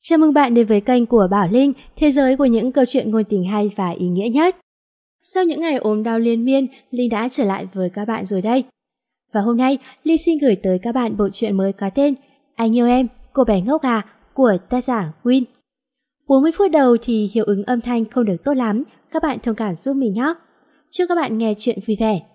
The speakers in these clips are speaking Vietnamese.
Chào mừng bạn đến với kênh của Bảo Linh, thế giới của những câu chuyện ngôn tình hay và ý nghĩa nhất. Sau những ngày ốm đau liên miên, Linh đã trở lại với các bạn rồi đây. Và hôm nay, Linh xin gửi tới các bạn bộ truyện mới có tên Anh yêu em, cô bé ngốc à của tác giả Win. 40 phút đầu thì hiệu ứng âm thanh không được tốt lắm, các bạn thông cảm giúp mình nhé. Chúc các bạn nghe chuyện vui vẻ.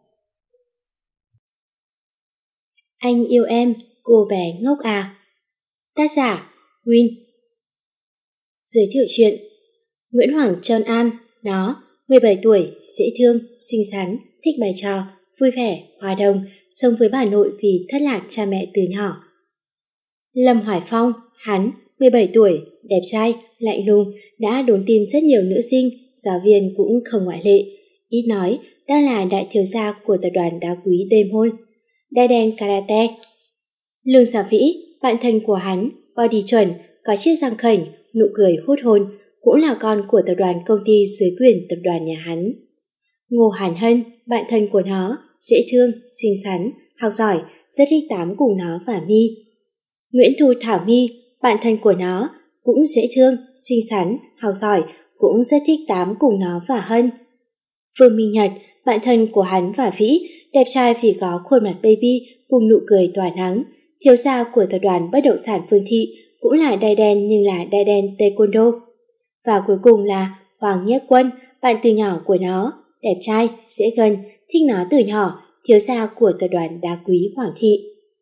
Anh yêu em, cô bé ngốc à. Tác giả Win. Giới thiệu chuyện: Nguyễn Hoàng Trân An, nó 17 tuổi, dễ thương, xinh xắn, thích bày trò, vui vẻ, hòa đồng, sống với bà nội vì thất lạc cha mẹ từ nhỏ. Lâm Hoài Phong, hắn 17 tuổi, đẹp trai, lạnh lùng, đã đốn tim rất nhiều nữ sinh, giáo viên cũng không ngoại lệ. Ít nói, đang là đại thiếu gia của tập đoàn đá quý đêm hôn Đai đen Karate. Lương Gia Vĩ, bạn thân của hắn, body chuẩn, có chiếc răng khểnh, nụ cười hút hồn, cũng là con của tập đoàn công ty dưới quyền tập đoàn nhà hắn. Ngô Hàn Hân, bạn thân của nó, dễ thương, xinh xắn, học giỏi, rất thích tám cùng nó và My. Nguyễn Thu Thảo My, bạn thân của nó, cũng dễ thương, xinh xắn, học giỏi, cũng rất thích tám cùng nó và Hân. Vương Minh Nhật, bạn thân của hắn và Vĩ, đẹp trai vì có khuôn mặt baby cùng nụ cười tỏa nắng, thiếu gia của tập đoàn bất động sản Phương Thị, cũng là đai đen nhưng là đai đen taekwondo. Và cuối cùng là Hoàng Nhất Quân, bạn từ nhỏ của nó, đẹp trai, dễ gần, thích nó từ nhỏ, thiếu gia của tập đoàn đá quý Hoàng Thị.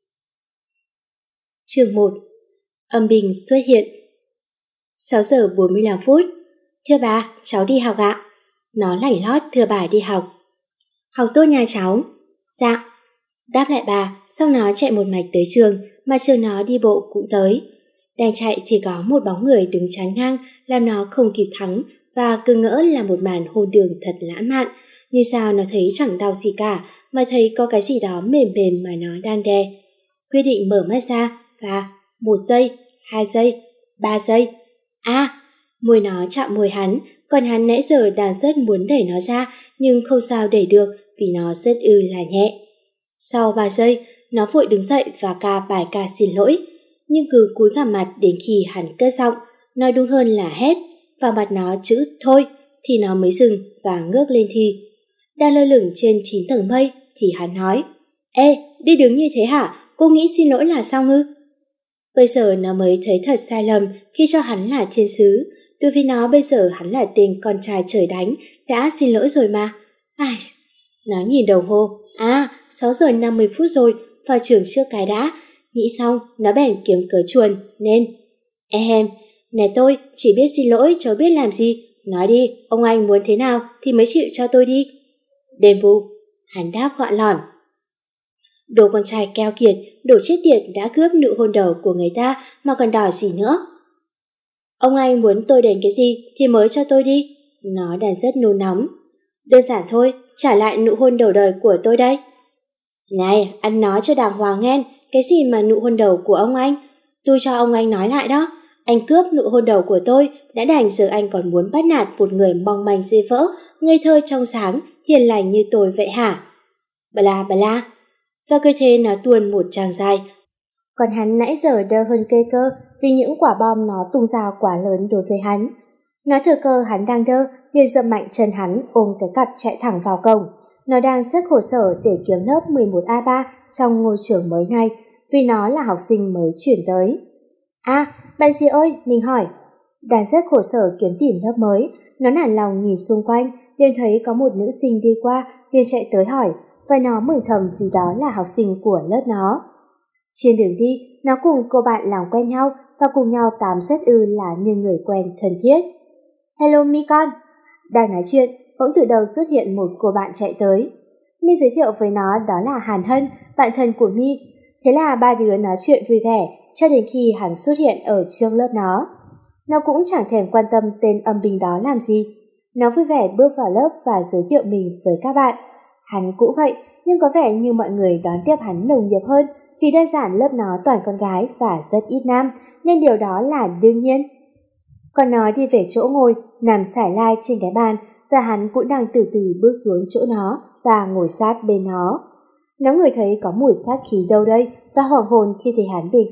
Chương 1. Âm binh xuất hiện. 6 giờ 45 phút. Thưa bà, cháu đi học ạ. Nó lảnh lót thưa bà đi học. Học tốt nha cháu. Dạ. Đáp lại bà, xong nó chạy một mạch tới trường, mà trường nó đi bộ cũng tới. Đang chạy thì có một bóng người đứng chắn ngang, làm nó không kịp thắng, và cứ ngỡ là một màn hôn đường thật lãng mạn. Nhưng sao nó thấy chẳng đau gì cả, mà thấy có cái gì đó mềm mềm mà nó đang đè. Quyết định mở mắt ra, và 1 giây, 2 giây, 3 giây. Môi nó chạm môi hắn, còn hắn nãy giờ đang rất muốn đẩy nó ra, nhưng không sao đẩy được vì nó rất là nhẹ. Sau 3 giây, nó vội đứng dậy và ca bài ca xin lỗi. Nhưng cứ cúi gằm mặt đến khi hắn cất giọng, nói đúng hơn là hét vào mặt nó chữ thôi, thì nó mới dừng và ngước lên thì. Đang lơ lửng trên 9 tầng mây thì hắn nói: Ê, đi đứng như thế hả? Cô nghĩ xin lỗi là sao ngư? Bây giờ nó mới thấy thật sai lầm khi cho hắn là thiên sứ. Đối với nó bây giờ hắn là tên con trai trời đánh, đã xin lỗi rồi mà. Nó nhìn đồng hồ. 6 giờ 50 phút rồi, vào trường trước cái đã. Nghĩ xong, nó bèn kiếm cớ chuồn, nên này tôi chỉ biết xin lỗi, cháu biết làm gì. Nói đi, ông anh muốn thế nào thì mới chịu cho tôi đi. Đền bù, hắn đáp gọn lỏn. Đồ con trai keo kiệt, đồ chết tiệt đã cướp nụ hôn đầu của người ta mà còn đòi gì nữa. Ông anh muốn tôi đền cái gì thì mới cho tôi đi. Nó đang rất nôn nóng. Đơn giản thôi, trả lại nụ hôn đầu đời của tôi đây. Này, ăn nói cho đàng hoàng nghe, cái gì mà nụ hôn đầu của ông anh? Tôi cho ông anh nói lại đó. Anh cướp nụ hôn đầu của tôi, đã đành giờ anh còn muốn bắt nạt một người mong manh dễ vỡ, ngây thơ trong sáng, hiền lành như tôi vậy hả? Bà la. Và cứ thế nó tuôn một tràng dài. Còn hắn nãy giờ đơ hơn kê cơ vì những quả bom nó tung ra quá lớn đối với hắn. Nó thừa cơ hắn đang đơ, liền dậm mạnh chân hắn ôm cái cặp chạy thẳng vào cổng. Nó đang rất khổ sở để kiếm lớp 11A3 trong ngôi trường mới này, vì nó là học sinh mới chuyển tới. Bạn gì ơi, mình hỏi. Đang rất khổ sở kiếm tìm lớp mới, nó nản lòng nhìn xung quanh, liền thấy có một nữ sinh đi qua, liền chạy tới hỏi, và nó mừng thầm vì đó là học sinh của lớp nó. Trên đường đi, nó cùng cô bạn làm quen nhau và cùng nhau tám rất là như người quen thân thiết. Hello Mi con. Đang nói chuyện, bỗng từ đầu xuất hiện một cô bạn chạy tới. Mi giới thiệu với nó đó là Hàn Hân, bạn thân của Mi. Thế là ba đứa nói chuyện vui vẻ cho đến khi hắn xuất hiện ở trước lớp nó. Nó cũng chẳng thèm quan tâm tên âm binh đó làm gì. Nó vui vẻ bước vào lớp và giới thiệu mình với các bạn. Hắn cũng vậy, nhưng có vẻ như mọi người đón tiếp hắn nồng nhiệt hơn vì đơn giản lớp nó toàn con gái và rất ít nam, nên điều đó là đương nhiên. Còn nó đi về chỗ ngồi, nằm sải lai trên cái bàn, và hắn cũng đang từ từ bước xuống chỗ nó và ngồi sát bên nó. Nó ngửi thấy có mùi sát khí đâu đây và hoảng hồn khi thấy hắn bên cạnh,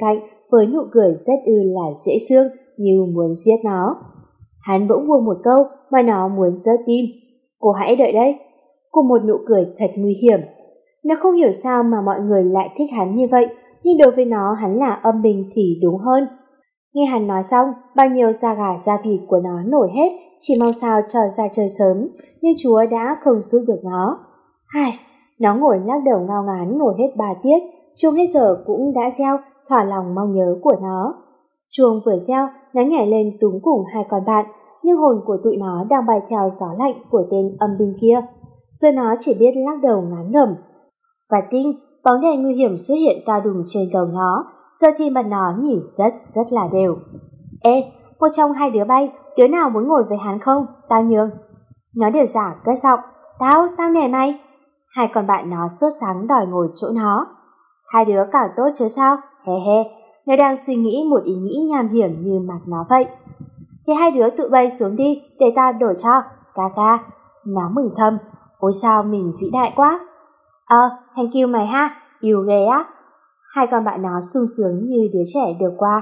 với nụ cười rất là dễ thương như muốn giết nó. Hắn bỗng buông một câu mà nó muốn giơ tim. Cô hãy đợi đấy. Cùng một nụ cười thật nguy hiểm. Nó không hiểu sao mà mọi người lại thích hắn như vậy, nhưng đối với nó hắn là âm binh thì đúng hơn. Nghe hắn nói xong, bao nhiêu da gà da vịt của nó nổi hết, chỉ mong sao cho ra chơi sớm, nhưng Chúa đã không giúp được nó. Hai, nó ngồi lắc đầu ngao ngán ngồi hết 3 tiết, chuông hết giờ cũng đã reo, thỏa lòng mong nhớ của nó. Chuông vừa reo, nó nhảy lên túm cùng 2 con bạn, nhưng hồn của tụi nó đang bay theo gió lạnh của tên âm binh kia. Giờ nó chỉ biết lắc đầu ngán ngẩm. Và tinh, bóng đèn nguy hiểm xuất hiện to đùng trên đầu nó, giờ thì mặt nó nhìn rất là đều. Ê, một trong 2 đứa bay, đứa nào muốn ngồi với hắn không? Tao nhường. Nó đều giả cất giọng. Tao nể mày. 2 con bạn nó sốt sắng đòi ngồi chỗ nó. 2 đứa càng tốt chứ sao? He he, nó đang suy nghĩ một ý nghĩ nham hiểm như mặt nó vậy. Thì 2 đứa tụi bay xuống đi, để tao đổi cho. Ca. Nó mừng thầm. Ôi sao mình vĩ đại quá. Thank you mày ha, yêu ghê á. 2 con bạn nó sung sướng như đứa trẻ được qua.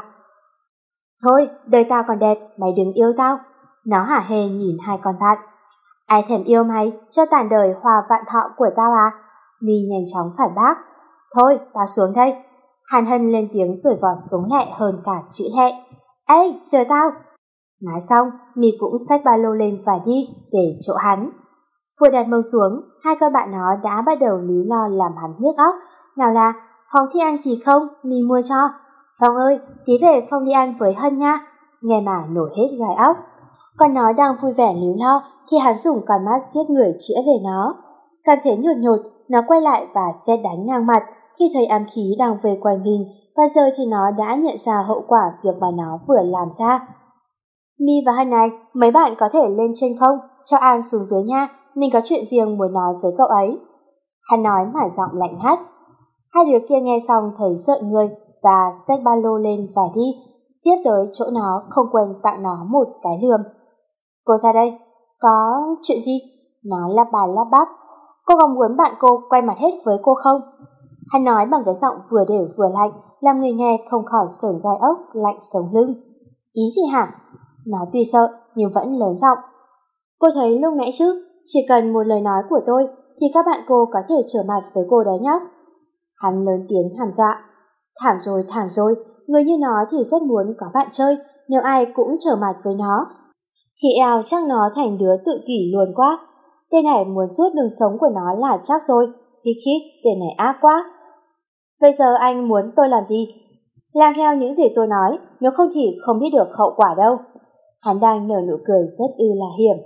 Thôi, đời tao còn đẹp, mày đừng yêu tao. Nó hả hê nhìn 2 con bạn. Ai thèm yêu mày, cho tàn đời hòa vạn thọ của tao à? My nhanh chóng phản bác. Thôi, tao xuống đây. Hàn Hân lên tiếng rồi vọt xuống lẹ hơn cả chữ lẹ. Ê, chờ tao. Nói xong, My cũng xách ba lô lên và đi về chỗ hắn. Vừa đặt mông xuống, 2 con bạn nó đã bắt đầu líu lo làm hắn nhức óc. Nào là, Phong thích ăn gì không? My mua cho. Phong ơi, tí về Phong đi ăn với Hân nha. Nghe mà nổi hết gai óc. Còn nó đang vui vẻ líu lo thì hắn dùng con mắt giết người chĩa về nó. Cảm thấy nhột, nó quay lại và sét đánh ngang mặt khi thấy ám khí đang vây quanh mình, và giờ thì nó đã nhận ra hậu quả việc mà nó vừa làm ra. My và Hân này, mấy bạn có thể lên trên không? Cho An xuống dưới nha, mình có chuyện riêng muốn nói với cậu ấy. Hắn nói mà giọng lạnh ngắt. 2 đứa kia nghe xong thấy rợn người và xách ba lô lên và đi. Tiếp tới chỗ nó không quên tặng nó một cái lườm. Cô ra đây. Có chuyện gì? Nó lắp bà lắp bắp. Cô có muốn bạn cô quay mặt hết với cô không? Hắn nói bằng cái giọng vừa đều vừa lạnh, làm người nghe không khỏi sởn gai ốc, lạnh sống lưng. Ý gì hả? Nó tuy sợ nhưng vẫn lớn giọng. Cô thấy lúc nãy chứ, chỉ cần một lời nói của tôi thì các bạn cô có thể trở mặt với cô đấy nhóc. Hắn lớn tiếng hàm dọa. Thảm rồi, người như nó thì rất muốn có bạn chơi, nếu ai cũng trở mặt với nó thì eo chắc nó thành đứa tự kỷ luôn quá. Tên này muốn rút đường sống của nó là chắc rồi. Hít, tên này ác quá. Bây giờ anh muốn tôi làm gì? Làm theo những gì tôi nói, nếu không thì không biết được hậu quả đâu. Hắn đang nở nụ cười rất là hiểm.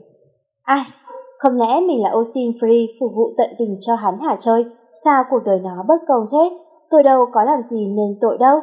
Không lẽ mình là Ocean Free phục vụ tận tình cho hắn hả chơi? Sao cuộc đời nó bất công thế? Tôi đâu có làm gì nên tội đâu.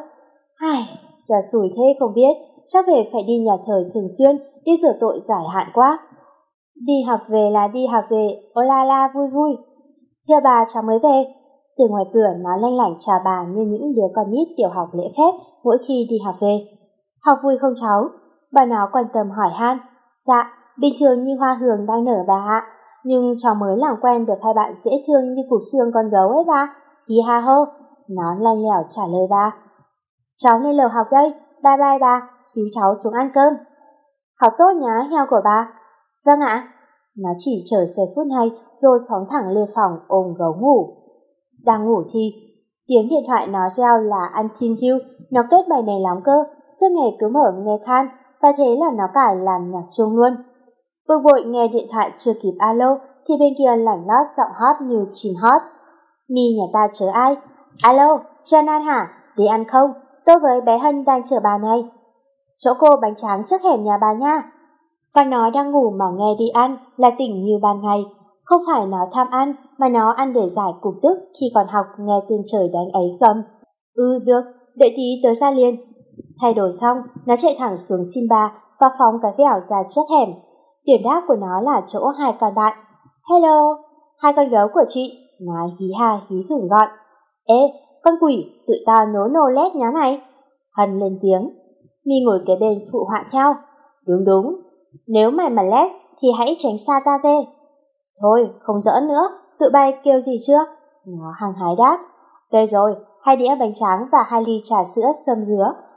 Giả xùi thế không biết, chắc về phải đi nhà thờ thường xuyên, đi rửa tội giải hạn quá. Đi học về là đi học về, ô la la vui. Thưa bà, cháu mới về. Từ ngoài cửa nó lanh lảnh chào bà như những đứa con nít tiểu học lễ phép mỗi khi đi học về. Học vui không cháu? Bà nó quan tâm hỏi han. Dạ, bình thường như hoa hường đang nở bà ạ, nhưng cháu mới làm quen được 2 bạn dễ thương như cục xương con gấu ấy bà. Hi ha hô. Nó lanh lẻo trả lời bà. Cháu lên lầu học đây, bye bye bà, xíu cháu xuống ăn cơm. Học tốt nhá heo của bà. Vâng ạ. Nó chỉ chờ giây phút này rồi phóng thẳng lên phòng ôm gấu ngủ. Đang ngủ thì tiếng điện thoại nó reo là anh King Hugh. Nó kết bài này lắm cơ, suốt ngày cứ mở nghe khan, và thế là nó cải làm nhạc chuông luôn. Bực bội nghe điện thoại chưa kịp alo thì bên kia lảnh lót giọng hot như chim hót. My nhà ta chờ ai? Alo, Trân An hả? Đi ăn không? Tôi với bé Hân đang chờ bà này. Chỗ cô bánh tráng trước hẻm nhà bà nha. Con nó đang ngủ mà nghe đi ăn là tỉnh như ban ngày. Không phải nó tham ăn mà nó ăn để giải cục tức khi còn học nghe tên trời đánh ấy gầm. Được, đợi tí tớ ra liền. Thay đổi xong, nó chạy thẳng xuống xin bà và phóng cái vẻo ra trước hẻm. Điểm đáp của nó là chỗ 2 con bạn. Hello, 2 con gấu của chị. Nó hí ha hí hửng gọi. Ê, con quỷ, tụi tao nô lét nhá mày. Hân lên tiếng. My ngồi kế bên phụ họa theo. Đúng, nếu mày mà lét thì hãy tránh xa ta tê. Thôi, không giỡn nữa, tụi bay kêu gì chưa? Nó hăng hái đáp. Kêu rồi, 2 đĩa bánh tráng và 2 ly trà sữa sâm dứa,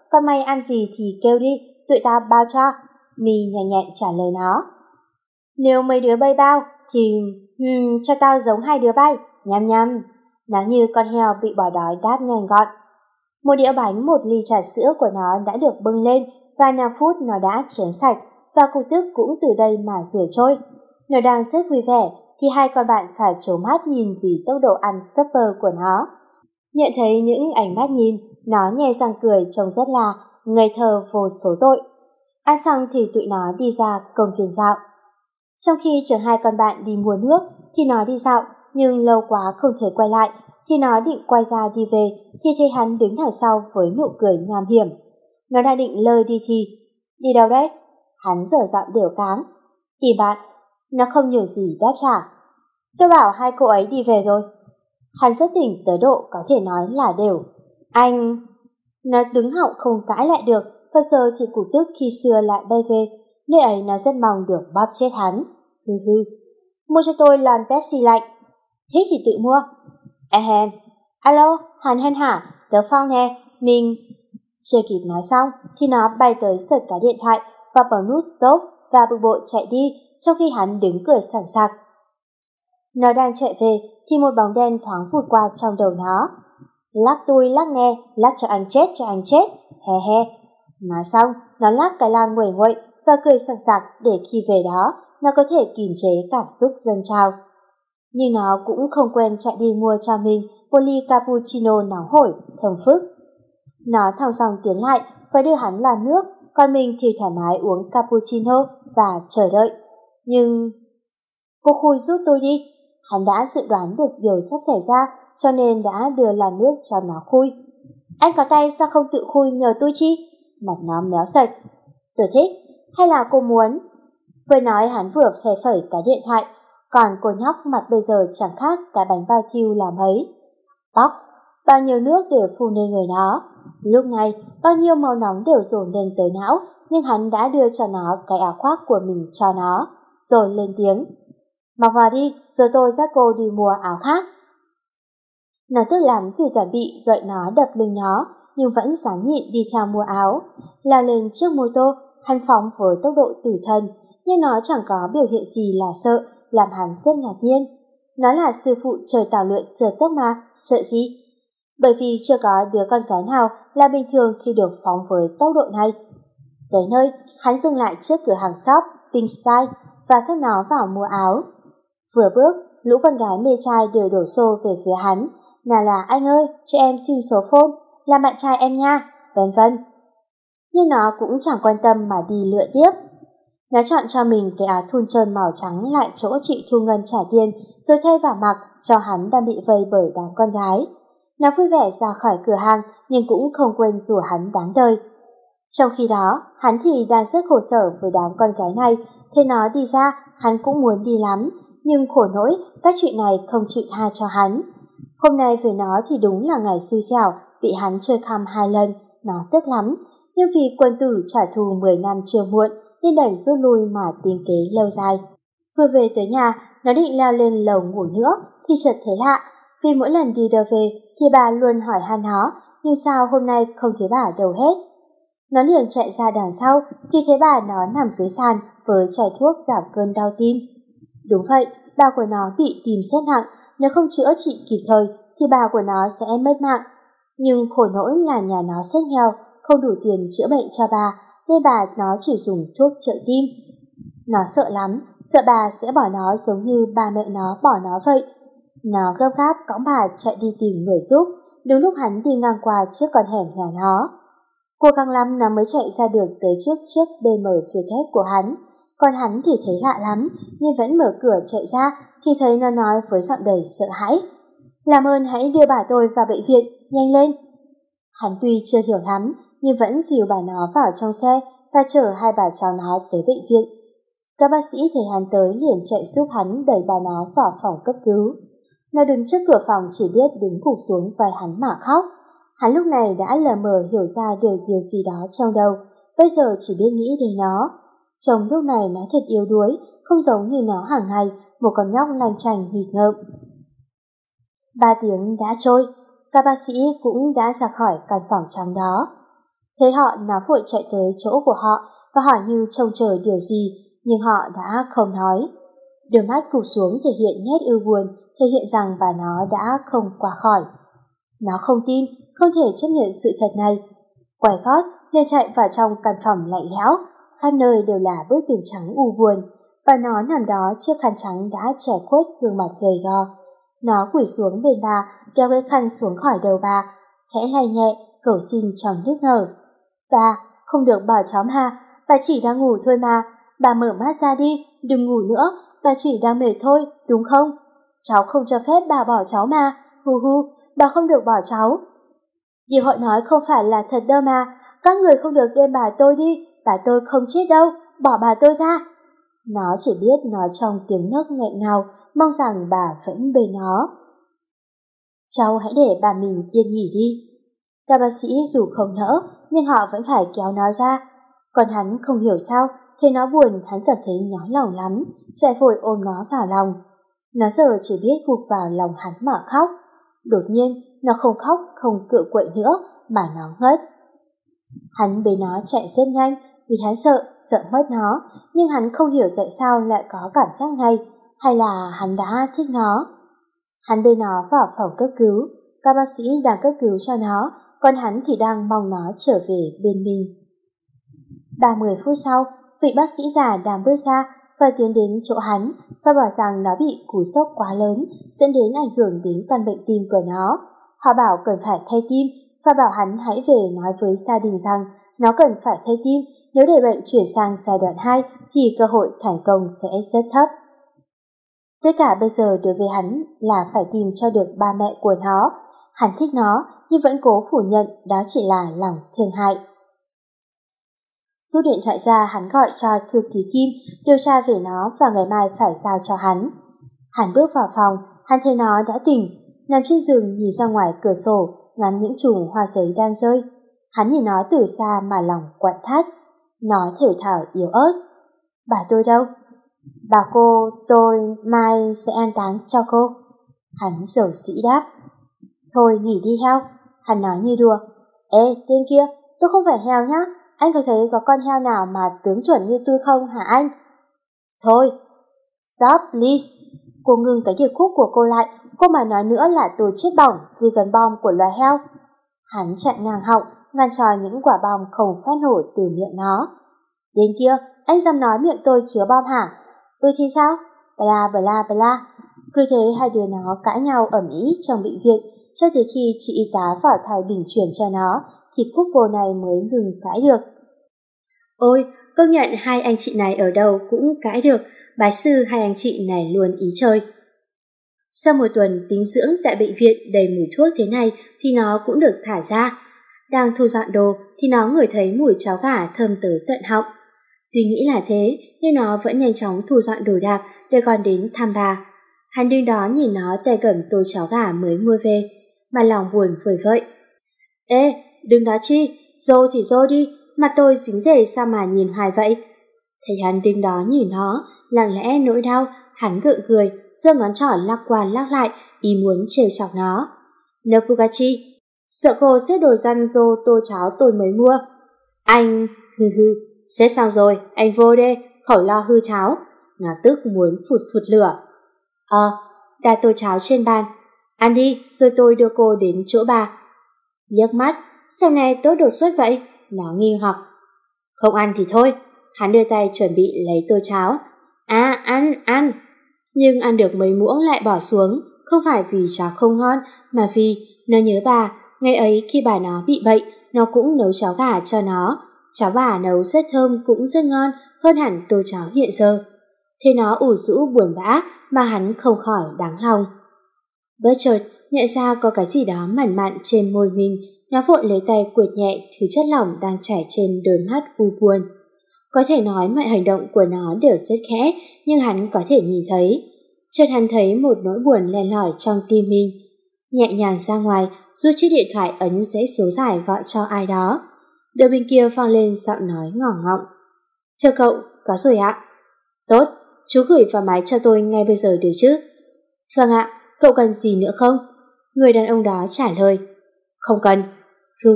con mày ăn gì thì kêu đi, tụi tao bao cho. My nhanh nhẹn trả lời nó. Nếu mấy đứa bay bao thì cho tao giống 2 đứa bay, nhăm nhăm. Nó như con heo bị bỏ đói đáp nhanh gọn. Một đĩa bánh, một ly trà sữa của nó đã được bưng lên, vài 5 phút nó đã chén sạch và cục tức cũng từ đây mà rửa trôi. Nó đang rất vui vẻ thì hai con bạn phải trố mắt nhìn vì tốc độ ăn supper của nó. Nhận thấy những ánh mắt nhìn, nó nhe răng cười trông rất là ngây thơ vô số tội. Ăn xong thì tụi nó đi ra công viên dạo. Trong khi chở hai con bạn đi mua nước thì nó đi dạo, nhưng lâu quá không thể quay lại thì nó định quay ra đi về thì thấy hắn đứng ở sau với nụ cười nham hiểm. Nó đã định lơi đi thì đi đâu đấy? Hắn dở giọng đều cáng. Tìm bạn. Nó không nhờ gì đáp trả. Tôi bảo hai cô ấy đi về rồi. Hắn rất tỉnh tới độ có thể nói là đều. Anh... Nó đứng họng không cãi lại được, và giờ thì cục tức khi xưa lại bay về. Nơi ấy nó rất mong được bóp chết hắn. Hư hư. Mua cho tôi lon Pepsi lạnh. Thích thì tự mua. Ehem. Alo, Hàn Hân hả? Tớ Phong nè, mình... Chưa kịp nói xong thì nó bay tới giật cái điện thoại và bấm nút stop và bực bội chạy đi, trong khi hắn đứng cười sảng sặc. Nó đang chạy về thì một bóng đen thoáng vụt qua trong đầu nó. Lắc tui lắc nghe, lắc cho anh chết, he he. Nói xong, nó lắc cái lon nguội nguội và cười sảng sặc để khi về đó, nó có thể kiềm chế cảm xúc dâng trào. Nhưng nó cũng không quên chạy đi mua cho mình một ly cappuccino nóng hổi, thơm phức. Nó thong dong tiến lại và đưa hắn lon nước, còn mình thì thoải mái uống cappuccino và chờ đợi. Nhưng... Cô khui giúp tôi đi. Hắn đã dự đoán được điều sắp xảy ra, cho nên đã đưa lon nước cho nó khui. Anh có tay sao không tự khui nhờ tôi chi? Mặt nó méo sạch. Tôi thích, hay là cô muốn? Vừa nói hắn vừa phe phẩy cái điện thoại, còn cô nhóc mặt bây giờ chẳng khác cái bánh bao thiêu làm ấy. Bóc, bao nhiêu nước đều phun lên người nó. Lúc này, bao nhiêu màu nóng đều dồn lên tới não, nhưng hắn đã đưa cho nó cái áo khoác của mình cho nó, rồi lên tiếng. Mặc vào đi, rồi tôi dắt cô đi mua áo khác. Nó tức lắm vì toàn bị gậy nó đập lưng nó, nhưng vẫn dám nhịn đi theo mua áo. Lao lên trước mô tô, hắn phóng với tốc độ tử thần, nhưng nó chẳng có biểu hiện gì là sợ, làm hắn rất ngạc nhiên. Nó là sư phụ trời tảo lượn sửa tốc mà, sợ gì? Bởi vì chưa có đứa con gái nào là bình thường khi được phóng với tốc độ này. Tới nơi, hắn dừng lại trước cửa hàng shop Pink Style và dắt nó vào mua áo. Vừa bước, lũ con gái mê trai đều đổ xô về phía hắn. Nào là anh ơi, cho em xin số phone, làm bạn trai em nha, vân vân. Nhưng nó cũng chẳng quan tâm mà đi lựa tiếp. Nó chọn cho mình cái áo thun trơn màu trắng lại chỗ chị Thu Ngân trả tiền, rồi thay vào mặc cho hắn đang bị vây bởi đám con gái. Nó vui vẻ ra khỏi cửa hàng nhưng cũng không quên rủa hắn đáng đời. Trong khi đó, hắn thì đang rất khổ sở với đám con gái này, thế nó đi ra, hắn cũng muốn đi lắm, nhưng khổ nỗi các chuyện này không chịu tha cho hắn. Hôm nay với nó thì đúng là ngày xui xẻo, bị hắn chơi khăm 2 lần, nó tức lắm, nhưng vì quân tử trả thù 10 năm chưa muộn nên đành rút lui mà tính kế lâu dài. Vừa về tới nhà, nó định leo lên lầu ngủ nữa thì chợt thấy lạ, vì mỗi lần đi đâu về thì bà luôn hỏi han nó, nhưng sao hôm nay không thấy bà đâu hết. Nó liền chạy ra đằng sau thì thấy bà nó nằm dưới sàn với chai thuốc giảm cơn đau tim. Đúng vậy, bà của nó bị tim sét nặng, nếu không chữa trị kịp thời thì bà của nó sẽ mất mạng. Nhưng khổ nỗi là nhà nó rất nghèo, không đủ tiền chữa bệnh cho bà, nên bà nó chỉ dùng thuốc trợ tim. Nó sợ lắm, sợ bà sẽ bỏ nó giống như ba mẹ nó bỏ nó vậy. Nó gấp gáp cõng bà chạy đi tìm người giúp, đúng lúc hắn đi ngang qua trước con hẻm nhà nó. Cố gắng lắm nó mới chạy ra được tới trước chiếc BM phía thép của hắn, còn hắn thì thấy lạ lắm, nhưng vẫn mở cửa chạy ra thì thấy nó nói với giọng đầy sợ hãi. Làm ơn hãy đưa bà tôi vào bệnh viện, nhanh lên. Hắn tuy chưa hiểu lắm, nhưng vẫn dìu bà nó vào trong xe và chở hai bà cháu nó tới bệnh viện. Các bác sĩ thấy hắn tới liền chạy giúp hắn đẩy bà nó vào phòng cấp cứu. Nó đứng trước cửa phòng chỉ biết đứng gục xuống vai hắn mà khóc. Hắn lúc này đã lờ mờ hiểu ra được điều gì đó trong đầu, bây giờ chỉ biết nghĩ đến nó. Trông lúc này nó thật yếu đuối, không giống như nó hàng ngày, một con nhóc lanh chành nghịch ngợm. 3 tiếng đã trôi, các bác sĩ cũng đã ra khỏi căn phòng trong đó. Thấy họ, nó vội chạy tới chỗ của họ và hỏi như trông chờ điều gì, nhưng họ đã không nói. Đôi mắt cụp xuống thể hiện nét ưu buồn, thể hiện rằng bà nó đã không qua khỏi. Nó không tin, không thể chấp nhận sự thật này. Quay gót, liền chạy vào trong căn phòng lạnh lẽo, khắp nơi đều là bức tường trắng u buồn. Bà nó nằm đó trước khăn trắng đã che khuất gương mặt gầy gò. Nó quỳ xuống bên bà, kéo cái khăn xuống khỏi đầu bà, khẽ lay nhẹ, cầu xin trong nước nở. Bà, không được bỏ cháu mà, bà chỉ đang ngủ thôi mà, bà mở mắt ra đi, đừng ngủ nữa, bà chỉ đang mệt thôi, đúng không? Cháu không cho phép bà bỏ cháu mà, hu hu, bà không được bỏ cháu. Điều họ nói không phải là thật đâu mà, các người không được đem bà tôi đi, bà tôi không chết đâu, bỏ bà tôi ra. Nó chỉ biết nói trong tiếng nấc nghẹn ngào, mong rằng bà vẫn bên nó. Cháu hãy để bà mình yên nghỉ đi. Các bác sĩ dù không nỡ, nhưng họ vẫn phải kéo nó ra. Còn hắn không hiểu sao, thấy nó buồn, hắn cảm thấy nhói lòng lắm, chạy vội ôm nó vào lòng. Nó giờ chỉ biết gục vào lòng hắn mà khóc. Đột nhiên, nó không khóc, không cựa quậy nữa, mà nó ngất. Hắn bế nó chạy rất nhanh, vì hắn sợ mất nó, nhưng hắn không hiểu tại sao lại có cảm giác này, hay là hắn đã thích nó. Hắn bế nó vào phòng cấp cứu, các bác sĩ đang cấp cứu cho nó, còn hắn thì đang mong nó trở về bên mình. 30 phút sau, vị bác sĩ già đang bước ra và tiến đến chỗ hắn và bảo rằng nó bị cú sốc quá lớn, dẫn đến ảnh hưởng đến căn bệnh tim của nó. Họ bảo cần phải thay tim và bảo hắn hãy về nói với gia đình rằng nó cần phải thay tim, nếu để bệnh chuyển sang giai đoạn 2 thì cơ hội thành công sẽ rất thấp. Tất cả bây giờ đối với hắn là phải tìm cho được ba mẹ của nó. Hắn thích nó nhưng vẫn cố phủ nhận đó chỉ là lòng thương hại. Rút điện thoại ra, hắn gọi cho thư ký Kim điều tra về nó và ngày mai phải giao cho hắn. Hắn bước vào phòng, hắn thấy nó đã tỉnh, nằm trên giường nhìn ra ngoài cửa sổ, ngắm những chùm hoa giấy đang rơi. Hắn nhìn nó từ xa mà lòng quặn thắt. Nó thều thào yếu ớt. Bà tôi đâu? Bà cô tôi mai sẽ an táng cho cô. Hắn dầu dĩ đáp. Thôi nghỉ đi heo. Hắn nói như đùa. Ê tên kia, tôi không phải heo nhá. Anh có thấy có con heo nào mà tướng chuẩn như tôi không hả anh? Thôi, stop please. Cô ngừng cái điệp khúc của cô lại. Cô mà nói nữa là tôi chết bỏng vì gần bom của loài heo. Hắn chặn ngang họng, ngăn trò những quả bom không phát nổ từ miệng nó. Tên kia, anh dám nói miệng tôi chứa bom hả? Thì sao? Bla bla bla. Cứ thế hai đứa nó cãi nhau ầm ĩ trong bệnh viện, cho tới khi chị y tá vào thay bình chuyển cho nó, thì couple này mới ngừng cãi được. Ôi, công nhận hai anh chị này ở đâu cũng cãi được, bái sư hai anh chị này luôn ý chơi. Sau một tuần tính dưỡng tại bệnh viện đầy mùi thuốc thế này thì nó cũng được thả ra. Đang thu dọn đồ thì nó ngửi thấy mùi cháo gà thơm tới tận họng. Tuy nghĩ là thế, nhưng nó vẫn nhanh chóng thu dọn đồ đạc để còn đến thăm bà. Hắn đứng đó nhìn nó tay cầm tô cháo gà mới mua về, mà lòng buồn vơi vợi. Ê, đừng đó chi, dô thì dô đi, mặt tôi dính rể sao mà nhìn hoài vậy? Thấy hắn đứng đó nhìn nó, lặng lẽ nỗi đau, hắn gượng cười, giơ ngón trỏ lắc qua lắc lại, ý muốn trêu chọc nó. Nobugachi, sợ cô xếp đồ răn dô tô cháo tôi mới mua. Anh, hừ hừ, xếp xong rồi, anh vô đây, khỏi lo hư cháo. Nó tức muốn phụt phụt lửa. Đặt tô cháo trên bàn. Ăn đi, rồi tôi đưa cô đến chỗ bà. Liếc mắt, sao này tốt đột xuất vậy? Nó nghi hoặc. Không ăn thì thôi. Hắn đưa tay chuẩn bị lấy tô cháo. À, ăn. Nhưng ăn được mấy muỗng lại bỏ xuống, không phải vì cháo không ngon, mà vì nó nhớ bà. Ngày ấy khi bà nó bị bệnh, nó cũng nấu cháo gà cho nó. Cháo bà nấu rất thơm cũng rất ngon, hơn hẳn tô cháo hiện giờ. Thế nó ủ rũ buồn bã mà hắn không khỏi đáng lòng. Bất chợt nhận ra có cái gì đó mặn mặn trên môi mình, nó vội lấy tay quệt nhẹ thứ chất lỏng đang chảy trên đôi mắt u buồn. Có thể nói mọi hành động của nó đều rất khẽ, nhưng hắn có thể nhìn thấy. Chợt hắn thấy một nỗi buồn len lỏi trong tim mình. Nhẹ nhàng ra ngoài, rút chiếc điện thoại ấn dãy số dài gọi cho ai đó. Đầu bên kia vang lên giọng nói ngỏng ngọng. Thưa cậu, có rồi ạ. Tốt, chú gửi vào máy cho tôi ngay bây giờ được chứ? Vâng ạ, cậu cần gì nữa không? Người đàn ông đó trả lời. Không cần. Rụt,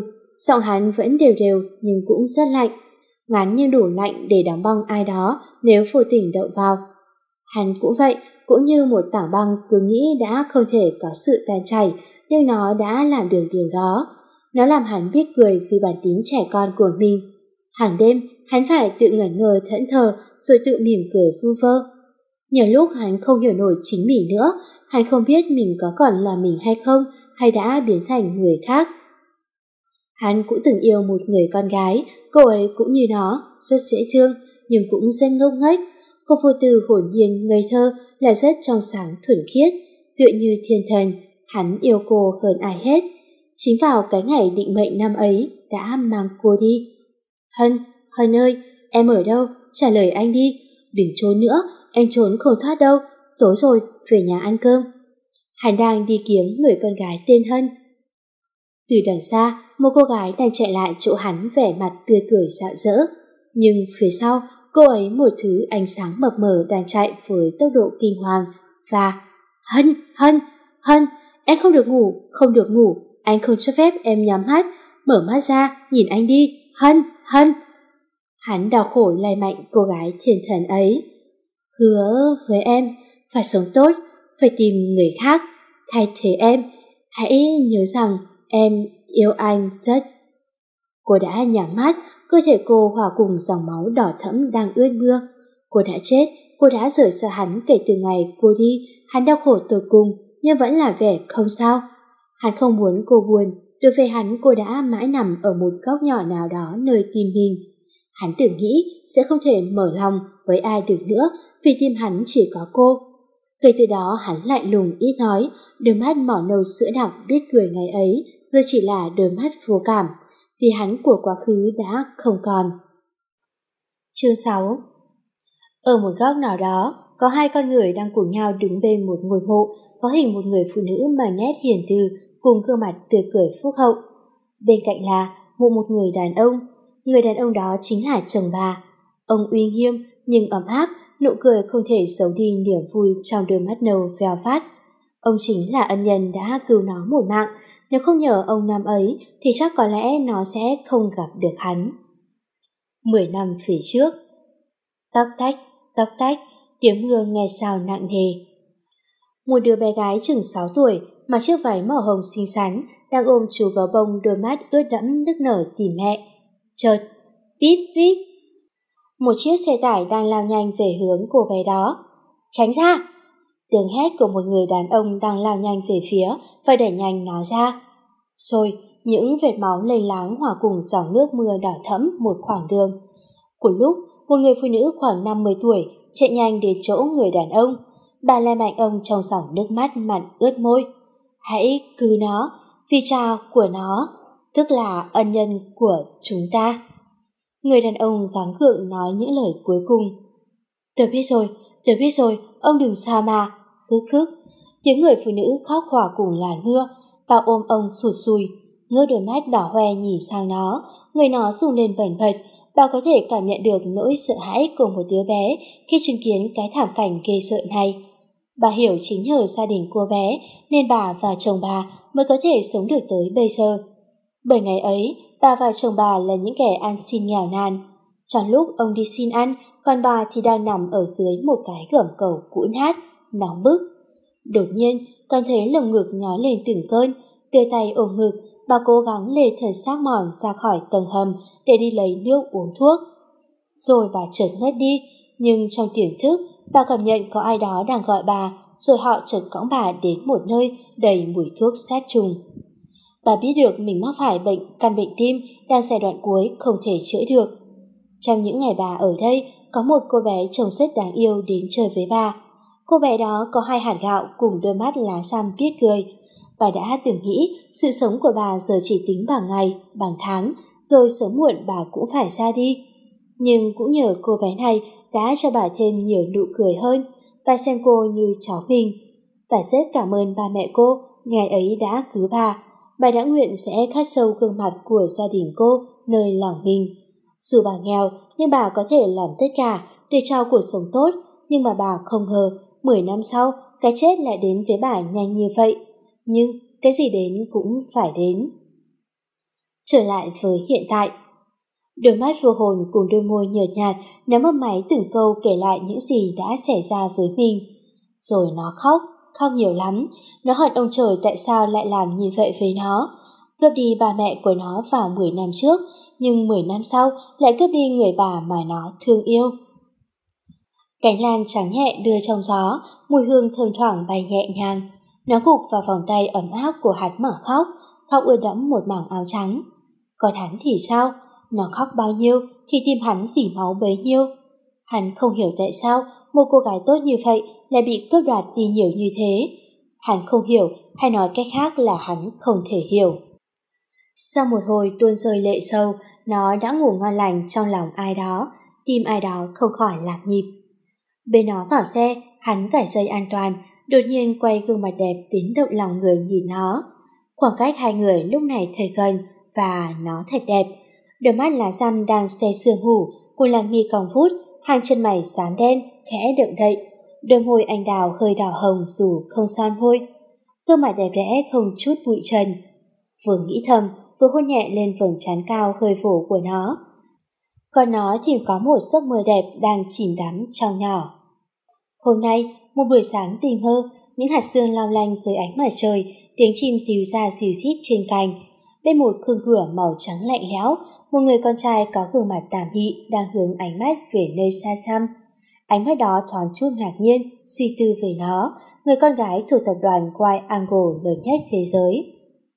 Giọng hắn vẫn đều đều nhưng cũng rất lạnh, ngắn nhưng đủ lạnh để đóng băng ai đó nếu vô tình động vào. Hắn cũng vậy, cũng như một tảng băng cứ nghĩ đã không thể có sự tan chảy, nhưng nó đã làm được điều đó. Nó làm hắn biết cười vì bản tính trẻ con của mình. Hàng đêm, hắn phải tự ngẩn ngơ thẫn thờ rồi tự mỉm cười vu vơ. Nhiều lúc hắn không hiểu nổi chính mình nữa, hắn không biết mình có còn là mình hay không, hay đã biến thành người khác. Hắn cũng từng yêu một người con gái, cô ấy cũng như nó, rất dễ thương, nhưng cũng rất ngốc nghếch. Cô vô tư hồn nhiên ngây thơ là rất trong sáng thuần khiết, tựa như thiên thần, hắn yêu cô hơn ai hết. Chính vào cái ngày định mệnh năm ấy đã mang cô đi. Hân ơi, em ở đâu? Trả lời anh đi. Đừng trốn nữa, em trốn không thoát đâu. Tối rồi, về nhà ăn cơm. Hắn đang đi kiếm người con gái tên Hân. Từ đằng xa, một cô gái đang chạy lại chỗ hắn vẻ mặt tươi cười rạng rỡ. Nhưng phía sau, cô ấy một thứ ánh sáng mập mờ đang chạy với tốc độ kinh hoàng. Và Hân, em không được ngủ, anh không cho phép em nhắm mắt. Mở mắt ra, nhìn anh đi, Hân. Hắn đau khổ lay mạnh cô gái thiên thần ấy. Hứa với em, phải sống tốt, phải tìm người khác, thay thế em. Hãy nhớ rằng em yêu anh rất. Cô đã nhắm mắt, cơ thể cô hòa cùng dòng máu đỏ thẫm đang ướt mưa. Cô đã chết, cô đã rời xa hắn kể từ ngày cô đi. Hắn đau khổ tột cùng, nhưng vẫn là vẻ không sao. Hắn không muốn cô buồn, đối với hắn cô đã mãi nằm ở một góc nhỏ nào đó nơi tim mình. Hắn tưởng nghĩ sẽ không thể mở lòng với ai được nữa vì tim hắn chỉ có cô. Kể từ đó hắn lạnh lùng ít nói, đôi mắt mỏ nâu sữa đặc biết cười ngày ấy giờ chỉ là đôi mắt vô cảm, vì hắn của quá khứ đã không còn. Chương 6. Ở một góc nào đó, có hai con người đang cùng nhau đứng bên một ngôi mộ có hình một người phụ nữ mà nét hiền từ cùng gương mặt tươi cười phúc hậu. Bên cạnh là một người đàn ông. Người đàn ông đó chính là chồng bà. Ông uy nghiêm nhưng ấm áp, nụ cười không thể giấu đi niềm vui trong đôi mắt nâu veo vát. Ông chính là ân nhân đã cứu nó một mạng. Nếu không nhờ ông năm ấy thì chắc có lẽ nó sẽ không gặp được hắn. 10 năm phía trước. Tóc tách, tiếng mưa nghe sao nặng nề. Một đứa bé gái chừng 6 tuổi, mặc chiếc váy màu hồng xinh xắn, đang ôm chú gấu bông đôi mắt ướt đẫm nức nở tìm mẹ. Chợt, bíp bíp. Một chiếc xe tải đang lao nhanh về hướng cô bé đó. Tránh ra! Tiếng hét của một người đàn ông đang lao nhanh về phía, phải đẩy nhanh nó ra. Rồi, những vệt máu lênh láng hòa cùng dòng nước mưa đỏ thẫm một khoảng đường. Của lúc, một người phụ nữ khoảng 50 tuổi chạy nhanh đến chỗ người đàn ông. Bà la mạnh ông trong dòng nước mắt mặn ướt môi. Hãy cứu nó, vì cha của nó, tức là ân nhân của chúng ta. Người đàn ông gắng gượng nói những lời cuối cùng. Tôi biết rồi, ông đừng sao mà. Khức. Tiếng người phụ nữ khóc hòa cùng làn mưa. Bà ôm ông sụt sùi, ngước đôi mắt đỏ hoe nhìn sang nó. Người nó run lên bần bật. Bà có thể cảm nhận được nỗi sợ hãi của một đứa bé khi chứng kiến cái thảm cảnh ghê sợ này. Bà hiểu chính nhờ gia đình cô bé nên bà và chồng bà mới có thể sống được tới bây giờ. Bởi ngày ấy, bà và chồng bà là những kẻ ăn xin nghèo nàn. Trong lúc ông đi xin ăn, còn bà thì đang nằm ở dưới một cái gầm cầu cũ nát, nóng bức. Đột nhiên, con thấy lồng ngực nhói lên từng cơn, đưa tay ôm ngực, bà cố gắng lê thần xác mòn ra khỏi tầng hầm để đi lấy nước uống thuốc. Rồi bà chợt ngất đi, nhưng trong tiềm thức, bà cảm nhận có ai đó đang gọi bà, rồi họ chợt cõng bà đến một nơi đầy mùi thuốc sát trùng. Bà biết được mình mắc phải căn bệnh tim đang giai đoạn cuối không thể chữa được. Trong những ngày bà ở đây, có một cô bé trông rất đáng yêu đến chơi với bà. Cô bé đó có 2 hạt gạo cùng đôi mắt lá xăm biết cười. Bà đã từng nghĩ sự sống của bà giờ chỉ tính bằng ngày, bằng tháng, rồi sớm muộn bà cũng phải ra đi. Nhưng cũng nhờ cô bé này đã cho bà thêm nhiều nụ cười hơn. Bà xem cô như cháu mình. Bà rất cảm ơn ba mẹ cô, ngày ấy đã cứu bà. Bà đã nguyện sẽ khắc sâu gương mặt của gia đình cô nơi lòng mình. Dù bà nghèo, nhưng bà có thể làm tất cả để cho cuộc sống tốt. Nhưng mà bà không ngờ, 10 năm sau, cái chết lại đến với bà nhanh như vậy. Nhưng cái gì đến cũng phải đến. Trở lại với hiện tại. Đôi mắt vô hồn cùng đôi môi nhợt nhạt, nó mấp máy từng câu kể lại những gì đã xảy ra với mình. Rồi nó khóc, khóc nhiều lắm. Nó hận ông trời tại sao lại làm như vậy với nó. Cướp đi ba mẹ của nó vào 10 năm trước, nhưng 10 năm sau lại cướp đi người bà mà nó thương yêu. Cánh lan trắng nhẹ đưa trong gió, mùi hương thơm thoảng bay nhẹ nhàng. Nó gục vào vòng tay ấm áp của hắn mà khóc, khóc ướt đẫm một mảng áo trắng. Còn hắn thì sao? Nó khóc bao nhiêu thì tim hắn rỉ máu bấy nhiêu. Hắn không hiểu tại sao một cô gái tốt như vậy lại bị cướp đoạt đi nhiều như thế. Hắn không hiểu, hay nói cách khác là hắn không thể hiểu. Sau một hồi tuôn rơi lệ sâu, nó đã ngủ ngon lành trong lòng ai đó, tim ai đó không khỏi lạc nhịp. Bên nó vào xe, hắn cài dây an toàn, đột nhiên quay gương mặt đẹp đến động lòng người nhìn nó. Khoảng cách hai người lúc này thật gần và nó thật đẹp. Đôi mắt lá răm đang xe sương hủ, cùng làn mi cong vút, hàng chân mày xám đen, khẽ động đậy. Đôi môi anh đào hơi đỏ hồng dù không son môi. Gương mặt đẹp đẽ không chút bụi trần. Vừa nghĩ thầm, vừa hôn nhẹ lên vầng trán cao hơi phổ của nó. Còn nó thì có một giấc mơ đẹp đang chìm đắm trong nhỏ. Hôm nay, một buổi sáng tình mơ, những hạt sương long lanh dưới ánh mặt trời, tiếng chim xíu ra xìu xít trên cành. Bên một khung cửa màu trắng lạnh lẽo, một người con trai có gương mặt tà mị đang hướng ánh mắt về nơi xa xăm. Ánh mắt đó thoáng chút ngạc nhiên, suy tư về nó, người con gái thuộc tập đoàn White Angle lớn nhất thế giới.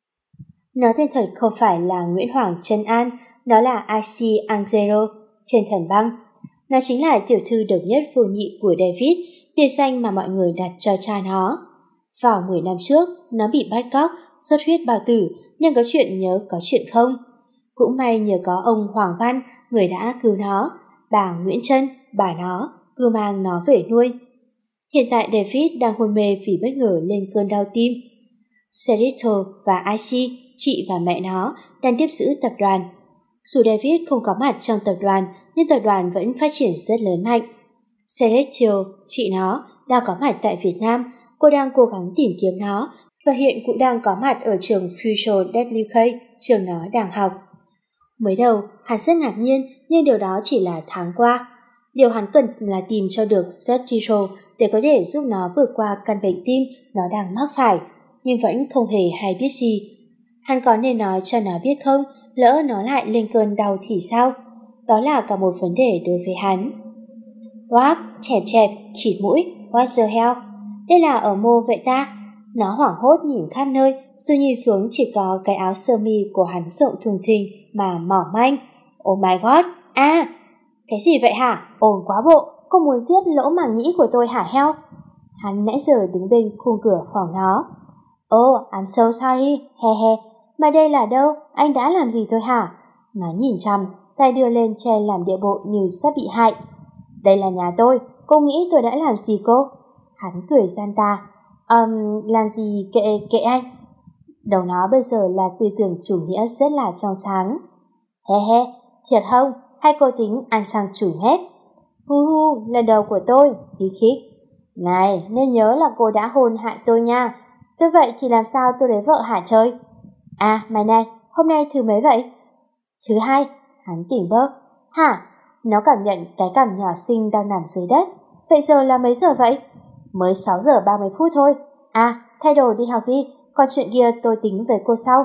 Nó tên thật không phải là Nguyễn Hoàng Trân An, nó là Icy Angelo, thiên thần băng. Nó chính là tiểu thư độc nhất vô nhị của David, biệt danh mà mọi người đặt cho cha nó. Vào 10 năm trước, nó bị bắt cóc, xuất huyết bao tử, nhưng có chuyện nhớ có chuyện không. Cũng may nhờ có ông Hoàng Văn, người đã cứu nó, bà Nguyễn Trân, bà nó, cưu mang nó về nuôi. Hiện tại David đang hôn mê vì bất ngờ lên cơn đau tim. Serito và Icy, chị và mẹ nó, đang tiếp giữ tập đoàn. Dù David không có mặt trong tập đoàn, nhưng tập đoàn vẫn phát triển rất lớn mạnh. Sergio, chị nó, đang có mặt tại Việt Nam, cô đang cố gắng tìm kiếm nó và hiện cũng đang có mặt ở trường Future WK, trường nó đang học. Mới đầu, hắn rất ngạc nhiên, nhưng điều đó chỉ là tháng qua. Điều hắn cần là tìm cho được Sergio để có thể giúp nó vượt qua căn bệnh tim nó đang mắc phải, nhưng vẫn không hề hay biết gì. Hắn có nên nói cho nó biết không, lỡ nó lại lên cơn đau thì sao? Đó là cả một vấn đề đối với hắn. Wap, chẹp chẹp, khịt mũi, what the hell? Đây là ở mô vậy ta? Nó hoảng hốt nhìn khắp nơi, rồi nhìn xuống chỉ có cái áo sơ mi của hắn rộng thùng thình mà mỏng manh. Oh my god, cái gì vậy hả? Ồn quá bộ, cô muốn giết lỗ màng nhĩ của tôi hả heo? Hắn nãy giờ đứng bên khung cửa phòng nó. Oh, I'm so sorry, he he. Mà đây là đâu? Anh đã làm gì tôi hả? Nó nhìn chằm, tay đưa lên che làm điệu bộ như sắp bị hại. Đây là nhà tôi, cô nghĩ tôi đã làm gì cô? Hắn cười gian ta. Làm gì kệ anh. Đầu nó bây giờ là tư tưởng chủ nghĩa rất là trong sáng. He he, thiệt không? Hay cô tính anh sang chủ hết? Hu, lần đầu của tôi, hí khích. Này, nên nhớ là cô đã hôn hại tôi nha. Tôi vậy thì làm sao tôi lấy vợ hả chơi? À, mày này, hôm nay thứ mấy vậy? Thứ hai, hắn tỉnh bơ. Hả? Nó cảm nhận cái cằm nhỏ xinh đang nằm dưới đất. Vậy giờ là mấy giờ vậy? Mới 6 giờ 30 phút thôi. À, thay đồ đi học đi, còn chuyện kia tôi tính với cô sau.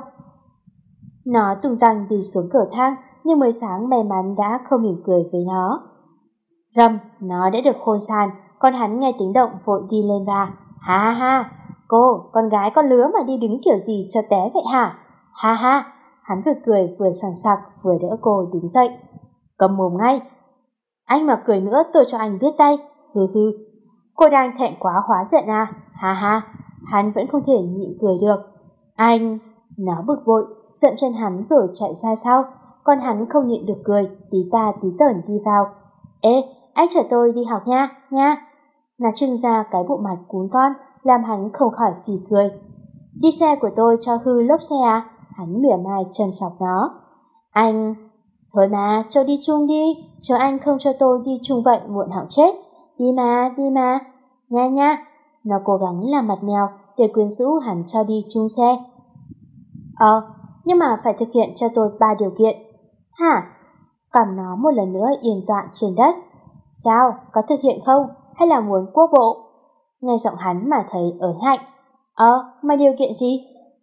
Nó tung tăng đi xuống cửa thang, nhưng mới sáng may mắn đã không mỉm cười với nó. Rầm, nó đã được hôn sàn, còn hắn nghe tiếng động vội đi lên và ha ha ha, cô, con gái con lứa mà đi đứng kiểu gì cho té vậy hả? Ha ha, hắn vừa cười vừa sảng sặc vừa đỡ cô đứng dậy. Cầm mồm ngay. Anh mà cười nữa tôi cho anh biết tay. Hừ hừ. Cô đang thẹn quá hóa giận à? Ha ha. Hắn vẫn không thể nhịn cười được. Anh... Nó bực bội, giận chân hắn rồi chạy ra sau. Còn hắn không nhịn được cười, tí ta tí tởn đi vào. Ê, anh chở tôi đi học nha. Nó trưng ra cái bộ mặt cún con, làm hắn không khỏi phì cười. Đi xe của tôi cho hư lốp xe à? Hắn mỉa mai châm chọc nó. Anh... Thôi mà, cho đi chung đi, cho anh không cho tôi đi chung vậy muộn hỏng chết. Đi mà, nha. Nó cố gắng làm mặt mèo để quyến rũ hắn cho đi chung xe. nhưng mà phải thực hiện cho tôi 3 điều kiện. Hả? Cầm nó một lần nữa yên tọa trên đất. Sao? Có thực hiện không? Hay là muốn quốc bộ? Nghe giọng hắn mà thấy ớn lạnh. Mà điều kiện gì?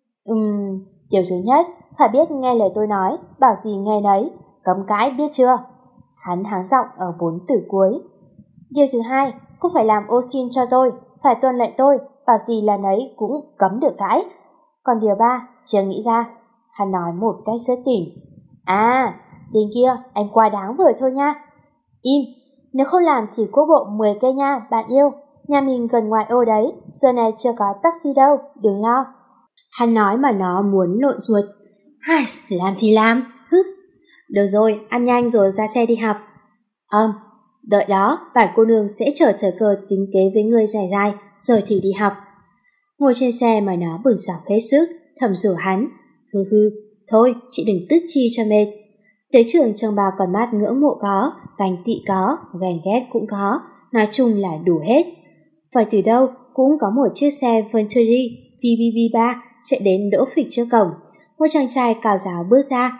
Điều thứ nhất, phải biết nghe lời tôi nói, bảo gì nghe nấy, cấm cãi biết chưa? Hắn háng giọng ở 4 từ cuối. Điều thứ hai, cũng phải làm ô xin cho tôi, phải tuân lệnh tôi, bảo gì là nấy cũng cấm được cãi. Còn điều 3, chưa nghĩ ra. Hắn nói một cách rất tỉnh. Tên kia, anh quá đáng vừa thôi nha. Im, nếu không làm thì quốc bộ 10 cây nha, bạn yêu. Nhà mình gần ngoại ô đấy, giờ này chưa có taxi đâu, đừng lo. Hắn nói mà nó muốn lộn ruột. Hai, làm thì làm. Được rồi, ăn nhanh rồi ra xe đi học. Đợi đó, bản cô nương sẽ chờ thời cơ tính kế với người dài dài, rồi thì đi học. Ngồi trên xe mà nó bừng sọc hết sức, thầm rủa hắn. Thôi, chị đừng tức chi cho mệt. Tới trường trông bao con mắt ngưỡng mộ có, ganh tị có, ghen ghét cũng có, nói chung là đủ hết. Phải từ đâu cũng có một chiếc xe Venturi VBB3 chạy đến đỗ phịch trước cổng. Một chàng trai cao giáo bước ra.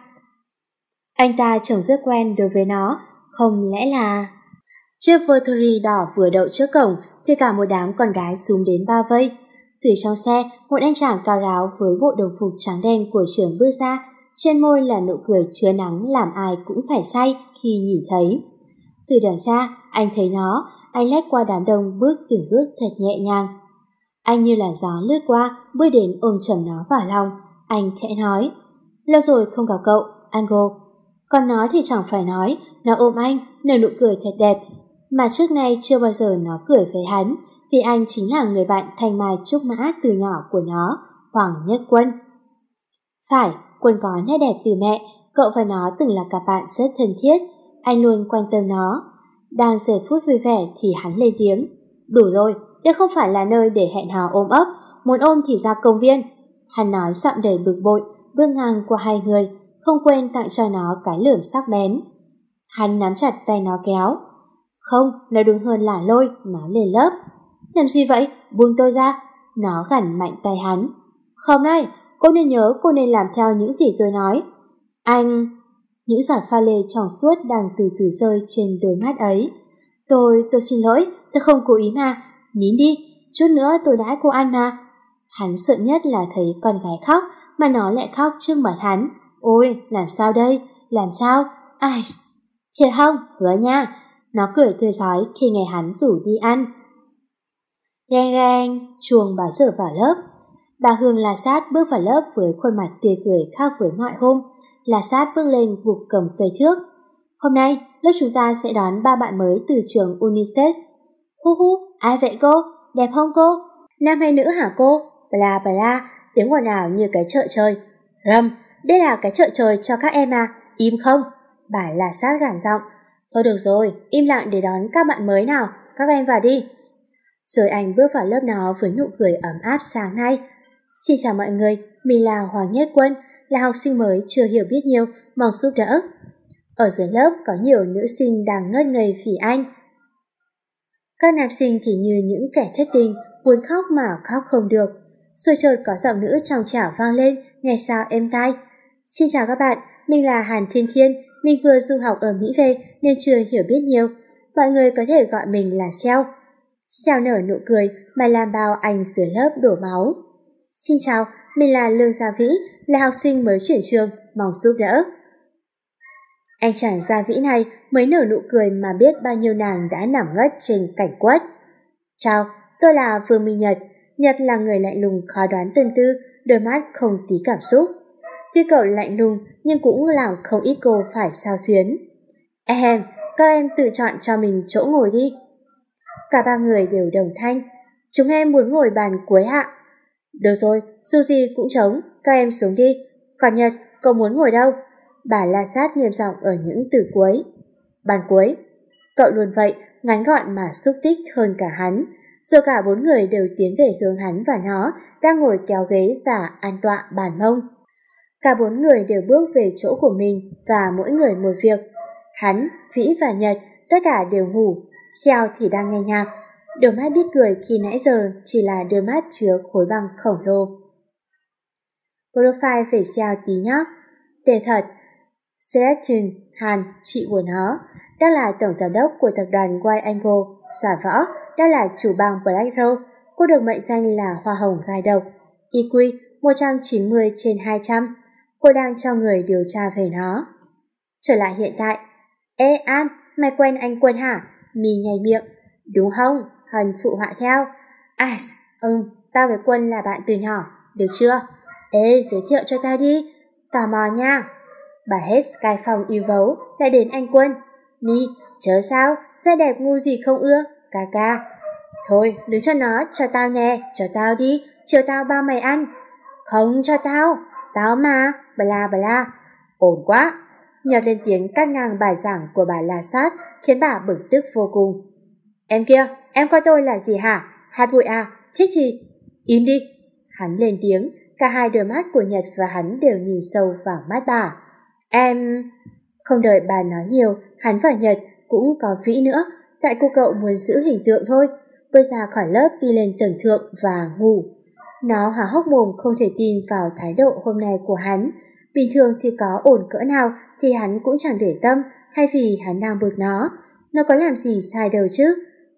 Anh ta trông rất quen đối với nó, không lẽ là... Chiếc Venturi đỏ vừa đậu trước cổng thì cả một đám con gái xúm đến bao vây. Từ trong xe, một anh chàng cao ráo với bộ đồng phục trắng đen của trường bước ra, trên môi là nụ cười chứa nắng làm ai cũng phải say khi nhìn thấy. Từ đằng xa, anh thấy nó, anh lách qua đám đông bước từng bước thật nhẹ nhàng. Anh như làn gió lướt qua, bước đến ôm chầm nó vào lòng. Anh khẽ nói, lâu rồi không gặp cậu, Ango. Còn nó thì chẳng phải nói, nó ôm anh, nở nụ cười thật đẹp. Mà trước nay chưa bao giờ nó cười với hắn, vì anh chính là người bạn thanh mai trúc mã từ nhỏ của nó, Hoàng Nhất Quân. Phải, Quân có nét đẹp từ mẹ, cậu và nó từng là cặp bạn rất thân thiết, anh luôn quan tâm nó. Đang giây phút vui vẻ thì hắn lên tiếng. Đủ rồi, đây không phải là nơi để hẹn hò ôm ấp, muốn ôm thì ra công viên. Hắn nói giọng đầy bực bội, bước ngang qua hai người, không quên tặng cho nó cái lườm sắc bén. Hắn nắm chặt tay nó kéo. Không, nói đúng hơn là lôi nó lên lớp. Làm gì vậy? Buông tôi ra. Nó gằn mạnh tay hắn. Không đây, cô nên nhớ cô nên làm theo những gì tôi nói. Anh... Những giọt pha lê trong suốt đang từ từ rơi trên đôi mắt ấy. Tôi xin lỗi, tôi không cố ý mà. Nín đi, chút nữa tôi đãi cô ăn mà. Hắn sợ nhất là thấy con gái khóc, mà nó lại khóc trước mặt hắn. Ôi, làm sao đây? Làm sao? Ai... Thiệt không? Hứa nha. Nó cười tươi rói khi nghe hắn rủ đi ăn. Reng reng, chuông báo giờ vào lớp. Bà Hương La Sát bước vào lớp với khuôn mặt tươi cười khác với mọi hôm. La Sát bước lên bục cầm cây thước. Hôm nay, lớp chúng ta sẽ đón 3 bạn mới từ trường Unistes. Ai vậy cô? Đẹp không cô? Nam hay nữ hả cô? Bla bla, tiếng ồn ào như cái chợ trời. Rầm, đây là cái chợ trời cho các em à? Im không? Bà La Sát gằn giọng. Thôi được rồi, im lặng để đón các bạn mới nào, các em vào đi. Rồi anh bước vào lớp nó với nụ cười ấm áp sáng nay. Xin chào mọi người, mình là Hoàng Nhất Quân, là học sinh mới chưa hiểu biết nhiều, mong giúp đỡ. Ở dưới lớp có nhiều nữ sinh đang ngất ngây vì anh. Các nam sinh thì như những kẻ thất tình, muốn khóc mà khóc không được. Rồi chợt có giọng nữ trong trẻo vang lên, nghe sao êm tai. Xin chào các bạn, mình là Hàn Thiên Thiên, mình vừa du học ở Mỹ về nên chưa hiểu biết nhiều. Mọi người có thể gọi mình là Seo. Seo nở nụ cười mà làm bao anh dưới lớp đổ máu. Xin chào, mình là Lương Gia Vĩ, là học sinh mới chuyển trường, mong giúp đỡ. Anh chàng Gia Vĩ này mới nở nụ cười mà biết bao nhiêu nàng đã nằm ngất trên cảnh quất. Chào, tôi là Vương Minh Nhật. Nhật là người lạnh lùng khó đoán tâm tư, đôi mắt không tí cảm xúc. Tuy cậu lạnh lùng nhưng cũng làm không ít cô phải xao xuyến. Các em tự chọn cho mình chỗ ngồi đi. Cả ba người đều đồng thanh. Chúng em muốn ngồi bàn cuối ạ. Được rồi, dù gì cũng trống, các em xuống đi. Còn Nhật, cậu muốn ngồi đâu? Bà La Sát nghiêm giọng ở những từ cuối. Bàn cuối. Cậu luôn vậy, ngắn gọn mà xúc tích hơn cả hắn. Rồi cả bốn người đều tiến về hướng hắn và nó đang ngồi kéo ghế và an tọa bàn mông. Cả bốn người đều bước về chỗ của mình và mỗi người một việc. Hắn, Vĩ và Nhật tất cả đều ngủ. Seo thì đang nghe nhạc. Đôi mắt biết cười khi nãy giờ chỉ là đôi mắt chứa khối băng khổng lồ. Profile phải xào tí nhá. Tên thật, Celestine Han, chị của nó, đang là tổng giám đốc của tập đoàn White Angle, giỏi võ, đang là chủ bang Black Rose. Cô được mệnh danh là Hoa hồng gai độc, IQ 190/200. Cô đang cho người điều tra về nó. Trở lại hiện tại. Ê An, mày quen anh Quân hả? Mi nhảy miệng. Đúng không? Hân phụ họa theo. À, tao với Quân là bạn từ nhỏ, được chưa? Ê, giới thiệu cho tao đi. Tò mò nha. Bà hết cái phòng yêu vấu lại đến anh Quân. Mi, chớ sao, da đẹp ngu gì không ưa, ca ca. Thôi, đừng cho nó, cho tao nè, cho tao đi, chiều tao bao mày ăn. Không cho tao mà, bla bla. Ổn quá. Nhọt lên tiếng cắt ngang bài giảng của bà La Sát khiến bà bực tức vô cùng. Em kia, em coi tôi là gì hả? Hát bụi à, thích thì im đi. Hắn lên tiếng, cả hai đôi mắt của Nhật và hắn đều nhìn sâu vào mắt bà. Em... Không đợi bà nói nhiều, hắn và Nhật cũng có Vĩ nữa, tại cô cậu muốn giữ hình tượng thôi. Bước ra khỏi lớp đi lên tầng thượng và ngủ. Nó há hốc mồm không thể tin vào thái độ hôm nay của hắn. Bình thường thì có ổn cỡ nào thì hắn cũng chẳng để tâm, hay vì hắn đang bực nó. Nó có làm gì sai đâu chứ.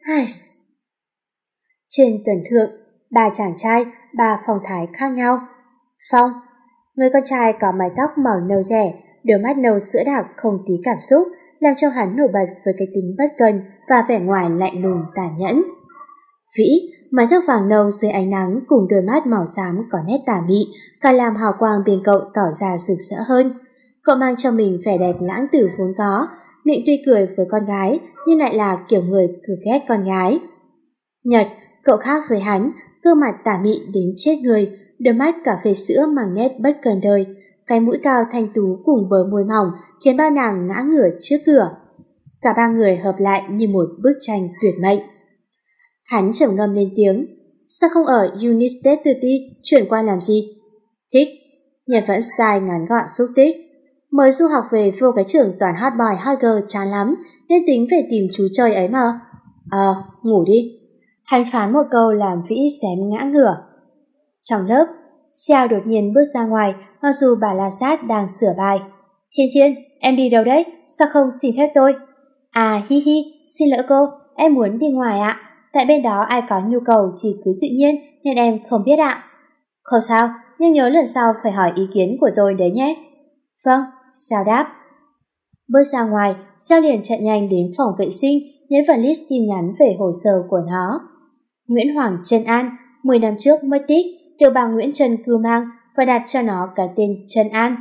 Trên tầng thượng, ba chàng trai, ba phong thái khác nhau. Phong, người con trai có mái tóc màu nâu rẻ, đôi mắt nâu sữa đặc không tí cảm xúc, làm cho hắn nổi bật với cái tính bất cần và vẻ ngoài lạnh lùng tàn nhẫn. Vĩ, mái tóc vàng nâu dưới ánh nắng cùng đôi mắt màu xám có nét tà mị, càng làm hào quang bên cậu tỏ ra rực rỡ hơn. Cậu mang cho mình vẻ đẹp lãng tử vốn có, miệng tuy cười với con gái nhưng lại là kiểu người cứ ghét con gái. Nhật, cậu khác với hắn, gương mặt tà mị đến chết người, đôi mắt cà phê sữa mang nét bất cần đời, cái mũi cao thanh tú cùng bờ môi mỏng khiến bao nàng ngã ngửa trước cửa. Cả ba người hợp lại như một bức tranh tuyệt mệnh. Hắn trầm ngâm lên tiếng, sao không ở University chuyển qua làm gì? Thích. Nhật vẫn style ngắn gọn xúc tích. Mới du học về vô cái trường toàn hot boy hot girl chán lắm, nên tính về tìm chú chơi ấy mà. Ngủ đi. Hắn phán một câu làm Vĩ xém ngã ngửa. Trong lớp, Xiao đột nhiên bước ra ngoài, mặc dù bà La Sát đang sửa bài. Thiên Thiên, em đi đâu đấy? Sao không xin phép tôi? À hi hi, xin lỗi cô, em muốn đi ngoài ạ. Tại bên đó ai có nhu cầu thì cứ tự nhiên, nên em không biết ạ. Không sao, nhưng nhớ lần sau phải hỏi ý kiến của tôi đấy nhé. Vâng, Xiao đáp. Bước ra ngoài, Xiao liền chạy nhanh đến phòng vệ sinh, nhấn vào list tin nhắn về hồ sơ của nó. Nguyễn Hoàng Trân An, 10 năm trước mất tích, được bà Nguyễn Trân cưu mang và đặt cho nó cái tên Trân An.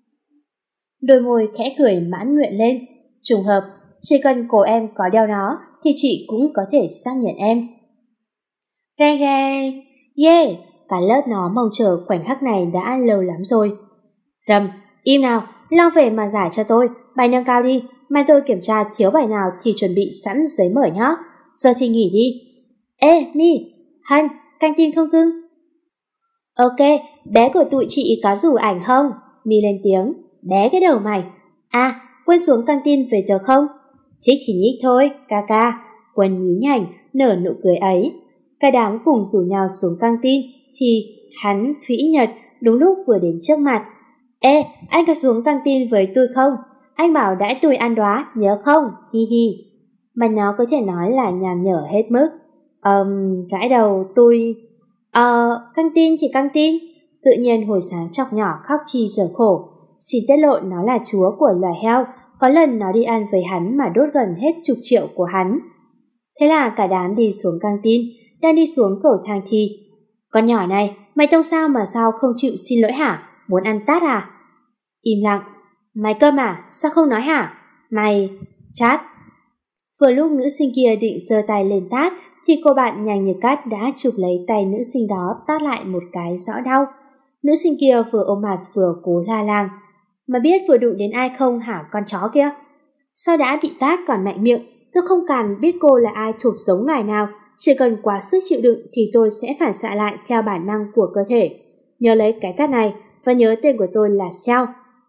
Đôi môi khẽ cười mãn nguyện lên. Trùng hợp, chỉ cần cô em có đeo nó thì chị cũng có thể xác nhận em. Reng reng, yeah, cả lớp nó mong chờ khoảnh khắc này đã lâu lắm rồi. Rầm, im nào, lao về mà giải cho tôi, bài nâng cao đi, mai tôi kiểm tra thiếu bài nào thì chuẩn bị sẵn giấy mở nhá. Giờ thì nghỉ đi. Ê, Mi, Hân, căng tin không cưng? Ok, bé của tụi chị có rủ ảnh không? Mi lên tiếng, bé cái đầu mày. À, Quân xuống căng tin về tớ không? Thích thì nhích thôi, ca ca. Quân nhí nhảnh, nở nụ cười ấy. Cả đám cùng rủ nhau xuống căng tin, thì hắn, Vĩ, Nhật đúng lúc vừa đến trước mặt. Ê, anh có xuống căng tin với tôi không? Anh bảo đãi tôi ăn đóa, nhớ không? Hi hi. Mà nó có thể nói là nhàm nhở hết mức. Gãi đầu tôi... căng tin thì căng tin. Tự nhiên hồi sáng chọc nhỏ khóc chi giờ khổ. Xin tiết lộ nó là chúa của loài heo. Có lần nó đi ăn với hắn mà đốt gần hết chục triệu của hắn. Thế là cả đám đi xuống căng tin. Đang đi xuống cầu thang thì con nhỏ này, mày trông sao mà sao không chịu xin lỗi hả? Muốn ăn tát à? Im lặng. Mày câm à? Sao không nói hả? Mày... Chát. Vừa lúc nữ sinh kia định giơ tay lên tát thì cô bạn nhanh như cát đã chụp lấy tay nữ sinh đó tát lại một cái rõ đau. Nữ sinh kia vừa ôm mặt vừa cố la làng. Mà biết vừa đụng đến ai không hả con chó kia? Sao đã bị tát còn mạnh miệng? Tôi không cần biết cô là ai thuộc giống loài nào. Chỉ cần quá sức chịu đựng thì tôi sẽ phản xạ lại theo bản năng của cơ thể. Nhớ lấy cái tát này và nhớ tên của tôi là Xiao.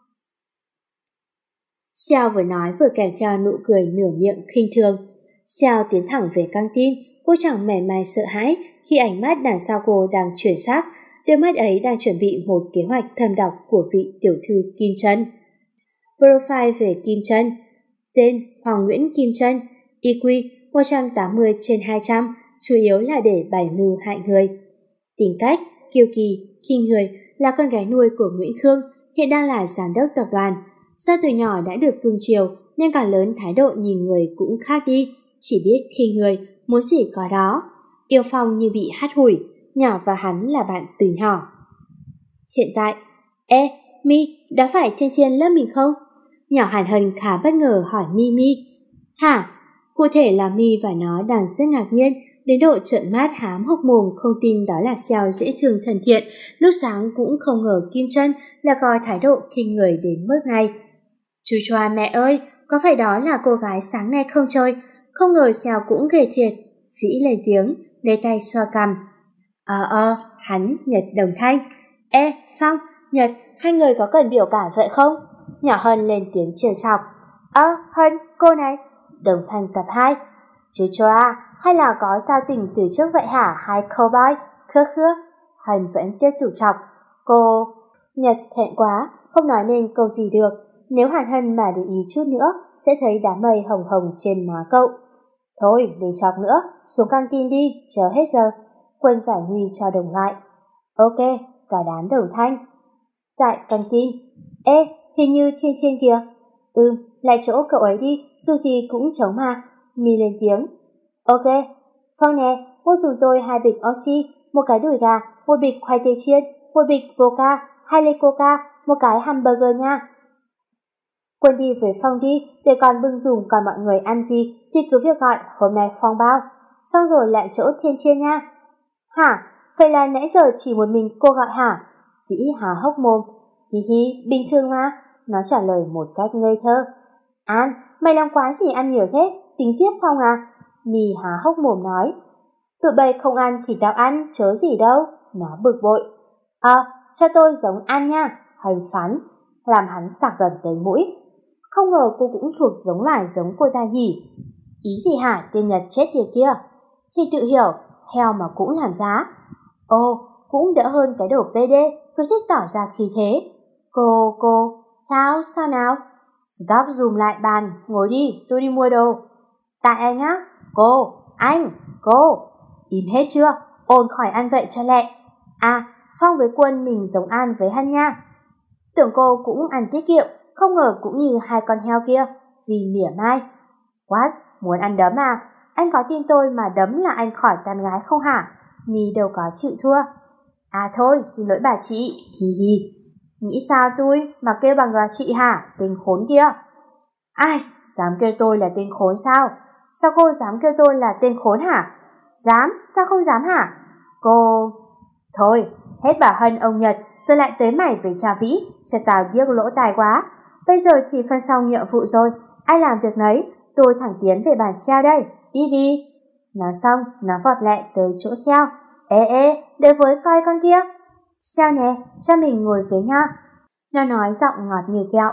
Xiao vừa nói vừa kèm theo nụ cười nửa miệng khinh thường. Xiao tiến thẳng về căng tin. Cô chẳng mảy may sợ hãi khi ánh mắt đằng sau cô đang chuyển sắc. đôi mắt ấy đang chuẩn bị một kế hoạch thâm độc của vị tiểu thư Kim Trân. Profile về Kim Trân: tên Hoàng Nguyễn Kim Trân, IQ 180/200, chủ yếu là để bày mưu hại người. Tính cách kiêu kỳ, khinh người, là con gái nuôi của Nguyễn Khương, hiện đang là giám đốc tập đoàn. Do từ nhỏ đã được cưng chiều nên càng lớn thái độ nhìn người cũng khác đi, chỉ biết khinh người, muốn gì có đó. Yêu Phong như bị hắt hủi, nhỏ và hắn là bạn từ nhỏ. Hiện tại, Mi, đó phải Thiên Thiên lớp mình không? Nhỏ Hàn Hân khá bất ngờ hỏi Mi. Hả? Cụ thể là Mi và nó đang rất ngạc nhiên, đến độ trợn mắt hám hốc mồm không tin đó là Xiao dễ thương thân thiện, lúc sáng cũng không ngờ Kim Trân là coi thái độ khinh người đến mức này. Chú choa mẹ ơi, có phải đó là cô gái sáng nay không chơi? Không ngờ Xiao cũng ghê thiệt. Vĩ lên tiếng, lấy tay xoa cằm. Hắn, Nhật đồng thanh. Phong, Nhật, hai người có cần biểu cảm vậy không? Nhỏ Hân lên tiếng trêu chọc. Hân, cô này. Đồng thanh tập 2. Chú choa, hay là có giao tình từ trước vậy hả hai cowboy? Khứa. Hân vẫn tiếp tục chọc. Cô... Nhật thẹn quá, không nói nên câu gì được. Nếu Hàn Hân mà để ý chút nữa, sẽ thấy đám mây hồng hồng trên má cậu. Thôi, đừng chọc nữa, xuống căng tin đi, chờ hết giờ. Quân giải nguy cho đồng lại. Ok, cả đám đồng thanh. Tại căng tin. Hình như Thiên Thiên kìa. Lại chỗ cậu ấy đi, dù gì cũng trống mà. Mi lên tiếng. Ok, Phong nè, mua dùm tôi 2 bịch oxy, 1 cái đùi gà, 1 bịch khoai tây chiên, 1 bịch Coca, 2 ly Coca, 1 cái hamburger nha. Quân đi với Phong đi, để con bưng dùm, còn mọi người ăn gì thì cứ việc gọi, hôm nay Phong bao. Xong rồi lại chỗ Thiên Thiên nha. Hả? Vậy là nãy giờ chỉ một mình cô gọi hả? Vĩ há hốc mồm. Bình thường mà. Nó trả lời một cách ngây thơ. An, mày làm quá gì ăn nhiều thế? Tính giết Phong à? Mi há hốc mồm nói. Tụi bay không ăn thì tao ăn, chớ gì đâu. Nó bực bội. Cho tôi giống An nha. Hân phán, làm hắn sặc gần tới mũi. Không ngờ cô cũng thuộc giống loài giống cô ta nhỉ. Ý gì hả tên Nhật chết tiệt kia? Thì tự hiểu, heo mà cũng làm giá. Cũng đỡ hơn cái đồ PD, cứ thích tỏ ra khí thế. Cô, sao nào? Stop zoom lại bàn, ngồi đi, tôi đi mua đồ. Tại anh á? Cô. Im hết chưa? Ôn khỏi ăn vậy cho lẹ. Phong với Quân mình giống An với Hân nha. Tưởng cô cũng ăn tiết kiệm, không ngờ cũng như hai con heo kia, vì mỉa mai. What? Muốn ăn đấm à? Anh có tin tôi mà đấm là anh khỏi tán gái không hả? Mi đâu có chịu thua. Thôi, xin lỗi bà chị, Nghĩ sao tôi mà kêu bằng là chị hả, tên khốn kia? Ai, dám kêu tôi là tên khốn sao? Sao cô dám kêu tôi là tên khốn hả? Dám, sao không dám hả? Cô... Thôi, hết bà Hân ông Nhật, giờ lại tới mày với cha Vĩ, cho tao điếc lỗ tai quá. Bây giờ thì phân xong nhiệm vụ rồi, ai làm việc nấy, tôi thẳng tiến về bàn Xiao đây, đi. Nói xong, nó vọt lẹ tới chỗ Xiao. Để với coi con kia. Xiao nè, cho mình ngồi với nhau. Nó nói giọng ngọt như kẹo.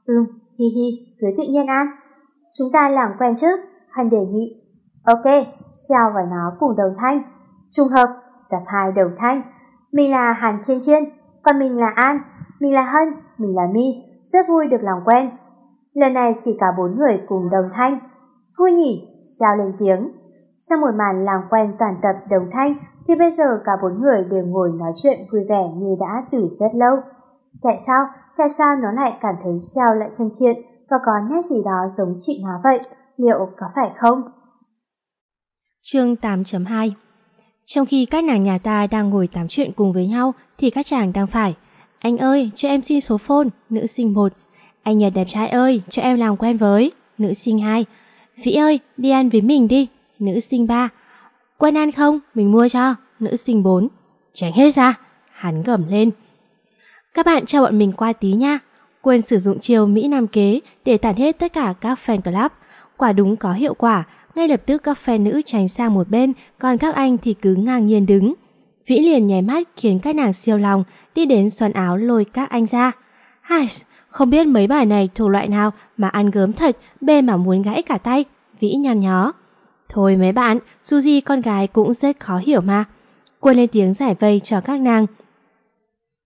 Cứ tự nhiên An. Chúng ta làm quen chứ, Hân đề nghị. Ok, Xiao và nó cùng đồng thanh. Trùng hợp, tập 2 đồng thanh. Mình là Hàn Thiên Thiên, còn mình là An. Mình là Hân, mình là Mi. Rất vui được làm quen. Lần này thì cả 4 người cùng đồng thanh. Vui nhỉ, Xiao lên tiếng. Sau một màn làm quen toàn tập đồng thanh thì bây giờ cả 4 người đều ngồi nói chuyện vui vẻ như đã từ rất lâu. Tại sao nó lại cảm thấy Xiao lại thân thiện và có nét gì đó giống chị nó vậy? Liệu có phải không? Chương 8.2. Trong khi các nàng nhà ta đang ngồi tám chuyện cùng với nhau thì các chàng đang phải. Anh ơi, cho em xin số phone. Nữ sinh 1. Anh Nhật đẹp trai ơi, cho em làm quen với. Nữ sinh 2. Vĩ ơi, đi ăn với mình đi. Nữ sinh 3. Quân ăn không? Mình mua cho. Nữ sinh 4. Tránh hết ra. Hắn gầm lên. Các bạn cho bọn mình qua tí nha. Quân sử dụng chiêu Mỹ Nam kế để tản hết tất cả các fan club. Quả đúng có hiệu quả. Ngay lập tức các fan nữ tránh sang một bên, còn các anh thì cứ ngang nhiên đứng. Vĩ liền nháy mắt khiến các nàng siêu lòng, đi đến xoắn áo lôi các anh ra. Không biết mấy bài này thuộc loại nào mà ăn gớm thật, bê mà muốn gãy cả tay. Vĩ nhăn nhó. Thôi mấy bạn, dù gì con gái cũng rất khó hiểu mà. Quân lên tiếng giải vây cho các nàng.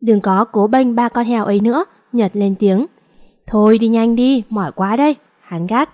Đừng có cố bênh ba con heo ấy nữa, Nhật lên tiếng. Thôi đi nhanh đi, mỏi quá đây, hắn gắt.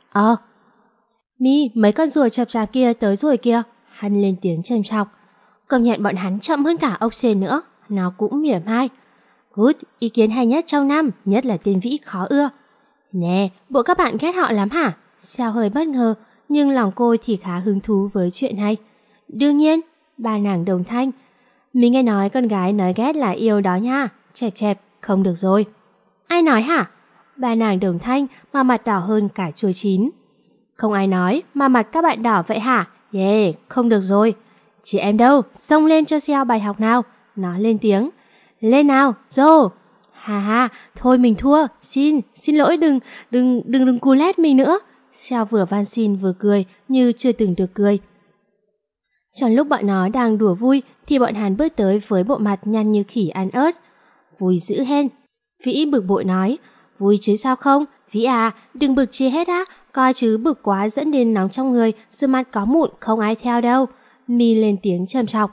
Mi, mấy con rùa chập chạp kia tới rồi kìa, hắn lên tiếng trầm trọng. Công nhận bọn hắn chậm hơn cả ốc sên nữa, nó cũng mỉa mai. Good, ý kiến hay nhất trong năm, nhất là tên Vĩ khó ưa. Nè, bộ các bạn ghét họ lắm hả? Sao hơi bất ngờ, nhưng lòng cô thì khá hứng thú với chuyện này. Đương nhiên, ba nàng đồng thanh. Mình nghe nói con gái nói ghét là yêu đó nha, chẹp chẹp, không được rồi. Ai nói hả? Ba nàng đồng thanh mà mặt đỏ hơn cả chuối chín. Không ai nói mà mặt các bạn đỏ vậy hả? Yeah, không được rồi. Chị em đâu, xông lên cho Seo bài học nào. Nó lên tiếng. Lên nào, Joe. Ha ha, thôi mình thua, xin lỗi, đừng cù lét mình nữa. Seo vừa van xin vừa cười như chưa từng được cười. Trong lúc bọn nó đang đùa vui thì bọn hắn bước tới với bộ mặt nhăn như khỉ ăn ớt. Vui dữ hen. Vĩ bực bội nói. Vui chứ sao không? Vĩ à, đừng bực chi hết á. Coi chứ bực quá dẫn đến nóng trong người, rồi mặt có mụn không ai theo đâu. Mi lên tiếng trầm trọng.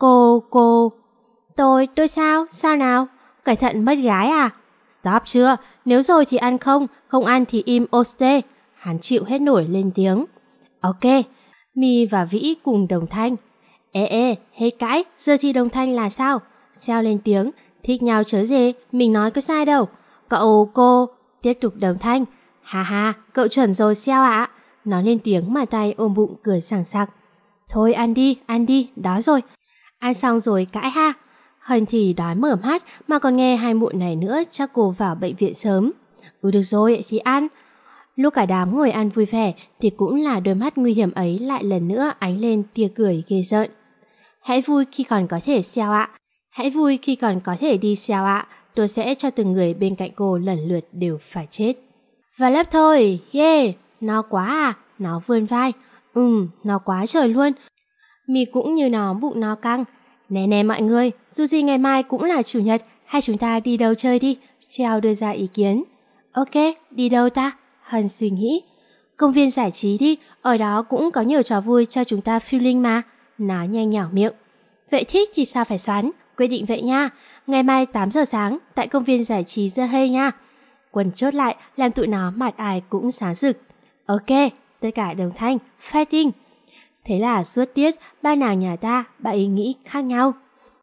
Cô... Tôi sao? Sao nào? Cẩn thận mất gái à? Stop chưa? Nếu rồi thì ăn không ăn thì im oste. Hắn chịu hết nổi lên tiếng. Ok. Mi và Vĩ cùng đồng thanh. Ê, hết cãi, giờ thì đồng thanh là sao? Seo lên tiếng. Thích nhau chớ gì, mình nói có sai đâu. Cô... Tiếp tục đồng thanh. Ha ha, cậu chuẩn rồi Seo ạ. Nó lên tiếng mà tay ôm bụng cười sảng sặc. Thôi ăn đi, đói rồi. Ăn xong rồi cãi ha. Hân thì đói mở mắt mà còn nghe hai mụn này nữa chắc cô vào bệnh viện sớm. Được rồi thì ăn. Lúc cả đám ngồi ăn vui vẻ thì cũng là đôi mắt nguy hiểm ấy lại lần nữa ánh lên tia cười ghê rợn. Hãy vui khi còn có thể Seo ạ. Hãy vui khi còn có thể đi Seo ạ. Tôi sẽ cho từng người bên cạnh cô lần lượt đều phải chết. Và lớp thôi, yeah, nó quá à, nó vươn vai. Nó quá trời luôn. Mi cũng như nó bụng nó căng. Nè mọi người, dù gì ngày mai cũng là chủ nhật, hay chúng ta đi đâu chơi đi? Seo đưa ra ý kiến. Ok, đi đâu ta? Hân suy nghĩ. Công viên giải trí đi, ở đó cũng có nhiều trò vui cho chúng ta feeling mà. Nó nhanh nhỏ miệng. Vậy thích thì sao phải xoắn, quyết định vậy nha. Ngày mai 8 giờ sáng tại công viên giải trí The Hay nha. Quân chốt lại làm tụi nó mặt ai cũng sáng rực. Ok, tất cả đồng thanh, fighting. Thế là suốt tiết, ba nàng nhà ta, ba ý nghĩ khác nhau.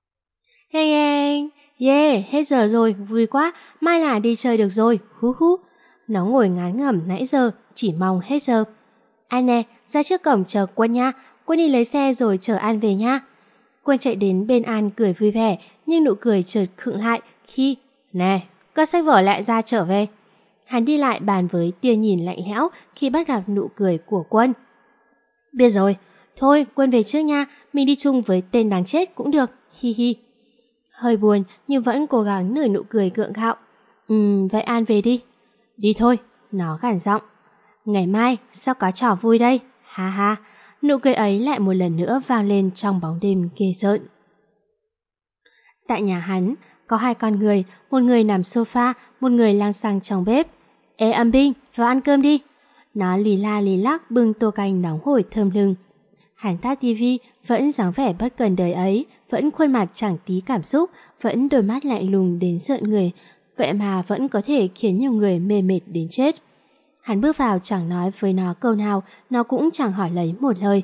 Yeah, hết giờ rồi, vui quá, mai là đi chơi được rồi, hú. Nó ngồi ngán ngẩm nãy giờ, chỉ mong hết giờ. Anh nè, ra trước cổng chờ Quân nha, Quân đi lấy xe rồi chở An về nha. Quân chạy đến bên An cười vui vẻ, nhưng nụ cười chợt khựng lại khi... Nè, cất sách vở lại ra trở về. Hắn đi lại bàn với tia nhìn lạnh lẽo khi bắt gặp nụ cười của Quân. Biết rồi, thôi Quân về trước nha, mình đi chung với tên đáng chết cũng được, hi. Hơi buồn nhưng vẫn cố gắng nở nụ cười gượng gạo. Vậy An về đi. Đi thôi, nó gằn giọng. Ngày mai sao có trò vui đây, ha. Nụ cười ấy lại một lần nữa vang lên trong bóng đêm ghê rợn. Tại nhà hắn có hai con người, một người nằm sofa, một người lang xăng trong bếp. Ê Âm Binh, vào ăn cơm đi. Nó lì la lì lắc bưng tô canh nóng hổi thơm lừng. Hắn tắt tivi, vẫn dáng vẻ bất cần đời ấy, vẫn khuôn mặt chẳng tí cảm xúc, vẫn đôi mắt lạnh lùng đến rợn người, vậy mà vẫn có thể khiến nhiều người mê mệt đến chết. Hắn bước vào chẳng nói với nó câu nào, nó cũng chẳng hỏi lấy một lời.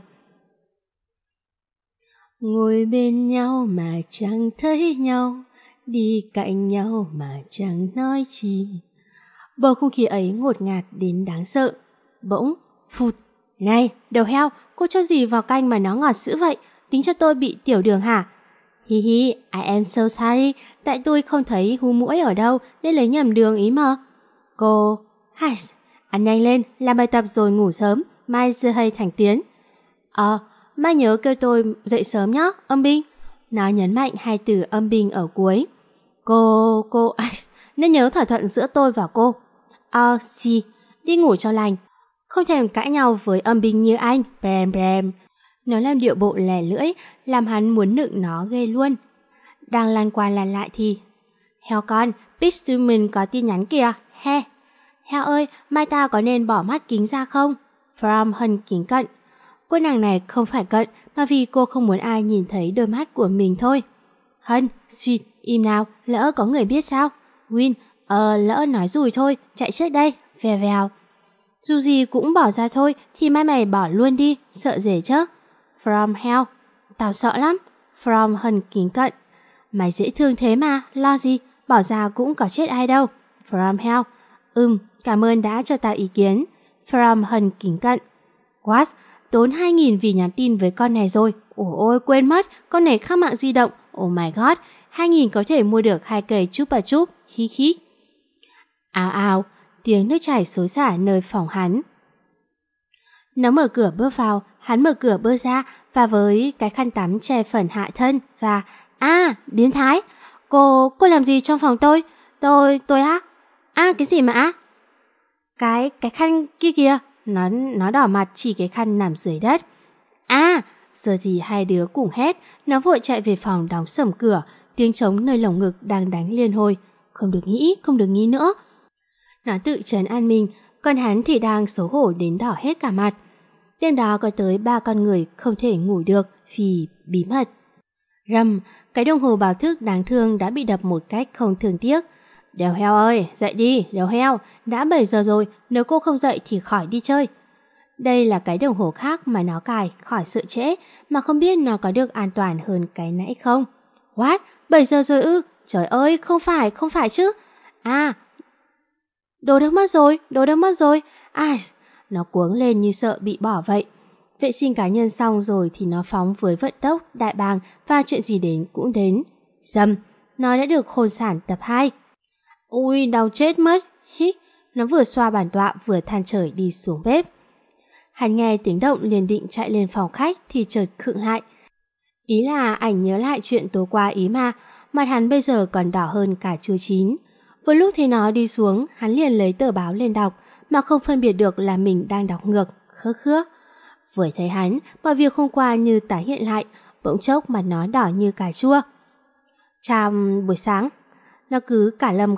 Ngồi bên nhau mà chẳng thấy nhau, đi cạnh nhau mà chẳng nói chi. Bầu không khí ấy ngột ngạt đến đáng sợ. Bỗng, phụt. Này, đầu heo, cô cho gì vào canh mà nó ngọt dữ vậy? Tính cho tôi bị tiểu đường hả? Hi, I am so sorry, tại tôi không thấy hú muỗi ở đâu nên lấy nhầm đường ý mà. Cô... Hai, ăn nhanh lên, làm bài tập rồi ngủ sớm, mai dưa hay thành tiến. Mai nhớ kêu tôi dậy sớm nhá, Âm Binh. Nó nhấn mạnh hai từ âm binh ở cuối. Cô... nên nhớ thỏa thuận giữa tôi và cô. Đi ngủ cho lành. Không thèm cãi nhau với Âm Binh như anh. Brem. Nó làm điệu bộ lẻ lưỡi, làm hắn muốn nựng nó ghê luôn. Đang lăn qua lăn lại thì... Heo con, Pixelman có tin nhắn kìa, he. Heo ơi, mai ta có nên bỏ mắt kính ra không? From Hân kính cận. Cô nàng này không phải cận, mà vì cô không muốn ai nhìn thấy đôi mắt của mình thôi. Hân, suýt, im nào, lỡ có người biết sao? Win, lỡ nói rồi thôi, chạy trước đây, vèo vèo. Dù gì cũng bỏ ra thôi, thì mai mày bỏ luôn đi, sợ gì chứ? From hell, tao sợ lắm. From Hân kính cận. Mày dễ thương thế mà, lo gì, bỏ ra cũng có chết ai đâu. From hell, cảm ơn đã cho tao ý kiến. From Hân kính cận. What? Tốn 2.000 vì nhắn tin với con này rồi. Ôi quên mất, con này khác mạng di động. Oh my god, 2.000 có thể mua được 2 cây chupa chup, hi hi. Ào ào, tiếng nước chảy xối xả nơi phòng hắn. Nó mở cửa bước vào, hắn mở cửa bước ra và với cái khăn tắm che phần hạ thân và biến thái. Cô làm gì trong phòng tôi? Tôi á? Cái gì mà á? Cái khăn kia kìa. Nó đỏ mặt chỉ cái khăn nằm dưới đất. Giờ thì hai đứa cùng hét. Nó vội chạy về phòng đóng sầm cửa. Tiếng trống nơi lồng ngực đang đánh liên hồi. Không được nghĩ nữa. Nó tự trấn an mình, còn hắn thì đang xấu hổ đến đỏ hết cả mặt. Đêm đó có tới 3 con người không thể ngủ được vì bí mật. Rầm, cái đồng hồ báo thức đáng thương đã bị đập một cách không thương tiếc. Đèo heo ơi, dậy đi, đèo heo, đã 7 giờ rồi, nếu cô không dậy thì khỏi đi chơi. Đây là cái đồng hồ khác mà nó cài khỏi sự trễ, mà không biết nó có được an toàn hơn cái nãy không. What? 7 giờ rồi ư? Trời ơi, không phải chứ. Đồ đâu mất rồi. Nó cuống lên như sợ bị bỏ vậy. Vệ sinh cá nhân xong rồi thì nó phóng với vận tốc đại bàng và chuyện gì đến cũng đến. Dầm, nó đã được hôn sản tập 2. Ui, đau chết mất. Hít, nó vừa xoa bàn tọa vừa than trời đi xuống bếp. Hắn nghe tiếng động liền định chạy lên phòng khách thì chợt khựng lại. Ý là ảnh nhớ lại chuyện tối qua ý mà, mặt hắn bây giờ còn đỏ hơn cả chua chín. Vừa lúc thấy nó đi xuống, hắn liền lấy tờ báo lên đọc, mà không phân biệt được là mình đang đọc ngược, khứa. Vừa thấy hắn, mọi việc hôm qua như tái hiện lại, bỗng chốc mặt nó đỏ như cà chua. Chào buổi sáng. Nó cứ cả lầm.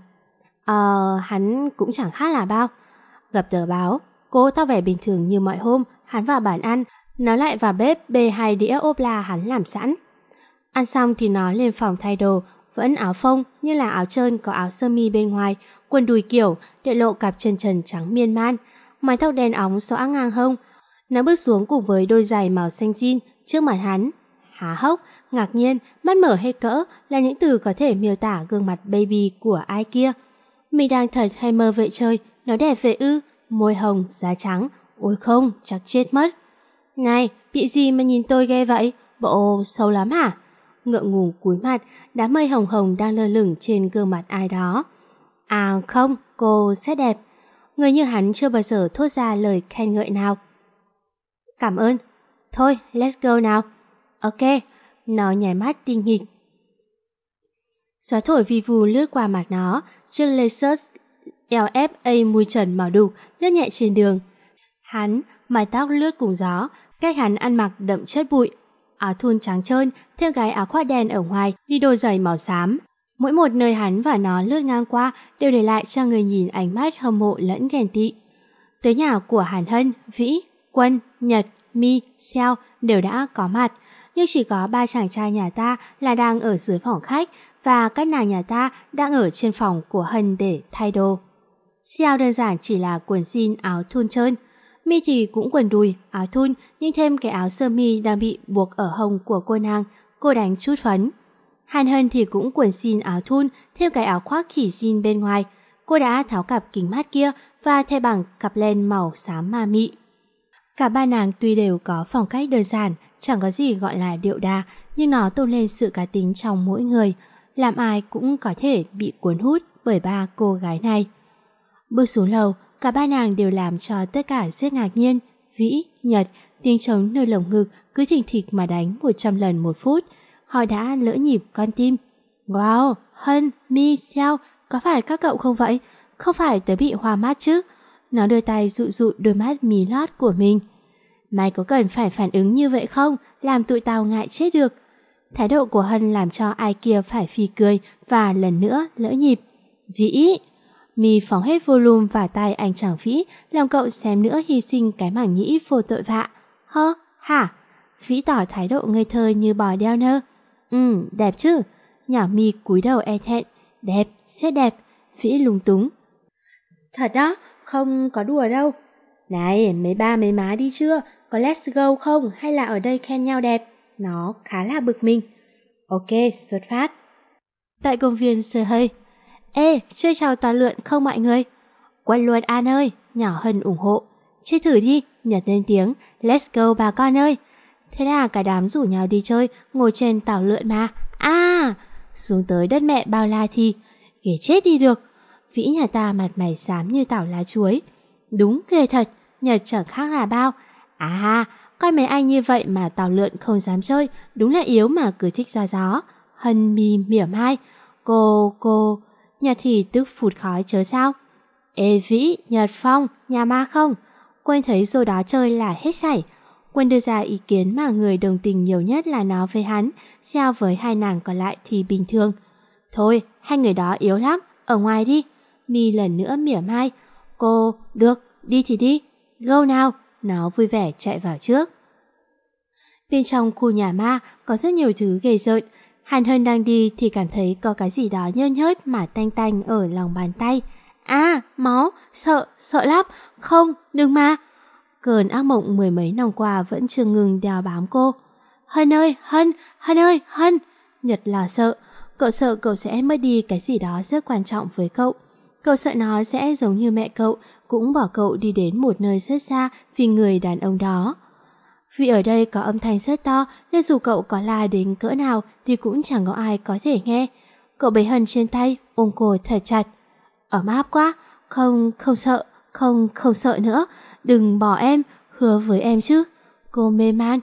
Hắn cũng chẳng khác là bao. Gặp tờ báo, cô tao vẻ bình thường như mọi hôm. Hắn vào bàn ăn, nó lại vào bếp bê 2 đĩa ốp la hắn làm sẵn. Ăn xong thì nó lên phòng thay đồ, vẫn áo phông như là áo trơn có áo sơ mi bên ngoài, quần đùi kiểu để lộ cặp chân trần trắng miên man, mái tóc đen óng xõa ngang hông. Nó bước xuống cùng với đôi giày màu xanh xin trước mặt hắn. Há hốc, ngạc nhiên, mắt mở hết cỡ là những từ có thể miêu tả gương mặt baby của ai kia. Mình đang thật hay mơ vậy trời, nó đẹp vậy ư? Môi hồng, da trắng, ôi không, chắc chết mất. Này, bị gì mà nhìn tôi ghê vậy? Bộ xấu lắm hả? Ngượng ngùng cúi mặt, đám mây hồng hồng đang lơ lửng trên gương mặt ai đó. Không, cô sẽ đẹp. Người như hắn chưa bao giờ thốt ra lời khen ngợi nào. Cảm ơn. Thôi, let's go nào. Ok, nó nháy mắt tinh nghịch. Gió thổi vi vu lướt qua mặt nó, chiếc Lexus LFA mùi trần màu đục lướt nhẹ trên đường. Hắn, mái tóc lướt cùng gió, cách hắn ăn mặc đậm chất bụi, áo thun trắng trơn, thêm cái áo khoác đen ở ngoài, đi đôi giày màu xám. Mỗi một nơi hắn và nó lướt ngang qua đều để lại cho người nhìn ánh mắt hâm mộ lẫn ghen tị. Tới nhà của Hàn Hân, Vĩ, Quân, Nhật, Mi, Seo đều đã có mặt, nhưng chỉ có 3 chàng trai nhà ta là đang ở dưới phòng khách và các nàng nhà ta đang ở trên phòng của Hân để thay đồ. Seo đơn giản chỉ là quần jean áo thun trơn, Mi thì cũng quần đùi, áo thun nhưng thêm cái áo sơ mi đang bị buộc ở hông của cô nàng, cô đánh chút phấn. Hàn Hân thì cũng quần jean áo thun, thêm cái áo khoác khỉ jean bên ngoài. Cô đã tháo cặp kính mát kia và thay bằng cặp len màu xám ma mị. Cả ba nàng tuy đều có phong cách đơn giản, chẳng có gì gọi là điệu đà, nhưng nó tôn lên sự cá tính trong mỗi người, làm ai cũng có thể bị cuốn hút bởi ba cô gái này. Bước xuống lầu, cả ba nàng đều làm cho tất cả rất ngạc nhiên. Vĩ, Nhật, tiếng trống nơi lồng ngực cứ thình thịch mà đánh 100 lần một phút. Họ đã lỡ nhịp con tim. Wow, Hân, Mi, Seo, có phải các cậu không vậy? Không phải tớ bị hoa mắt chứ? Nó đưa tay dụi dụi đôi mắt mí lót của mình. Mày có cần phải phản ứng như vậy không? Làm tụi tao ngại chết được. Thái độ của Hân làm cho ai kia phải phì cười và lần nữa lỡ nhịp. Vĩ! Mi phóng hết volume vào tai anh chàng Vĩ, làm cậu xem nữa hy sinh cái mảng nhĩ vô tội vạ. Hả? Vĩ tỏ thái độ ngây thơ như bò đeo nơ. Đẹp chứ. Nhỏ Mi cúi đầu e thẹn. Đẹp, sẽ đẹp. Vĩ lúng túng. Thật đó, không có đùa đâu. Này, mấy ba mấy má đi chưa? Có let's go không hay là ở đây khen nhau đẹp? Nó khá là bực mình. Ok, xuất phát. Tại công viên Sơ Hây. Ê, chơi trò toán lượn không mọi người? Quên luôn An ơi, nhỏ Hân ủng hộ. Chơi thử đi, Nhật lên tiếng. Let's go bà con ơi. Thế là cả đám rủ nhau đi chơi, ngồi trên tàu lượn mà. Xuống tới đất mẹ bao la thì ghê chết đi được. Vĩ nhà ta mặt mày xám như tảo lá chuối. Đúng ghê thật, Nhật chẳng khác là bao. Coi mấy anh như vậy mà tàu lượn không dám chơi, đúng là yếu mà cứ thích ra gió. Hân Mi mỉa mai. Cô, Nhật thì tức phụt khói chớ sao. Ê Vĩ, Nhật Phong, nhà ma không? Quên thấy rồi đó chơi là hết sảy. Quân đưa ra ý kiến mà người đồng tình nhiều nhất là nó với hắn, sao với hai nàng còn lại thì bình thường. Thôi, hai người đó yếu lắm, ở ngoài đi. Mi lần nữa mỉa mai. Cô, được, đi thì đi. Go nào, nó vui vẻ chạy vào trước. Bên trong khu nhà ma có rất nhiều thứ ghê rợn. Hàn Hân đang đi thì cảm thấy có cái gì đó nhơn nhớt mà tanh tanh ở lòng bàn tay. Máu, sợ lắm. Không, đừng mà. Cơn ác mộng mười mấy năm qua vẫn chưa ngừng đeo bám cô. Hân ơi, Hân. Nhật là sợ. Cậu sợ cậu sẽ mất đi cái gì đó rất quan trọng với cậu. Cậu sợ nó sẽ giống như mẹ cậu, cũng bỏ cậu đi đến một nơi rất xa vì người đàn ông đó. Vì ở đây có âm thanh rất to nên dù cậu có la đến cỡ nào thì cũng chẳng có ai có thể nghe. Cậu bế Hân trên tay, ôm cô thật chặt. Ấm áp quá. Không sợ, không sợ nữa. Đừng bỏ em, hứa với em chứ. Cô mê man.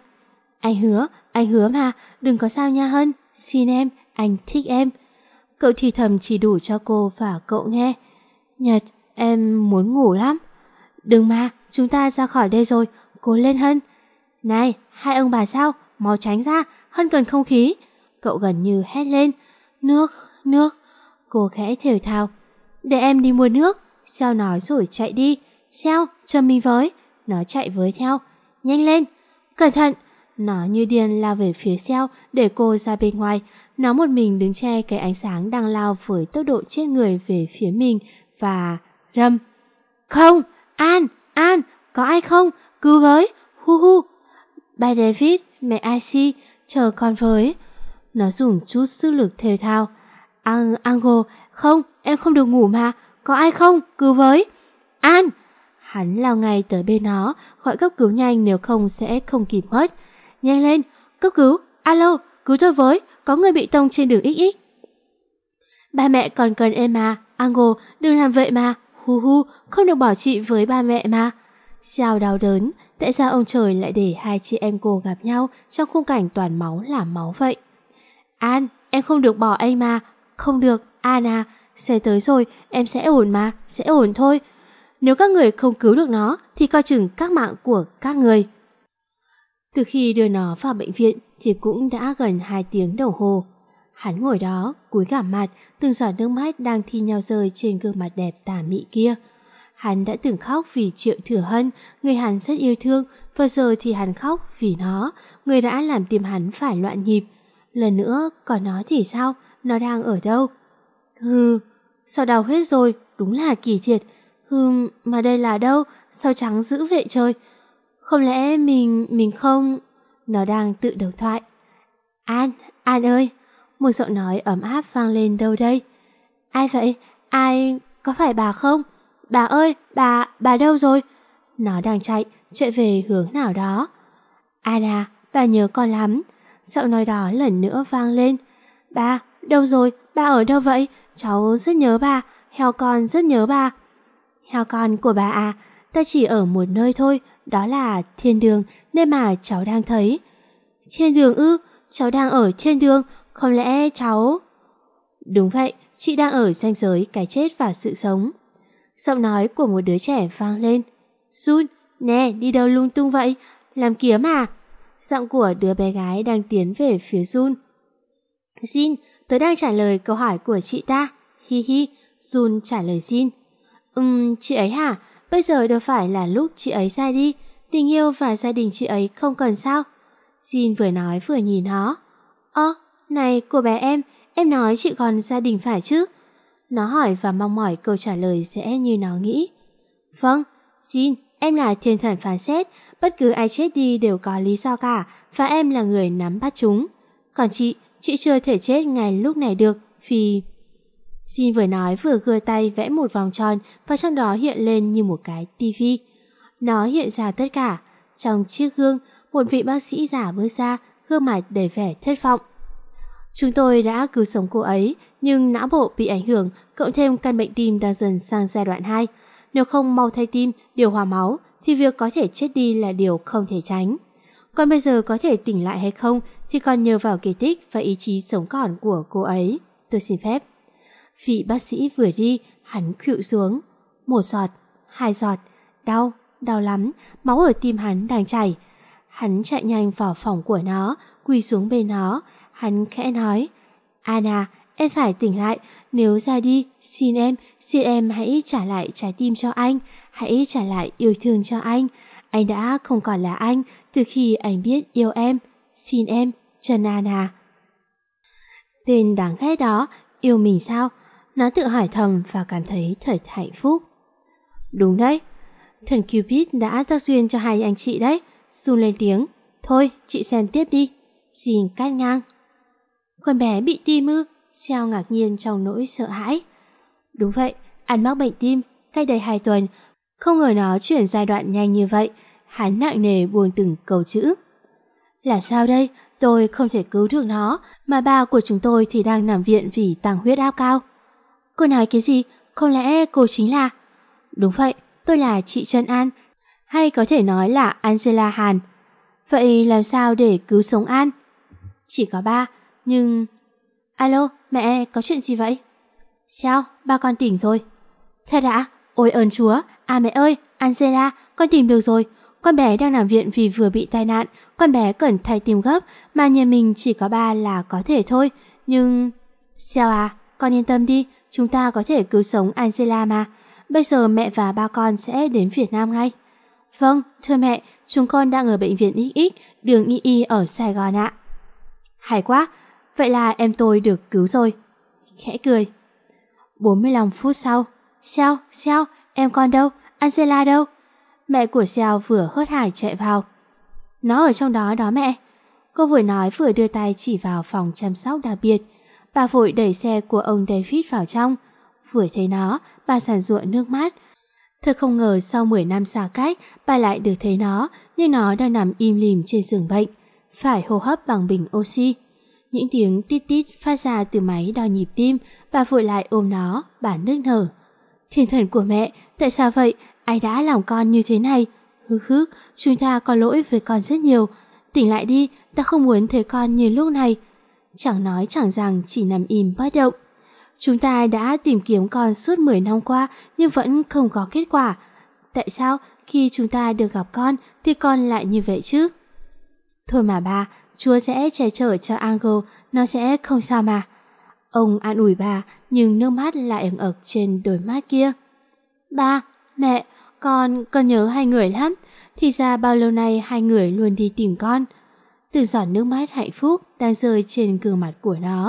Anh hứa mà, đừng có sao nha Hân. Xin em, anh thích em. Cậu thì thầm chỉ đủ cho cô và cậu nghe. Nhật, em muốn ngủ lắm. Đừng mà, chúng ta ra khỏi đây rồi. Cố lên Hân. Này, hai ông bà sao? Mau tránh ra, Hân cần không khí. Cậu gần như hét lên. Nước. Cô khẽ thều thào. Để em đi mua nước. Sao nói rồi chạy đi. Sao, chờ mình với. Nó chạy với theo. Nhanh lên. Cẩn thận. Nó như điên lao về phía Seo để cô ra bên ngoài. Nó một mình đứng che cái ánh sáng đang lao với tốc độ chết người về phía mình và rầm. Không, An, có ai không? Cứu với. Hu. Bà David, mẹ Icy, chờ con với. Nó dùng chút sức lực thều thào. Ango, không, em không được ngủ mà. Có ai không? Cứu với. An! Hắn lao ngay tới bên nó, gọi cấp cứu nhanh nếu không sẽ không kịp mất. Nhanh lên, cấp cứu, alo, cứu tôi với, có người bị tông trên đường XX. Ba mẹ còn cần em mà, Ango, đừng làm vậy mà. Hu, không được bỏ chị với ba mẹ mà. Sao đau đớn, tại sao ông trời lại để hai chị em cô gặp nhau trong khung cảnh toàn máu là máu vậy? An, em không được bỏ anh mà. Không được, An à, xe tới rồi, em sẽ ổn mà, sẽ ổn thôi. Nếu các người không cứu được nó thì coi chừng các mạng của các người. Từ khi đưa nó vào bệnh viện thì cũng đã gần 2 tiếng đồng hồ. Hắn ngồi đó, cúi gằm mặt, từng giọt nước mắt đang thi nhau rơi trên gương mặt đẹp tà mị kia. Hắn đã từng khóc vì Triệu Thừa Hân, người hắn rất yêu thương, và giờ thì hắn khóc vì nó, người đã làm tim hắn phải loạn nhịp. Lần nữa, còn nó thì sao? Nó đang ở đâu? Sao đau hết rồi, đúng là kỳ thiệt. Mà đây là đâu? Sao trắng dữ vậy trời? Không lẽ mình không... Nó đang tự đối thoại. An ơi! Một giọng nói ấm áp vang lên đâu đây. Ai vậy? Ai? Có phải bà không? Bà ơi! Bà đâu rồi? Nó đang chạy về hướng nào đó. Anna, bà nhớ con lắm. Giọng nói đó lần nữa vang lên. Bà, đâu rồi? Bà ở đâu vậy? Cháu rất nhớ bà. Heo con rất nhớ bà. Heo con của bà à? Ta chỉ ở một nơi thôi. Đó là thiên đường, nơi mà cháu đang thấy. Thiên đường ư? Cháu đang ở thiên đường. Không lẽ cháu... Đúng vậy, chị đang ở ranh giới cái chết và sự sống. Giọng nói của một đứa trẻ vang lên. Jun, nè, đi đâu lung tung vậy? Làm kiếm à? Giọng của đứa bé gái đang tiến về phía Jun. Jin, tớ đang trả lời câu hỏi của chị ta. Hi, Jun trả lời Jin. Chị ấy hả? Bây giờ đâu phải là lúc chị ấy ra đi. Tình yêu và gia đình chị ấy không cần sao? Jin vừa nói vừa nhìn nó. Này cô bé em nói chị còn gia đình phải chứ? Nó hỏi và mong mỏi câu trả lời sẽ như nó nghĩ. Vâng, Jin, em là thiên thần phán xét, bất cứ ai chết đi đều có lý do cả, và em là người nắm bắt chúng. Còn chị chưa thể chết ngay lúc này được, vì... Jin vừa nói vừa gđưa tay vẽ một vòng tròn và trong đó hiện lên như một cái tivi. Nó hiện ra tất cả. Trong chiếc gương, một vị bác sĩ già bước ra, gương mặt đầy vẻ thất vọng. Chúng tôi đã cứu sống cô ấy, nhưng não bộ bị ảnh hưởng, cộng thêm căn bệnh tim đang dần sang giai đoạn 2. Nếu không mau thay tim, điều hòa máu, thì việc có thể chết đi là điều không thể tránh. Còn bây giờ có thể tỉnh lại hay không thì còn nhờ vào kỳ tích và ý chí sống còn của cô ấy. Tôi xin phép. Vị bác sĩ vừa đi, hắn khuỵu xuống. 1 giọt, 2 giọt, đau lắm, máu ở tim hắn đang chảy. Hắn chạy nhanh vào phòng của nó, quỳ xuống bên nó. Hắn khẽ nói, Anna, em phải tỉnh lại, nếu ra đi, xin em hãy trả lại trái tim cho anh, hãy trả lại yêu thương cho anh. Anh đã không còn là anh từ khi anh biết yêu em. Xin em, Trần Anna. Tên đáng ghét đó, yêu mình sao? Nó tự hỏi thầm và cảm thấy thật hạnh phúc. Đúng đấy, thần Cupid đã tác duyên cho hai anh chị đấy. Jun lên tiếng, thôi chị xem tiếp đi. Jin cắt ngang. Con bé bị tim ư? Xiao ngạc nhiên trong nỗi sợ hãi. Đúng vậy, anh mắc bệnh tim cách đây 2 tuần. Không ngờ nó chuyển giai đoạn nhanh như vậy. Hắn nặng nề buông từng câu chữ. Làm sao đây? Tôi không thể cứu được nó, mà ba của chúng tôi thì đang nằm viện vì tăng huyết áp cao. Cô nói cái gì? Không lẽ cô chính là... Đúng vậy, tôi là chị Trân An, hay có thể nói là Angela Hàn. Vậy làm sao để cứu sống An? Chỉ có ba, nhưng... Alo, mẹ, có chuyện gì vậy? Sao, ba con tỉnh rồi. Thật ạ? Ôi ơn Chúa, à mẹ ơi, Angela, con tìm được rồi. Con bé đang nằm viện vì vừa bị tai nạn, con bé cần thay tim gấp, mà nhà mình chỉ có ba là có thể thôi. Nhưng... Sao à, con yên tâm đi, chúng ta có thể cứu sống Angela mà. Bây giờ mẹ và ba con sẽ đến Việt Nam ngay. Vâng, thưa mẹ, chúng con đang ở bệnh viện XX, đường Y ở Sài Gòn ạ. Hay quá, vậy là em tôi được cứu rồi. Khẽ cười. 45 phút sau. Xiao, em con đâu? Angela đâu? Mẹ của Xiao vừa hớt hải chạy vào. Nó ở trong đó đó mẹ. Cô vừa nói vừa đưa tay chỉ vào phòng chăm sóc đặc biệt. Bà vội đẩy xe của ông David vào trong. Vừa thấy nó, bà giàn giụa nước mắt. Thật không ngờ sau 10 năm xa cách, bà lại được thấy nó, nhưng nó đang nằm im lìm trên giường bệnh, phải hô hấp bằng bình oxy. Những tiếng tít tít phát ra từ máy đo nhịp tim, bà vội lại ôm nó, bà nức nở. Thiên thần của mẹ, tại sao vậy? Ai đã làm con như thế này? Hứ, chúng ta có lỗi với con rất nhiều. Tỉnh lại đi, ta không muốn thấy con như lúc này. Chẳng nói chẳng rằng, chỉ nằm im bất động. Chúng ta đã tìm kiếm con suốt 10 năm qua nhưng vẫn không có kết quả. Tại sao khi chúng ta được gặp con thì con lại như vậy chứ? Thôi mà bà, Chúa sẽ che chở cho Ango, nó sẽ không sao mà. Ông an ủi bà nhưng nước mắt lại ẩn ực trên đôi mắt kia. Ba, mẹ, con nhớ hai người lắm. Thì ra bao lâu nay hai người luôn đi tìm con. Từ giọt nước mắt hạnh phúc đang rơi trên gương mặt của nó.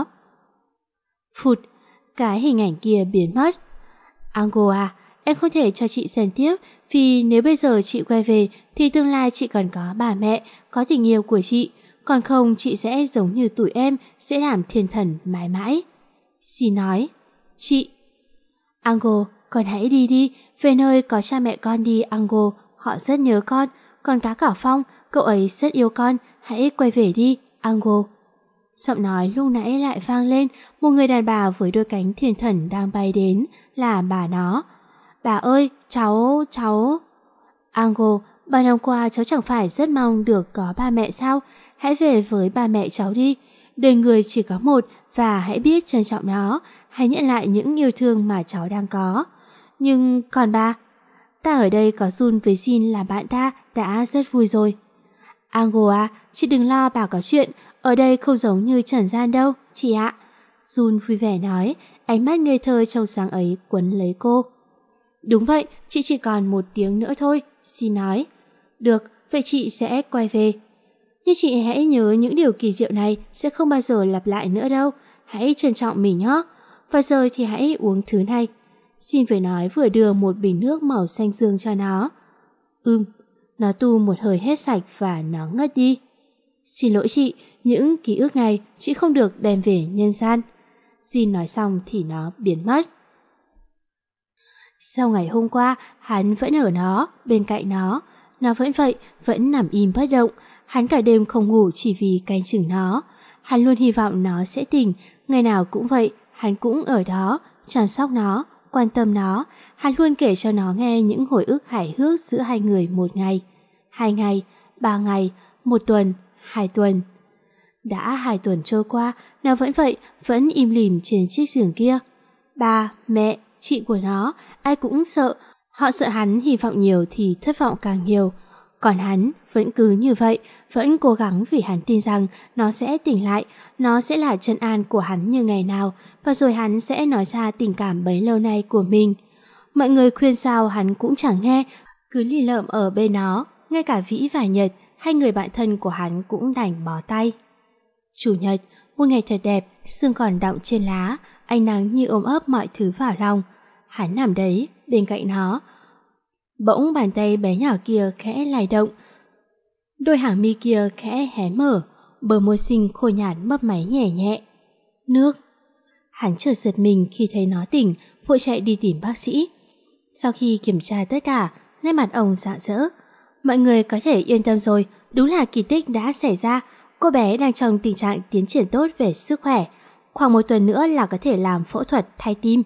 Phụt, cái hình ảnh kia biến mất. Ango à, em không thể cho chị xem tiếp, vì nếu bây giờ chị quay về thì tương lai chị còn có bà mẹ, có tình yêu của chị, còn không chị sẽ giống như tụi em, sẽ làm thiên thần mãi mãi. Xin nói, chị. Ango, con hãy đi đi, về nơi có cha mẹ con đi Ango, họ rất nhớ con, còn cá Cảo Phong, cậu ấy rất yêu con, hãy quay về đi, Ango. Giọng nói lúc nãy lại vang lên, một người đàn bà với đôi cánh thiên thần đang bay đến, là bà nó. Bà ơi, cháu... Ango, bao năm qua cháu chẳng phải rất mong được có ba mẹ sao? Hãy về với ba mẹ cháu đi. Đời người chỉ có một và hãy biết trân trọng nó, hãy nhận lại những yêu thương mà cháu đang có. Nhưng còn ba? Ta ở đây có Jun với Jin là bạn ta đã rất vui rồi. Ango à, chị đừng lo bà có chuyện, ở đây không giống như trần gian đâu, chị ạ. Jun vui vẻ nói, ánh mắt ngây thơ trong sáng ấy quấn lấy cô. Đúng vậy, chị chỉ còn 1 tiếng nữa thôi, Jin nói. Được, vậy chị sẽ quay về. Nhưng chị hãy nhớ những điều kỳ diệu này sẽ không bao giờ lặp lại nữa đâu. Hãy trân trọng mình nhé. Và rồi thì hãy uống thứ này. Xin vừa nói vừa đưa một bình nước màu xanh dương cho nó. Nó tu một hơi hết sạch và nó ngất đi. Xin lỗi chị, những ký ức này chị không được đem về nhân gian. Jin nói xong thì nó biến mất. Sau ngày hôm qua, hắn vẫn ở nó, bên cạnh nó. Nó vẫn vậy, vẫn nằm im bất động. Hắn cả đêm không ngủ chỉ vì canh chừng nó. Hắn luôn hy vọng nó sẽ tỉnh. Ngày nào cũng vậy, hắn cũng ở đó, chăm sóc nó, quan tâm nó. Hắn luôn kể cho nó nghe những hồi ức hài hước giữa hai người 1 ngày, 2 ngày, 3 ngày, 1 tuần, 2 tuần. Đã 2 tuần trôi qua, nó vẫn vậy, vẫn im lìm trên chiếc giường kia. Ba, mẹ, chị của nó, ai cũng sợ. Họ sợ hắn hy vọng nhiều thì thất vọng càng nhiều. Còn hắn vẫn cứ như vậy, vẫn cố gắng vì hắn tin rằng nó sẽ tỉnh lại, nó sẽ là chân an của hắn như ngày nào, và rồi hắn sẽ nói ra tình cảm bấy lâu nay của mình. Mọi người khuyên sao hắn cũng chẳng nghe, cứ lì lợm ở bên nó, ngay cả Vĩ và Nhật, hai người bạn thân của hắn cũng đành bó tay. Chủ nhật, một ngày thật đẹp, sương còn đọng trên lá, ánh nắng như ôm ấp mọi thứ vào lòng. Hắn nằm đấy, bên cạnh nó. Bỗng bàn tay bé nhỏ kia khẽ lay động. Đôi hàng mi kia khẽ hé mở, bờ môi xinh khô nhạt mấp máy nhẹ nhẹ. Nước. Hắn chợt giật mình khi thấy nó tỉnh, vội chạy đi tìm bác sĩ. Sau khi kiểm tra tất cả, nét mặt ông rạng rỡ. Mọi người có thể yên tâm rồi, đúng là kỳ tích đã xảy ra. Cô bé đang trong tình trạng tiến triển tốt về sức khỏe. Khoảng 1 tuần nữa là có thể làm phẫu thuật thay tim.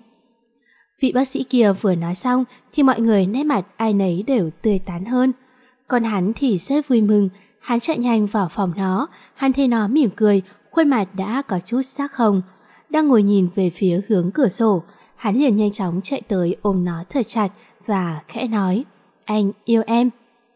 Vị bác sĩ kia vừa nói xong thì mọi người nét mặt ai nấy đều tươi tắn hơn. Còn hắn thì rất vui mừng. Hắn chạy nhanh vào phòng nó. Hắn thấy nó mỉm cười, khuôn mặt đã có chút sắc hồng. Đang ngồi nhìn về phía hướng cửa sổ, hắn liền nhanh chóng chạy tới ôm nó thật chặt và khẽ nói: Anh yêu em.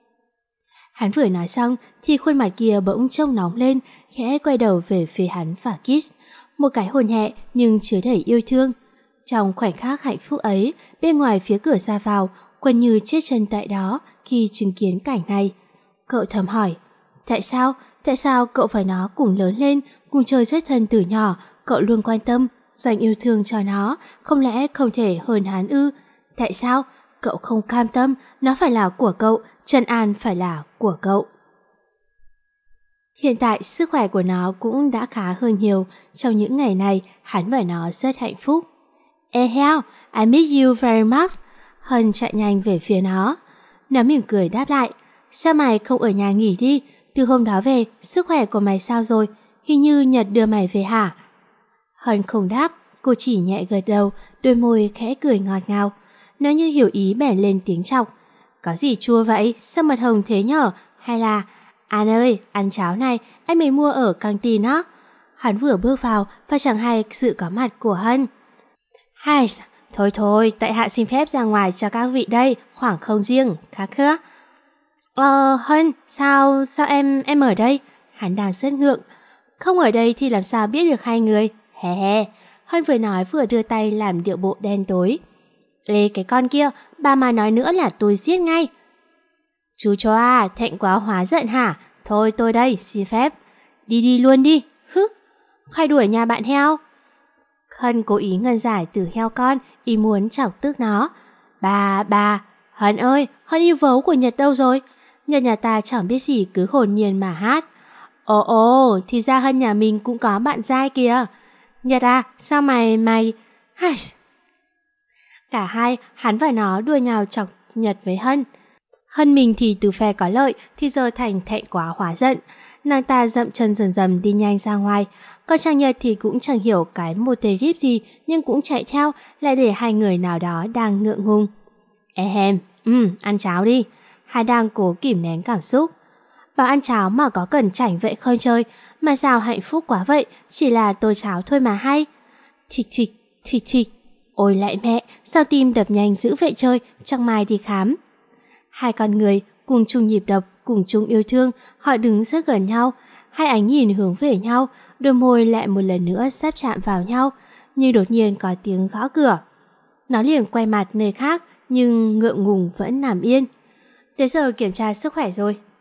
Hắn vừa nói xong thì khuôn mặt kia bỗng trông nóng lên, khẽ quay đầu về phía hắn và kiss. Một cái hôn nhẹ nhưng chứa đầy yêu thương. Trong khoảnh khắc hạnh phúc ấy, bên ngoài phía cửa ra vào, Quân Như chết chân tại đó khi chứng kiến cảnh này. Cậu thầm hỏi, tại sao cậu và nó cùng lớn lên, cùng chơi rất thân từ nhỏ, cậu luôn quan tâm, dành yêu thương cho nó, không lẽ không thể hơn hắn ư? Tại sao cậu không cam tâm, nó phải là của cậu, Trần An phải là của cậu? Hiện tại sức khỏe của nó cũng đã khá hơn nhiều. Trong những ngày này, hắn và nó rất hạnh phúc. Hell, I miss you very much. Hân chạy nhanh về phía nó. Nó mỉm cười đáp lại, sao mày không ở nhà nghỉ đi? Từ hôm đó về, sức khỏe của mày sao rồi? Hình như Nhật đưa mày về hả? Hân không đáp, cô chỉ nhẹ gật đầu, đôi môi khẽ cười ngọt ngào. Nó như hiểu ý bèn lên tiếng chọc. Có gì chua vậy? Sao mật hồng thế nhở? Hay là... An ơi, ăn cháo này, anh mới mua ở căng tin á. Hắn vừa bước vào và chẳng hay sự có mặt của Hân. Hai, thôi, tại hạ xin phép ra ngoài cho các vị đây, khoảng không riêng, khá khứa. Hân, sao em ở đây? Hắn đang rất ngượng. Không ở đây thì làm sao biết được hai người? He. Hân vừa nói vừa đưa tay làm điệu bộ đen tối. Ê, cái con kia, bà mà nói nữa là tôi giết ngay. Chú chó à, thẹn quá hóa giận hả? Thôi tôi đây, xin phép. Đi luôn đi, khai đuổi nhà bạn heo. Hân cố ý ngăn giải từ heo con, ý muốn chọc tức nó. Bà, Hân ơi, Hân yêu vấu của Nhật đâu rồi? Nhật nhà ta chẳng biết gì cứ hồn nhiên mà hát. Ồ, thì ra Hân nhà mình cũng có bạn trai kìa. Nhật à, sao mày... Cả hai, hắn và nó đua nhau chọc Nhật với Hân. Hân mình thì từ phe có lợi thì giờ thành thẹn quá hóa giận. Nàng ta dậm chân dần dần đi nhanh ra ngoài. Còn chàng Nhật thì cũng chẳng hiểu cái một tê ríp gì, nhưng cũng chạy theo, lại để hai người nào đó đang ngượng ngùng. Ăn cháo đi. Hai đang cố kìm nén cảm xúc. Bảo ăn cháo mà có cần chảnh vậy không chơi, mà sao hạnh phúc quá vậy, chỉ là tô cháo thôi mà hay. Thịch. Ôi lại mẹ, sao tim đập nhanh dữ vậy chơi, chẳng mai đi khám. Hai con người cùng chung nhịp đập, cùng chung yêu thương, họ đứng rất gần nhau, hai ánh nhìn hướng về nhau, đôi môi lại một lần nữa sắp chạm vào nhau, nhưng đột nhiên có tiếng gõ cửa. Nó liền quay mặt nơi khác, nhưng ngượng ngùng vẫn nằm yên. Đến giờ kiểm tra sức khỏe rồi.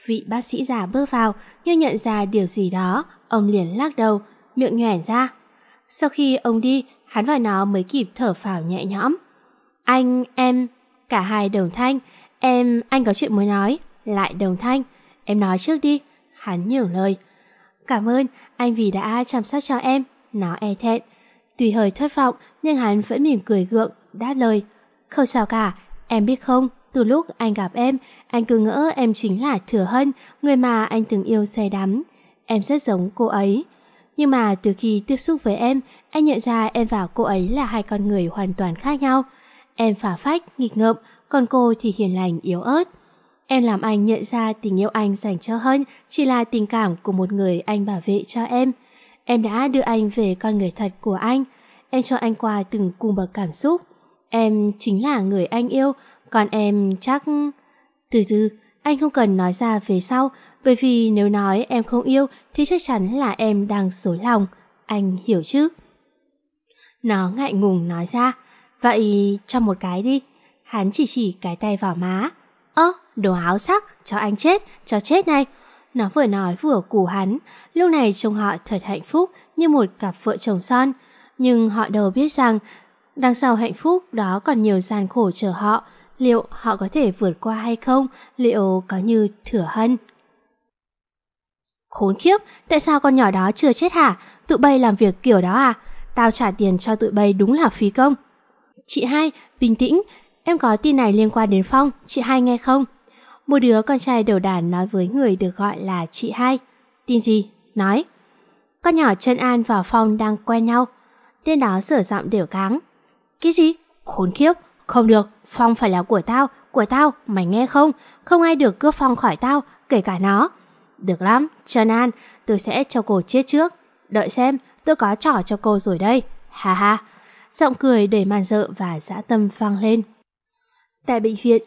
Vị bác sĩ già bước vào, như nhận ra điều gì đó, ông liền lắc đầu, miệng nhoẻn ra. Sau khi ông đi, hắn và nó mới kịp thở phào nhẹ nhõm. Anh, em, cả hai đồng thanh. Anh có chuyện muốn nói. Lại đồng thanh. Em nói trước đi. Hắn nhường lời. Cảm ơn anh vì đã chăm sóc cho em. Nó e thẹn. Tuy hơi thất vọng, nhưng hắn vẫn mỉm cười gượng, đáp lời. Không sao cả, em biết không, từ lúc anh gặp em, anh cứ ngỡ em chính là Thừa Hân, người mà anh từng yêu say đắm. Em rất giống cô ấy. Nhưng mà từ khi tiếp xúc với em, anh nhận ra em và cô ấy là hai con người hoàn toàn khác nhau. Em phá phách, nghịch ngợm, còn cô thì hiền lành, yếu ớt. Em làm anh nhận ra tình yêu anh dành cho Hân chỉ là tình cảm của một người anh bảo vệ cho em. Em đã đưa anh về con người thật của anh. Em cho anh qua từng cung bậc cảm xúc. Em chính là người anh yêu, còn em chắc... Từ từ, anh không cần nói ra về sau, bởi vì nếu nói em không yêu thì chắc chắn là em đang dối lòng. Anh hiểu chứ? Nó ngại ngùng nói ra. Vậy cho một cái đi. Hắn chỉ cái tay vào má. Đồ áo sắc, cho anh chết, cho chết này. Nó vừa nói vừa cù hắn. Lúc này trông họ thật hạnh phúc như một cặp vợ chồng son. Nhưng họ đâu biết rằng đằng sau hạnh phúc đó còn nhiều gian khổ chờ họ. Liệu họ có thể vượt qua hay không? Liệu có như Thừa Hân? Khốn khiếp, tại sao con nhỏ đó chưa chết hả? Tụi bay làm việc kiểu đó à? Tao trả tiền cho tụi bay đúng là phí công. Chị hai, bình tĩnh. Em có tin này liên quan đến Phong, chị hai nghe không? Một đứa con trai đầu đàn nói với người được gọi là chị hai. Tin gì? Nói. Con nhỏ Trân An và Phong đang quen nhau. Tên đó sửa giọng đều cáng. Cái gì? Khốn khiếp, không được, Phong phải là của tao, mày nghe không? Không ai được cướp Phong khỏi tao, kể cả nó. Được lắm, Trân An, tôi sẽ cho cô chết trước. Đợi xem, tôi có trò cho cô rồi đây. Ha ha. Giọng cười đầy màn rợ và dã tâm vang lên. Tại bệnh viện.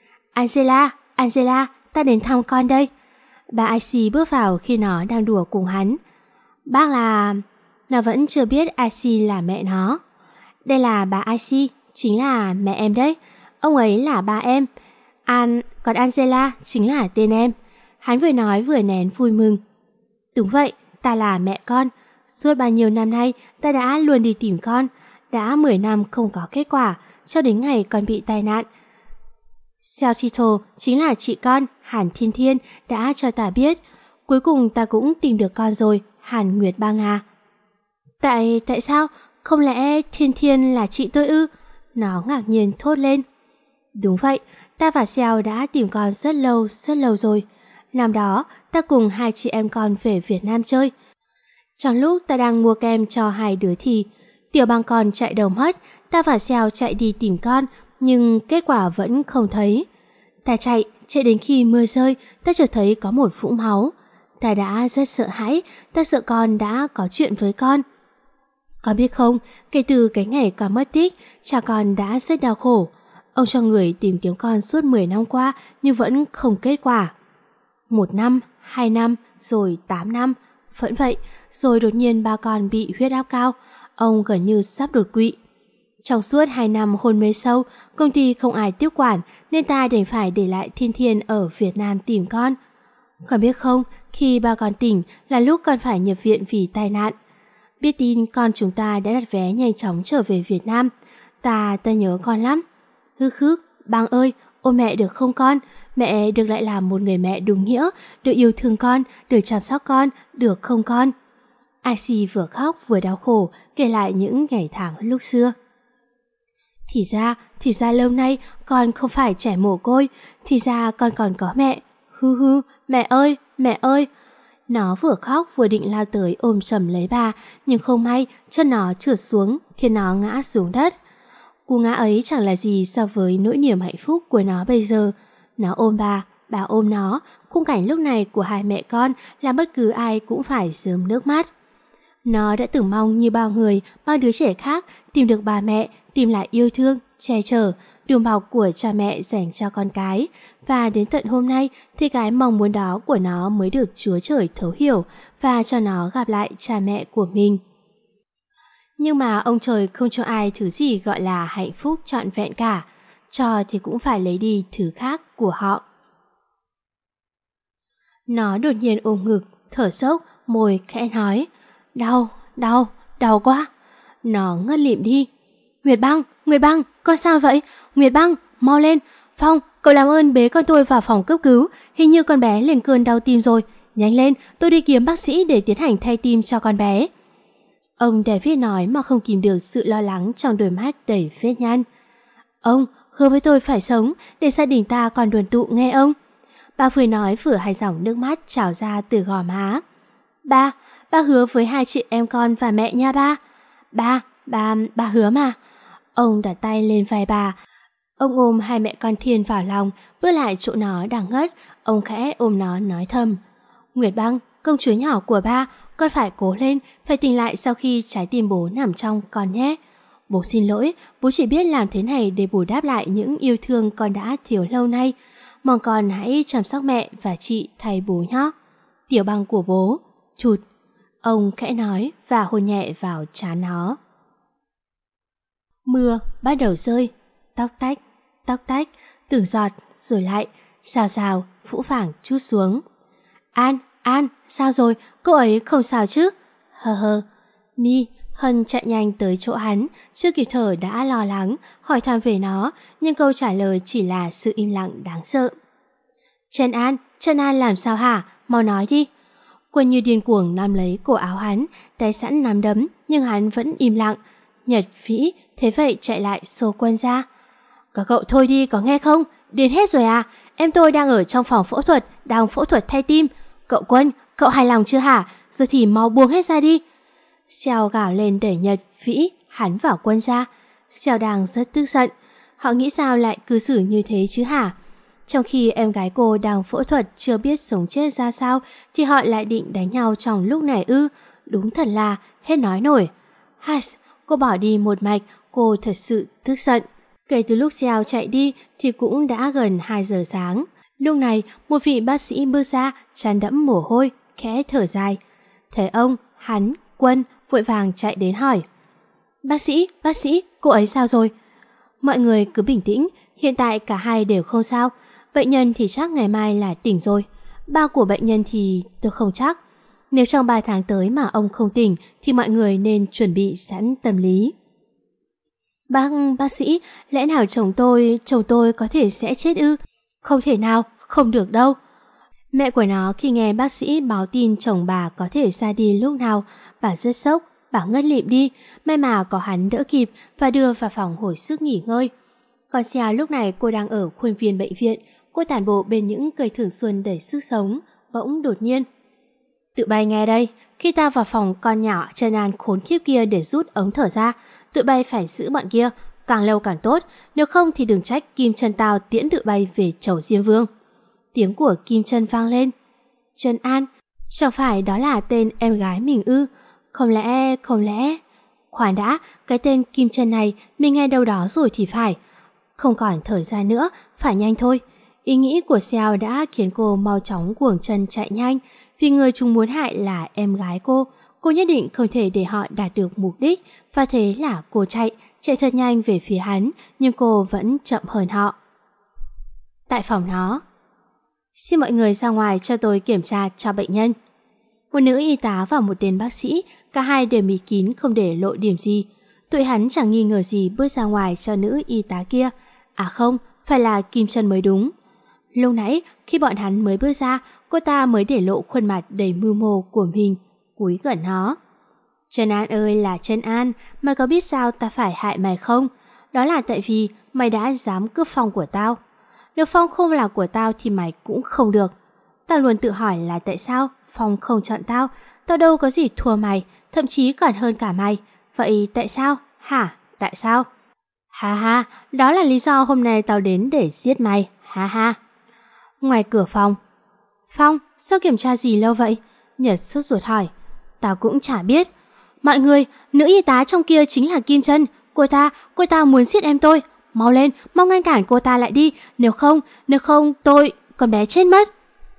Angela, ta đến thăm con đây. Bà Icy bước vào khi nó đang đùa cùng hắn. Bác là... Nó vẫn chưa biết Icy là mẹ nó. Đây là bà Icy, chính là mẹ em đấy. Ông ấy là ba em. Còn Angela chính là tên em. Hắn vừa nói vừa nén vui mừng. Đúng vậy, ta là mẹ con. Suốt bao nhiêu năm nay ta đã luôn đi tìm con. Đã 10 năm không có kết quả, cho đến ngày con bị tai nạn. Xiao Tito chính là chị con, Hàn Thiên Thiên đã cho ta biết. Cuối cùng ta cũng tìm được con rồi, Hàn Nguyệt Bang à. Tại sao? Không lẽ Thiên Thiên là chị tôi ư? Nó ngạc nhiên thốt lên. Đúng vậy, ta và Xiao đã tìm con rất lâu rồi. Năm đó, ta cùng hai chị em con về Việt Nam chơi. Trong lúc ta đang mua kem cho hai đứa thì Tiểu Bang con chạy đầu mất. Ta và Xiao chạy đi tìm con, nhưng kết quả vẫn không thấy. Ta chạy đến khi mưa rơi, ta chợt thấy có một vũng máu. Ta đã rất sợ hãi, ta sợ con đã có chuyện với con. Con biết không, kể từ cái ngày con mất tích, cha con đã rất đau khổ. Ông cho người tìm kiếm con suốt 10 năm qua nhưng vẫn không kết quả. 1 năm, 2 năm, rồi 8 năm. Vẫn vậy, rồi đột nhiên ba con bị huyết áp cao. Ông gần như sắp đột quỵ. Trong suốt 2 năm hôn mê sâu, công ty không ai tiếp quản nên ta đành phải để lại Thiên Thiên ở Việt Nam tìm con. Con biết không, khi ba con tỉnh là lúc con phải nhập viện vì tai nạn. Biết tin con chúng ta đã đặt vé nhanh chóng trở về Việt Nam. Ta nhớ con lắm. Hứ, Bang ơi, ôm mẹ được không con? Mẹ được lại làm một người mẹ đúng nghĩa, được yêu thương con, được chăm sóc con, được không con? Icy vừa khóc vừa đau khổ kể lại những ngày tháng lúc xưa. Thì ra lâu nay con không phải trẻ mồ côi, thì ra con còn có mẹ. Mẹ ơi. Nó vừa khóc vừa định lao tới ôm chầm lấy bà, nhưng không may chân nó trượt xuống khiến nó ngã xuống đất. Cú ngã ấy chẳng là gì so với nỗi niềm hạnh phúc của nó bây giờ. Nó ôm bà ôm nó. Khung cảnh lúc này của hai mẹ con làm bất cứ ai cũng phải rơm nước mắt. Nó đã từng mong như bao người, bao đứa trẻ khác tìm được bà mẹ, tìm lại yêu thương, che chở, đùm bọc của cha mẹ dành cho con cái. Và đến tận hôm nay thì cái mong muốn đó của nó mới được Chúa Trời thấu hiểu và cho nó gặp lại cha mẹ của mình. Nhưng mà ông trời không cho ai thứ gì gọi là hạnh phúc trọn vẹn cả, cho thì cũng phải lấy đi thứ khác của họ. Nó đột nhiên ôm ngực, thở dốc, môi khẽ nói: Đau, đau, đau quá. Nó ngất lịm đi. Nguyệt Băng, con sao vậy? Nguyệt Băng, mau lên. Phong, cậu làm ơn bế con tôi vào phòng cấp cứu. Hình như con bé lên cơn đau tim rồi. Nhanh lên, tôi đi kiếm bác sĩ để tiến hành thay tim cho con bé. Ông David nói mà không kìm được sự lo lắng trong đôi mắt đầy vết nhăn. Ông, hứa với tôi phải sống để gia đình ta còn đoàn tụ nghe ông. Bà vừa nói vừa hai dòng nước mắt trào ra từ gò má. Ba hứa với hai chị em con và mẹ nha ba. Ba hứa mà. Ông đặt tay lên vai bà. Ông ôm hai mẹ con Thiên vào lòng, bước lại chỗ nó đang ngất. Ông khẽ ôm nó nói thầm: Nguyệt Băng, công chúa nhỏ của ba, con phải cố lên, phải tỉnh lại sau khi trái tim bố nằm trong con nhé. Bố xin lỗi, bố chỉ biết làm thế này để bù đắp lại những yêu thương con đã thiếu lâu nay. Mong con hãy chăm sóc mẹ và chị thay bố nhé. Tiểu Băng của bố. Chụt. Ông khẽ nói và hôn nhẹ vào trán nó. Mưa bắt đầu rơi. Tóc tách, từng giọt rồi lại, xào xào, phũ phảng chút xuống. An, sao rồi? Cô ấy không sao chứ? Hờ. Hân chạy nhanh tới chỗ hắn, chưa kịp thở đã lo lắng, hỏi thăm về nó, nhưng câu trả lời chỉ là sự im lặng đáng sợ. Trần An làm sao hả? Mau nói đi. Quân như điên cuồng nắm lấy cổ áo hắn, tay sẵn nắm đấm, nhưng hắn vẫn im lặng. Nhật Vĩ thế vậy chạy lại xô Quân ra. Các cậu thôi đi có nghe không? Điên hết rồi à? Em tôi đang ở trong phòng phẫu thuật, đang phẫu thuật thay tim. Cậu Quân, cậu hài lòng chưa hả? Giờ thì mau buông hết ra đi. Xiao gào lên đẩy Nhật Vĩ hắn vào Quân ra. Xiao đang rất tức giận. Họ nghĩ sao lại cư xử như thế chứ hả? Trong khi em gái cô đang phẫu thuật chưa biết sống chết ra sao thì họ lại định đánh nhau trong lúc này ư? Đúng thật là hết nói nổi. Cô bỏ đi một mạch, cô thật sự tức giận. Kể từ lúc Xiao chạy đi thì cũng đã gần 2 giờ sáng. Lúc này một vị bác sĩ bước ra, tràn đẫm mồ hôi, khẽ thở dài. Thấy ông, hắn, Quân vội vàng chạy đến hỏi: Bác sĩ, cô ấy sao rồi? Mọi người cứ bình tĩnh, hiện tại cả hai đều không sao. Bệnh nhân thì chắc ngày mai là tỉnh rồi. Ba của bệnh nhân thì tôi không chắc. Nếu trong 3 tháng tới mà ông không tỉnh thì mọi người nên chuẩn bị sẵn tâm lý. Bác sĩ, lẽ nào chồng tôi có thể sẽ chết ư? Không thể nào, không được đâu. Mẹ của nó khi nghe bác sĩ báo tin chồng bà có thể ra đi lúc nào, bà rất sốc, bà ngất lịm đi. May mà có hắn đỡ kịp và đưa vào phòng hồi sức nghỉ ngơi. Còn Xiao lúc này cô đang ở khuôn viên bệnh viện, cô tản bộ bên những cây thường xuân đầy sức sống. Bỗng đột nhiên: Tụi bay nghe đây, khi ta vào phòng con nhỏ Trần An khốn khiếp kia để rút ống thở ra, tụi bay phải giữ bọn kia, càng lâu càng tốt, nếu không thì đừng trách Kim Chân tao tiễn tụi bay về chầu Diêm Vương. Tiếng của Kim Chân vang lên. Trần An, chẳng phải đó là tên em gái mình ư? Không lẽ... Khoan đã, cái tên Kim Chân này mình nghe đâu đó rồi thì phải. Không còn thời gian nữa, phải nhanh thôi. Ý nghĩ của Xiao đã khiến cô mau chóng cuồng chân chạy nhanh. Vì người chúng muốn hại là em gái cô nhất định không thể để họ đạt được mục đích. Và thế là cô chạy thật nhanh về phía hắn, nhưng cô vẫn chậm hơn họ. Tại phòng nó: Xin mọi người ra ngoài cho tôi kiểm tra cho bệnh nhân. Một nữ y tá và một tên bác sĩ, cả hai đều mì kín không để lộ điểm gì. Tụi hắn chẳng nghi ngờ gì bước ra ngoài cho nữ y tá kia. À không, phải là Kim Chân mới đúng. Lúc nãy khi bọn hắn mới bước ra, cô ta mới để lộ khuôn mặt đầy mưu mô của mình, cúi gần nó. Trần An ơi là Trần An, mày có biết sao ta phải hại mày không? Đó là tại vì mày đã dám cướp Phong của tao. Nếu Phong không là của tao thì mày cũng không được. Tao luôn tự hỏi là tại sao Phong không chọn tao. Tao đâu có gì thua mày, thậm chí còn hơn cả mày. Vậy tại sao? Hả? Tại sao? Ha, đó là lý do hôm nay tao đến để giết mày. Ha. Ngoài cửa phòng: Phong, sao kiểm tra gì lâu vậy? Nhật sốt ruột hỏi. Tao cũng chả biết. Mọi người, nữ y tá trong kia chính là Kim Chân. Cô ta muốn giết em tôi. Mau lên, mau ngăn cản cô ta lại đi. Nếu không con bé chết mất.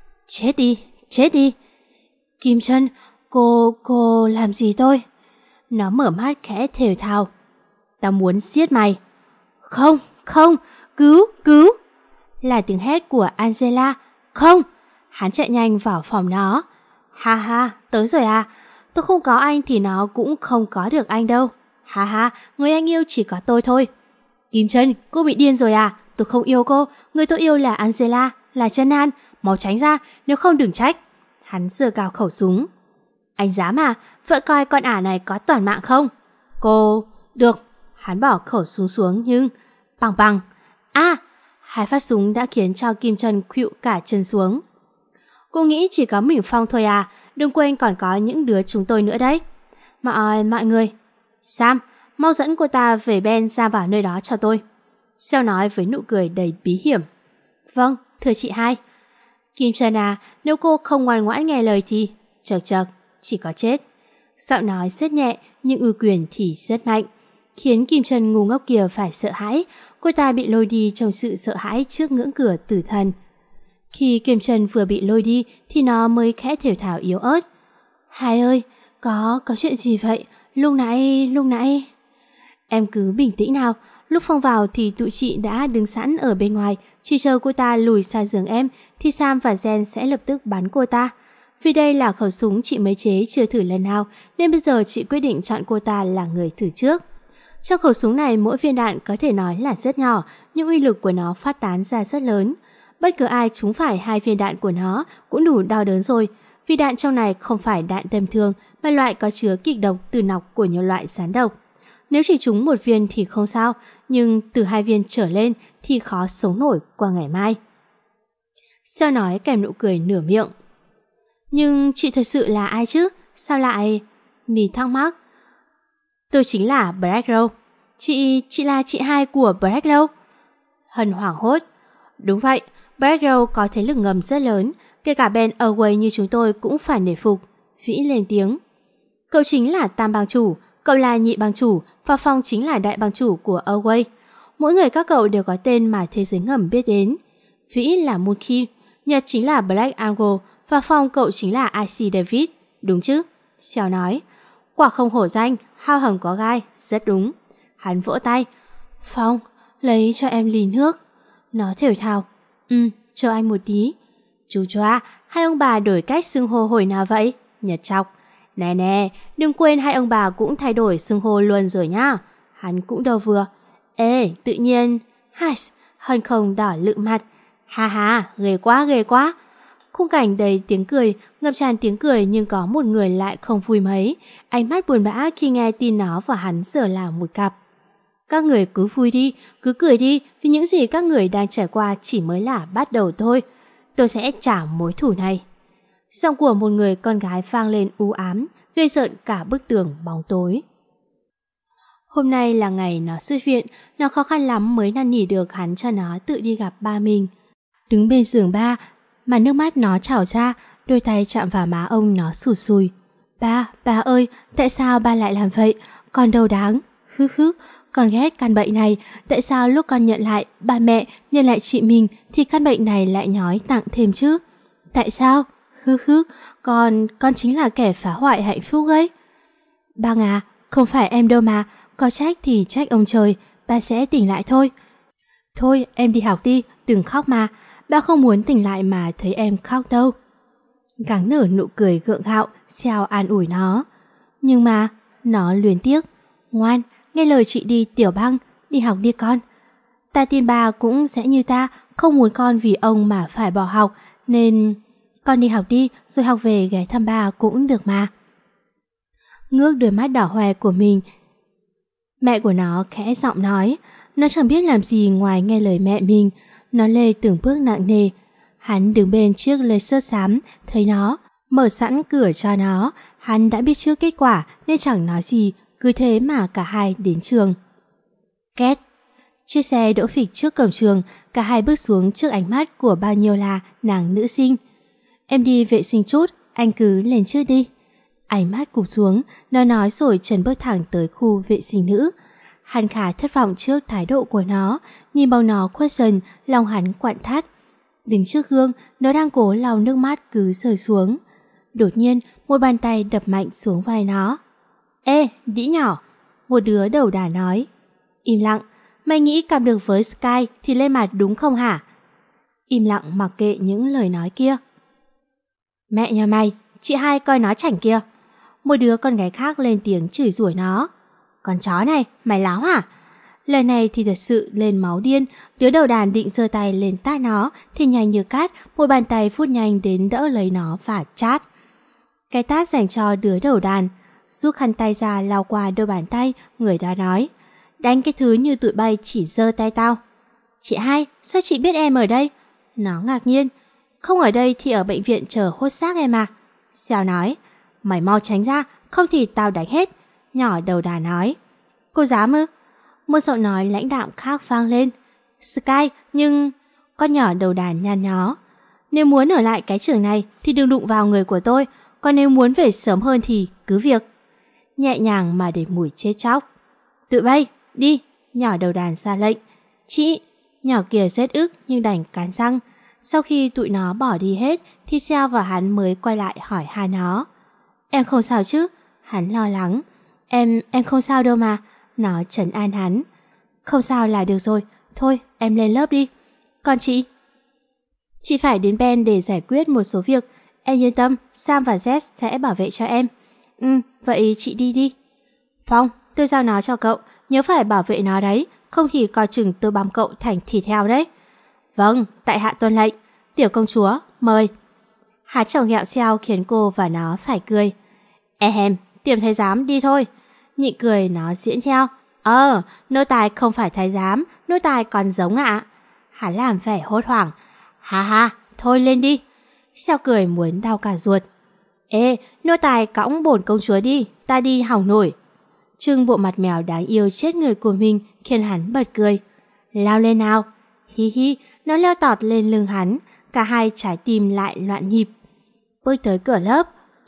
Chết đi. Kim Chân, cô làm gì tôi? Nó mở mắt khẽ thều thào. Tao muốn giết mày. Không, cứu. Là tiếng hét của Angela. Không, Hắn chạy nhanh vào phòng nó. Ha ha, tới rồi à? Tôi không có anh thì nó cũng không có được anh đâu. Ha ha, người anh yêu chỉ có tôi thôi. Kim Trân, cô bị điên rồi à? Tôi không yêu cô, người tôi yêu là Angela, là Trân An. Mau tránh ra, nếu không đừng trách. Hắn giơ cao khẩu súng. Anh dám à? Vợ coi con ả này có toàn mạng không? Cô... Được. Hắn bỏ khẩu súng xuống nhưng... Bằng bằng. À! Hai phát súng đã khiến cho Kim Trân khuỵu cả chân xuống. Cô nghĩ chỉ có mình Phong thôi à? Đừng quên còn có những đứa chúng tôi nữa đấy. Mọi người. Sam, mau dẫn cô ta về Ben ra vào nơi đó cho tôi. Seo nói với nụ cười đầy bí hiểm. Vâng, thưa chị hai. Kim Trân à, nếu cô không ngoan ngoãn nghe lời thì... Chật, chỉ có chết. Giọng nói rất nhẹ nhưng uy quyền thì rất mạnh, khiến Kim Trân ngu ngốc kia phải sợ hãi. Cô ta bị lôi đi trong sự sợ hãi trước ngưỡng cửa tử thần. Khi Kim Trân vừa bị lôi đi thì nó mới khẽ thều thào yếu ớt. Hai ơi, có chuyện gì vậy? Lúc nãy... Em cứ bình tĩnh nào. Lúc Phong vào thì tụi chị đã đứng sẵn ở bên ngoài, chỉ chờ cô ta lùi xa giường em thì Sam và Jen sẽ lập tức bắn cô ta. Vì đây là khẩu súng chị mới chế chưa thử lần nào nên bây giờ chị quyết định chọn cô ta là người thử trước. Trong khẩu súng này mỗi viên đạn có thể nói là rất nhỏ nhưng uy lực của nó phát tán ra rất lớn. Bất cứ ai trúng phải 2 viên đạn của nó cũng đủ đau đớn rồi, vì đạn trong này không phải đạn tầm thường mà loại có chứa kịch độc từ nọc của nhiều loại rắn độc. Nếu chỉ trúng 1 viên thì không sao, nhưng từ 2 viên trở lên thì khó sống nổi qua ngày mai. Seo nói kèm nụ cười nửa miệng. Nhưng chị thật sự là ai chứ? Sao lại... Mì thắc mắc. Tôi chính là Blackrow. Chị là chị hai của Blackrow. Hân hoảng hốt. Đúng vậy, Blackrow có thế lực ngầm rất lớn, kể cả Ben Away như chúng tôi cũng phải nể phục. Vĩ lên tiếng. Cậu chính là tam bang chủ, cậu là nhị bang chủ và Phong chính là đại bang chủ của Away. Mỗi người các cậu đều có tên mà thế giới ngầm biết đến. Vĩ là Mookie, Nhật chính là Black Angle và Phong cậu chính là IC David, đúng chứ? Seo nói. Quả không hổ danh, hao hầm có gai, rất đúng. Hắn vỗ tay. Phong, lấy cho em ly nước. Nó thều thào. Chờ anh một tí. Chú choa, hai ông bà đổi cách xưng hô hồi nào vậy? Nhật chọc. Nè, đừng quên hai ông bà cũng thay đổi xưng hô luôn rồi nhá. Hắn cũng đâu vừa. Ê, tự nhiên... Hân không đỏ lựng mặt. Ha, ghê quá. Khung cảnh đầy tiếng cười, ngập tràn tiếng cười nhưng có một người lại không vui mấy. Ánh mắt buồn bã khi nghe tin nó và hắn giờ là một cặp. Các người cứ vui đi, cứ cười đi, vì những gì các người đang trải qua chỉ mới là bắt đầu thôi. Tôi sẽ trả mối thù này. Giọng của một người con gái vang lên u ám, gây rợn cả bức tường bóng tối. Hôm nay là ngày nó xuất viện, nó khó khăn lắm mới năn nỉ được hắn cho nó tự đi gặp ba mình. Đứng bên giường ba, mà nước mắt nó trào ra, đôi tay chạm vào má ông nó sụt sùi. Ba ơi, tại sao ba lại làm vậy? Con đâu đáng. Con ghét căn bệnh này. Tại sao lúc con nhận lại ba mẹ, nhận lại chị mình thì căn bệnh này lại nhói nặng thêm chứ? Tại sao? Con chính là kẻ phá hoại hạnh phúc ấy. Bang à, không phải em đâu mà. Có trách thì trách ông trời. Ba sẽ tỉnh lại thôi. Thôi em đi học đi, đừng khóc mà. Ba không muốn tỉnh lại mà thấy em khóc đâu. Gắng nở nụ cười gượng gạo, Seo an ủi nó. Nhưng mà nó luyến tiếc. Ngoan, nghe lời chị đi Tiểu Băng, đi học đi con. Ta tin ba cũng sẽ như ta, không muốn con vì ông mà phải bỏ học, nên con đi học đi, rồi học về ghé thăm ba cũng được mà. Ngước đôi mắt đỏ hoe của mình, mẹ của nó khẽ giọng nói. Nó chẳng biết làm gì ngoài nghe lời mẹ mình. Nó lê từng bước nặng nề. Hắn đứng bên chiếc Lexus xám, thấy nó, mở sẵn cửa cho nó. Hắn đã biết trước kết quả nên chẳng nói gì, cứ thế mà cả hai đến trường. Két. Chiếc xe đỗ phịch trước cổng trường, cả hai bước xuống trước ánh mắt của bao nhiêu là nàng nữ sinh. Em đi vệ sinh chút, anh cứ lên trước đi. Ánh mắt cụp xuống, nó nói rồi chân bước thẳng tới khu vệ sinh nữ. Hắn khá thất vọng trước thái độ của nó, nhìn bóng nó khuất dần, lòng hắn quặn thắt. Đứng trước gương, nó đang cố lau nước mắt cứ rơi xuống. Đột nhiên, một bàn tay đập mạnh xuống vai nó. Ê, đĩ nhỏ! Một đứa đầu đà nói. Im lặng, mày nghĩ cặp được với Sky thì lên mặt đúng không hả? Im lặng mặc kệ những lời nói kia. Mẹ nhà mày, chị hai coi nó chảnh kìa. Một đứa con gái khác lên tiếng chửi rủa nó. Con chó này, mày láo hả? Lời này thì thật sự lên máu điên. Đứa đầu đàn định giơ tay lên tát nó thì nhanh như cát, một bàn tay phút nhanh đến đỡ lấy nó và chát. Cái tát dành cho đứa đầu đàn. Rút khăn tay ra lau qua đôi bàn tay, người đó nói: Đánh cái thứ như tụi bay chỉ giơ tay tao. Chị hai, sao chị biết em ở đây? Nó ngạc nhiên. Không ở đây thì ở bệnh viện chờ hốt xác em à? Xèo nói: Mày mau tránh ra, không thì tao đánh hết. Nhỏ đầu đà nói: Cô dám ư? Một giọng nói lãnh đạm khác vang lên: Sky, nhưng... Con nhỏ đầu đàn nhăn nhó: Nếu muốn ở lại cái trường này thì đừng đụng vào người của tôi, còn nếu muốn về sớm hơn thì cứ việc. Nhẹ nhàng mà để mùi chết chóc. Tụi bay, đi, nhỏ đầu đàn ra lệnh. Chị, nhỏ kia rất ức nhưng đành cắn răng. Sau khi tụi nó bỏ đi hết thì Seo và hắn mới quay lại hỏi hai nó. Em không sao chứ? Hắn lo lắng. Em không sao đâu mà. Nó trấn an hắn. Không sao là được rồi. Thôi em lên lớp đi. Còn chị phải đến Ben để giải quyết một số việc. Em yên tâm, Sam và Jess sẽ bảo vệ cho em. Vậy chị đi đi. Phong, tôi giao nó cho cậu. Nhớ phải bảo vệ nó đấy, không thì coi chừng tôi băm cậu thành thịt heo đấy. Vâng, tại hạ tuân lệnh. Tiểu công chúa, mời. Hắn chồng ghẹo Seo khiến cô và nó phải cười. Tìm thái giám đi thôi. Nhị cười nó diễn theo. Nô tài không phải thái giám, nô tài còn giống ạ. Hắn làm vẻ hốt hoảng. Ha ha, thôi lên đi. Seo cười muốn đau cả ruột. Nô tài cõng bổn công chúa đi, ta đi hỏng nổi. Trưng bộ mặt mèo đáng yêu chết người của mình khiến hắn bật cười. Lao lên nào. Hi hi, nó leo tọt lên lưng hắn. Cả hai trái tim lại loạn nhịp. Bước tới cửa lớp.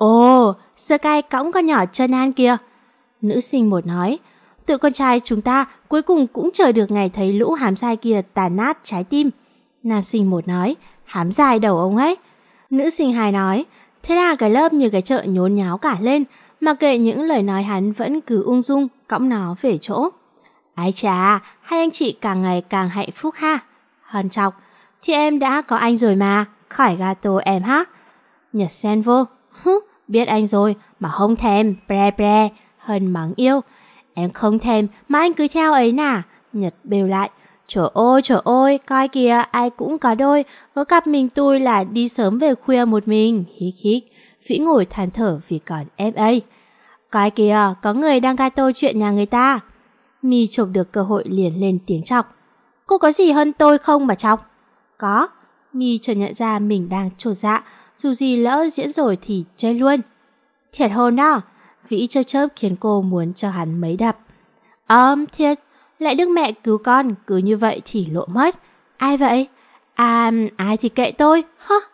Sky cõng con nhỏ chân an kìa. Nữ sinh một nói. Tụi con trai chúng ta cuối cùng cũng chờ được ngày thấy lũ hám dai kia tàn nát trái tim. Nam sinh một nói. Hám dai đầu ông ấy. Nữ sinh hai nói. Thế là cái lớp như cái chợ nhốn nháo cả lên. Mà kệ những lời nói hắn vẫn cứ ung dung cõng nó về chỗ. Ái chà, hai anh chị càng ngày càng hạnh phúc ha. Hân chọc. Thì em đã có anh rồi mà, khỏi gato em ha. Nhật xen vô. Biết anh rồi mà không thèm, bre. Hân mắng yêu. Em không thèm mà anh cứ theo ấy nà. Nhật bêu lại. Trời ơi, coi kìa, ai cũng có đôi. Có cặp mình tôi là đi sớm về khuya một mình. Hích hích. Vĩ ngồi than thở vì còn FA. Coi kìa, có người đang gato chuyện nhà người ta. My chộp được cơ hội liền lên tiếng chọc. Cô có gì hơn tôi không mà chọc? Có. My chợt nhận ra mình đang chột dạ. Dù gì lỡ diễn rồi thì chơi luôn. Thiệt hôn đó. Vĩ chớp khiến cô muốn cho hắn mấy đập. Thiệt. Lại đức mẹ cứu con, cứ như vậy thì lộ mất. Ai vậy? Ai thì kệ tôi.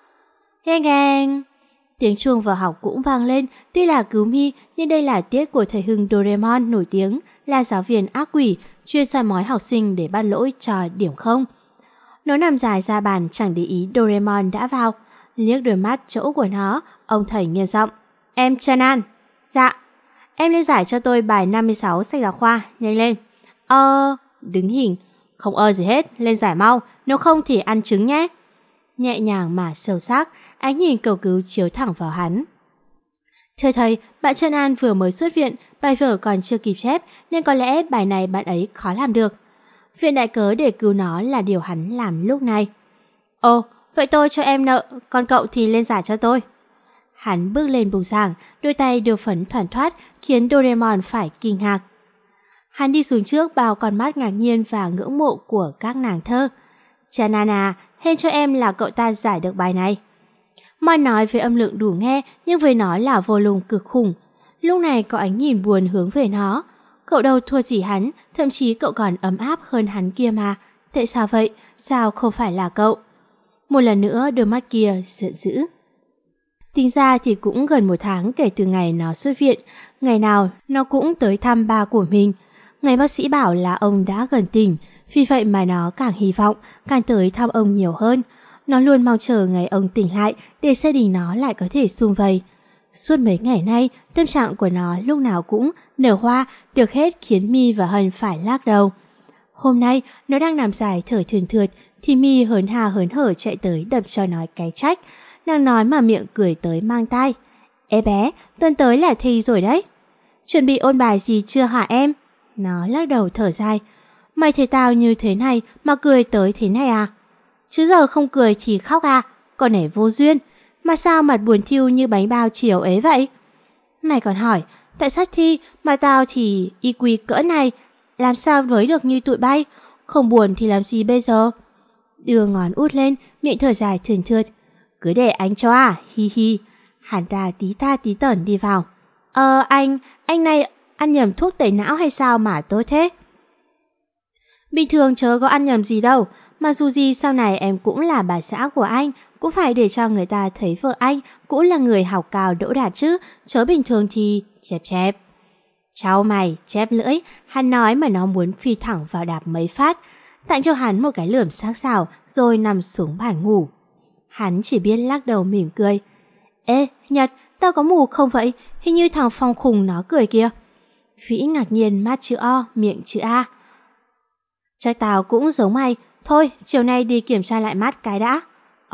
Reng. Tiếng chuông vào học cũng vang lên. Tuy là cứu My, nhưng đây là tiết của thầy Hưng Doraemon nổi tiếng, là giáo viên ác quỷ, chuyên soi mói học sinh để bắt lỗi cho điểm không. Nó nằm dài ra bàn chẳng để ý Doraemon đã vào. Liếc đôi mắt chỗ của nó, ông thầy nghiêm giọng. Em Chanan. Dạ. Em lên giải cho tôi bài 56 sách giáo khoa, nhanh lên. Đứng hình. Không gì hết, lên giải mau, nếu không thì ăn trứng nhé. Nhẹ nhàng mà sâu sắc, ánh nhìn cầu cứu chiếu thẳng vào hắn. Thưa thầy, bạn Trân An vừa mới xuất viện, bài vở còn chưa kịp chép nên có lẽ bài này bạn ấy khó làm được. Viện đại cớ để cứu nó là điều hắn làm lúc này. Vậy tôi cho em nợ, còn cậu thì lên giải cho tôi. Hắn bước lên bục giảng, đôi tay đưa phấn thoăn thoắt khiến Doraemon phải kinh ngạc. Hắn đi xuống trước bao con mắt ngạc nhiên và ngưỡng mộ của các nàng thơ. Chanana, hên cho em là cậu ta giải được bài này. Mon nói với âm lượng đủ nghe nhưng với nó là volume cực khủng. Lúc này có ánh nhìn buồn hướng về nó. Cậu đâu thua gì hắn, thậm chí cậu còn ấm áp hơn hắn kia mà. Tại sao vậy? Sao không phải là cậu? Một lần nữa đôi mắt kia giận dữ. Tính ra thì cũng gần 1 tháng kể từ ngày nó xuất viện. Ngày nào nó cũng tới thăm ba của mình. Ngày bác sĩ bảo là ông đã gần tỉnh, vì vậy mà nó càng hy vọng, càng tới thăm ông nhiều hơn. Nó luôn mong chờ ngày ông tỉnh lại để gia đình nó lại có thể sum vầy. Suốt mấy ngày nay, tâm trạng của nó lúc nào cũng nở hoa, được hết khiến My và Hân phải lắc đầu. Hôm nay, nó đang nằm dài thở thườn thượt, thì My hớn hở chạy tới đập cho nó cái trách. Nàng nói mà miệng cười tới mang tai. Ê bé, tuần tới là thi rồi đấy. Chuẩn bị ôn bài gì chưa hả em? Nó lắc đầu thở dài. Mày thấy tao như thế này mà cười tới thế này à? Chứ giờ không cười thì khóc à? Con này vô duyên. Mà sao mặt buồn thiu như bánh bao chiều ấy vậy? Mày còn hỏi, tại sao thi mà tao thì IQ cỡ này, làm sao với được như tụi bay? Không buồn thì làm gì bây giờ? Đưa ngón út lên, miệng thở dài thườn thượt. Cứ để anh cho à, hi hi. Hắn ta tí tởn đi vào. Anh này ăn nhầm thuốc tẩy não hay sao mà tốt thế? Bình thường chớ có ăn nhầm gì đâu. Mà dù gì sau này em cũng là bà xã của anh, cũng phải để cho người ta thấy vợ anh cũng là người học cao đỗ đạt chứ. Chớ bình thường thì chẹp. Cháu mày, chép lưỡi. Hắn nói mà nó muốn phi thẳng vào đạp mấy phát. Tặng cho hắn một cái lườm sắc sảo rồi nằm xuống bàn ngủ. Hắn chỉ biết lắc đầu mỉm cười. Ê, Nhật, tao có mù không vậy? Hình như thằng Phong khùng nó cười kìa. Vĩ ngạc nhiên, mắt chữ O, miệng chữ A. Chắc tao cũng giống mày. Thôi, chiều nay đi kiểm tra lại mắt cái đã.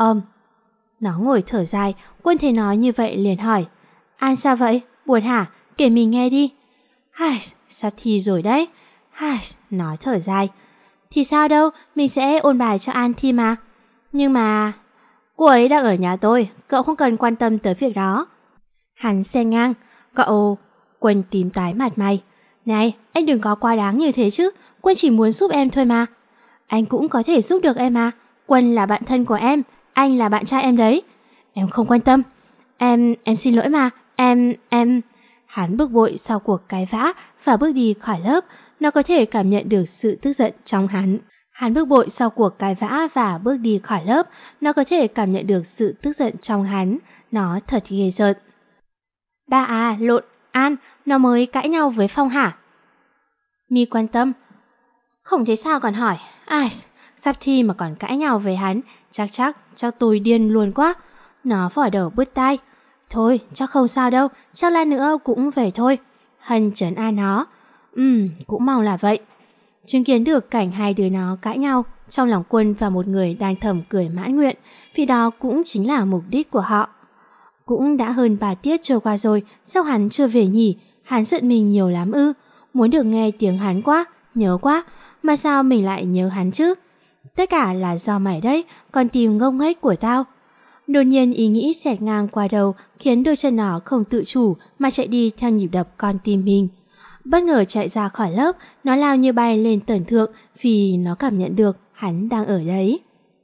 Nó ngồi thở dài. Quân thấy nó như vậy liền hỏi. An sao vậy? Buồn hả? Kể mình nghe đi. Sắp thi rồi đấy. Nó thở dài. Thì sao đâu, mình sẽ ôn bài cho An thi mà. Nhưng mà... Cô ấy đang ở nhà tôi, cậu không cần quan tâm tới việc đó. Hắn xen ngang. Cậu... Quân tím tái mặt mày. Này, anh đừng có quá đáng như thế chứ. Quân chỉ muốn giúp em thôi mà. Anh cũng có thể giúp được em mà. Quân là bạn thân của em, anh là bạn trai em đấy. Em không quan tâm. Em xin lỗi mà. Em... Hắn bực bội sau cuộc cãi vã và bước đi khỏi lớp. Nó có thể cảm nhận được sự tức giận trong hắn. Hắn bực bội sau cuộc cãi vã và bước đi khỏi lớp. Nó có thể cảm nhận được sự tức giận trong hắn. Nó thật ghê rợn. Ba à, lộn, An, nó mới cãi nhau với Phong hả? Mi quan tâm. Không thấy sao còn hỏi. Sắp thi mà còn cãi nhau với hắn. Chắc tôi điên luôn quá. Nó vỏ đầu bứt tai. Thôi, chắc không sao đâu. Chắc lát nữa cũng về thôi. Hân trấn an nó. Cũng mong là vậy. Chứng kiến được cảnh hai đứa nó cãi nhau, trong lòng Quân và một người đang thầm cười mãn nguyện, vì đó cũng chính là mục đích của họ. Cũng đã hơn 3 tiết trôi qua rồi, sao hắn chưa về nhỉ? Hắn giận mình nhiều lắm ư? Muốn được nghe tiếng hắn quá, nhớ quá. Mà sao mình lại nhớ hắn chứ? Tất cả là do mày đấy, con tim ngông nghếch của tao. Đột nhiên ý nghĩ xẹt ngang qua đầu, khiến đôi chân nó không tự chủ mà chạy đi theo nhịp đập con tim mình. Bất ngờ chạy ra khỏi lớp, nó lao như bay lên tầng thượng vì nó cảm nhận được hắn đang ở đấy.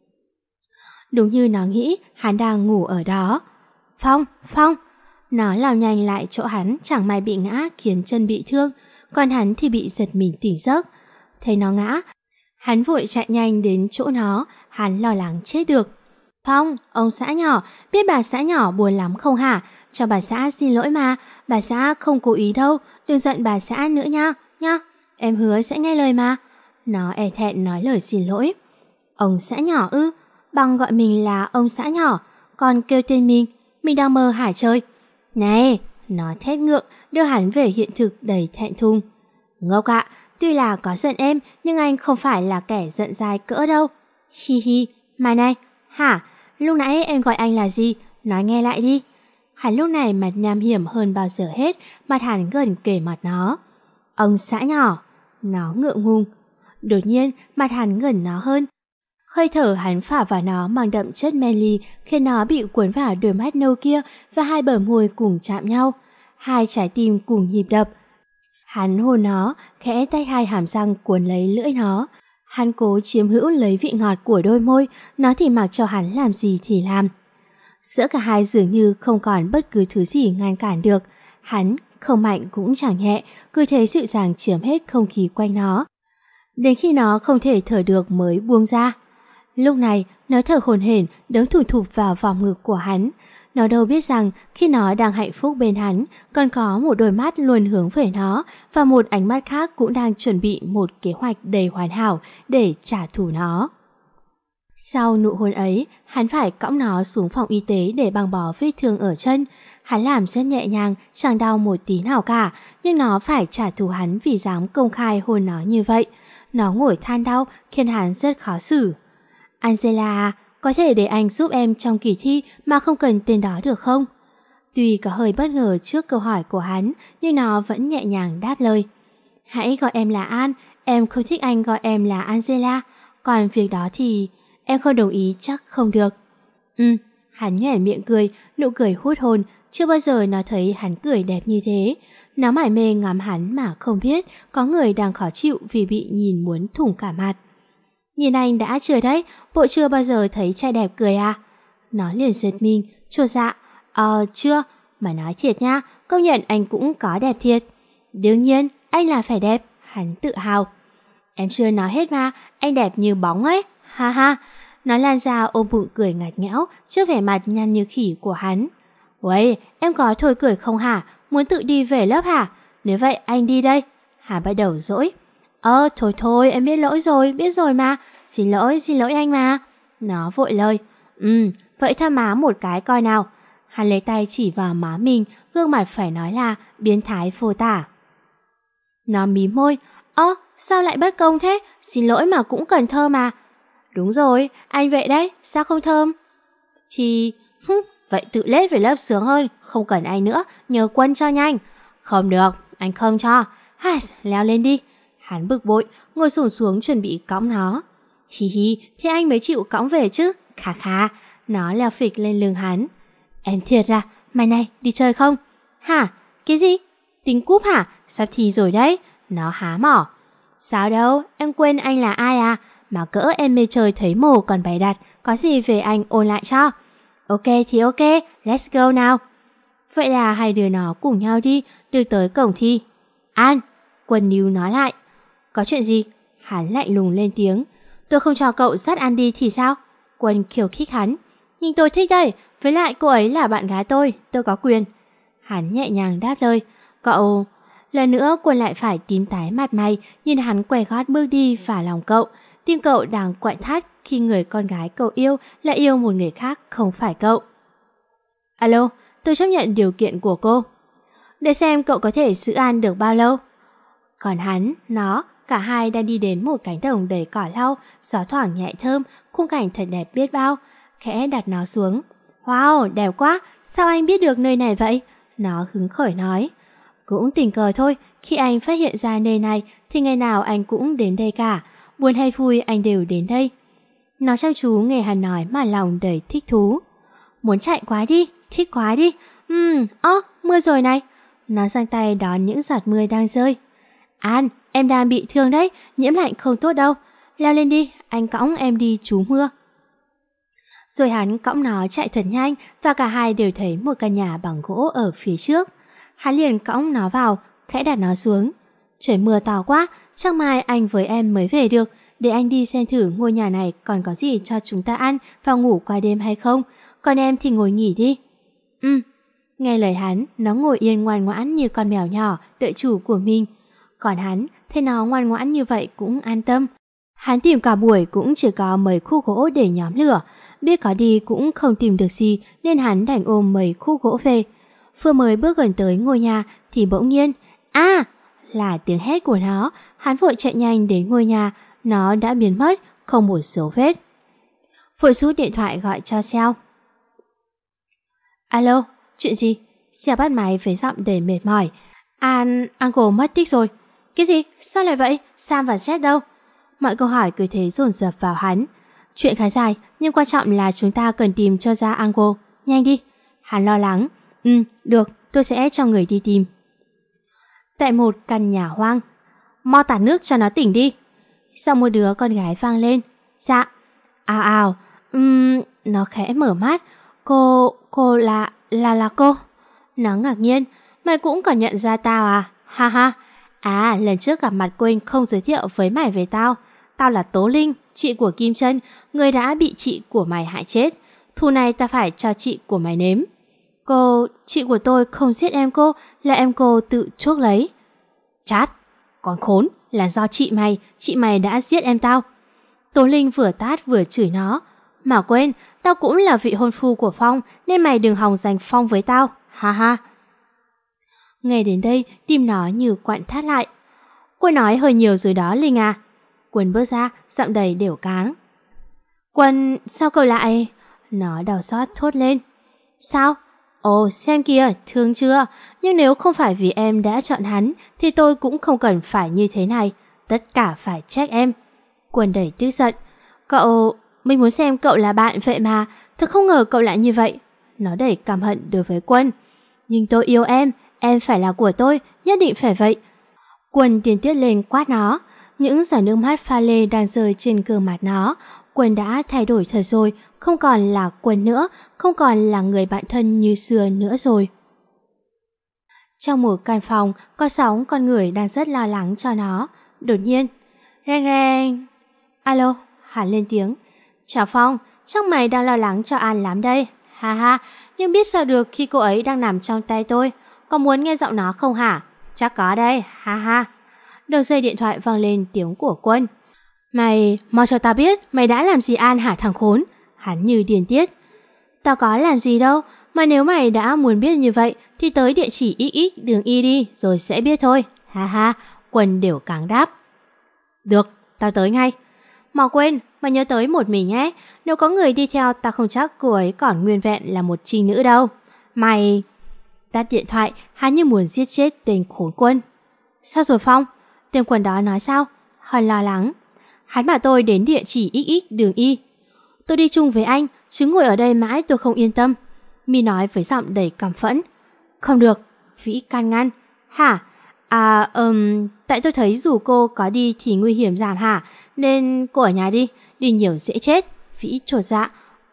Đúng như nó nghĩ, hắn đang ngủ ở đó. Phong! Nó lao nhanh lại chỗ hắn, chẳng may bị ngã khiến chân bị thương, còn hắn thì bị giật mình tỉnh giấc. Thấy nó ngã, hắn vội chạy nhanh đến chỗ nó, hắn lo lắng chết được. Phong, ông xã nhỏ, biết bà xã nhỏ buồn lắm không hả? Cho bà xã xin lỗi mà, bà xã không cố ý đâu, đừng giận bà xã nữa nha. Em hứa sẽ nghe lời mà. Nó e thẹn nói lời xin lỗi. Ông xã nhỏ ư? Bằng gọi mình là ông xã nhỏ, còn kêu tên mình đang mơ hả chơi? Này, nó thét ngượng, đưa hắn về hiện thực đầy thẹn thùng. Ngốc ạ, tuy là có giận em, nhưng anh không phải là kẻ giận dai cỡ đâu. Hi hi, mà này, hả? Lúc nãy em gọi anh là gì? Nói nghe lại đi. Hắn lúc này mặt nham hiểm hơn bao giờ hết, mặt hắn gần kề mặt nó. Ông xã nhỏ. Nó ngượng ngùng. Đột nhiên, mặt hắn gần nó hơn. Hơi thở hắn phả vào nó mang đậm chất men khiến nó bị cuốn vào đôi mắt nâu kia và hai bờ môi cùng chạm nhau. Hai trái tim cùng nhịp đập. Hắn hôn nó, khẽ tay hai hàm răng cuốn lấy lưỡi nó. Hắn cố chiếm hữu lấy vị ngọt của đôi môi, nó thì mặc cho hắn làm gì thì làm. Giữa cả hai dường như không còn bất cứ thứ gì ngăn cản được. Hắn không mạnh cũng chẳng nhẹ, cứ thế dịu dàng chiếm hết không khí quanh nó. Đến khi nó không thể thở được mới buông ra. Lúc này, nó thở hổn hển, đấm thủn thụp vào vòng ngực của hắn. Nó đâu biết rằng khi nó đang hạnh phúc bên hắn, còn có một đôi mắt luôn hướng về nó và một ánh mắt khác cũng đang chuẩn bị một kế hoạch đầy hoàn hảo để trả thù nó. Sau nụ hôn ấy, hắn phải cõng nó xuống phòng y tế để băng bó vết thương ở chân. Hắn làm rất nhẹ nhàng, chẳng đau một tí nào cả, nhưng nó phải trả thù hắn vì dám công khai hôn nó như vậy. Nó ngồi than đau, khiến hắn rất khó xử. Angela, có thể để anh giúp em trong kỳ thi mà không cần tên đó được không? Tuy có hơi bất ngờ trước câu hỏi của hắn, nhưng nó vẫn nhẹ nhàng đáp lời. Hãy gọi em là An, em không thích anh gọi em là Angela, còn việc đó thì em không đồng ý chắc không được. Hắn nhoẻn miệng cười, nụ cười hút hồn, chưa bao giờ nó thấy hắn cười đẹp như thế. Nó mải mê ngắm hắn mà không biết có người đang khó chịu vì bị nhìn muốn thủng cả mặt. Nhìn anh đã chưa đấy, bộ chưa bao giờ thấy trai đẹp cười à? Nó liền giật mình, chột dạ. Chưa, mà nói thiệt nha, công nhận anh cũng có đẹp thiệt. Đương nhiên, anh là phải đẹp, hắn tự hào. Em chưa nói hết mà, anh đẹp như bóng ấy, ha ha. Nó lan ra ôm bụng cười ngặt nghẽo trước vẻ mặt nhăn như khỉ của hắn. Uầy, em có thôi cười không hả? Muốn tự đi về lớp hả? Nếu vậy anh đi đây. Hà bắt đầu dỗi. Thôi em biết rồi mà. Xin lỗi anh mà. Nó vội lời. Vậy tha má một cái coi nào. Hắn lấy tay chỉ vào má mình, gương mặt phải nói là biến thái vô tả. Nó mím môi. Sao lại bất công thế? Xin lỗi mà cũng cần thơm mà. Đúng rồi, anh vậy đấy, sao không thơm? Thì, vậy tự lết về lớp sướng hơn, không cần anh nữa, nhờ Quân cho nhanh. Không được, anh không cho. Leo lên đi. Hắn bực bội, ngồi xổm xuống chuẩn bị cõng nó. Hi, thế anh mới chịu cõng về chứ. Khà, nó leo phịch lên lưng hắn. Em thiệt ra, mai này đi chơi không? Hả? Cái gì? Tính cúp hả? Sắp thi rồi đấy. Nó há mỏ. Sao đâu, em quên anh là ai à? Mà cỡ em mê trời thấy mồ còn bày đặt, có gì về anh ôn lại cho. Ok thì ok, let's go nào. Vậy là hai đứa nó cùng nhau đi, được tới cổng thi. An, Quân níu nó lại. Có chuyện gì? Hắn lạnh lùng lên tiếng. Tôi không cho cậu dắt An đi thì sao? Quân khiêu khích hắn. Nhưng tôi thích đây, với lại cô ấy là bạn gái tôi có quyền. Hắn nhẹ nhàng đáp lời. Cậu... Lần nữa Quân lại phải tím tái mặt mày, nhìn hắn quay gót bước đi phả lòng cậu. Tim cậu đang quặn thắt khi người con gái cậu yêu lại yêu một người khác không phải cậu. Alo, tôi chấp nhận điều kiện của cô. Để xem cậu có thể giữ An được bao lâu. Còn hắn, nó, cả hai đang đi đến một cánh đồng đầy cỏ lau, gió thoảng nhẹ thơm, khung cảnh thật đẹp biết bao. Khẽ đặt nó xuống. Wow, đẹp quá, sao anh biết được nơi này vậy? Nó hứng khởi nói. Cũng tình cờ thôi, khi anh phát hiện ra nơi này thì ngày nào anh cũng đến đây cả. Buồn hay vui anh đều đến đây. Nó chăm chú nghe hắn nói mà lòng đầy thích thú. Muốn chạy quá đi, thích quá đi. Mưa rồi này. Nó giang tay đón những giọt mưa đang rơi. An, em đang bị thương đấy, nhiễm lạnh không tốt đâu. Leo lên đi, anh cõng em đi trú mưa. Rồi hắn cõng nó chạy thật nhanh và cả hai đều thấy một căn nhà bằng gỗ ở phía trước. Hắn liền cõng nó vào, khẽ đặt nó xuống. Trời mưa to quá, chắc mai anh với em mới về được. Để anh đi xem thử ngôi nhà này còn có gì cho chúng ta ăn và ngủ qua đêm hay không. Còn em thì ngồi nghỉ đi. Nghe lời hắn, nó ngồi yên ngoan ngoãn như con mèo nhỏ đợi chủ của mình. Còn hắn, thấy nó ngoan ngoãn như vậy cũng an tâm. Hắn tìm cả buổi cũng chỉ có mấy khúc gỗ để nhóm lửa. Biết có đi cũng không tìm được gì nên hắn đành ôm mấy khúc gỗ về. Vừa mới bước gần tới ngôi nhà thì bỗng nhiên, là tiếng hét của nó. Hắn vội chạy nhanh đến ngôi nhà, nó đã biến mất, không một dấu vết. Vội rút điện thoại gọi cho Seo. Alo, chuyện gì? Seo bắt máy với giọng đầy mệt mỏi. Uncle mất tích rồi. Cái gì? Sao lại vậy? Sam và Jet đâu? Mọi câu hỏi cứ thế dồn dập vào hắn. Chuyện khá dài, nhưng quan trọng là chúng ta cần tìm cho ra Uncle. Nhanh đi. Hắn lo lắng. Được, tôi sẽ cho người đi tìm. Tại một căn nhà hoang. Mau tạt nước cho nó tỉnh đi. Sau một đứa con gái vang lên. Dạ. Ào. Nó khẽ mở mắt. Cô là cô. Nó ngạc nhiên. Mày cũng còn nhận ra tao à? Ha ha. Lần trước gặp mặt quên không giới thiệu với mày về tao. Tao là Tố Linh, chị của Kim Trân, người đã bị chị của mày hại chết. Thù này ta phải cho chị của mày nếm. Chị của tôi không giết em cô, là em cô tự chuốc lấy. Chát, con khốn, là do chị mày đã giết em tao. Tố Linh vừa tát vừa chửi nó. Mà quên, tao cũng là vị hôn phu của Phong, nên mày đừng hòng giành Phong với tao, ha ha. Nghe đến đây, tim nó như quặn thắt lại. Cô nói hơi nhiều rồi đó Linh à. Quân bước ra, giọng đầy đều cáng. Quân, sao cậu lại... Nó đau xót thốt lên. Sao? Ồ, xem kìa, thương chưa? Nhưng nếu không phải vì em đã chọn hắn thì tôi cũng không cần phải như thế này. Tất cả phải trách em. Quân đầy tức giận. Cậu... Mình muốn xem cậu là bạn vậy mà. Thật không ngờ cậu lại như vậy. Nó đầy căm hận đối với Quân. Nhưng tôi yêu em phải là của tôi, nhất định phải vậy. Quân điên tiết lên quát nó. Những giọt nước mắt pha lê đang rơi trên gương mặt nó. Quân đã thay đổi thật rồi, không còn là Quân nữa, không còn là người bạn thân như xưa nữa rồi. Trong một căn phòng, có 6 con người đang rất lo lắng cho nó. Đột nhiên, reng reng. Alo, Hắn lên tiếng. Chào Phong, chắc mày đang lo lắng cho An lắm đây. Ha ha, nhưng biết sao được khi cô ấy đang nằm trong tay tôi. Có muốn nghe giọng nó không hả? Chắc có đây, ha ha. Đầu dây điện thoại vang lên tiếng của Quân. Mày, mau cho tao biết mày đã làm gì An hả thằng khốn? Hắn như điên tiết. Tao có làm gì đâu, mà nếu mày đã muốn biết như vậy thì tới địa chỉ XX đường Y đi rồi sẽ biết thôi. Ha ha, Quân đều cáng đáp. Được, tao tới ngay. Mà quên, mày nhớ tới một mình nhé. Nếu có người đi theo tao không chắc cô ấy còn nguyên vẹn là một trinh nữ đâu. Mày... Tắt điện thoại, hắn như muốn giết chết tên khốn Quân. Sao rồi Phong? Tên Quân đó nói sao? Hơi lo lắng. Hắn bảo tôi đến địa chỉ XX đường Y. Tôi đi chung với anh, chứ ngồi ở đây mãi tôi không yên tâm. My nói với giọng đầy căm phẫn. Không được, Vĩ can ngăn. Hả? Tại tôi thấy dù cô có đi thì nguy hiểm giảm hả? Nên cô ở nhà đi nhiều dễ chết. Vĩ chột dạ.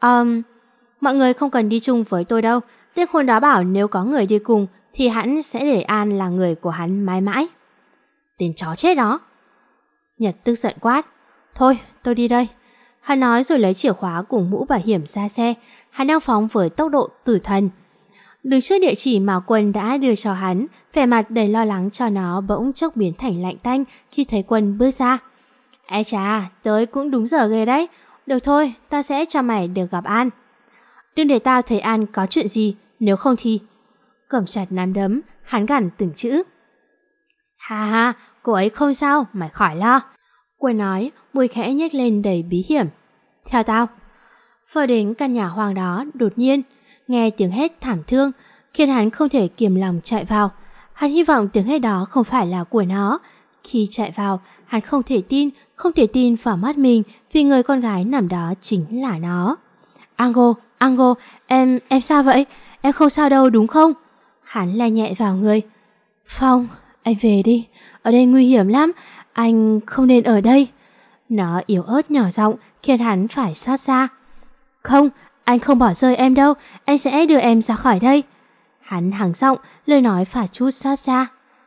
Mọi người không cần đi chung với tôi đâu. Tên khốn đó bảo nếu có người đi cùng thì hắn sẽ để An là người của hắn mãi mãi. Tên chó chết đó. Nhật tức giận quát. Thôi, tôi đi đây. Hắn nói rồi lấy chìa khóa cùng mũ bảo hiểm ra xe. Hắn đang phóng với tốc độ tử thần. Đứng trước địa chỉ mà Quân đã đưa cho hắn, vẻ mặt đầy lo lắng cho nó bỗng chốc biến thành lạnh tanh khi thấy Quân bước ra. Ê chà, tới cũng đúng giờ ghê đấy. Được thôi, tao sẽ cho mày được gặp An. Đừng để tao thấy An có chuyện gì, nếu không thì... Cầm chặt nắm đấm, hắn gằn từng chữ. Ha ha, cô ấy không sao, mày khỏi lo. Quân nói, môi khẽ nhếch lên đầy bí hiểm. Theo tao. Vừa đến căn nhà hoang đó, đột nhiên nghe tiếng hét thảm thương khiến hắn không thể kiềm lòng chạy vào. Hắn hy vọng tiếng hét đó không phải là của nó. Khi chạy vào, hắn không thể tin vào mắt mình vì người con gái nằm đó chính là nó. Ango, em sao vậy? Em không sao đâu đúng không? Hắn la nhẹ vào người. Phong, anh về đi, ở đây nguy hiểm lắm, anh không nên ở đây. Nó yếu ớt nhỏ giọng khiến hắn phải xót xa. Không, anh không bỏ rơi em đâu, anh sẽ đưa em ra khỏi đây. Hắn hắng giọng, lời nói phả chút xót xa.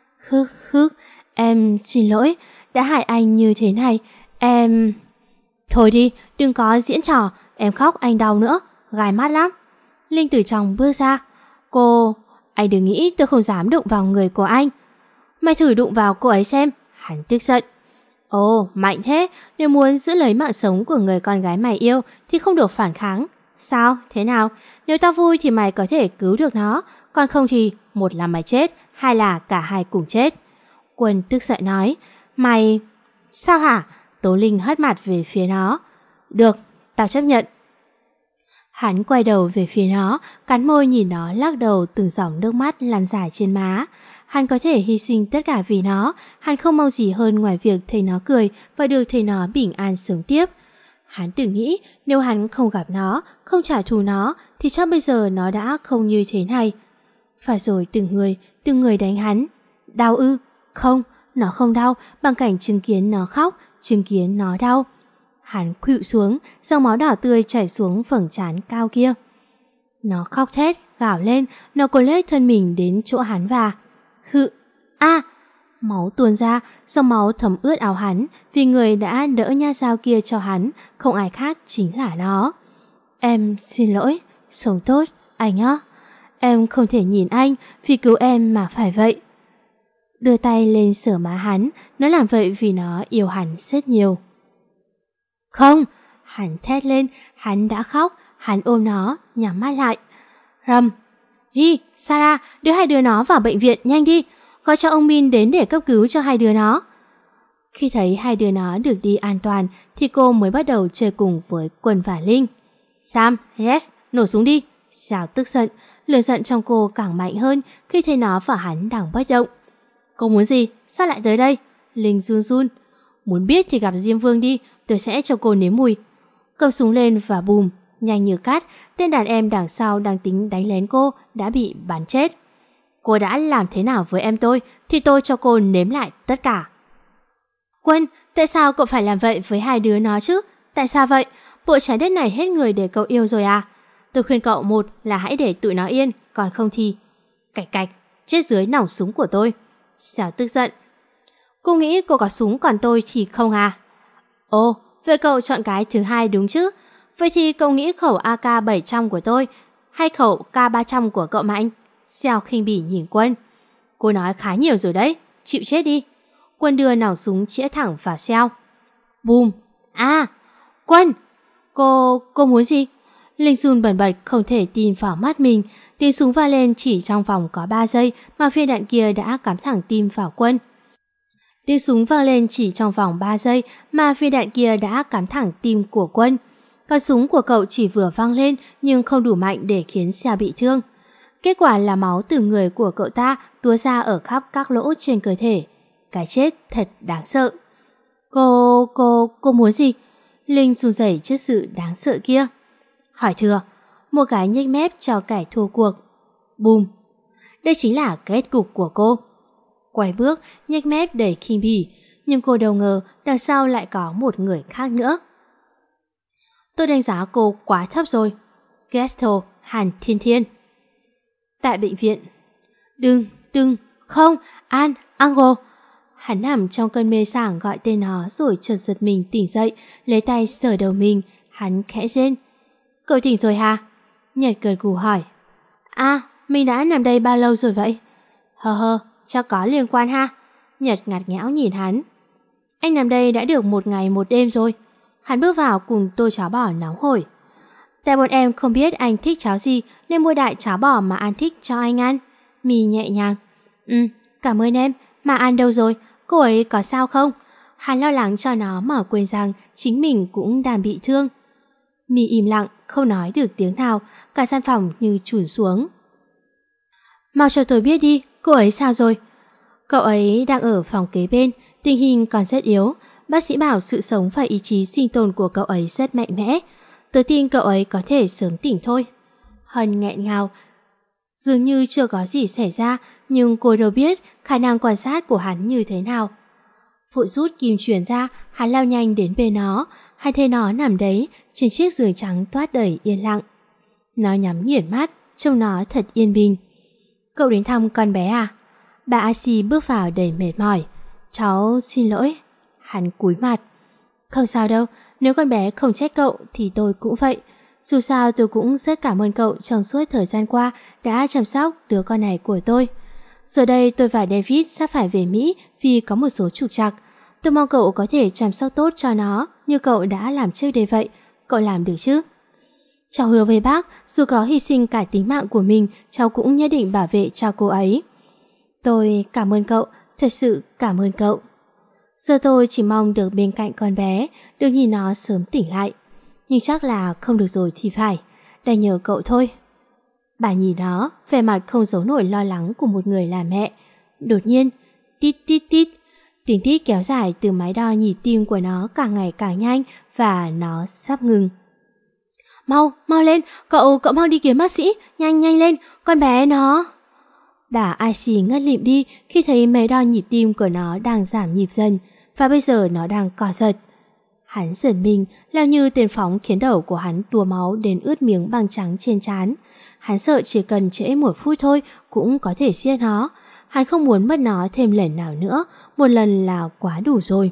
Em xin lỗi, đã hại anh như thế này, em... Thôi đi, đừng có diễn trò, em khóc anh đau nữa, gai mắt lắm. Linh từ trong bước ra. Cô... Anh đừng nghĩ tôi không dám đụng vào người của anh. Mày thử đụng vào cô ấy xem. Hắn tức giận. Ồ, mạnh thế, nếu muốn giữ lấy mạng sống của người con gái mày yêu thì không được phản kháng. Sao? Thế nào? Nếu tao vui thì mày có thể cứu được nó, còn không thì một là mày chết, hai là cả hai cùng chết. Quân tức giận nói. Mày... Sao hả? Tố Linh hất mặt về phía nó. Được, tao chấp nhận. Hắn quay đầu về phía nó, cắn môi nhìn nó lắc đầu từng dòng nước mắt lăn dài trên má. Hắn có thể hy sinh tất cả vì nó, hắn không mong gì hơn ngoài việc thấy nó cười và được thấy nó bình an sống tiếp. Hắn từng nghĩ nếu hắn không gặp nó, không trả thù nó thì chắc bây giờ nó đã không như thế này. Và rồi từng người đánh hắn. Đau ư? Không, nó không đau bằng cảnh chứng kiến nó khóc, chứng kiến nó đau. Hắn khuỵu xuống, dòng máu đỏ tươi chảy xuống phẳng trán cao kia. Nó khóc thét, gào lên, nó cố lết thân mình đến chỗ hắn và... Máu tuôn ra, dòng máu thấm ướt áo hắn vì người đã đỡ nha dao kia cho hắn, không ai khác chính là nó. Em xin lỗi, sống tốt, anh á. Em không thể nhìn anh vì cứu em mà phải vậy. Đưa tay lên sờ má hắn, nó làm vậy vì nó yêu hắn rất nhiều. Không, hắn thét lên, hắn đã khóc, hắn ôm nó, nhắm mắt lại. Rầm, đi, Sarah, đưa hai đứa nó vào bệnh viện nhanh đi, gọi cho ông Min đến để cấp cứu cho hai đứa nó. Khi thấy hai đứa nó được đi an toàn thì cô mới bắt đầu chơi cùng với Quân và Linh. Sam, yes, nổ súng đi. Sao tức giận, lửa giận trong cô càng mạnh hơn khi thấy nó và hắn đang bất động. Cô muốn gì? Sao lại tới đây? Linh run run. Muốn biết thì gặp Diêm Vương đi, tôi sẽ cho cô nếm mùi. Cầm súng lên và bùm, nhanh như cát, tên đàn em đằng sau đang tính đánh lén cô đã bị bắn chết. Cô đã làm thế nào với em tôi thì tôi cho cô nếm lại tất cả. Quân, tại sao cậu phải làm vậy với hai đứa nó chứ? Tại sao vậy? Bộ trái đất này hết người để cậu yêu rồi à? Tôi khuyên cậu, một là hãy để tụi nó yên, còn không thì cạch cạch, chết dưới nòng súng của tôi. Sao tức giận. Cô nghĩ cô có súng còn tôi thì không à? Ồ, vậy cậu chọn cái thứ hai đúng chứ? Vậy thì cậu nghĩ khẩu AK-700 của tôi hay khẩu K300 của cậu mạnh? Xèo khinh bỉ nhìn Quân. Cô nói khá nhiều rồi đấy, chịu chết đi. Quân đưa nòng súng chĩa thẳng vào Xèo. Bùm. À, Quân, cô muốn gì? Linh run bần bật không thể tin vào mắt mình. Tiếng súng va lên chỉ trong vòng có 3 giây mà viên đạn kia đã cắm thẳng tim vào Quân. Tiếng súng vang lên chỉ trong vòng 3 giây mà viên đạn kia đã cắm thẳng tim của Quân. Con súng của cậu chỉ vừa vang lên nhưng không đủ mạnh để khiến Xèo bị thương. Kết quả là máu từ người của cậu ta túa ra ở khắp các lỗ trên cơ thể. Cái chết thật đáng sợ. Cô muốn gì? Linh run rẩy trước sự đáng sợ kia. Hỏi thừa, một cái nhếch mép cho kẻ thua cuộc. Bùm. Đây chính là kết cục của cô. Quay bước, nhếch mép đầy khinh bỉ, nhưng cô đâu ngờ đằng sau lại có một người khác nữa. Tôi đánh giá cô quá thấp rồi. Gesto Hàn Thiên Thiên. Tại bệnh viện. Đừng, không, Ango. Hắn nằm trong cơn mê sảng gọi tên nó rồi chợt giật mình tỉnh dậy, lấy tay sờ đầu mình, hắn khẽ rên. Cậu tỉnh rồi hả? Nhật gật gù hỏi. Mình đã nằm đây bao lâu rồi vậy? Hơ, chắc có liên quan ha. Nhật ngặt nghẽo nhìn hắn. Anh nằm đây đã được 1 ngày 1 đêm rồi. Hắn bước vào cùng tô cháo bò nóng hổi. Tại bọn em không biết anh thích cháo gì nên mua đại cháo bò mà An thích cho anh ăn. Mì nhẹ nhàng. Cảm ơn em. Mà An đâu rồi? Cô ấy có sao không? Hắn lo lắng cho nó mà quên rằng chính mình cũng đang bị thương. Mì im lặng, không nói được tiếng nào. Cả gian phòng như chùn xuống. Mau cho tôi biết đi, cô ấy sao rồi? Cậu ấy đang ở phòng kế bên, tình hình còn rất yếu. Bác sĩ bảo sự sống và ý chí sinh tồn của cậu ấy rất mạnh mẽ. Tớ tin cậu ấy có thể sớm tỉnh thôi. Hân nghẹn ngào. Dường như chưa có gì xảy ra, nhưng cô đâu biết khả năng quan sát của hắn như thế nào. Vội rút kim chuyền ra, hắn lao nhanh đến bên nó. Hắn thấy nó nằm đấy, trên chiếc giường trắng toát đầy yên lặng. Nó nhắm nghiền mắt, trông nó thật yên bình. Cậu đến thăm con bé à? Bà A-si bước vào đầy mệt mỏi. Cháu xin lỗi. Hắn cúi mặt. Không sao đâu, nếu con bé không trách cậu thì tôi cũng vậy. Dù sao tôi cũng rất cảm ơn cậu trong suốt thời gian qua đã chăm sóc đứa con này của tôi. Giờ đây tôi và David sắp phải về Mỹ vì có một số trục trặc. Tôi mong cậu có thể chăm sóc tốt cho nó như cậu đã làm trước đây vậy. Cậu làm được chứ? Cháu hứa với bác, dù có hy sinh cả tính mạng của mình, cháu cũng nhất định bảo vệ cho cô ấy. Tôi cảm ơn cậu, thật sự cảm ơn cậu. Giờ tôi chỉ mong được bên cạnh con bé, được nhìn nó sớm tỉnh lại. Nhưng chắc là không được rồi thì phải, đành nhờ cậu thôi. Bà nhìn nó, vẻ mặt không giấu nổi lo lắng của một người là mẹ. Đột nhiên, tít tít tít, tiếng tít kéo dài từ máy đo nhịp tim của nó càng ngày càng nhanh và nó sắp ngừng. Mau lên, cậu mau đi kiếm bác sĩ, nhanh lên, con bé nó. Bà A-si ngất lịm đi khi thấy máy đo nhịp tim của nó đang giảm nhịp dần và bây giờ nó đang co giật. Hắn giật mình, lao như tên phóng khiến đầu của hắn tùa máu đến ướt miếng băng trắng trên trán. Hắn sợ chỉ cần trễ 1 phút thôi cũng có thể giết nó. Hắn không muốn mất nó thêm lần nào nữa, một lần là quá đủ rồi.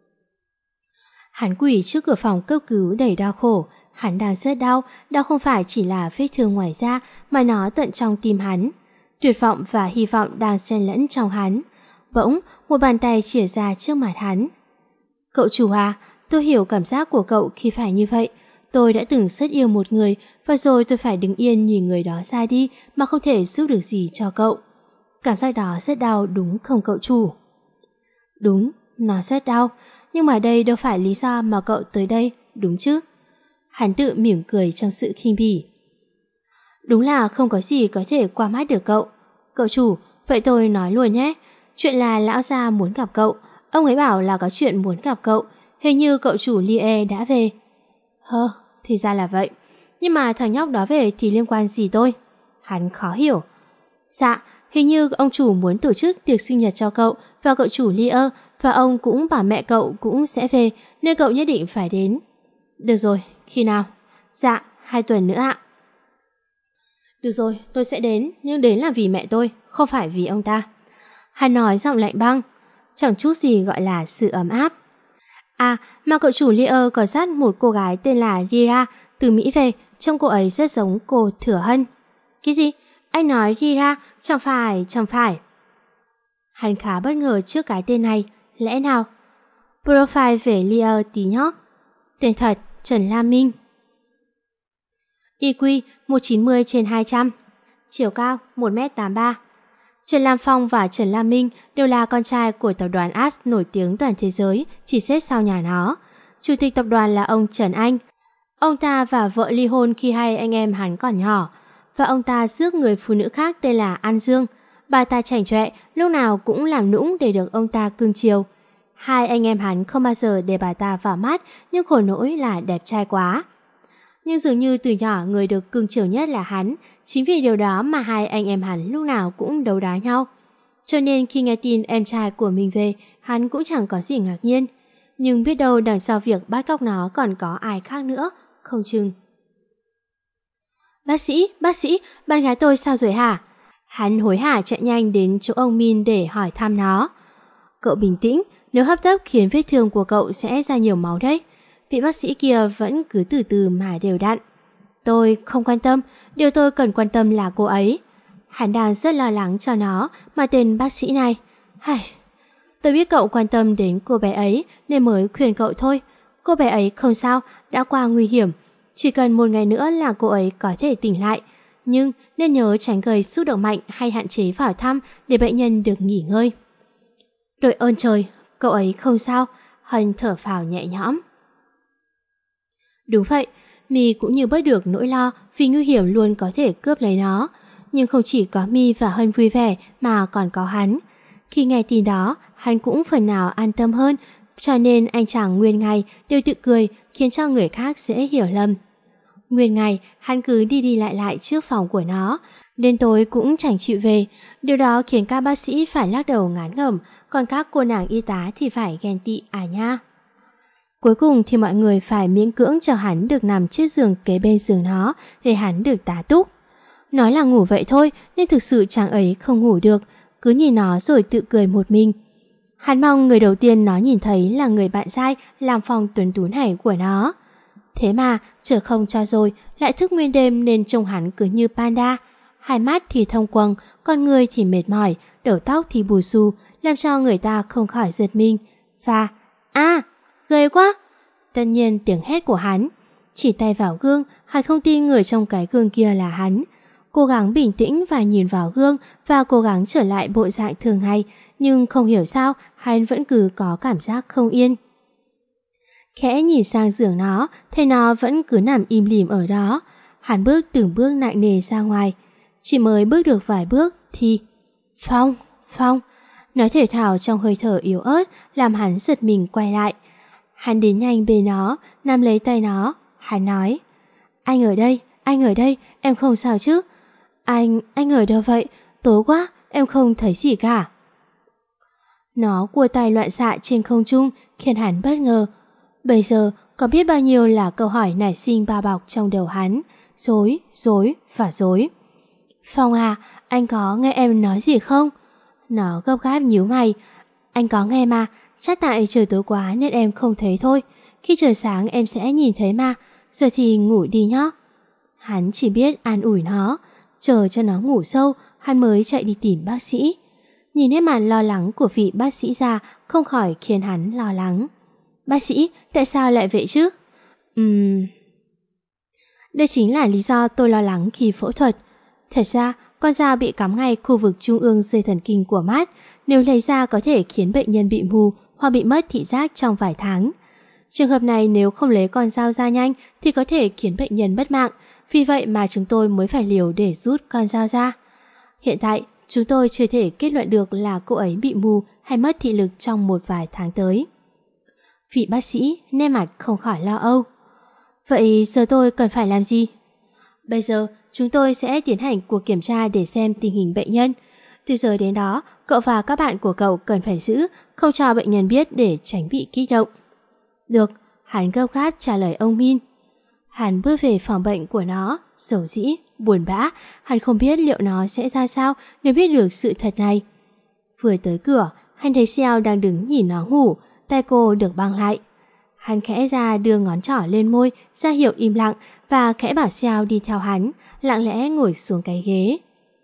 Hắn quỳ trước cửa phòng cấp cứu đầy đau khổ. Hắn đang rất đau, đau không phải chỉ là vết thương ngoài da mà nó tận trong tim hắn. Tuyệt vọng và hy vọng đang xen lẫn trong hắn. Bỗng, một bàn tay chìa ra trước mặt hắn. Cậu chủ à, tôi hiểu cảm giác của cậu khi phải như vậy. Tôi đã từng rất yêu một người và rồi tôi phải đứng yên nhìn người đó ra đi mà không thể giúp được gì cho cậu. Cảm giác đó rất đau đúng không cậu chủ? Đúng, Nó rất đau, nhưng mà đây đâu phải lý do mà cậu tới đây, đúng chứ? Hắn tự mỉm cười trong sự khinh bỉ. Đúng là không có gì có thể qua mắt được cậu. Cậu chủ, vậy tôi nói luôn nhé. Chuyện là lão gia muốn gặp cậu. Ông ấy bảo là có chuyện muốn gặp cậu. Hình như cậu chủ Lie đã về. Thì ra là vậy. Nhưng mà thằng nhóc đó về thì liên quan gì tôi? Hắn khó hiểu. Dạ, hình như ông chủ muốn tổ chức tiệc sinh nhật cho cậu và cậu chủ Lie, và ông cũng bảo mẹ cậu cũng sẽ về, nên cậu nhất định phải đến. Được rồi, khi nào? Dạ, 2 tuần nữa ạ. Được rồi, tôi sẽ đến, nhưng đến là vì mẹ tôi, không phải vì ông ta. Hắn nói giọng lạnh băng, chẳng chút gì gọi là sự ấm áp. À, mà cậu chủ Lie có dắt một cô gái tên là Rira từ Mỹ về, trông cô ấy rất giống cô Thừa Hân. Cái gì? Anh nói Rira, chẳng phải. Hắn khá bất ngờ trước cái tên này, lẽ nào? Profile về Lie tí nhóc. Tên thật, Trần Lam Minh. IQ 190/200, chiều cao 1m83. Trần Lam Phong và Trần Lam Minh đều là con trai của tập đoàn As nổi tiếng toàn thế giới, chỉ xếp sau nhà nó. Chủ tịch tập đoàn là ông Trần Anh. Ông ta và vợ ly hôn khi hai anh em hắn còn nhỏ, và ông ta rước người phụ nữ khác tên là An Dương. Bà ta chảnh chọe, lúc nào cũng làm nũng để được ông ta cưng chiều. Hai anh em hắn không bao giờ để bà ta vào mắt, nhưng khổ nỗi là đẹp trai quá. Nhưng dường như từ nhỏ người được cưng chiều nhất là hắn. Chính vì điều đó mà hai anh em hắn lúc nào cũng đấu đá nhau. Cho nên khi nghe tin em trai của mình về, hắn cũng chẳng có gì ngạc nhiên. Nhưng biết đâu đằng sau việc bắt cóc nó còn có ai khác nữa, không chừng. Bác sĩ, bạn gái tôi sao rồi hả? Hắn hối hả chạy nhanh đến chỗ ông Min để hỏi thăm nó. Cậu bình tĩnh, nếu hấp tấp khiến vết thương của cậu sẽ ra nhiều máu đấy. Vị bác sĩ kia vẫn cứ từ từ mà đều đặn. Tôi không quan tâm, điều tôi cần quan tâm là cô ấy. Hắn đang rất lo lắng cho nó, mà tên bác sĩ này. Tôi biết cậu quan tâm đến cô bé ấy nên mới khuyên cậu thôi. Cô bé ấy không sao, đã qua nguy hiểm. Chỉ cần 1 ngày nữa là cô ấy có thể tỉnh lại. Nhưng nên nhớ tránh gây xúc động mạnh hay hạn chế vào thăm để bệnh nhân được nghỉ ngơi. Đội ơn trời, cậu ấy không sao. Hân thở phào nhẹ nhõm. Đúng vậy, My cũng như bớt được nỗi lo vì nguy hiểm luôn có thể cướp lấy nó. Nhưng không chỉ có My và Hân vui vẻ mà còn có hắn. Khi nghe tin đó, hắn cũng phần nào an tâm hơn, cho nên anh chàng nguyên ngày đều tự cười khiến cho người khác dễ hiểu lầm. Nguyên ngày, hắn cứ đi lại trước phòng của nó, đến tối cũng chẳng chịu về. Điều đó khiến các bác sĩ phải lắc đầu ngán ngẩm, còn các cô nàng y tá thì phải ghen tị nha. Cuối cùng thì mọi người phải miễn cưỡng cho hắn được nằm chiếc giường kế bên giường nó để hắn được tá túc. Nói là ngủ vậy thôi, nhưng thực sự chàng ấy không ngủ được, cứ nhìn nó rồi tự cười một mình. Hắn mong người đầu tiên nó nhìn thấy là người bạn trai làm phong tuấn tú này của nó. Thế mà, chờ không cho rồi, lại thức nguyên đêm nên trông hắn cứ như panda. Hai mắt thì thông quầng, con người thì mệt mỏi, đầu tóc thì bù xù, làm cho người ta không khỏi giật mình. Và, ghê quá! Tất nhiên tiếng hét của hắn. Chỉ tay vào gương, hắn không tin người trong cái gương kia là hắn. Cố gắng bình tĩnh và nhìn vào gương và cố gắng trở lại bộ dạng thường ngày, nhưng không hiểu sao hắn vẫn cứ có cảm giác không yên. Khẽ nhìn sang giường nó, thấy nó vẫn cứ nằm im lìm ở đó. Hắn bước từng bước nặng nề ra ngoài. Chỉ mới bước được vài bước thì... Phong! Nói thể thao trong hơi thở yếu ớt làm hắn giật mình quay lại. Hắn đến nhanh bên nó, nắm lấy tay nó. Hắn nói: Anh ở đây, em không sao chứ? Anh ở đâu vậy? Tối quá, em không thấy gì cả. Nó cua tay loạn xạ trên không trung khiến hắn bất ngờ. Bây giờ có biết bao nhiêu là câu hỏi nảy sinh bao bọc trong đầu hắn. Dối và dối. Phong à, anh có nghe em nói gì không? Nó gấp gáp nhíu mày. Anh có nghe mà, chắc tại trời tối quá nên em không thấy thôi. Khi trời sáng em sẽ nhìn thấy mà. Giờ thì ngủ đi nhá. Hắn chỉ biết an ủi nó. Chờ cho nó ngủ sâu, hắn mới chạy đi tìm bác sĩ. Nhìn nét mặt lo lắng của vị bác sĩ già không khỏi khiến hắn lo lắng. Bác sĩ, tại sao lại vậy chứ? Đây chính là lý do tôi lo lắng khi phẫu thuật. Thật ra, con dao bị cắm ngay khu vực trung ương dây thần kinh của mắt. Nếu lấy ra có thể khiến bệnh nhân bị mù hoặc bị mất thị giác trong vài tháng. Trường hợp này nếu không lấy con dao ra nhanh thì có thể khiến bệnh nhân mất mạng, vì vậy mà chúng tôi mới phải liều để rút con dao ra. Hiện tại, chúng tôi chưa thể kết luận được là cô ấy bị mù hay mất thị lực trong một vài tháng tới. Vị bác sĩ nét mặt không khỏi lo âu. Vậy giờ tôi cần phải làm gì? Bây giờ, chúng tôi sẽ tiến hành cuộc kiểm tra để xem tình hình bệnh nhân. Từ giờ đến đó, cậu và các bạn của cậu cần phải giữ, không cho bệnh nhân biết để tránh bị kích động. Được, hắn gấp gáp trả lời ông Min. Hắn bước về phòng bệnh của nó, dầu dĩ, buồn bã. Hắn không biết liệu nó sẽ ra sao nếu biết được sự thật này. Vừa tới cửa, hắn thấy Xiao đang đứng nhìn nó ngủ, tay cô được băng lại. Hắn khẽ ra đưa ngón trỏ lên môi, ra hiệu im lặng và khẽ bảo Xiao đi theo hắn, lặng lẽ ngồi xuống cái ghế.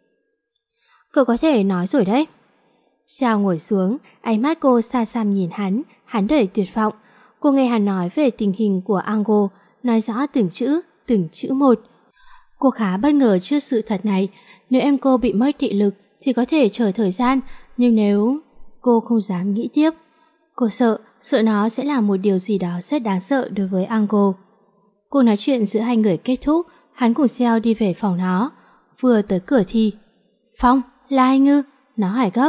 Cậu có thể nói rồi đấy. Xiao ngồi xuống, ánh mắt cô xa xăm nhìn hắn đầy tuyệt vọng. Cô nghe hắn nói về tình hình của Ango, nói rõ từng chữ một. Cô khá bất ngờ trước sự thật này. Nếu em cô bị mất thị lực thì có thể chờ thời gian, nhưng nếu... Cô không dám nghĩ tiếp. Cô sợ nó sẽ là một điều gì đó rất đáng sợ đối với Ango. Cuộc nói chuyện giữa hai người kết thúc, hắn cùng Xiao đi về phòng nó. Vừa tới cửa thì... Phong, là anh ư? Nó hỏi gấp.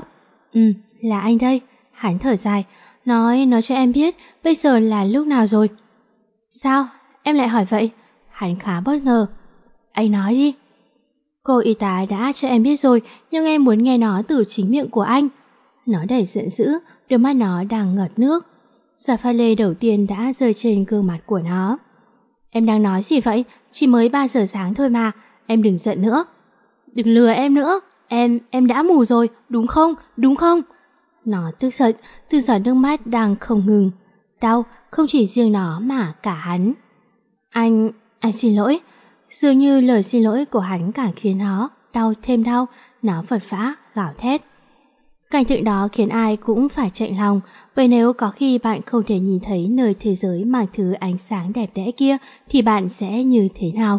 Là anh đây. Hắn thở dài. Nói cho em biết bây giờ là lúc nào rồi. Sao? Em lại hỏi vậy? Hắn khá bất ngờ. Anh nói đi. Cô y tá đã cho em biết rồi, nhưng em muốn nghe nó từ chính miệng của anh. Nó đầy giận dữ, đôi mắt nó đang ngợt nước. Giọt pha lê đầu tiên đã rơi trên gương mặt của nó. Em đang nói gì vậy? Chỉ mới 3 giờ sáng thôi mà. Em đừng giận nữa. Đừng lừa em nữa. Em đã mù rồi, đúng không? Đúng không? Nó tức giận, từ giọt nước mắt đang không ngừng. Đau, không chỉ riêng nó mà cả hắn. Anh xin lỗi. Dường như lời xin lỗi của hắn càng khiến nó đau thêm đau. Nó vật vã, gào thét. Cảnh tượng đó khiến ai cũng phải chạnh lòng, bởi nếu có khi bạn không thể nhìn thấy nơi thế giới mang thứ ánh sáng đẹp đẽ kia thì bạn sẽ như thế nào?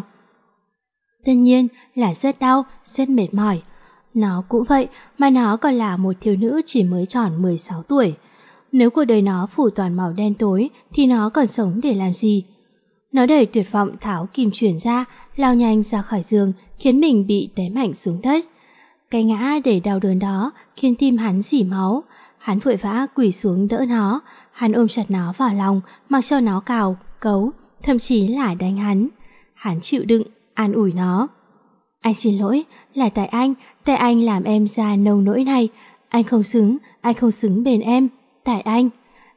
Tất nhiên là rất đau, rất mệt mỏi. Nó cũng vậy, mà nó còn là một thiếu nữ chỉ mới tròn 16 tuổi. Nếu cuộc đời nó phủ toàn màu đen tối thì nó còn sống để làm gì? Nó đầy tuyệt vọng tháo kìm chuyển ra, lao nhanh ra khỏi giường, khiến mình bị té mạnh xuống đất. Cái ngã đầy đau đớn đó khiến tim hắn rỉ máu. Hắn vội vã quỳ xuống đỡ nó. Hắn ôm chặt nó vào lòng, mặc cho nó cào, cấu, thậm chí là đánh hắn. Hắn chịu đựng, an ủi nó. Anh xin lỗi, là tại anh làm em ra nông nỗi này. Anh không xứng bên em. Tại anh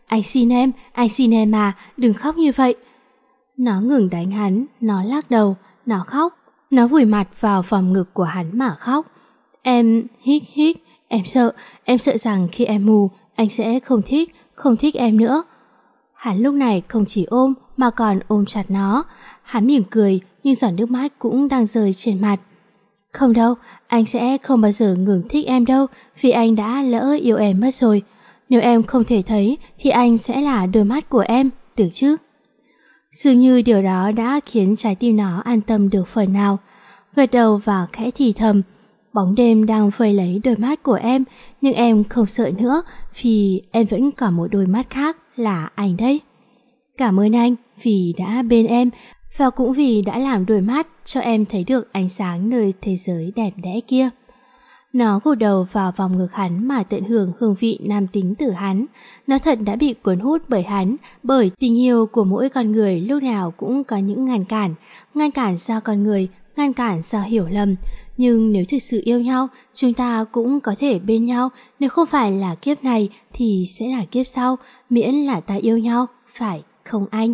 xin em mà, đừng khóc như vậy. Nó ngừng đánh hắn, nó lắc đầu, nó khóc. Nó vùi mặt vào vòng ngực của hắn mà khóc. Em hít, em sợ rằng khi em mù, anh sẽ không thích em nữa. Hắn lúc này không chỉ ôm mà còn ôm chặt nó. Hắn mỉm cười nhưng giọt nước mắt cũng đang rơi trên mặt. Không đâu, anh sẽ không bao giờ ngừng thích em đâu, vì anh đã lỡ yêu em mất rồi. Nếu em không thể thấy thì anh sẽ là đôi mắt của em, được chứ? Dường như điều đó đã khiến trái tim nó an tâm được phần nào. Gật đầu và khẽ thì thầm. Bóng đêm đang vây lấy đôi mắt của em, nhưng em không sợ nữa vì em vẫn còn một đôi mắt khác là anh đấy. Cảm ơn anh vì đã bên em và cũng vì đã làm đôi mắt cho em thấy được ánh sáng nơi thế giới đẹp đẽ kia. Nó gục đầu vào vòng ngực hắn mà tận hưởng hương vị nam tính từ hắn. Nó thật đã bị cuốn hút bởi hắn, bởi tình yêu của mỗi con người lúc nào cũng có những ngăn cản do con người, ngăn cản do hiểu lầm. Nhưng nếu thực sự yêu nhau, chúng ta cũng có thể bên nhau. Nếu không phải là kiếp này thì sẽ là kiếp sau, miễn là ta yêu nhau, phải không anh?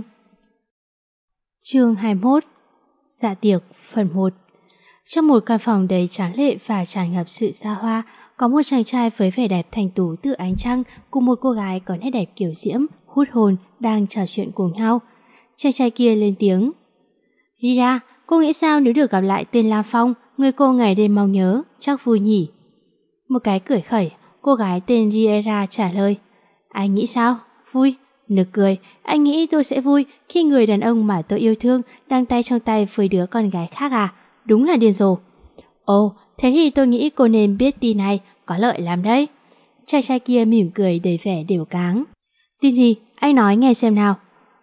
Chương 21. Dạ tiệc phần 1. Trong một căn phòng đầy tráng lệ và tràn ngập sự xa hoa, có một chàng trai với vẻ đẹp thanh tú từ ánh trăng cùng một cô gái có nét đẹp kiều diễm, hút hồn đang trò chuyện cùng nhau. Chàng trai kia lên tiếng. Rira, cô nghĩ sao nếu được gặp lại tên Lam Phong, người cô ngày đêm mong nhớ, chắc vui nhỉ? Một cái cười khẩy, cô gái tên Riera trả lời. Anh nghĩ sao? Vui. Nực cười, anh nghĩ tôi sẽ vui khi người đàn ông mà tôi yêu thương đang tay trong tay với đứa con gái khác à? Đúng là điên rồ. Ồ, thế thì tôi nghĩ cô nên biết tin này, có lợi lắm đấy. Trai kia mỉm cười đầy vẻ đều cáng. Tin gì? Anh nói nghe xem nào.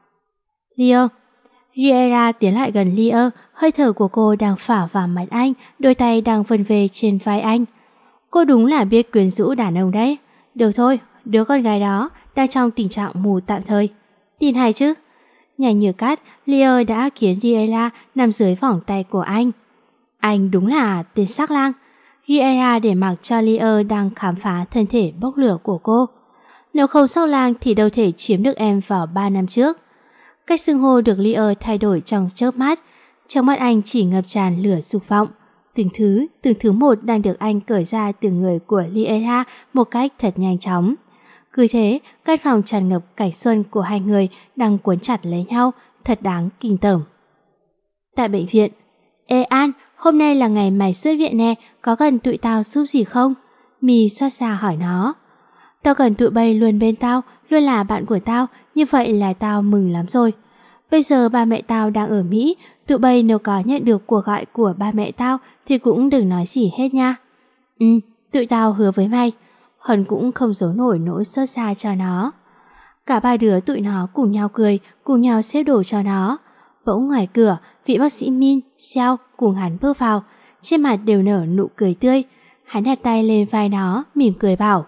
Leo. Riera tiến lại gần Leo, hơi thở của cô đang phả vào mặt anh, đôi tay đang vân về trên vai anh. Cô đúng là biết quyến rũ đàn ông đấy. Được thôi, đứa con gái đó đang trong tình trạng mù tạm thời. Tin hay chứ? Nhanh như cắt, Leo đã khiến Riera nằm dưới vòng tay của anh. Anh đúng là tên sắc lang. Riera để mặc cho Leo đang khám phá thân thể bốc lửa của cô. Nếu không sắc lang thì đâu thể chiếm được em vào 3 năm trước. Cách xưng hô được Leo thay đổi trong chớp mắt. Trong mắt anh chỉ ngập tràn lửa dục vọng. Từng thứ một đang được anh cởi ra từ người của Liera một cách thật nhanh chóng. Cứ thế, căn phòng tràn ngập cảnh xuân của hai người đang cuốn chặt lấy nhau, thật đáng kinh tởm. Tại bệnh viện, Ê An, hôm nay là ngày mày xuất viện nè, có cần tụi tao giúp gì không? My xót xa hỏi nó. Tao cần tụi bay luôn bên tao, luôn là bạn của tao, như vậy là tao mừng lắm rồi. Bây giờ ba mẹ tao đang ở Mỹ, tụi bay nếu có nhận được cuộc gọi của ba mẹ tao thì cũng đừng nói gì hết nha. Tụi tao hứa với mày. Hân cũng không giấu nổi nỗi xót xa cho nó. Cả ba đứa tụi nó cùng nhau cười, cùng nhau xếp đồ cho nó. Bỗng ngoài cửa, vị bác sĩ Min, Xiao cùng hắn bước vào, trên mặt đều nở nụ cười tươi. Hắn đặt tay lên vai nó, mỉm cười bảo: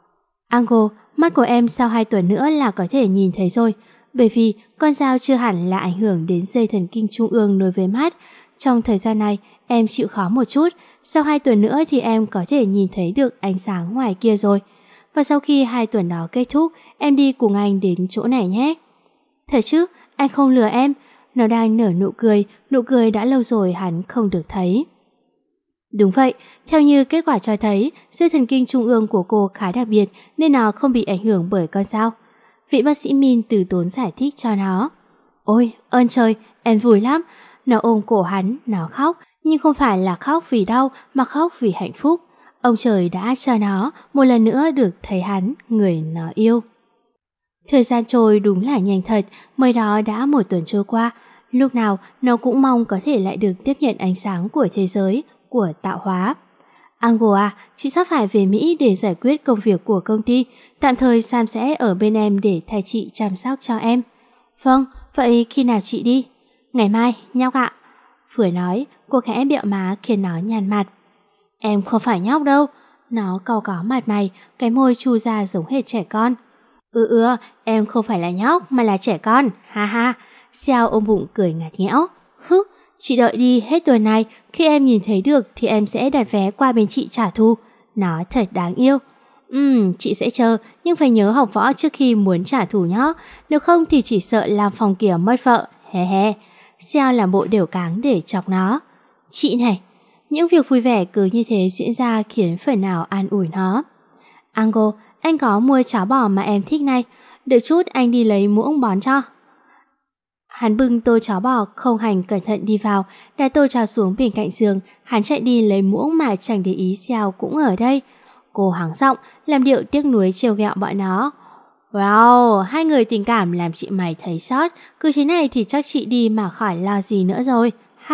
Ango, mắt của em sau 2 tuần nữa là có thể nhìn thấy rồi, bởi vì con dao chưa hẳn là ảnh hưởng đến dây thần kinh trung ương nối với mắt. Trong thời gian này, em chịu khó một chút, sau 2 tuần nữa thì em có thể nhìn thấy được ánh sáng ngoài kia rồi. Và sau khi 2 tuần đó kết thúc, em đi cùng anh đến chỗ này nhé. Thật chứ, anh không lừa em. Nó đang nở nụ cười đã lâu rồi hắn không được thấy. Đúng vậy, theo như kết quả cho thấy, dây thần kinh trung ương của cô khá đặc biệt nên nó không bị ảnh hưởng bởi con dao. Vị bác sĩ Min từ tốn giải thích cho nó. Ôi, ơn trời, em vui lắm. Nó ôm cổ hắn, nó khóc, nhưng không phải là khóc vì đau mà khóc vì hạnh phúc. Ông trời đã cho nó một lần nữa được thấy hắn, người nó yêu. Thời gian trôi đúng là nhanh thật, mới đó đã 1 tuần trôi qua. Lúc nào nó cũng mong có thể lại được tiếp nhận ánh sáng của thế giới, của tạo hóa. Ango à, chị sắp phải về Mỹ để giải quyết công việc của công ty. Tạm thời Sam sẽ ở bên em để thay chị chăm sóc cho em. Vâng, vậy khi nào chị đi? Ngày mai, nhóc ạ. Vừa nói, cô khẽ bẹo má khiến nó nhăn mặt. Em không phải nhóc đâu. Nó cau có mặt mày, cái môi chu ra giống hệt trẻ con. Em không phải là nhóc mà là trẻ con, ha ha. Xiao ôm bụng cười ngặt nghẽo. Chị đợi đi hết tuần này, khi em nhìn thấy được thì em sẽ đặt vé qua bên chị trả thù. Nó thật đáng yêu. Chị sẽ chờ, nhưng phải nhớ học võ trước khi muốn trả thù nhé. Nếu không thì chỉ sợ làm phòng kia mất vợ. He he. Xiao làm bộ đều cáng để chọc nó. Chị này, những việc vui vẻ cứ như thế diễn ra khiến phần nào an ủi nó. Ango, anh có mua cháo bò mà em thích này. Đợi chút anh đi lấy muỗng bón cho. Hắn bưng tô cháo bò không hành cẩn thận đi vào, đặt tô cháo xuống bên cạnh giường. Hắn chạy đi lấy muỗng mà chẳng để ý Xiao cũng ở đây. Cô hắng giọng làm điệu tiếc nuối trêu ghẹo bọn nó. Wow, hai người tình cảm làm chị mày thấy sót. Cứ thế này thì chắc chị đi mà khỏi lo gì nữa rồi.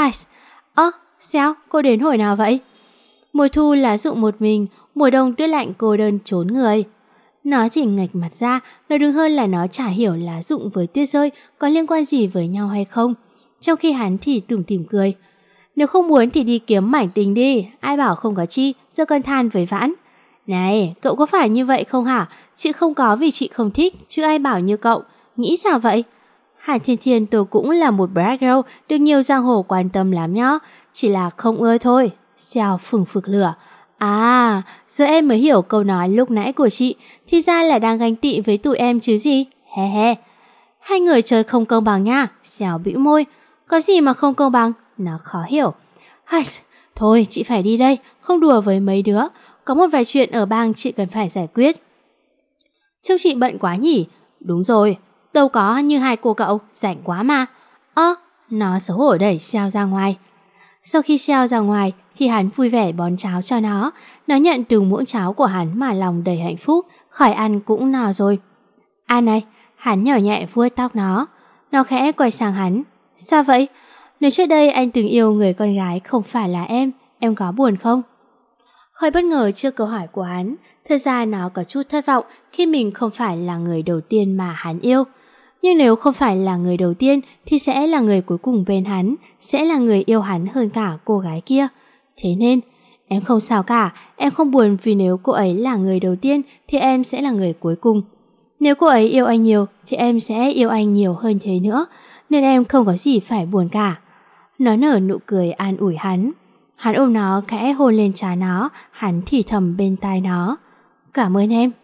Xiao, cô đến hồi nào vậy? Mùa thu lá rụng một mình, mùa đông tuyết lạnh cô đơn trốn người. Nó thì nghệch mặt ra, nó đứng hơn là nó chả hiểu lá rụng với tuyết rơi có liên quan gì với nhau hay không. Trong khi hắn thì tủm tỉm cười. Nếu không muốn thì đi kiếm mảnh tình đi, ai bảo không có chi, giờ con than với Vãn. Này, cậu có phải như vậy không hả? Chị không có vì chị không thích, chứ ai bảo như cậu. Nghĩ sao vậy? Hải Thiên tôi cũng là một bad girl, được nhiều giang hồ quan tâm lắm nhá. Chỉ là không ưa thôi. Xiao phừng phực lửa. À, giờ em mới hiểu câu nói lúc nãy của chị. Thì ra là đang ganh tị với tụi em chứ gì. He he. Hai người chơi không công bằng nha. Xiao bĩu môi. Có gì mà không công bằng? Nó khó hiểu. Thôi chị phải đi đây, không đùa với mấy đứa. Có một vài chuyện ở bang chị cần phải giải quyết. Trông chị bận quá nhỉ? Đúng rồi, đâu có như hai cô cậu, rảnh quá mà. Nó xấu hổ đẩy Xiao ra ngoài. Sau khi Xiao ra ngoài thì hắn vui vẻ bón cháo cho nó. Nó nhận từng muỗng cháo của hắn mà lòng đầy hạnh phúc, khỏi ăn cũng no rồi. Này, hắn nhỏ nhẹ vuốt tóc nó. Nó khẽ quay sang hắn. Sao vậy? Nếu trước đây anh từng yêu người con gái không phải là em có buồn không? Hơi bất ngờ trước câu hỏi của hắn, Thật ra nó có chút thất vọng khi mình không phải là người đầu tiên mà hắn yêu. Nhưng nếu không phải là người đầu tiên thì sẽ là người cuối cùng bên hắn, sẽ là người yêu hắn hơn cả cô gái kia. Thế nên, em không sao cả, em không buồn vì nếu cô ấy là người đầu tiên thì em sẽ là người cuối cùng. Nếu cô ấy yêu anh nhiều thì em sẽ yêu anh nhiều hơn thế nữa, nên em không có gì phải buồn cả. Nó nở nụ cười an ủi hắn. Hắn ôm nó khẽ hôn lên trán nó, hắn thì thầm bên tai nó. Cảm ơn em.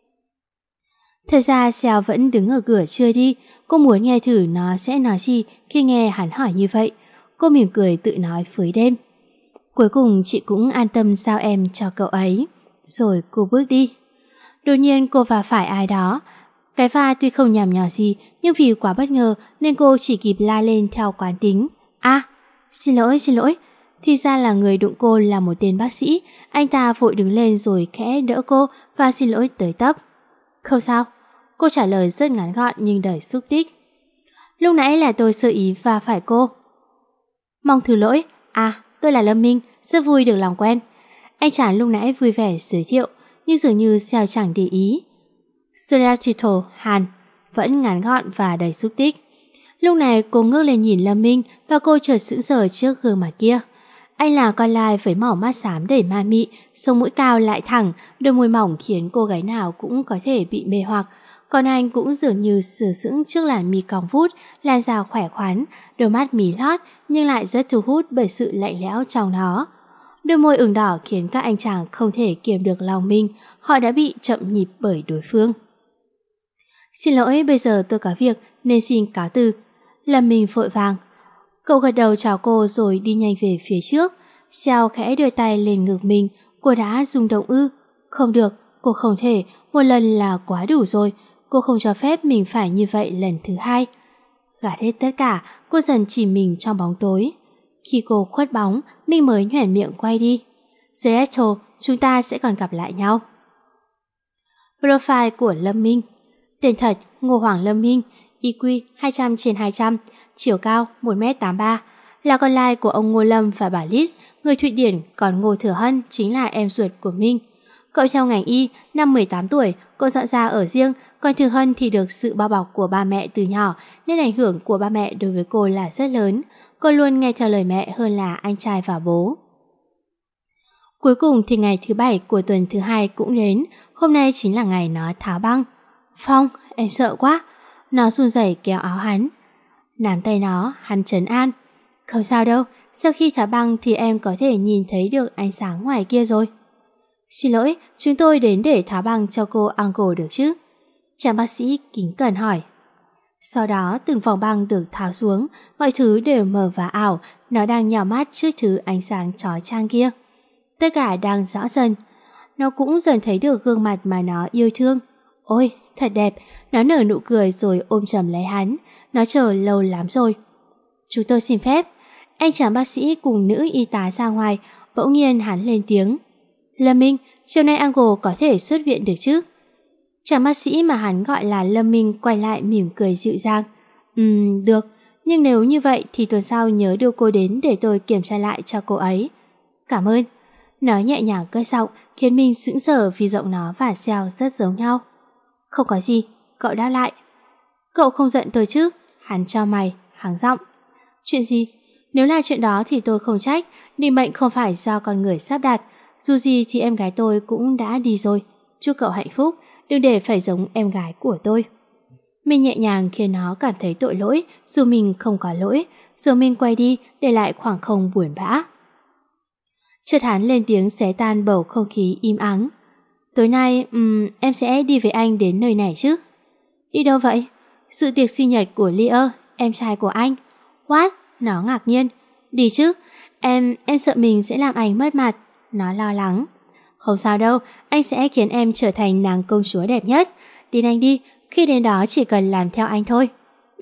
Thật ra Seo vẫn đứng ở cửa chưa đi, cô muốn nghe thử nó sẽ nói gì khi nghe hắn hỏi như vậy. Cô mỉm cười tự nói với đêm. Cuối cùng chị cũng an tâm giao em cho cậu ấy. Rồi cô bước đi. Đột nhiên cô va phải ai đó. Cái va tuy không nhảm nhò gì, nhưng vì quá bất ngờ nên cô chỉ kịp la lên theo quán tính. Xin lỗi. Thì ra là người đụng cô là một tên bác sĩ. Anh ta vội đứng lên rồi khẽ đỡ cô và xin lỗi tới tấp. Không sao. Cô trả lời rất ngắn gọn nhưng đầy xúc tích. Lúc nãy là tôi sơ ý va phải cô. Mong thứ lỗi. Tôi là Lâm Minh, rất vui được làm quen. Anh chàng lúc nãy vui vẻ giới thiệu, nhưng dường như Seo chẳng để ý. Sratito Hàn vẫn ngắn gọn và đầy xúc tích. Lúc này cô ngước lên nhìn Lâm Minh và cô chợt sững sờ trước gương mặt kia. Anh là con lai với màu mắt xám đầy ma mị, sống mũi cao lại thẳng, đôi môi mỏng khiến cô gái nào cũng có thể bị mê hoặc. Còn anh cũng dường như sờ sững trước làn mi cong vút, làn da khỏe khoắn, đôi mắt mí lót nhưng lại rất thu hút bởi sự lạnh lẽo trong nó. Đôi môi ửng đỏ khiến các anh chàng không thể kiềm được lòng mình, họ đã bị chậm nhịp bởi đối phương. Xin lỗi, bây giờ tôi có việc nên xin cáo từ. Lâm Minh vội vàng. Cậu gật đầu chào cô rồi đi nhanh về phía trước. Seo khẽ đưa tay lên ngực mình. Cô đã rung động ư? Không được, cô không thể, một lần là quá đủ rồi. Cô không cho phép mình phải như vậy lần thứ hai. Gạt hết tất cả, cô dần chìm mình trong bóng tối. Khi cô khuất bóng, Minh mới nhoẻn miệng quay đi. Zretto, chúng ta sẽ còn gặp lại nhau. Profile của Lâm Minh. Tên thật Ngô Hoàng Lâm Minh, IQ 200/200, chiều cao 1m83, là con lai của ông Ngô Lâm và bà Liz, người Thụy Điển, còn Ngô Thừa Hân chính là em ruột của Minh. Cậu theo ngành y, năm 18 tuổi, cô dọn ra ở riêng, còn Thừa Hân thì được sự bao bọc của ba mẹ từ nhỏ, nên ảnh hưởng của ba mẹ đối với cô là rất lớn. Cô luôn nghe theo lời mẹ hơn là anh trai và bố. Cuối cùng thì ngày thứ 7 của tuần thứ 2 cũng đến, hôm nay chính là ngày nó tháo băng. Phong, em sợ quá. Nó run rẩy kéo áo hắn. Nắm tay nó, hắn trấn an. Không sao đâu, sau khi tháo băng thì em có thể nhìn thấy được ánh sáng ngoài kia rồi. Xin lỗi, chúng tôi đến để tháo băng cho cô Uncle được chứ? Chàng bác sĩ kính cẩn hỏi. Sau đó từng vòng băng được tháo xuống, mọi thứ đều mờ và ảo, nó đang nhào mắt trước thứ ánh sáng chói chang kia. Tất cả đang rõ dần. Nó cũng dần thấy được gương mặt mà nó yêu thương. Ôi, thật đẹp, nó nở nụ cười rồi ôm chầm lấy hắn. Nó chờ lâu lắm rồi. Chúng tôi xin phép. Anh chàng bác sĩ cùng nữ y tá ra ngoài, bỗng nhiên hắn lên tiếng. Lâm Minh, chiều nay Uncle có thể xuất viện được chứ? Chàng bác sĩ mà hắn gọi là Lâm Minh quay lại mỉm cười dịu dàng. Được, nhưng nếu như vậy thì tuần sau nhớ đưa cô đến để tôi kiểm tra lại cho cô ấy. Cảm ơn. Nó nhẹ nhàng cất giọng khiến mình sững sờ vì giọng nó và Seo rất giống nhau. Không có gì, cậu đáp lại. Cậu không giận tôi chứ? Hắn cho mày, hắng giọng. Chuyện gì? Nếu là chuyện đó thì tôi không trách, định mệnh không phải do con người sắp đặt. Dù gì thì em gái tôi cũng đã đi rồi. Chúc cậu hạnh phúc, đừng để phải giống em gái của tôi. Mình nhẹ nhàng khiến nó cảm thấy tội lỗi, dù mình không có lỗi, rồi mình quay đi để lại khoảng không buồn bã. Chợt hắn lên tiếng xé tan bầu không khí im ắng. Tối nay, em sẽ đi với anh đến nơi này chứ? Đi đâu vậy? Dự tiệc sinh nhật của Leo, em trai của anh. What? Nó ngạc nhiên. Đi chứ? Em sợ mình sẽ làm anh mất mặt. Nó lo lắng. Không sao đâu, anh sẽ khiến em trở thành nàng công chúa đẹp nhất. Tin anh đi, khi đến đó chỉ cần làm theo anh thôi.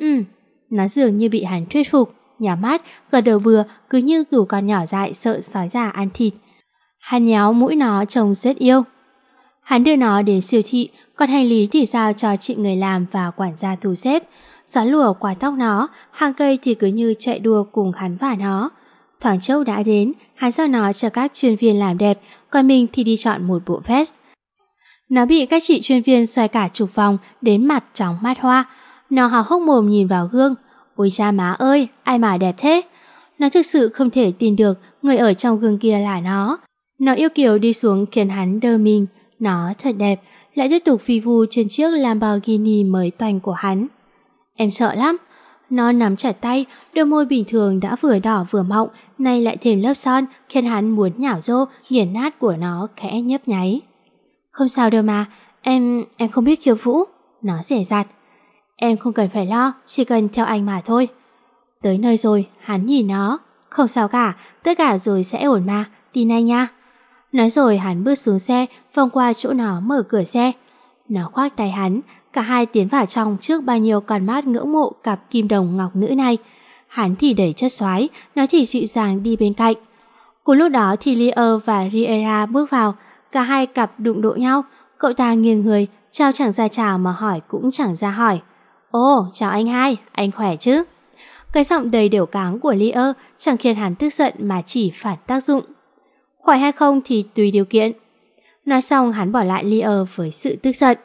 Nó dường như bị hắn thuyết phục, nhắm mắt, gật đầu vừa, cứ như cừu con nhỏ dại sợ sói già ăn thịt. Hắn nhéo mũi nó trông rất yêu. Hắn đưa nó đến siêu thị, còn hành lý thì giao cho chị người làm và quản gia thu xếp. Gió lùa qua tóc nó, hàng cây thì cứ như chạy đua cùng hắn và nó. Thoáng chốc đã đến, hắn giao nó cho các chuyên viên làm đẹp, còn mình thì đi chọn một bộ vest. Nó bị các chị chuyên viên xoay cả chục vòng đến mặt chóng mát hoa. Nó há hốc mồm nhìn vào gương. Ôi cha má ơi, ai mà đẹp thế. Nó thực sự không thể tin được người ở trong gương kia là nó. Nó yêu kiều đi xuống khiến hắn đơ mình. Nó thật đẹp, lại tiếp tục phi vu trên chiếc Lamborghini mới toanh của hắn. Em sợ lắm. Nó nắm chặt tay, đôi môi bình thường đã vừa đỏ vừa mọng, nay lại thêm lớp son, khiến hắn muốn nhảo rô, nghiền nát của nó khẽ nhấp nháy. Không sao đâu mà, em không biết khiêu vũ. Nó dè dặt. Em không cần phải lo, chỉ cần theo anh mà thôi. Tới nơi rồi, hắn nhìn nó. Không sao cả, tất cả rồi sẽ ổn mà, tin anh nha. Nói rồi hắn bước xuống xe, vòng qua chỗ nó mở cửa xe. Nó khoác tay hắn, cả hai tiến vào trong trước bao nhiêu con mắt ngưỡng mộ cặp kim đồng ngọc nữ này. Hắn thì đầy chất xoái, nó thì dịu dàng đi bên cạnh. Cùng lúc đó thì Leo và Riera bước vào, cả hai cặp đụng độ nhau. Cậu ta nghiêng người, chào chẳng ra chào mà hỏi cũng chẳng ra hỏi. Ồ, chào anh hai, anh khỏe chứ? Cái giọng đầy đều cáng của Leo chẳng khiến hắn tức giận mà chỉ phản tác dụng. Khỏe hay không thì tùy điều kiện. Nói xong hắn bỏ lại Leo với sự tức giận.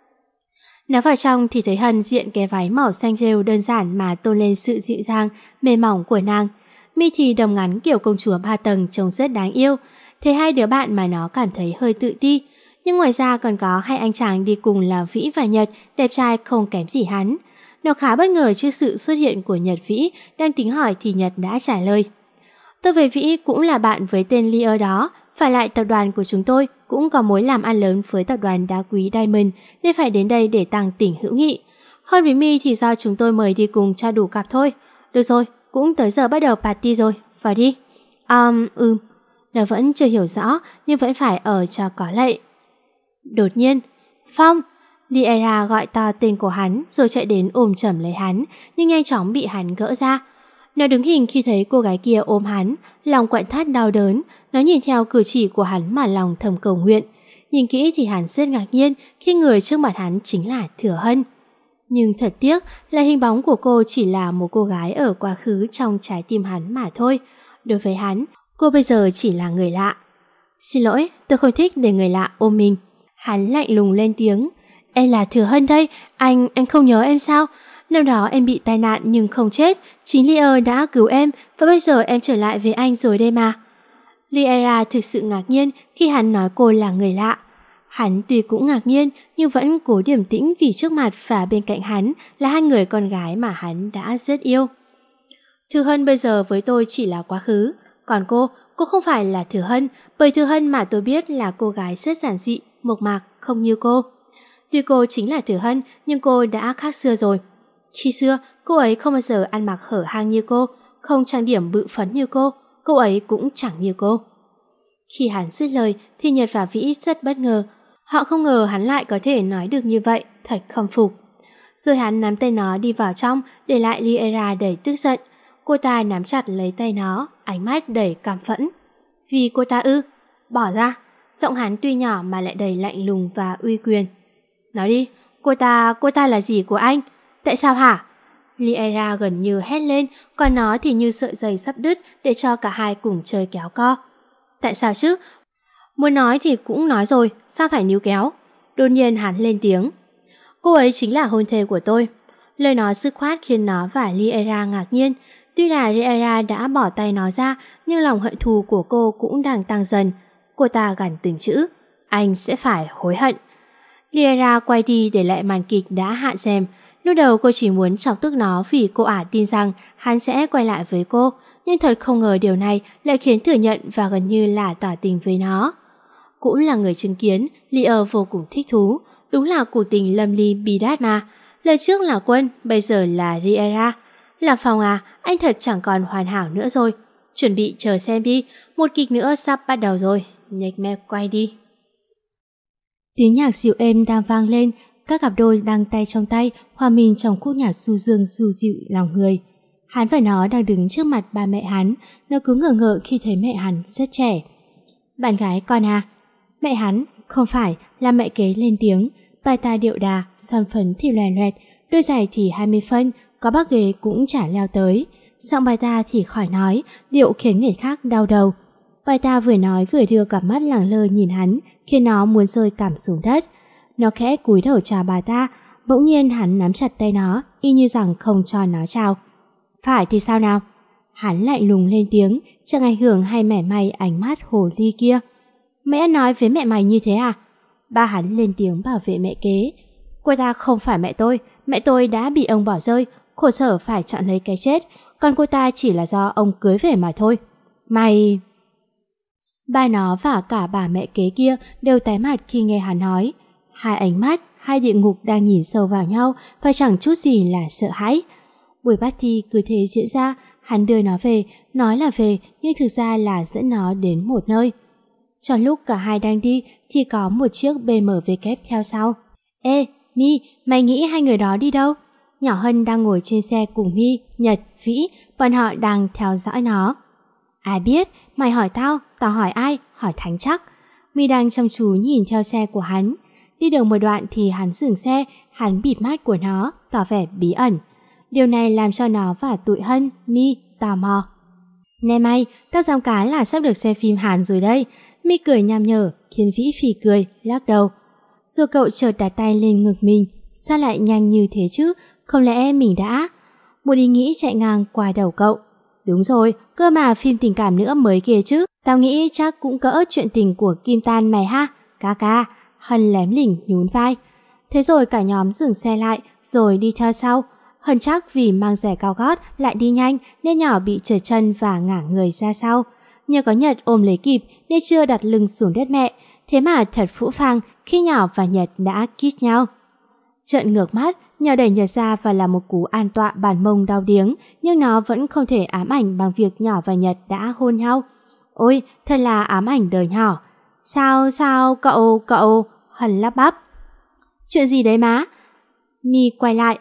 Nó vào trong thì thấy Hân diện cái váy màu xanh rêu đơn giản mà tôn lên sự dịu dàng, mềm mỏng của nàng. Mi thì đầm ngắn kiểu công chúa 3 tầng trông rất đáng yêu. Thấy hai đứa bạn mà nó cảm thấy hơi tự ti. Nhưng ngoài ra còn có hai anh chàng đi cùng là Vĩ và Nhật, đẹp trai không kém gì hắn. Nó khá bất ngờ trước sự xuất hiện của Nhật. Vĩ đang tính hỏi thì Nhật đã trả lời. Tôi với Vĩ cũng là bạn với tên Leo đó. Phải lại tập đoàn của chúng tôi cũng có mối làm ăn lớn với tập đoàn đá quý Diamond nên phải đến đây để tăng tình hữu nghị. Hơn với Mi thì do chúng tôi mời đi cùng cho đủ cặp thôi. Được rồi, cũng tới giờ bắt đầu party rồi, vào đi. Nó vẫn chưa hiểu rõ nhưng vẫn phải ở cho có lệ. Đột nhiên, Phong! Liera gọi to tên của hắn rồi chạy đến ôm chầm lấy hắn nhưng nhanh chóng bị hắn gỡ ra. Nó đứng hình khi thấy cô gái kia ôm hắn, lòng quặn thắt đau đớn. Nó nhìn theo cử chỉ của hắn mà lòng thầm cầu nguyện. Nhìn kỹ thì hắn rất ngạc nhiên khi người trước mặt hắn chính là Thừa Hân. Nhưng thật tiếc là hình bóng của cô chỉ là một cô gái ở quá khứ trong trái tim hắn mà thôi. Đối với hắn, cô bây giờ chỉ là người lạ. Xin lỗi, tôi không thích để người lạ ôm mình. Hắn lạnh lùng lên tiếng. Em là Thừa Hân đây, anh không nhớ em sao? Năm đó em bị tai nạn nhưng không chết, chính Leo đã cứu em và bây giờ em trở lại với anh rồi đây mà. Liera thực sự ngạc nhiên khi hắn nói cô là người lạ. Hắn tuy cũng ngạc nhiên nhưng vẫn cố điềm tĩnh vì trước mặt và bên cạnh hắn là hai người con gái mà hắn đã rất yêu. Thừa Hân bây giờ với tôi chỉ là quá khứ, còn cô không phải là Thừa Hân, bởi Thừa Hân mà tôi biết là cô gái rất giản dị, mộc mạc, không như cô. Tuy cô chính là Thừa Hân nhưng cô đã khác xưa rồi. Khi xưa, cô ấy không bao giờ ăn mặc hở hang như cô, không trang điểm bự phấn như cô ấy cũng chẳng như cô. Khi hắn dứt lời thì Nhật và Vĩ rất bất ngờ. Họ không ngờ hắn lại có thể nói được như vậy, thật khâm phục. Rồi hắn nắm tay nó đi vào trong, để lại Liera đầy tức giận. Cô ta nắm chặt lấy tay nó, ánh mắt đầy căm phẫn. Vì cô ta ư? Bỏ ra. Giọng hắn tuy nhỏ mà lại đầy lạnh lùng và uy quyền. Nói đi, cô ta là gì của anh? Tại sao hả? Liera gần như hét lên, còn nó thì như sợi dây sắp đứt để cho cả hai cùng chơi kéo co. Tại sao chứ? Muốn nói thì cũng nói rồi, sao phải níu kéo? Đột nhiên hắn lên tiếng. Cô ấy chính là hôn thê của tôi. Lời nói dứt khoát khiến nó và Liera ngạc nhiên. Tuy là Liera đã bỏ tay nó ra, nhưng lòng hận thù của cô cũng đang tăng dần. Cô ta gằn từng chữ. Anh sẽ phải hối hận. Liera quay đi để lại màn kịch đã hạ rèm. Lúc đầu cô chỉ muốn chọc tức nó vì cô ả tin rằng hắn sẽ quay lại với cô, nhưng thật không ngờ điều này lại khiến thừa nhận và gần như là tỏ tình với nó. Cũng là người chứng kiến, Leo vô cùng thích thú. Đúng là cuộc tình lâm ly bi đát mà. Lần trước là Quân, bây giờ là Riera. Là Phong à, anh thật chẳng còn hoàn hảo nữa rồi. Chuẩn bị chờ xem đi, một kịch nữa sắp bắt đầu rồi. Nhếch mép quay đi. Tiếng nhạc dịu êm đang vang lên. Các cặp đôi đang tay trong tay hòa mình trong khúc nhạc du dương du dịu lòng người. Hắn và nó đang đứng trước mặt ba mẹ hắn. Nó cứ ngờ ngợ khi thấy mẹ hắn rất trẻ. Bạn gái con à? Mẹ hắn, không phải, là mẹ kế lên tiếng. Bài ta điệu đà, son phấn thì loè loẹt, đôi giày thì 20 phân, có bác ghế cũng chả leo tới. Giọng bài ta thì khỏi nói, điệu khiến người khác đau đầu. Bà ta vừa nói vừa đưa cặp mắt lẳng lơ nhìn hắn, khiến nó muốn rơi cảm xuống đất. Nó khẽ cúi đầu chào bà ta, bỗng nhiên hắn nắm chặt tay nó, y như rằng không cho nó chào. Phải thì sao nào? Hắn lạnh lùng lên tiếng, chẳng ảnh hưởng hay mẻ may ánh mắt hồ ly kia. Mẹ nói với mẹ mày như thế à? Ba hắn lên tiếng bảo vệ mẹ kế. Cô ta không phải mẹ tôi đã bị ông bỏ rơi, khổ sở phải chọn lấy cái chết, còn cô ta chỉ là do ông cưới về mà thôi. Mày... Ba nó và cả bà mẹ kế kia đều tái mặt khi nghe hắn nói. Hai ánh mắt, hai địa ngục đang nhìn sâu vào nhau và chẳng chút gì là sợ hãi. Buổi party cứ thế diễn ra, hắn đưa nó về, nói là về nhưng thực ra là dẫn nó đến một nơi. Trong lúc cả hai đang đi thì có một chiếc BMW theo sau. Ê, My, mày nghĩ hai người đó đi đâu? Nhỏ Hân đang ngồi trên xe cùng My, Nhật, Vĩ, bọn họ đang theo dõi nó. Ai biết, mày hỏi tao hỏi ai, hỏi Thánh chắc. My đang chăm chú nhìn theo xe của hắn. Đi được một đoạn thì hắn dừng xe, hắn bịt mắt của nó, tỏ vẻ bí ẩn. Điều này làm cho nó và tụi Hân, My tò mò. Nè mày, tao dám cá là sắp được xem phim Hàn rồi đây. My cười nham nhở, khiến Vĩ phì cười, lắc đầu. Rồi cậu chợt đặt tay lên ngực mình. Sao lại nhanh như thế chứ? Không lẽ mình đã... Một ý nghĩ chạy ngang qua đầu cậu. Đúng rồi, cơ mà phim tình cảm nữa mới kìa chứ. Tao nghĩ chắc cũng cỡ chuyện tình của Kim Tan mày ha. Ca ca. Hân lém lỉnh nhún vai. Thế rồi cả nhóm dừng xe lại rồi đi theo sau. Hân chắc vì mang giày cao gót lại đi nhanh nên nhỏ bị trượt chân và ngả người ra sau. Nhờ có Nhật ôm lấy kịp nên chưa đặt lưng xuống đất mẹ. Thế mà thật phũ phàng khi nhỏ và Nhật đã kiss nhau. Trợn ngược mắt, nhỏ đẩy Nhật ra và là một cú an tọa bàn mông đau điếng, nhưng nó vẫn không thể ám ảnh bằng việc nhỏ và Nhật đã hôn nhau. Ôi, thật là ám ảnh đời nhỏ. Sao cậu... Hân lắp bắp. Chuyện gì đấy má? My quay lại.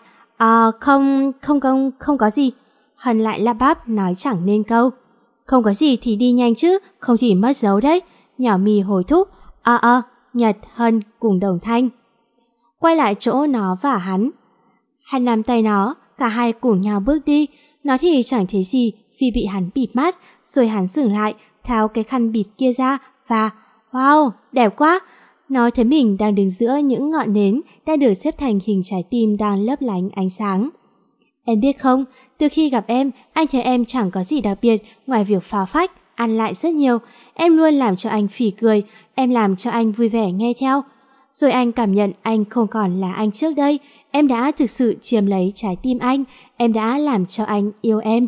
Không có gì. Hân lại lắp bắp nói chẳng nên câu. Không có gì thì đi nhanh chứ, không thì mất dấu đấy. Nhỏ My hối thúc. Nhật, Hân cùng đồng thanh. Quay lại chỗ nó và hắn. Hắn nắm tay nó, cả hai cùng nhau bước đi. Nó thì chẳng thấy gì vì bị hắn bịt mắt. Rồi hắn dừng lại, tháo cái khăn bịt kia ra và wow, đẹp quá. Nó thấy mình đang đứng giữa những ngọn nến đang được xếp thành hình trái tim đang lấp lánh ánh sáng. Em biết không, từ khi gặp em, anh thấy em chẳng có gì đặc biệt ngoài việc phá phách, ăn lại rất nhiều. Em luôn làm cho anh phỉ cười, em làm cho anh vui vẻ nghe theo. Rồi anh cảm nhận anh không còn là anh trước đây. Em đã thực sự chiếm lấy trái tim anh, em đã làm cho anh yêu em.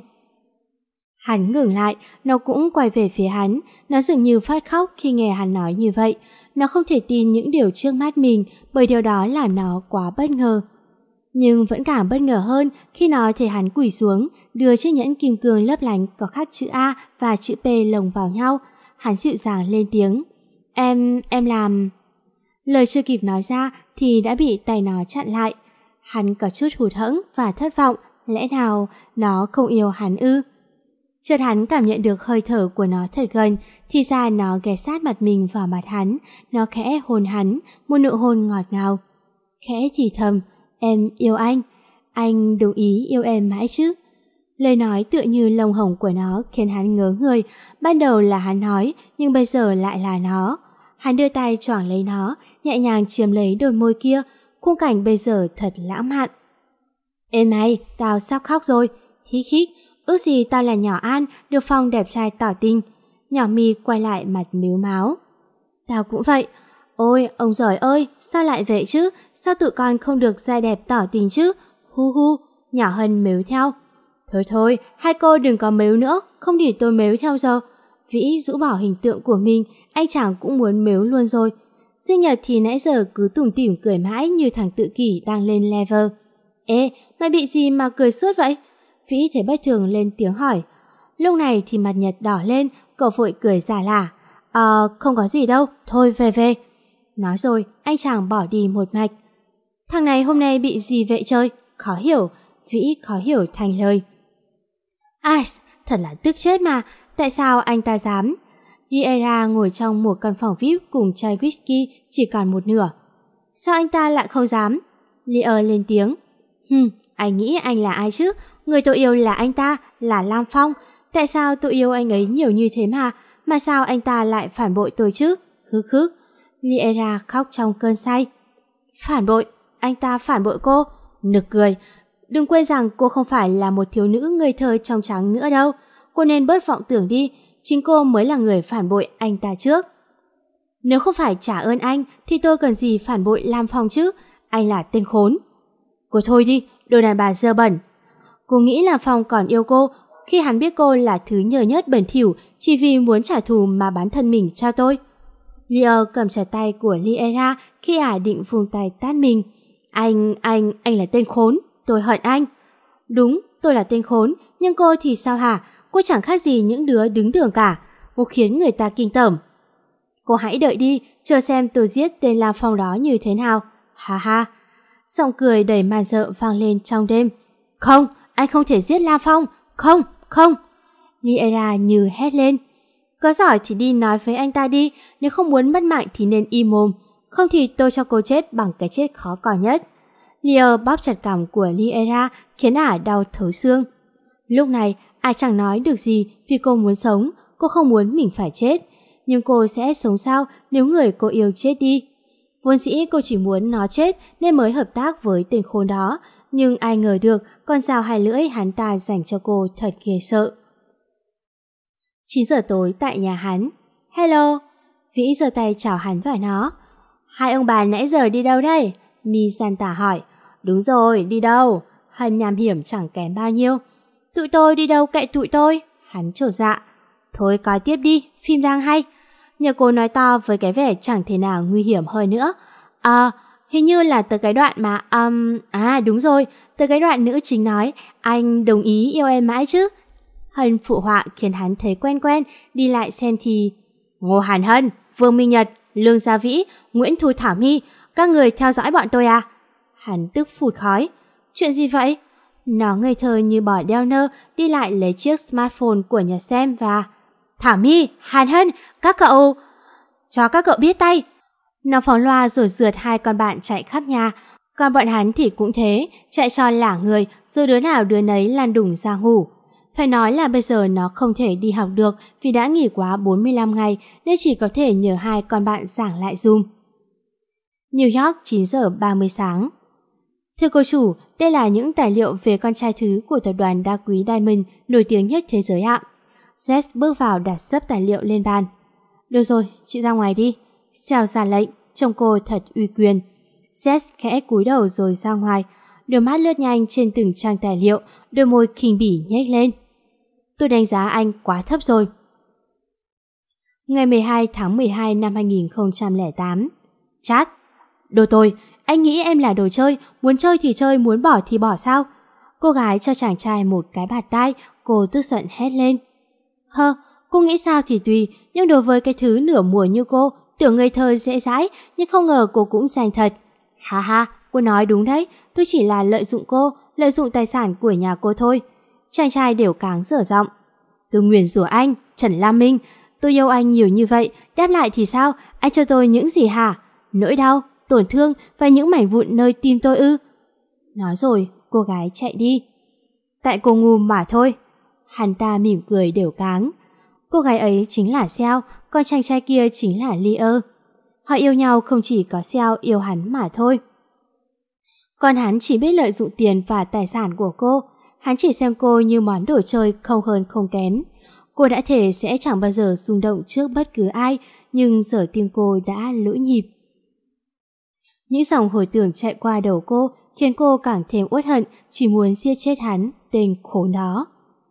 Hắn ngừng lại, nó cũng quay về phía hắn. Nó dường như phát khóc khi nghe hắn nói như vậy. Nó không thể tin những điều trước mắt mình, bởi điều đó làm nó quá bất ngờ. Nhưng vẫn càng bất ngờ hơn khi nó thấy hắn quỳ xuống, đưa chiếc nhẫn kim cương lấp lánh có khắc chữ A và chữ P lồng vào nhau. Hắn dịu dàng lên tiếng. Em làm... Lời chưa kịp nói ra thì đã bị tay nó chặn lại. Hắn có chút hụt hẫng và thất vọng. Lẽ nào nó không yêu hắn ư? Chợt hắn cảm nhận được hơi thở của nó thật gần. Thì ra nó ghé sát mặt mình vào mặt hắn. Nó khẽ hôn hắn, một nụ hôn ngọt ngào. Khẽ thì thầm. Em yêu anh đồng ý yêu em mãi chứ? Lời nói tựa như lông hồng của nó khiến hắn ngớ người. Ban đầu là hắn nói, nhưng bây giờ lại là nó. Hắn đưa tay choàng lấy nó, nhẹ nhàng chiếm lấy đôi môi kia. Khung cảnh bây giờ thật lãng mạn. Ê mày, tao sắp khóc rồi. Hít hít, ước gì tao là nhỏ An, được Phong đẹp trai tỏ tình. Nhỏ My quay lại mặt mếu máo. Tao cũng vậy. Ôi, ông giỏi ơi, sao lại vậy chứ? Sao tụi con không được trai đẹp tỏ tình chứ? Hu hu, nhỏ Hân mếu theo. Thôi, hai cô đừng có mếu nữa, không để tôi mếu theo giờ. Vĩ rũ bỏ hình tượng của mình, anh chàng cũng muốn mếu luôn rồi. Sinh nhật thì nãy giờ cứ tủm tỉm cười mãi như thằng tự kỷ đang lên level. Ê, mày bị gì mà cười suốt vậy? Vĩ thấy bất thường lên tiếng hỏi. Lúc này thì mặt Nhật đỏ lên, cậu vội cười giả lả. Không có gì đâu, thôi về. Nói rồi, anh chàng bỏ đi một mạch. Thằng này hôm nay bị gì vậy trời? Khó hiểu, Vĩ khó hiểu thành lời. Ai, thật là tức chết mà, tại sao anh ta dám? Riera ngồi trong một căn phòng VIP cùng chai whisky chỉ còn một nửa. Sao anh ta lại không dám? Lia lên tiếng. Anh nghĩ anh là ai chứ? Người tôi yêu là anh ta, là Lam Phong. Tại sao tôi yêu anh ấy nhiều như thế mà? mà sao anh ta lại phản bội tôi chứ? Hức hức. Liera khóc trong cơn say. Phản bội? Anh ta phản bội cô? Nực cười. Đừng quên rằng cô không phải là một thiếu nữ ngây thơ trong trắng nữa đâu. Cô nên bớt vọng tưởng đi. Chính cô mới là người phản bội anh ta trước. Nếu không phải trả ơn anh thì tôi cần gì phản bội Lam Phong chứ? Anh là tên khốn. Cô thôi đi, đồ đàn bà dơ bẩn. Cô nghĩ là Phong còn yêu cô khi hắn biết cô là thứ nhơ nhớt bẩn thỉu chỉ vì muốn trả thù mà bán thân mình cho tôi. Leo cầm chặt tay của Liera khi ả định vung tay tát mình. Anh là tên khốn, tôi hận anh. Đúng, tôi là tên khốn, nhưng cô thì sao hả? Cô chẳng khác gì những đứa đứng đường cả. Cô khiến người ta kinh tởm. Cô hãy đợi đi, chờ xem tôi giết tên Lam Phong đó như thế nào. Ha ha. Giọng cười đầy man rợ vang lên trong đêm. Không, anh không thể giết Lam Phong. Không, không. Liera như hét lên. Có giỏi thì đi nói với anh ta đi. Nếu không muốn mất mạng thì nên im mồm. Không thì tôi cho cô chết bằng cái chết khó coi nhất. Leo bóp chặt cằm của Liera khiến ả đau thấu xương. Lúc này ai chẳng nói được gì vì cô muốn sống. Cô không muốn mình phải chết. Nhưng cô sẽ sống sao nếu người cô yêu chết đi? Vốn dĩ cô chỉ muốn nó chết nên mới hợp tác với tên khốn đó. Nhưng ai ngờ được con dao hai lưỡi hắn ta dành cho cô thật ghê sợ. 9 giờ tối tại nhà hắn. Hello. Vĩ giơ tay chào hắn và nó. Hai ông bà nãy giờ đi đâu đây? Misanta hỏi. Đúng rồi, đi đâu? Hân nham hiểm chẳng kém bao nhiêu. Tụi tôi đi đâu kệ tụi tôi? Hắn trột dạ. Thôi coi tiếp đi, phim đang hay. Nhờ cô nói to với cái vẻ chẳng thể nào nguy hiểm hơn nữa. Hình như là từ cái đoạn mà đúng rồi, từ cái đoạn nữ chính nói anh đồng ý yêu em mãi chứ. Hân phụ họa khiến hắn thấy quen quen. Đi lại xem thì Ngô Hàn Hân, Vương Minh Nhật, Lương Gia Vĩ, Nguyễn Thu Thảo My, các người theo dõi bọn tôi à? Hắn tức phụt khói. Chuyện gì vậy? Nó ngây thơ như bò đeo nơ đi lại lấy chiếc smartphone của nhà xem và Thảo My, Hàn Hân, các cậu... Cho các cậu biết tay. Nó phóng loa rồi rượt hai con bạn chạy khắp nhà. Còn bọn hắn thì cũng thế, chạy cho lả người rồi đứa nào đứa nấy lăn đùng ra ngủ. Phải nói là bây giờ nó không thể đi học được vì đã nghỉ quá 45 ngày nên chỉ có thể nhờ hai con bạn giảng lại dùm. New York 9 giờ 30 sáng. Thưa cô chủ, đây là những tài liệu về con trai thứ của tập đoàn đá quý Diamond nổi tiếng nhất thế giới ạ. Jess bước vào đặt xấp tài liệu lên bàn. Được rồi, chị ra ngoài đi. Xèo ra lệnh, trông cô thật uy quyền. Jess khẽ cúi đầu rồi ra ngoài, đôi mắt lướt nhanh trên từng trang tài liệu, đôi môi khinh bỉ nhếch lên. Tôi đánh giá anh quá thấp rồi. Ngày 12 tháng 12 năm 2008. Chat. Đồ tồi, anh nghĩ em là đồ chơi, muốn chơi thì chơi, muốn bỏ thì bỏ sao? Cô gái cho chàng trai một cái bạt tai, cô tức giận hét lên. Cô nghĩ sao thì tùy, nhưng đối với cái thứ nửa mùa như cô, tưởng ngây thơ dễ dãi, nhưng không ngờ cô cũng giành thật. Ha ha, cô nói đúng đấy, tôi chỉ là lợi dụng cô, lợi dụng tài sản của nhà cô thôi. Chàng trai đều cáng dở giọng. Tôi nguyền rủa anh, Trần Lam Minh, tôi yêu anh nhiều như vậy, đáp lại thì sao? Anh cho tôi những gì hả? Nỗi đau, tổn thương và những mảnh vụn nơi tim tôi ư? Nói rồi, cô gái chạy đi. Tại cô ngu mà thôi. Hắn ta mỉm cười đều cáng. Cô gái ấy chính là Seo, còn chàng trai kia chính là Leo. Họ yêu nhau không chỉ có Seo yêu hắn mà thôi. Còn hắn chỉ biết lợi dụng tiền và tài sản của cô. Hắn chỉ xem cô như món đồ chơi không hơn không kém. Cô đã thề sẽ chẳng bao giờ rung động trước bất cứ ai, nhưng giờ tim cô đã lỗi nhịp. Những dòng hồi tưởng chạy qua đầu cô khiến cô càng thêm uất hận, chỉ muốn giết chết hắn, tên khốn đó.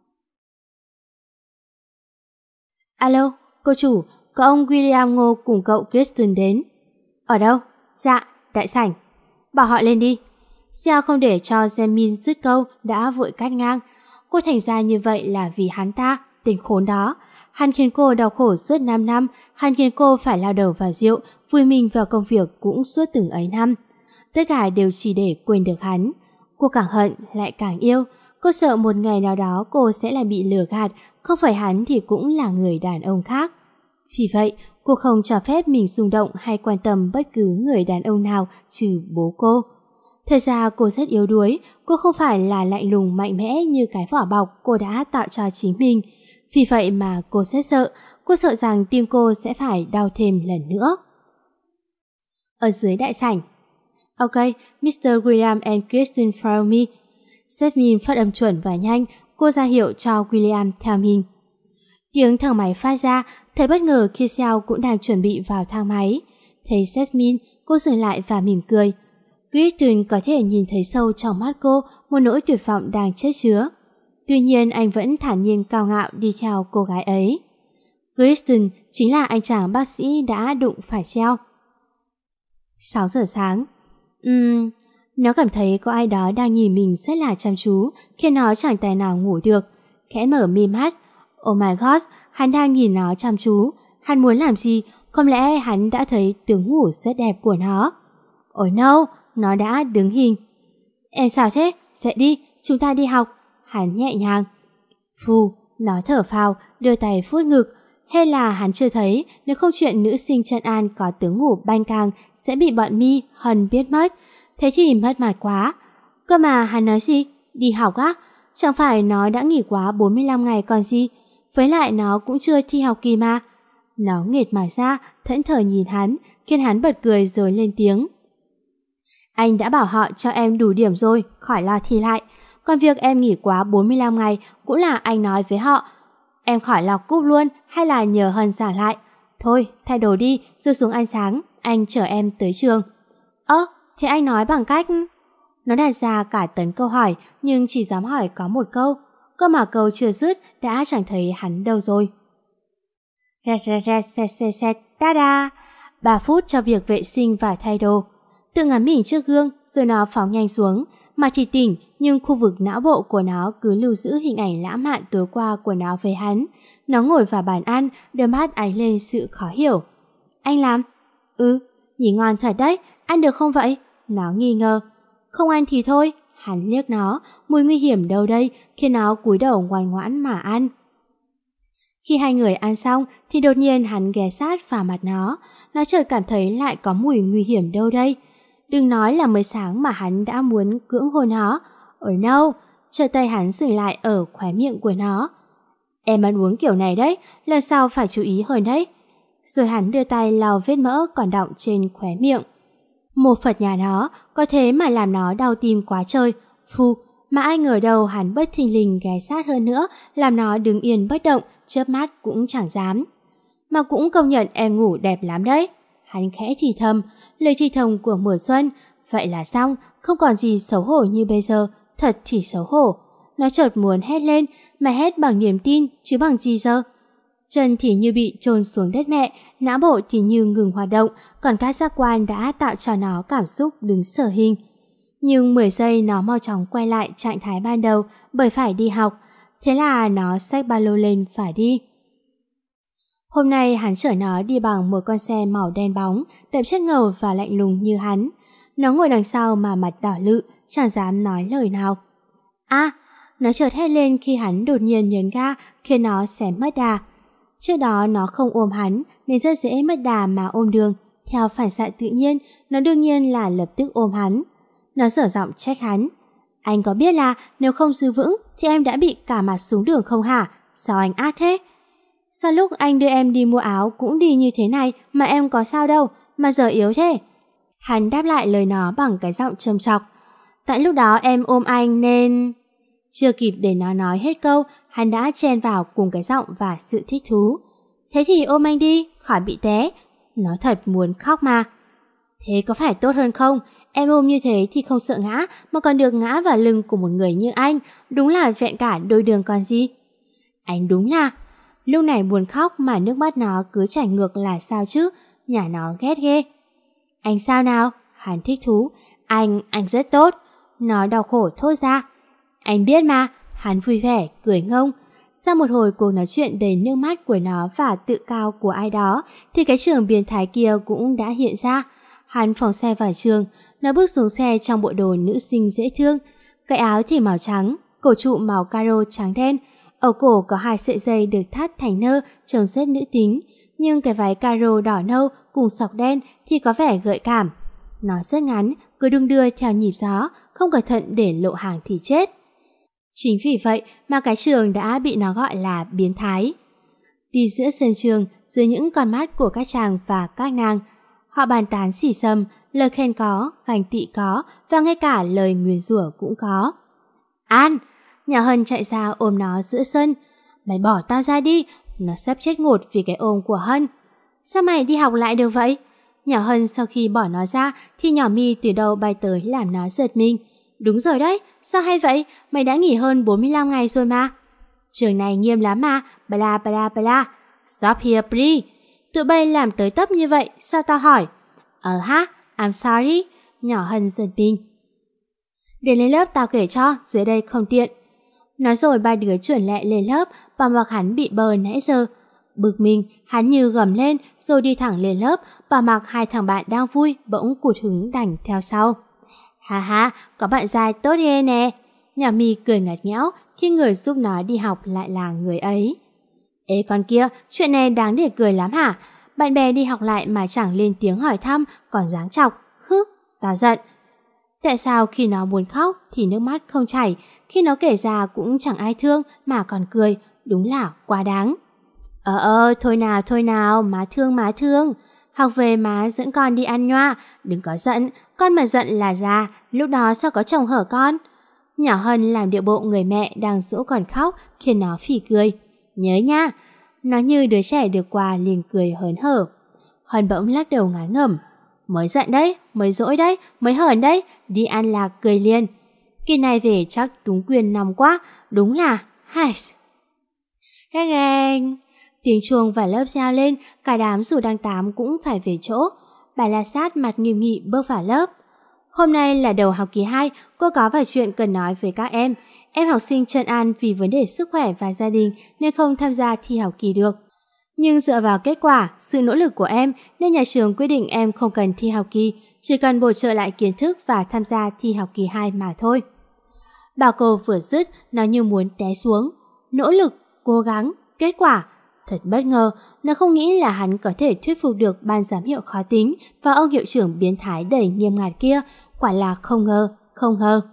Alo, cô chủ, có ông William Ngô cùng cậu Kristen đến. Ở đâu? Dạ, đại sảnh. Bảo họ lên đi. Seo không để cho Jamin dứt câu đã vội cắt ngang. Cô thành ra như vậy là vì hắn ta, tên khốn đó. Hắn khiến cô đau khổ suốt 5 năm, hắn khiến cô phải lao đầu vào rượu, vui mình vào công việc cũng suốt từng ấy năm. Tất cả đều chỉ để quên được hắn. Cô càng hận lại càng yêu. Cô sợ một ngày nào đó cô sẽ lại bị lừa gạt, không phải hắn thì cũng là người đàn ông khác. Vì vậy, cô không cho phép mình xung động hay quan tâm bất cứ người đàn ông nào trừ bố cô. Thật ra cô rất yếu đuối, cô không phải là lạnh lùng mạnh mẽ như cái vỏ bọc cô đã tạo cho chính mình. Vì vậy mà cô rất sợ, cô sợ rằng tim cô sẽ phải đau thêm lần nữa. Ở dưới đại sảnh. Ok, Mr. William and Kristen follow me. Jasmine phát âm chuẩn và nhanh, cô ra hiệu cho William theo mình. Tiếng thang máy phát ra, thấy bất ngờ khi Xiao cũng đang chuẩn bị vào thang máy. Thấy Jasmine, cô dừng lại và mỉm cười. Kristen có thể nhìn thấy sâu trong mắt cô một nỗi tuyệt vọng đang chất chứa. Tuy nhiên anh vẫn thản nhiên cao ngạo đi theo cô gái ấy. Kristen chính là anh chàng bác sĩ đã đụng phải Xiao. 6 giờ sáng. Nó cảm thấy có ai đó đang nhìn mình rất là chăm chú, khiến nó chẳng tài nào ngủ được. Khẽ mở mi mắt. Oh my god, hắn đang nhìn nó chăm chú. Hắn muốn làm gì? Không lẽ hắn đã thấy tướng ngủ rất đẹp của nó? Oh no, nó đã đứng hình. Em sao thế? Dậy đi, chúng ta đi học. Hắn nhẹ nhàng. Phù, nó thở phào, đưa tay vuốt ngực. Hay là hắn chưa thấy nếu không chuyện nữ sinh Trân An có tướng ngủ banh càng sẽ bị bọn Mi Hân biết mất. Thế thì mất mặt quá. Cơ mà hắn nói gì? Đi học á? Chẳng phải nó đã nghỉ quá 45 ngày còn gì? Với lại nó cũng chưa thi học kỳ mà. Nó nghệt mặt ra, thẫn thờ nhìn hắn, khiến hắn bật cười rồi lên tiếng. Anh đã bảo họ cho em đủ điểm rồi, khỏi lo thi lại. Còn việc em nghỉ quá 45 ngày cũng là anh nói với họ. Em khỏi lo cúp luôn hay là nhờ Hân trả lại. Thôi, thay đồ đi, rồi xuống ăn sáng, anh chở em tới trường. Thế anh nói bằng cách... Nó đặt ra cả tấn câu hỏi, nhưng chỉ dám hỏi có một câu. Cơ mà câu chưa dứt đã chẳng thấy hắn đâu rồi. Ta-da! 3 phút cho việc vệ sinh và thay đồ. Tự ngắm mình trước gương, rồi nó phóng nhanh xuống. Mà thì tỉnh, nhưng khu vực não bộ của nó cứ lưu giữ hình ảnh lãng mạn tối qua của nó với hắn. Nó ngồi vào bàn ăn, đôi mắt ánh lên sự khó hiểu. Anh làm? Nhìn ngon thật đấy, ăn được không vậy? Nó nghi ngờ. Không ăn thì thôi. Hắn liếc nó, mùi nguy hiểm đâu đây, khiến nó cúi đầu ngoan ngoãn mà ăn. Khi hai người ăn xong thì đột nhiên hắn ghé sát vào mặt nó chợt cảm thấy lại có mùi nguy hiểm đâu đây. Đừng nói là mới sáng mà hắn đã muốn cưỡng hôn nó. Oh no, chợt tay hắn dừng lại ở khóe miệng của nó. Em ăn uống kiểu này đấy, lần sau phải chú ý hơn đấy. Rồi hắn đưa tay lau vết mỡ còn đọng trên khóe miệng. Một Phật nhà nó, có thế mà làm nó đau tim quá trời. Phu, mà ai ngờ đâu hắn bất thình lình ghé sát hơn nữa, làm nó đứng yên bất động, chớp mắt cũng chẳng dám. Mà cũng công nhận em ngủ đẹp lắm đấy. Hắn khẽ thì thầm, lời thì thầm của mùa xuân. Vậy là xong, không còn gì xấu hổ như bây giờ, thật thì xấu hổ. Nó chợt muốn hét lên, mà hét bằng niềm tin, chứ bằng gì giờ. Chân thì như bị chôn xuống đất mẹ, não bộ thì như ngừng hoạt động, còn các giác quan đã tạo cho nó cảm xúc đứng sở hình. Nhưng 10 giây nó mau chóng quay lại trạng thái ban đầu bởi phải đi học. Thế là nó xách ba lô lên phải đi. Hôm nay hắn chở nó đi bằng một con xe màu đen bóng, đậm chất ngầu và lạnh lùng như hắn. Nó ngồi đằng sau mà mặt đỏ lự, chẳng dám nói lời nào. Nó chợt hét lên khi hắn đột nhiên nhấn ga, khiến nó xém mất đà. Trước đó nó không ôm hắn nên rất dễ mất đà mà ôm đường. Theo phản xạ tự nhiên, nó đương nhiên là lập tức ôm hắn. Nó dở giọng trách hắn. Anh có biết là nếu không giữ vững thì em đã bị cả mặt xuống đường không hả? Sao anh ác thế? Sao lúc anh đưa em đi mua áo cũng đi như thế này mà em có sao đâu, mà giờ yếu thế? Hắn đáp lại lời nó bằng cái giọng châm chọc. Tại lúc đó em ôm anh nên... Chưa kịp để nó nói hết câu, hắn đã chen vào cùng cái giọng và sự thích thú. Thế thì ôm anh đi, khỏi bị té. Nó thật muốn khóc mà. Thế có phải tốt hơn không? Em ôm như thế thì không sợ ngã, mà còn được ngã vào lưng của một người như anh. Đúng là vẹn cả đôi đường còn gì. Anh đúng là... Lúc này buồn khóc mà nước mắt nó cứ chảy ngược là sao chứ. Nhà nó ghét ghê. Anh sao nào? Hắn thích thú. Anh rất tốt. Nó đau khổ thốt ra. Anh biết mà. Hắn vui vẻ, cười ngông. Sau một hồi cuộc nói chuyện đầy nước mắt của nó và tự cao của ai đó, thì cái trường biến thái kia cũng đã hiện ra. Hắn phóng xe vào trường. Nó bước xuống xe trong bộ đồ nữ sinh dễ thương. Cái áo thì màu trắng, cổ trụ màu caro trắng đen. Ở cổ có 2 sợi dây được thắt thành nơ, trông rất nữ tính. Nhưng cái váy caro đỏ nâu cùng sọc đen thì có vẻ gợi cảm. Nó rất ngắn, cứ đung đưa theo nhịp gió, không cẩn thận để lộ hàng thì chết. Chính vì vậy mà cái trường đã bị nó gọi là biến thái. đi giữa sân trường dưới những con mắt của các chàng và các nàng. Họ bàn tán xỉ xầm, lời khen có, ganh tị có, và ngay cả lời nguyền rủa cũng có. An! Nhỏ Hân chạy ra ôm nó giữa sân. Mày bỏ tao ra đi, nó sắp chết ngột vì cái ôm của Hân. Sao mày đi học lại được vậy? Nhỏ Hân sau khi bỏ nó ra thì nhỏ Mi từ đâu bay tới làm nó giật mình. Đúng rồi đấy, sao hay vậy? Mày đã nghỉ hơn 45 ngày rồi mà. Trường này nghiêm lắm mà, bla bla bla. Stop here please. Tụi bay làm tới tấp như vậy, sao tao hỏi? I'm sorry. Nhỏ Hân giật mình. Để lên lớp tao kể cho, dưới đây không tiện. Nói rồi ba đứa chuẩn lẹ lên lớp, bà mặc hắn bị bờ nãy giờ. Bực mình, hắn như gầm lên rồi đi thẳng lên lớp, bà mặc hai thằng bạn đang vui bỗng cụt hứng đành theo sau. Ha ha, có bạn trai tốt ghê nè. Nhỏ Mi cười ngặt nghẽo khi người giúp nó đi học lại là người ấy. Ê con kia, chuyện này đáng để cười lắm hả? Bạn bè đi học lại mà chẳng lên tiếng hỏi thăm, còn dáng chọc. Hứ, tao giận. Tại sao khi nó muốn khóc thì nước mắt không chảy, khi nó kể ra cũng chẳng ai thương mà còn cười, đúng là quá đáng. Thôi nào, má thương. Học về má dẫn con đi ăn nhoa, đừng có giận, con mà giận là già, lúc đó sao có chồng hở con. Nhỏ Hân làm điệu bộ người mẹ đang dỗ còn khóc khiến nó phì cười. Nhớ nha, nó như đứa trẻ được quà liền cười hớn hở. Hân bỗng lắc đầu ngán ngẩm. Mới giận đấy, mới dỗi đấy, mới hờn đấy, đi ăn là cười liền. Kỳ này về chắc túng quyền nằm quá, đúng là hay. Reng reng. Tiếng chuông và lớp reo lên, cả đám dù đang tám cũng phải về chỗ. Bà La Sát mặt nghiêm nghị bước vào lớp. Hôm nay là đầu học kỳ 2, cô có vài chuyện cần nói với các em. Em học sinh Trần An vì vấn đề sức khỏe và gia đình nên không tham gia thi học kỳ được. Nhưng dựa vào kết quả, sự nỗ lực của em nên nhà trường quyết định em không cần thi học kỳ, chỉ cần bổ trợ lại kiến thức và tham gia thi học kỳ 2 mà thôi. Bảo cô vừa dứt, nó như muốn té xuống. Nỗ lực, cố gắng, kết quả. Thật bất ngờ, nó không nghĩ là hắn có thể thuyết phục được ban giám hiệu khó tính và ông hiệu trưởng biến thái đầy nghiêm ngặt kia. Quả là không ngờ.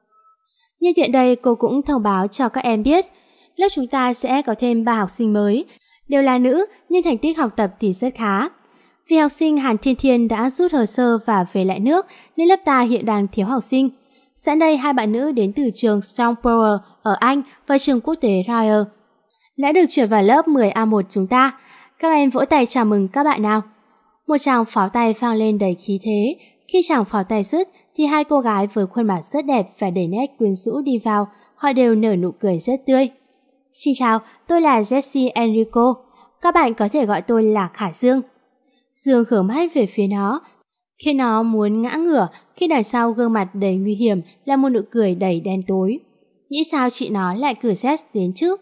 Nhân tiện đây cô cũng thông báo cho các em biết, lớp chúng ta sẽ có thêm 3 học sinh mới, đều là nữ nhưng thành tích học tập thì rất khá. Vì học sinh Hàn Thiên Thiên đã rút hồ sơ và về lại nước nên lớp ta hiện đang thiếu học sinh. Sẵn đây 2 bạn nữ đến từ trường Stoneborough ở Anh và trường quốc tế Royal đã được chuyển vào lớp 10A1 chúng ta. Các em vỗ tay chào mừng các bạn nào. Một tràng pháo tay vang lên đầy khí thế. Khi tràng pháo tay dứt thì 2 cô gái với khuôn mặt rất đẹp và đầy nét quyến rũ đi vào. Họ đều nở nụ cười rất tươi. Xin chào, tôi là Jessie Enrico. Các bạn có thể gọi tôi là Khả Dương. Dương hướng mắt về phía nó, khi nó muốn ngã ngửa, khi đằng sau gương mặt đầy nguy hiểm là một nụ cười đầy đen tối. Nghĩ sao chị nó lại cử Jess đến trước?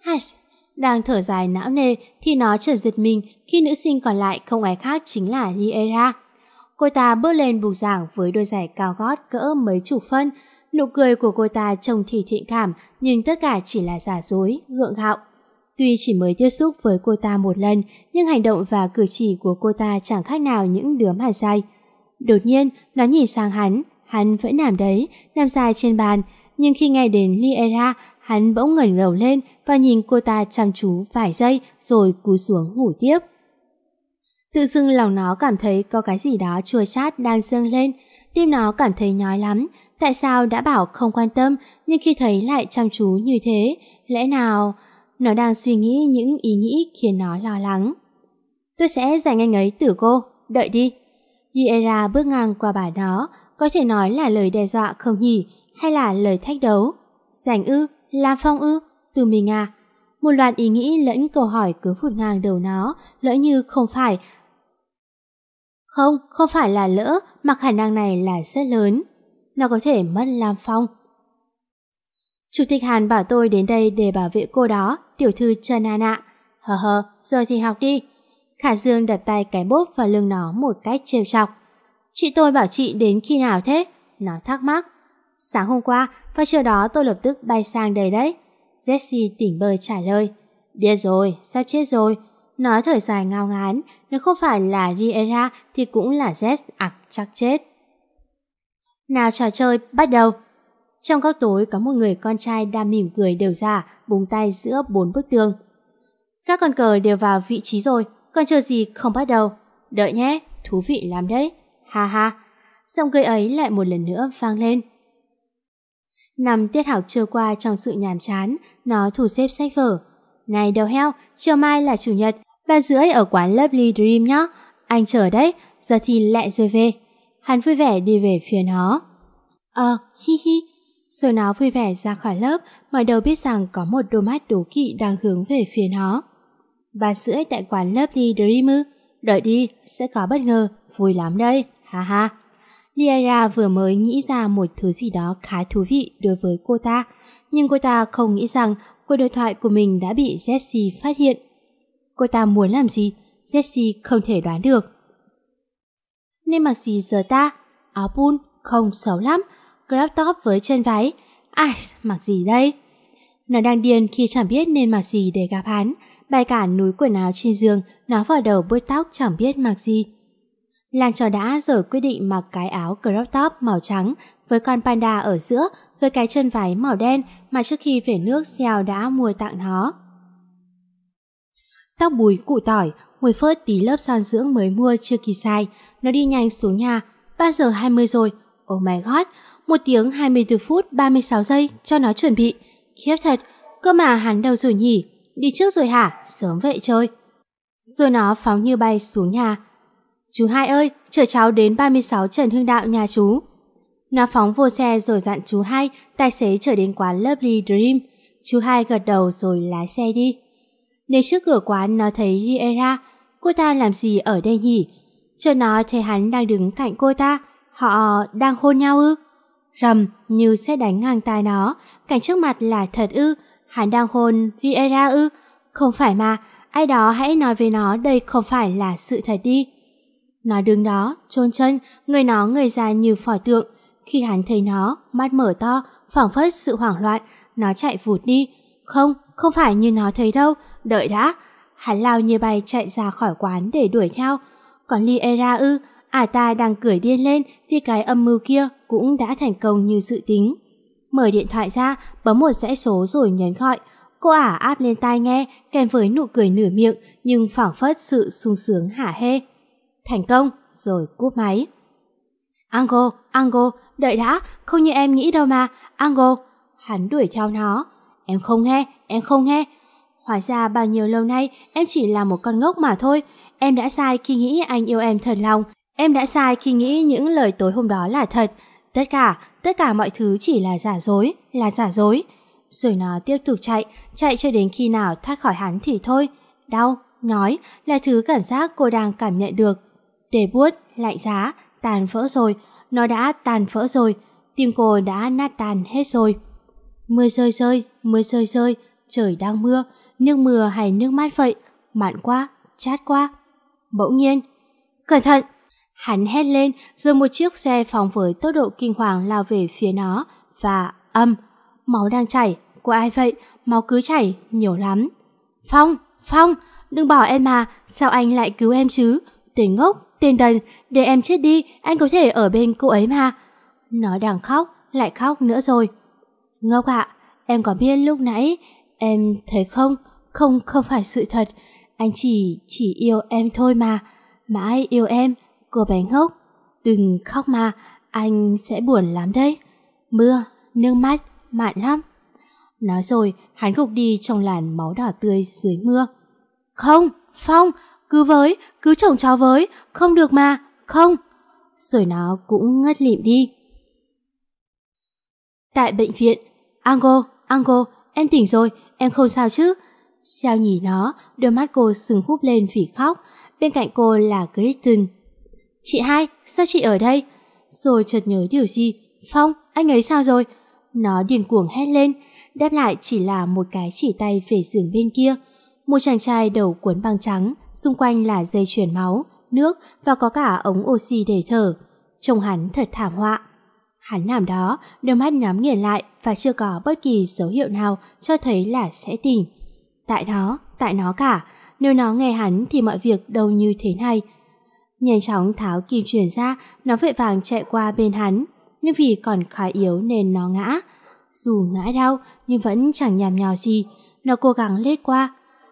Đang thở dài não nề thì nó chợt giật mình khi nữ sinh còn lại không ai khác chính là Liera. Cô ta bước lên bục giảng với đôi giày cao gót cỡ mấy chục phân. Nụ cười của cô ta trông thì thiện cảm, nhưng tất cả chỉ là giả dối, gượng gạo. Tuy chỉ mới tiếp xúc với cô ta một lần, nhưng hành động và cử chỉ của cô ta chẳng khác nào những đứa mà dai. Đột nhiên, nó nhìn sang hắn vẫn nằm đấy, nằm dài trên bàn, nhưng khi nghe đến Liera, hắn bỗng ngẩng đầu lên và nhìn cô ta chăm chú vài giây rồi cúi xuống ngủ tiếp. Tự dưng lòng nó cảm thấy có cái gì đó chua chát đang dâng lên, tim nó cảm thấy nhói lắm. Tại sao đã bảo không quan tâm, nhưng khi thấy lại chăm chú như thế, lẽ nào... Nó đang suy nghĩ những ý nghĩ khiến nó lo lắng. Tôi sẽ giành anh ấy từ cô, đợi đi. Liera bước ngang qua bà nó, có thể nói là lời đe dọa không nhỉ, hay là lời thách đấu? Giành ư, làm phong ư, từ mình à? Một loạt ý nghĩ lẫn câu hỏi cứ phụt ngang đầu nó, lỡ như không phải. Không phải là lỡ, mà khả năng này là rất lớn. Nó có thể mất Lam Phong. Chủ tịch Hàn bảo tôi đến đây để bảo vệ cô đó, tiểu thư Trần An ạ. Giờ thì học đi. Khả Dương đặt tay cái bốp vào lưng nó một cách trêu chọc. Chị tôi bảo chị đến khi nào thế? Nó thắc mắc. Sáng hôm qua, và chiều đó tôi lập tức bay sang đây đấy. Jessie tỉnh bơ trả lời. Điên rồi, sắp chết rồi. Nó thở dài ngao ngán, nếu không phải là Riera thì cũng là Jess chắc chết. Nào trò chơi, bắt đầu. Trong góc tối có một người con trai đang mỉm cười đều giả, búng tay giữa 4 bức tường. Các con cờ đều vào vị trí rồi, còn chờ gì không bắt đầu. Đợi nhé, thú vị lắm đấy. Ha ha. Giọng cười ấy lại một lần nữa vang lên. Năm tiết học trôi qua trong sự nhàm chán, nó thu xếp sách vở. Này đầu heo, chiều mai là chủ nhật, 3:30 ở quán Lovely Dream nhá. Anh chờ đấy, giờ thì lại rồi về. Hắn vui vẻ đi về phía nó. Hi hi. Rồi nó vui vẻ ra khỏi lớp, mà đâu biết rằng có một đôi mắt đố kỵ đang hướng về phía nó. 3:30 tại quán Lovely Dream ư? Đợi đi, sẽ có bất ngờ, vui lắm đây, ha ha. Liara vừa mới nghĩ ra một thứ gì đó khá thú vị đối với cô ta, nhưng cô ta không nghĩ rằng cuộc đối thoại của mình đã bị Jessie phát hiện. Cô ta muốn làm gì? Jessie không thể đoán được. Nên mặc gì giờ ta? Áo pun, không xấu lắm. Crop top với chân váy. Ai, mặc gì đây? Nó đang điên khi chẳng biết nên mặc gì để gặp hắn. Bày cả núi quần áo trên giường, nó vào đầu bôi tóc chẳng biết mặc gì. Làng trò đã rồi quyết định mặc cái áo crop top màu trắng với con panda ở giữa với cái chân váy màu đen mà trước khi về nước Seo đã mua tặng nó. Tóc búi củ tỏi, mùi phớt tí lớp son dưỡng mới mua chưa kịp xài. Nó đi nhanh xuống nhà. 3:20 rồi. Oh my god, 1 tiếng 24 phút 36 giây cho nó chuẩn bị. Khiếp thật, cơ mà hắn đâu rồi nhỉ? Đi trước rồi hả? Sớm vậy chơi. Rồi nó phóng như bay xuống nhà. Chú Hai ơi, chở cháu đến 36 Trần Hưng Đạo nhà chú. Nó phóng vô xe rồi dặn chú Hai, tài xế chở đến quán Lovely Dream. Chú Hai gật đầu rồi lái xe đi. Đến trước cửa quán nó thấy Liera. Cô ta làm gì ở đây nhỉ? Chợt nó thấy hắn đang đứng cạnh cô ta. Họ đang hôn nhau ư? Rầm như sẽ đánh ngang tai nó. Cảnh trước mặt là thật ư? Hắn đang hôn Liera ư? Không phải mà, ai đó hãy nói với nó đây không phải là sự thật đi. Nó đứng đó, chôn chân, người nó ngây ra như pho tượng. Khi hắn thấy nó, mắt mở to, phảng phất sự hoảng loạn, nó chạy vụt đi. Không phải như nó thấy đâu, đợi đã. Hắn lao như bay chạy ra khỏi quán để đuổi theo. Còn Liera ư, ta đang cười điên lên vì cái âm mưu kia cũng đã thành công như dự tính. Mở điện thoại ra, bấm một dãy số rồi nhấn gọi. Cô áp lên tai nghe, kèm với nụ cười nửa miệng nhưng phảng phất sự sung sướng hả hê. Thành công, rồi cúp máy. Ango, đợi đã, không như em nghĩ đâu mà, Ango. Hắn đuổi theo nó. Em không nghe. Hóa ra bao nhiêu lâu nay em chỉ là một con ngốc mà thôi. Em đã sai khi nghĩ anh yêu em thật lòng. Em đã sai khi nghĩ những lời tối hôm đó là thật. Tất cả mọi thứ chỉ là giả dối. Rồi nó tiếp tục chạy cho đến khi nào thoát khỏi hắn thì thôi. Đau, nhói là thứ cảm giác cô đang cảm nhận được. Tê buốt, lạnh giá, tàn vỡ rồi. Nó đã tàn vỡ rồi. Tim cô đã nát tan hết rồi. Mưa rơi rơi, trời đang mưa. Nước mưa hay nước mát vậy? Mặn quá, chát quá. Bỗng nhiên, cẩn thận! Hắn hét lên rồi một chiếc xe phóng với tốc độ kinh hoàng lao về phía nó. Và máu đang chảy. Của ai vậy? Máu cứ chảy, nhiều lắm. Phong, đừng bỏ em mà. Sao anh lại cứu em chứ? Tên ngốc, tên đần, để em chết đi, anh có thể ở bên cô ấy mà. Nó đang khóc, lại khóc nữa rồi. Ngốc ạ, em có biết lúc nãy em thấy không phải sự thật. Anh chỉ yêu em thôi mà. Mãi yêu em, cô bé ngốc. Đừng khóc mà, anh sẽ buồn lắm đấy. Mưa, nước mắt, mặn lắm. Nói rồi, hắn gục đi trong làn máu đỏ tươi dưới mưa. Không, Phong, cứ chồng cháu với, không được mà, không. Rồi nó cũng ngất lịm đi. Tại bệnh viện, Ango, em tỉnh rồi, em không sao chứ? Sao nhìn nó, đôi mắt cô sưng húp lên vì khóc. Bên cạnh cô là Kristen. Chị Hai, sao chị ở đây? Rồi chợt nhớ điều gì. Phong, anh ấy sao rồi? Nó điên cuồng hét lên. Đáp lại chỉ là một cái chỉ tay về giường bên kia. Một chàng trai đầu cuốn băng trắng, xung quanh là dây chuyền máu, nước và có cả ống oxy để thở. Trông hắn thật thảm họa. Hắn nằm đó, đôi mắt nhắm nghiền lại và chưa có bất kỳ dấu hiệu nào cho thấy là sẽ tỉnh. Tại nó cả. Nếu nó nghe hắn thì mọi việc đâu như thế này. Nhanh chóng tháo kim truyền ra, nó vội vàng chạy qua bên hắn. Nhưng vì còn khá yếu nên nó ngã. Dù ngã đau nhưng vẫn chẳng nhàm nhò gì. Nó cố gắng lết qua.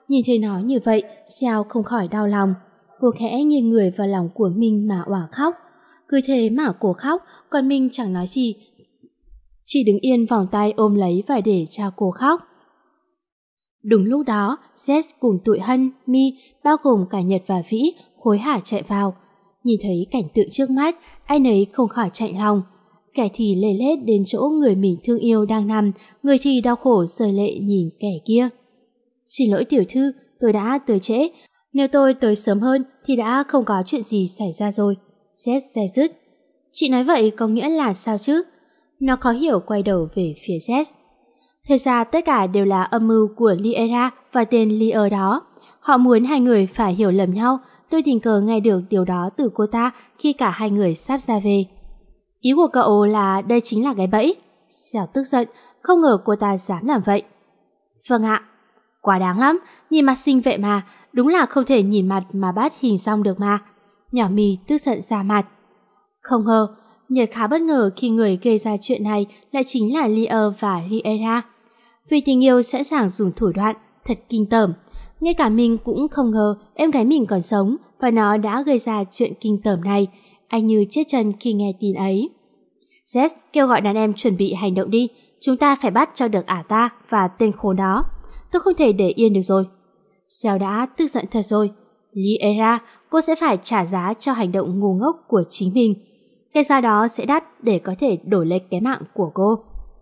Nhìn thấy nó như vậy, Xiao không khỏi đau lòng. Cô khẽ nghiêng người vào lòng của Minh mà òa khóc. Cứ thế mà cô khóc, còn Minh chẳng nói gì, chỉ đứng yên vòng tay ôm lấy và để cho cô khóc. Đúng lúc đó, Zed cùng tụi Hân, Mi, bao gồm cả Nhật và Vĩ, hối hả chạy vào. Nhìn thấy cảnh tượng trước mắt, ai nấy không khỏi chạnh lòng. Kẻ thì lê lết đến chỗ người mình thương yêu đang nằm, người thì đau khổ rơi lệ nhìn kẻ kia. Xin lỗi tiểu thư, tôi đã tới trễ. Nếu tôi tới sớm hơn thì đã không có chuyện gì xảy ra rồi. Zed dè dứt. Chị nói vậy có nghĩa là sao chứ? Nó khó hiểu quay đầu về phía Zed. Thật ra tất cả đều là âm mưu của Liera và tên Lier đó. Họ muốn hai người phải hiểu lầm nhau. Tôi tình cờ nghe được điều đó từ cô ta khi cả hai người sắp ra về. Ý của cậu là đây chính là cái bẫy. Xẻo tức giận, không ngờ cô ta dám làm vậy. Vâng ạ. Quá đáng lắm, nhìn mặt xinh vậy mà, đúng là không thể nhìn mặt mà bắt hình xong được mà. Nhỏ Mi tức giận ra mặt. Không ngờ, Nhật khá bất ngờ khi người gây ra chuyện này lại chính là Lier và Riera. Vì tình yêu sẵn sàng dùng thủ đoạn, thật kinh tởm. Ngay cả mình cũng không ngờ em gái mình còn sống và nó đã gây ra chuyện kinh tởm này. Anh như chết chân khi nghe tin ấy. Zed kêu gọi đàn em chuẩn bị hành động đi. Chúng ta phải bắt cho được ả ta và tên khốn đó. Tôi không thể để yên được rồi. Xeo đã tức giận thật rồi. Liera, cô sẽ phải trả giá cho hành động ngu ngốc của chính mình. Cái giá đó sẽ đắt để có thể đổi lấy cái mạng của cô.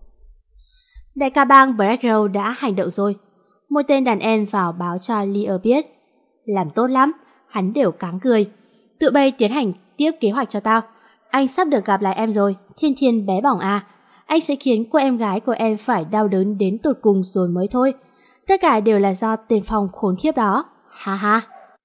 Đại ca bang Black Road đã hành động rồi. Một tên đàn em vào báo cho Lier biết. Làm tốt lắm, hắn đều cáng cười. Tụi bay tiến hành tiếp kế hoạch cho tao. Anh sắp được gặp lại em rồi, Thiên Thiên bé bỏng à. Anh sẽ khiến cô em gái của em phải đau đớn đến tột cùng rồi mới thôi. Tất cả đều là do tên Phong khốn khiếp đó. Ha ha.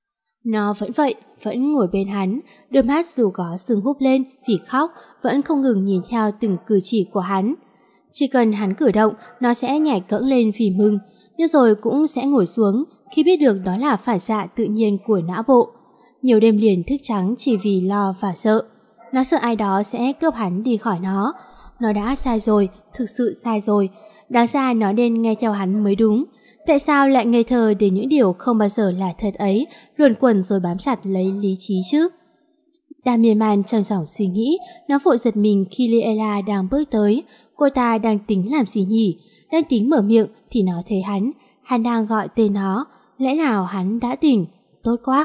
Nó vẫn vậy, vẫn ngồi bên hắn, đôi mắt dù có sưng húp lên vì khóc, vẫn không ngừng nhìn theo từng cử chỉ của hắn. Chỉ cần hắn cử động, nó sẽ nhảy cẫng lên vì mừng, nhưng rồi cũng sẽ ngồi xuống khi biết được đó là phản xạ tự nhiên của não bộ. Nhiều đêm liền thức trắng chỉ vì lo và sợ. Nó sợ ai đó sẽ cướp hắn đi khỏi nó. Nó đã sai rồi, thực sự sai rồi. Đáng ra nó nên nghe theo hắn mới đúng. Tại sao lại ngây thơ để những điều không bao giờ là thật ấy luẩn quẩn rồi bám chặt lấy lý trí chứ? Đang miên man trong dòng suy nghĩ, nó vội giật mình khi Liela đang bước tới. Cô ta đang tính làm gì nhỉ? Đang tính mở miệng thì nó thấy hắn đang gọi tên nó. Lẽ nào hắn đã tỉnh? Tốt quá.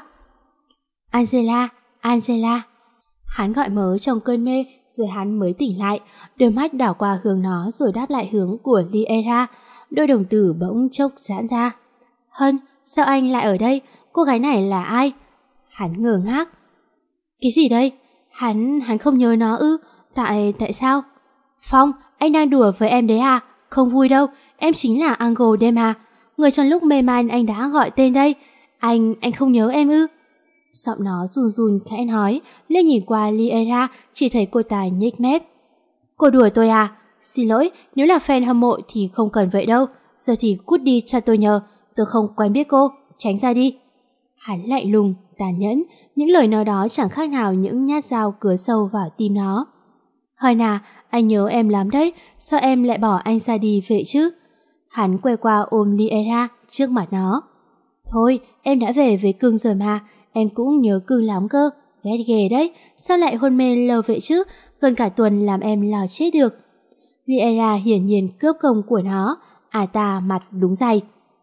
Angela, Angela. Hắn gọi mớ trong cơn mê rồi hắn mới tỉnh lại, đôi mắt đảo qua hướng nó rồi đáp lại hướng của Liera. Đôi đồng tử bỗng chốc giãn ra. Hân, sao anh lại ở đây? Cô gái này là ai? Hắn ngơ ngác. Cái gì đây? Hắn không nhớ nó ư? Tại sao? Phong, anh đang đùa với em đấy à? Không vui đâu, em chính là Angle đêm à. Người trong lúc mê man anh đã gọi tên đây. Anh không nhớ em ư? Giọng nó run run khẽ nói, lên nhìn qua Liera, chỉ thấy cô ta nhếch mép. Cô đùa tôi à? Xin lỗi, nếu là fan hâm mộ thì không cần vậy đâu. Giờ thì cút đi cho tôi nhờ. Tôi không quen biết cô, tránh ra đi. Hắn lạnh lùng, tàn nhẫn. Những lời nói đó chẳng khác nào những nhát dao cứa sâu vào tim nó. Hân à, anh nhớ em lắm đấy. Sao em lại bỏ anh ra đi vậy chứ? Hắn quay qua ôm Liera trước mặt nó. Thôi, em đã về với Cưng rồi mà. Em cũng nhớ Cưng lắm cơ. Ghét ghê đấy. Sao lại hôn mê lâu vậy chứ? Gần cả tuần làm em lo chết được. Liera hiển nhiên cướp công của nó. Ta mặt đúng dày.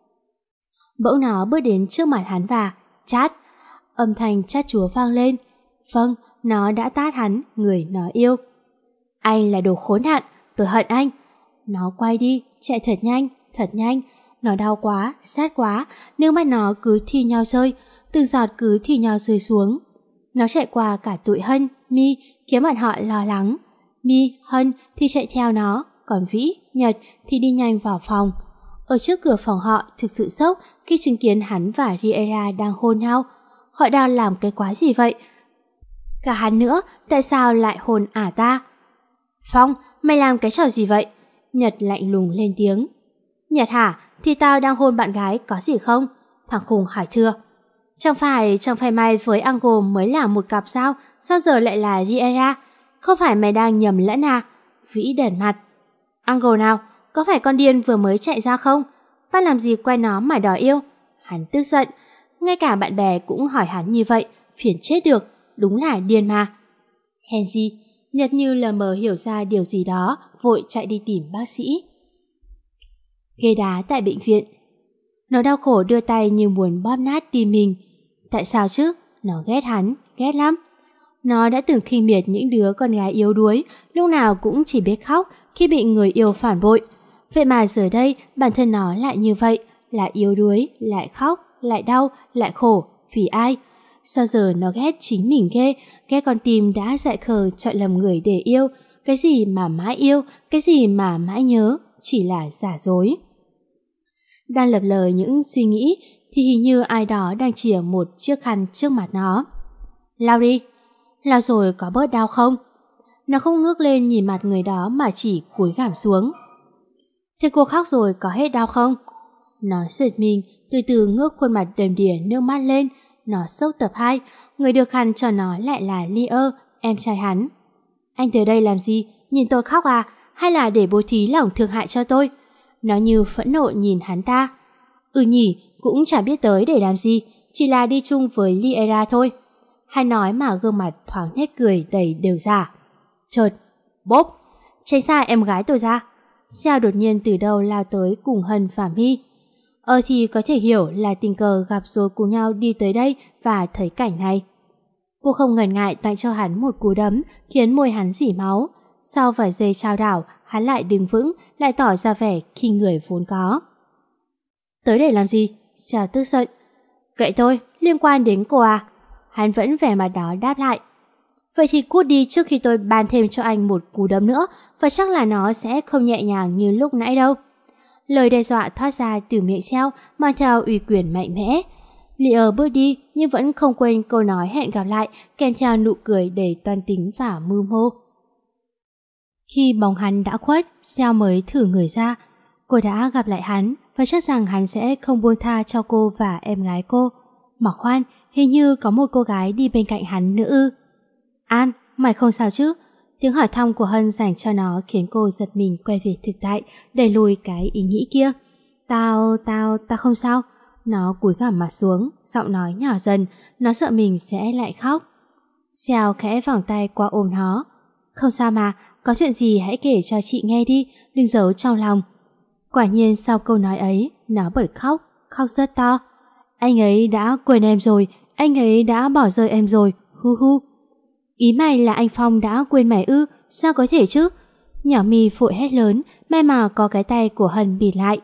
Bỗng nó bước đến trước mặt hắn và chát. Âm thanh chát chúa vang lên. Vâng, nó đã tát hắn, người nó yêu. Anh là đồ khốn nạn, tôi hận anh. Nó quay đi, chạy thật nhanh. Nó đau quá, sát quá, nước mắt nó cứ thi nhau rơi, từng giọt cứ thi nhau rơi xuống. Nó chạy qua cả tụi Hân, Mi, khiến bọn họ lo lắng. Mi, Hân thì chạy theo nó, còn Vĩ, Nhật thì đi nhanh vào phòng. Ở trước cửa phòng họ thực sự sốc khi chứng kiến hắn và Riera đang hôn nhau. Họ đang làm cái quái gì vậy? Cả hắn nữa, tại sao lại hôn ả ta? Phong, mày làm cái trò gì vậy? Nhật lạnh lùng lên tiếng. Nhật hả? Thì tao đang hôn bạn gái, có gì không? Thằng khùng hỏi thưa. Chẳng phải mày với Angle mới là một cặp sao? Sao giờ lại là Riera? Không phải mày đang nhầm lẫn à? Vĩ đẩn mặt. Angle nào? Có phải con điên vừa mới chạy ra không? Tao làm gì quen nó mà đòi yêu? Hắn tức giận. Ngay cả bạn bè cũng hỏi hắn như vậy, phiền chết được, đúng là điên mà. Hèn gì, Nhật như lờ mờ hiểu ra điều gì đó, vội chạy đi tìm bác sĩ. Ghế đá tại bệnh viện. Nó đau khổ đưa tay như muốn bóp nát tim mình. Tại sao chứ? Nó ghét hắn, ghét lắm. Nó đã từng khinh miệt những đứa con gái yếu đuối, lúc nào cũng chỉ biết khóc khi bị người yêu phản bội. Vậy mà giờ đây bản thân nó lại như vậy, lại yếu đuối, lại khóc, lại đau, lại khổ. Vì ai? Sao giờ nó ghét chính mình ghê, ghét con tim đã dại khờ chọn lầm người để yêu. Cái gì mà mãi yêu, cái gì mà mãi nhớ, chỉ là giả dối. Đang lập lờ những suy nghĩ thì hình như ai đó đang chìa một chiếc khăn trước mặt nó. Lau đi. Lau rồi có bớt đau không? Nó không ngước lên nhìn mặt người đó mà chỉ cúi gằm xuống. Thế cô khóc rồi có hết đau không? Nó giật mình, từ từ ngước khuôn mặt đầm đìa nước mắt lên. Nó sốc tập 2, người được khăn cho nó lại là Lia, em trai hắn. Anh tới đây làm gì? Nhìn tôi khóc à? Hay là để bố thí lòng thương hại cho tôi? Nó như phẫn nộ nhìn hắn ta. Nhỉ, cũng chả biết tới để làm gì, chỉ là đi chung với Liera thôi. Hắn nói mà gương mặt thoáng nét cười đầy đều giả. Chợt, bốp, tránh xa em gái tôi ra. Xiao đột nhiên từ đâu lao tới cùng Hân và My. Thì có thể hiểu là tình cờ gặp rồi cùng nhau đi tới đây và thấy cảnh này. Cô không ngần ngại tặng cho hắn một cú đấm khiến môi hắn rỉ máu. Sau vài giây trao đảo, hắn lại đứng vững, lại tỏ ra vẻ khi người vốn có. Tới để làm gì? Xiao tức giận. Kệ tôi, liên quan đến cô à? Hắn vẫn vẻ mặt đó đáp lại. Vậy thì cút đi trước khi tôi ban thêm cho anh một cú đấm nữa, và chắc là nó sẽ không nhẹ nhàng như lúc nãy đâu. Lời đe dọa thoát ra từ miệng Xiao mang theo uy quyền mạnh mẽ. Lia bước đi nhưng vẫn không quên câu nói hẹn gặp lại, kèm theo nụ cười đầy toan tính và mưu mô. Khi bóng hắn đã khuất, Xiao mới thử người ra. Cô đã gặp lại hắn và chắc rằng hắn sẽ không buông tha cho cô và em gái cô. Mà khoan, hình như có một cô gái đi bên cạnh hắn nữa ư. An, mày không sao chứ? Tiếng hỏi thăm của Hân dành cho nó khiến cô giật mình quay về thực tại, đẩy lùi cái ý nghĩ kia. Tao không sao. Nó cúi gằm mặt xuống, giọng nói nhỏ dần, nó sợ mình sẽ lại khóc. Xiao khẽ vòng tay qua ôm nó. Không sao mà, có chuyện gì hãy kể cho chị nghe đi, đừng giấu trong lòng. Quả nhiên sau câu nói ấy, nó bật khóc, khóc rất to. Anh ấy đã quên em rồi, anh ấy đã bỏ rơi em rồi, hu hu. Ý mày là anh Phong đã quên mày ư? Sao có thể chứ? Nhỏ My vội hét lớn, may mà có cái tay của Hân bịt lại.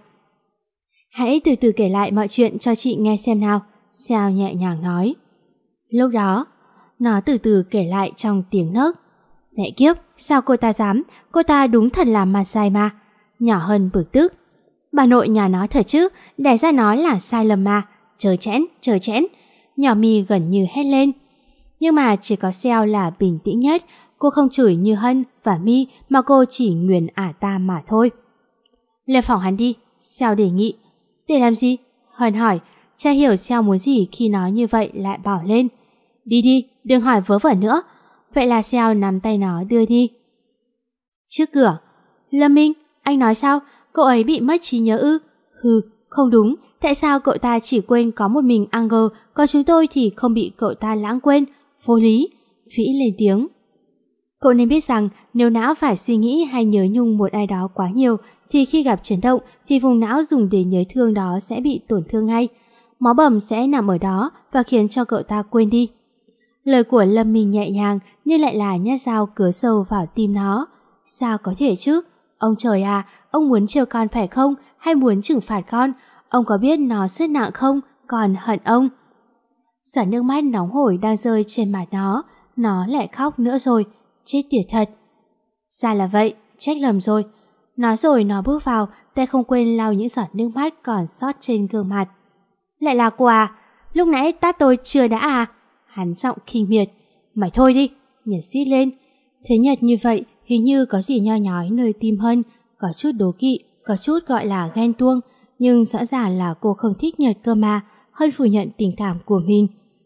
Hãy từ từ kể lại mọi chuyện cho chị nghe xem nào, Xiao nhẹ nhàng nói. Lúc đó, nó từ từ kể lại trong tiếng nấc. Mẹ kiếp, sao cô ta dám? Cô ta đúng thật là mặt dày mà. Nhỏ Hân bực tức. Bà nội nhà nó thật chứ, đẻ ra nó là sai lầm mà. Chớ chẽn. Nhỏ My gần như hét lên. Nhưng mà chỉ có Xiao là bình tĩnh nhất. Cô không chửi như Hân và My mà cô chỉ nguyền ả ta mà thôi. Lên phòng hắn đi, Xiao đề nghị. Để làm gì? Hân hỏi. Cha hiểu Xiao muốn gì khi nói như vậy lại bảo lên. Đi, đừng hỏi vớ vẩn nữa. Vậy là Xiao nắm tay nó đưa đi. Trước cửa. Lâm Minh, anh nói sao? Cậu ấy bị mất trí nhớ ư? Hừ, không đúng. Tại sao cậu ta chỉ quên có một mình Anger, còn chúng tôi thì không bị cậu ta lãng quên? Vô lý. Vĩ lên tiếng. Cậu nên biết rằng nếu não phải suy nghĩ hay nhớ nhung một ai đó quá nhiều thì khi gặp chấn động thì vùng não dùng để nhớ thương đó sẽ bị tổn thương ngay. Máu bầm sẽ nằm ở đó và khiến cho cậu ta quên đi. Lời của Lâm Minh nhẹ nhàng nhưng lại là nhát dao cứa sâu vào tim nó. Sao có thể chứ? Ông trời à, ông muốn trêu con phải không? Hay muốn trừng phạt con? Ông có biết nó rất nặng không? Còn hận ông. Giọt nước mắt nóng hổi đang rơi trên mặt nó lại khóc nữa rồi. Chết tiệt thật. Ra là vậy, trách lầm rồi. Nói rồi nó bước vào, tay không quên lau những giọt nước mắt còn sót trên gương mặt. Lại là cô à? Lúc nãy tát tôi chưa đã à? Hắn giọng khinh miệt. Mày thôi đi, Nhật xít lên. Thế Nhật như vậy hình như có gì nho nhói nơi tim Hân, có chút đố kỵ, có chút gọi là ghen tuông, nhưng rõ ràng là cô không thích Nhật cơ mà. Hân phủ nhận tình cảm của mình.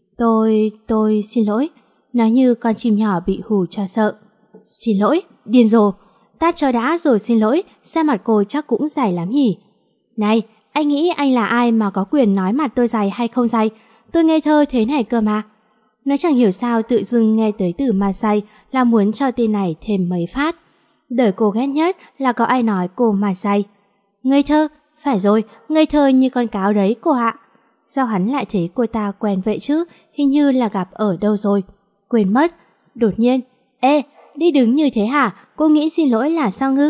Tôi xin lỗi. Nói như con chim nhỏ bị hù cho sợ. Xin lỗi, điên rồ. Tát cho đã rồi xin lỗi, da mặt cô chắc cũng dài lắm nhỉ. Này, Anh nghĩ anh là ai mà có quyền nói mặt tôi dày hay không dày? Tôi ngây thơ thế này cơ mà. Nó chẳng hiểu sao tự dưng nghe tới từ ma dày là muốn cho tên này thêm mấy phát. Đời cô ghét nhất là có ai nói cô ma dày. Ngây thơ? Phải rồi, ngây thơ như con cáo đấy cô ạ. Sao hắn lại thấy cô ta quen vậy chứ? Hình như là gặp ở đâu rồi. Quên mất. Đột nhiên. Ê, đi đứng như thế hả? Cô nghĩ xin lỗi là sao ngư?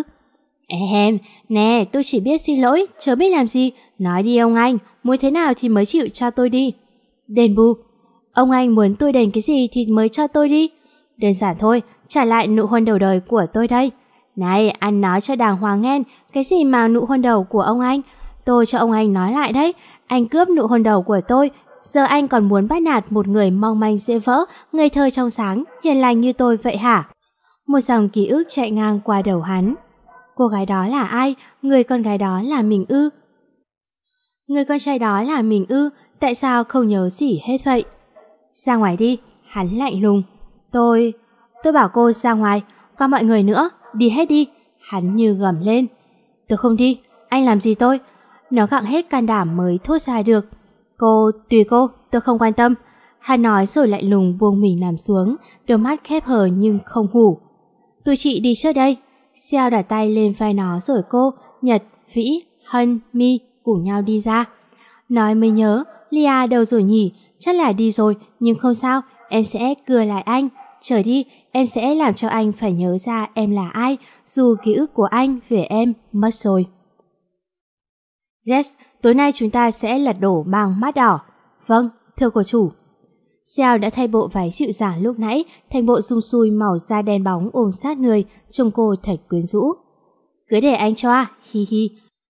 Nè, tôi chỉ biết xin lỗi, chớ biết làm gì. Nói đi ông anh, muốn thế nào thì mới chịu cho tôi đi. Đền bù. Ông anh muốn tôi đền cái gì thì mới cho tôi đi. Đơn giản thôi, trả lại nụ hôn đầu đời của tôi đây. Này, anh nói cho đàng hoàng nghe, cái gì mà nụ hôn đầu của ông anh? Tôi cho ông anh nói lại đấy. Anh cướp nụ hôn đầu của tôi, giờ anh còn muốn bắt nạt một người mong manh dễ vỡ, ngây thơ trong sáng, hiền lành như tôi vậy hả? Một dòng ký ức chạy ngang qua đầu hắn. Cô gái đó là ai? Người con gái đó là mình ư? Người con trai đó là mình ư? Tại sao không nhớ gì hết vậy? Ra ngoài đi, hắn lạnh lùng. Tôi bảo cô ra ngoài, còn mọi người nữa, đi hết đi. Hắn như gầm lên. Tôi không đi, anh làm gì tôi? Nó gặng hết can đảm mới thốt ra được. Tùy cô, tôi không quan tâm. Hắn nói rồi lạnh lùng buông mình nằm xuống, đôi mắt khép hờ nhưng không ngủ. Tụi chị đi trước đây. Xiao đặt tay lên vai nó rồi cô, Nhật, Vĩ, Hân, Mi cùng nhau đi ra. Nói mới nhớ, Lia đâu rồi nhỉ? Chắc là đi rồi, nhưng không sao, em sẽ cưa lại anh. Chờ đi, em sẽ làm cho anh phải nhớ ra em là ai, dù ký ức của anh về em mất rồi. Yes, tối nay chúng ta sẽ lật đổ bằng mắt đỏ. Vâng, thưa cô chủ. Xiao đã thay bộ váy dịu dàng lúc nãy thành bộ sum sui màu da đen bóng ôm sát người, trông cô thật quyến rũ. Cứ để anh cho, hi hi.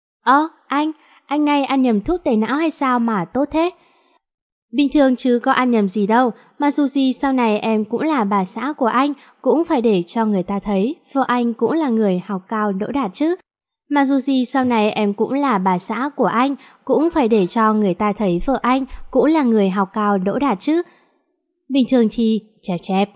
Anh này ăn nhầm thuốc tẩy não hay sao mà tốt thế? Bình thường chứ có ăn nhầm gì đâu, mà dù gì sau này em cũng là bà xã của anh, cũng phải để cho người ta thấy vợ anh cũng là người học cao đỗ đạt chứ. Mà dù gì sau này em cũng là bà xã của anh, cũng phải để cho người ta thấy vợ anh cũng là người học cao đỗ đạt chứ. Bình thường thì chẹp.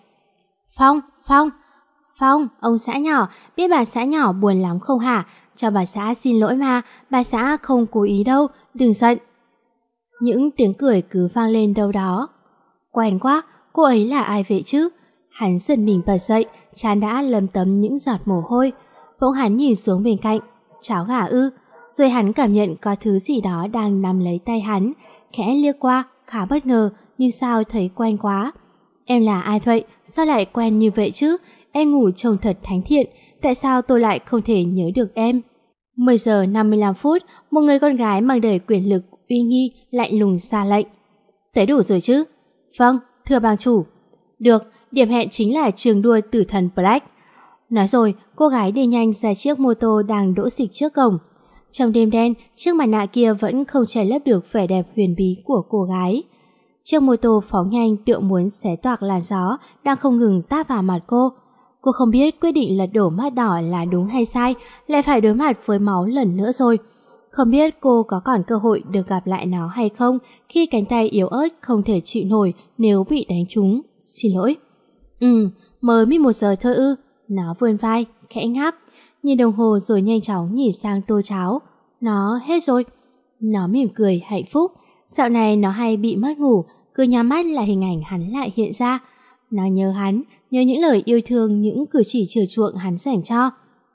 Phong, ông xã nhỏ, biết bà xã nhỏ buồn lắm không hả? Cho bà xã xin lỗi mà, bà xã không cố ý đâu, đừng giận. Những tiếng cười cứ vang lên đâu đó. Quen quá, cô ấy là ai vậy chứ? Hắn giật mình bật dậy, trán đã lấm tấm những giọt mồ hôi. Bỗng hắn nhìn xuống bên cạnh, cháo gà ư? Rồi hắn cảm nhận có thứ gì đó đang nắm lấy tay hắn, khẽ liếc qua, khá bất ngờ, nhưng sao thấy quen quá. Em là ai vậy? Sao lại quen như vậy chứ? Em ngủ trông thật thánh thiện, tại sao tôi lại không thể nhớ được em? 10 giờ 55 phút, một người con gái mang đầy quyền lực, uy nghi, lạnh lùng ra lệnh. Tới đủ rồi chứ? Vâng, thưa bang chủ. Được, điểm hẹn chính là trường đua tử thần Black. Nói rồi, cô gái đi nhanh ra chiếc mô tô đang đỗ xịch trước cổng. Trong đêm đen, chiếc mặt nạ kia vẫn không che lấp được vẻ đẹp huyền bí của cô gái. Chiếc mô tô phóng nhanh tựa muốn xé toạc làn gió đang không ngừng táp vào mặt cô. Cô không biết quyết định lật đổ mắt đỏ là đúng hay sai, lại phải đối mặt với máu lần nữa rồi. Không biết cô có còn cơ hội được gặp lại nó hay không khi cánh tay yếu ớt không thể chịu nổi nếu bị đánh trúng. Xin lỗi. Mới 11 giờ thôi ư? Nó vươn vai, khẽ ngáp, nhìn đồng hồ rồi nhanh chóng nhìn sang tô cháo. Nó hết rồi. Nó mỉm cười hạnh phúc. Dạo này nó hay bị mất ngủ, cứ nhắm mắt là hình ảnh hắn lại hiện ra. Nó nhớ hắn, nhớ những lời yêu thương, những cử chỉ chiều chuộng hắn dành cho.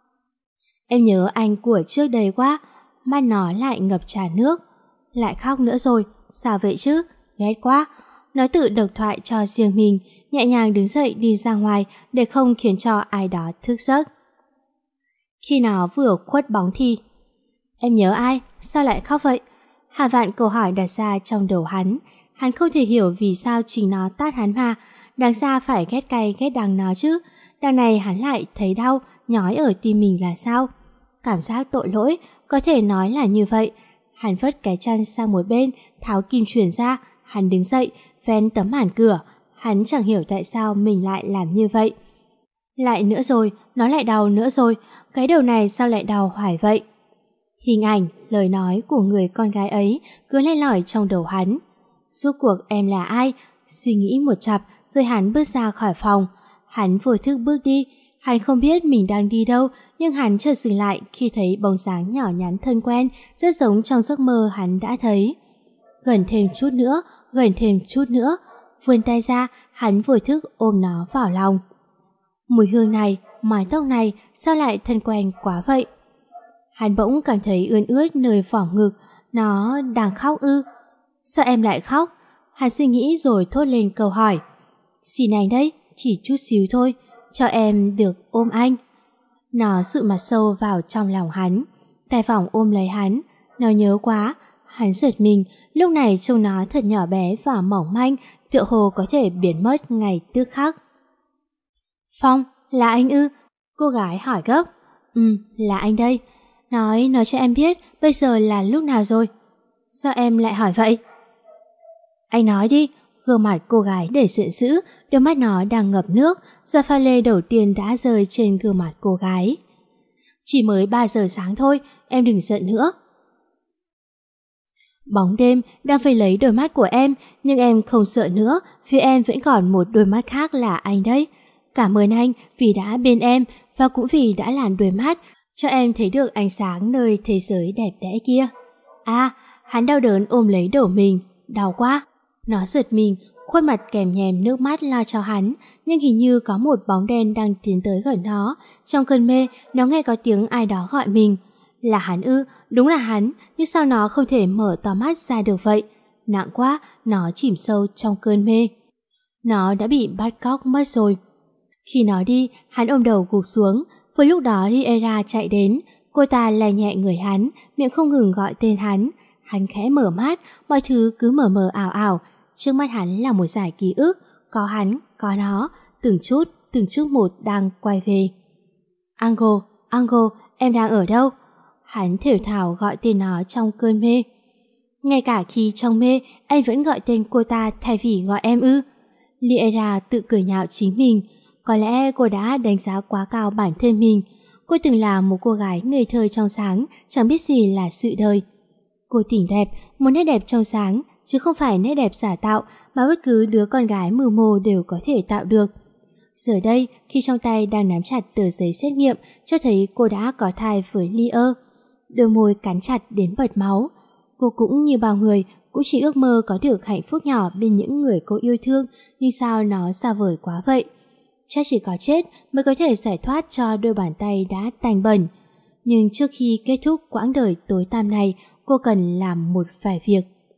Em nhớ anh của trước đây quá. Mắt nó lại ngập tràn nước. Lại khóc nữa rồi, sao vậy chứ? Ghét quá. Nó tự độc thoại cho riêng mình, nhẹ nhàng đứng dậy đi ra ngoài để không khiến cho ai đó thức giấc. Khi nó vừa khuất bóng thì em nhớ ai? Sao lại khóc vậy? Hà vạn câu hỏi đặt ra trong đầu hắn. Hắn không thể hiểu vì sao chính nó tát hắn mà. Đáng ra phải ghét cay ghét đắng nó chứ. Đằng này hắn lại thấy đau, nhói ở tim mình là sao? Cảm giác tội lỗi, có thể nói là như vậy. Hắn vứt cái chăn sang một bên, tháo kim chuyền ra. Hắn đứng dậy, vén tấm màn cửa. Hắn chẳng hiểu tại sao mình lại làm như vậy. Lại nữa rồi, nó lại đau nữa rồi. Cái đầu này sao lại đau hoài vậy? Hình ảnh, lời nói của người con gái ấy cứ len lỏi trong đầu hắn. Rốt cuộc em là ai? Suy nghĩ một chặp rồi hắn bước ra khỏi phòng. Hắn vô thức bước đi. Hắn không biết mình đang đi đâu, nhưng hắn chợt dừng lại khi thấy bóng dáng nhỏ nhắn thân quen, rất giống trong giấc mơ hắn đã thấy. Gần thêm chút nữa, gần thêm chút nữa. Vươn tay ra, hắn vô thức ôm nó vào lòng. Mùi hương này, mái tóc này, sao lại thân quen quá vậy? Hắn bỗng cảm thấy ươn ướt nơi vỏng ngực. Nó đang khóc ư? Sao em lại khóc? Hắn suy nghĩ rồi thốt lên câu hỏi. Xin anh đấy, chỉ chút xíu thôi, cho em được ôm anh. Nó dụi mặt sâu vào trong lòng hắn, tay vòng ôm lấy hắn. Nó nhớ quá. Hắn giật mình, lúc này trông nó thật nhỏ bé và mỏng manh, tựa hồ có thể biến mất ngay tức khắc. Phong, là anh ư? Cô gái hỏi gấp. Là anh đây. Nói cho em biết bây giờ là lúc nào rồi. Sao em lại hỏi vậy? Anh nói đi. Gương mặt cô gái đầy giận dữ, đôi mắt nó đang ngập nước, giọt pha lê đầu tiên đã rơi trên gương mặt cô gái. Chỉ mới 3 giờ sáng thôi, em đừng giận nữa. Bóng đêm đang vây lấy đôi mắt của em, nhưng em không sợ nữa vì em vẫn còn một đôi mắt khác là anh đấy. Cảm ơn anh vì đã bên em và cũng vì đã làm đôi mắt cho em thấy được ánh sáng nơi thế giới đẹp đẽ kia. Hắn đau đớn ôm lấy đầu mình. Đau quá. Nó giật mình, khuôn mặt kèm nhèm nước mắt lo cho hắn, nhưng hình như có một bóng đen đang tiến tới gần nó. Trong cơn mê, nó nghe có tiếng ai đó gọi mình. Là hắn ư? Đúng là hắn, nhưng sao nó không thể mở to mắt ra được vậy? Nặng quá, nó chìm sâu trong cơn mê. Nó đã bị bắt cóc mất rồi. Khi nó đi, hắn ôm đầu gục xuống. Vừa lúc đó Riera chạy đến. Cô ta lay nhẹ người hắn, miệng không ngừng gọi tên hắn. Hắn khẽ mở mắt, mọi thứ cứ mờ mờ ảo ảo. Trước mắt hắn là một dải ký ức, có hắn, có nó, từng chút một đang quay về. Ango, em đang ở đâu? Hắn thều thào gọi tên nó trong cơn mê. Ngay cả khi trong mê, anh vẫn gọi tên cô ta thay vì gọi em ư? Liera tự cười nhạo chính mình. Có lẽ cô đã đánh giá quá cao bản thân mình. Cô từng là một cô gái ngây thơ trong sáng, chẳng biết gì là sự đời. Cô tỉnh đẹp, một nét đẹp trong sáng, chứ không phải nét đẹp giả tạo mà bất cứ đứa con gái mưu mô đều có thể tạo được. Giờ đây, khi trong tay đang nắm chặt tờ giấy xét nghiệm, cho thấy cô đã có thai với Lia. Đôi môi cắn chặt đến bật máu. Cô cũng như bao người, cũng chỉ ước mơ có được hạnh phúc nhỏ bên những người cô yêu thương, nhưng sao nó xa vời quá vậy. Chắc chỉ có chết mới có thể giải thoát cho đôi bàn tay đã tanh bẩn. Nhưng trước khi kết thúc quãng đời tối tăm này, cô cần làm một vài việc.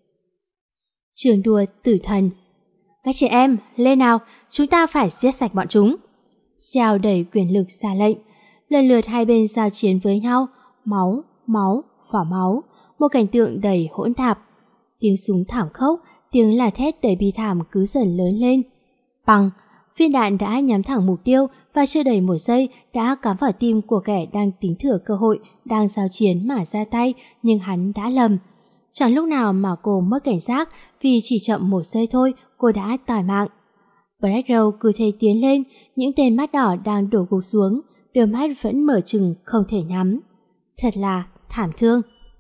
Trường đua tử thần. Các chị em, lên nào, chúng ta phải giết sạch bọn chúng. Xiao đẩy quyền lực ra lệnh. Lần lượt hai bên giao chiến với nhau. Máu và máu. Một cảnh tượng đầy hỗn tạp. Tiếng súng thảm khốc, tiếng là thét đầy bi thảm cứ dần lớn lên. Bằng, viên đạn đã nhắm thẳng mục tiêu và chưa đầy 1 giây đã cắm vào tim của kẻ đang tính thừa cơ hội, đang giao chiến mà ra tay, nhưng hắn đã lầm. Chẳng lúc nào mà cô mất cảnh giác, vì chỉ chậm 1 giây thôi cô đã tỏi mạng. Black Rose cứ thế tiến lên, những tên mắt đỏ đang đổ gục xuống, đôi mắt vẫn mở trừng không thể nhắm. Thật là thảm thương.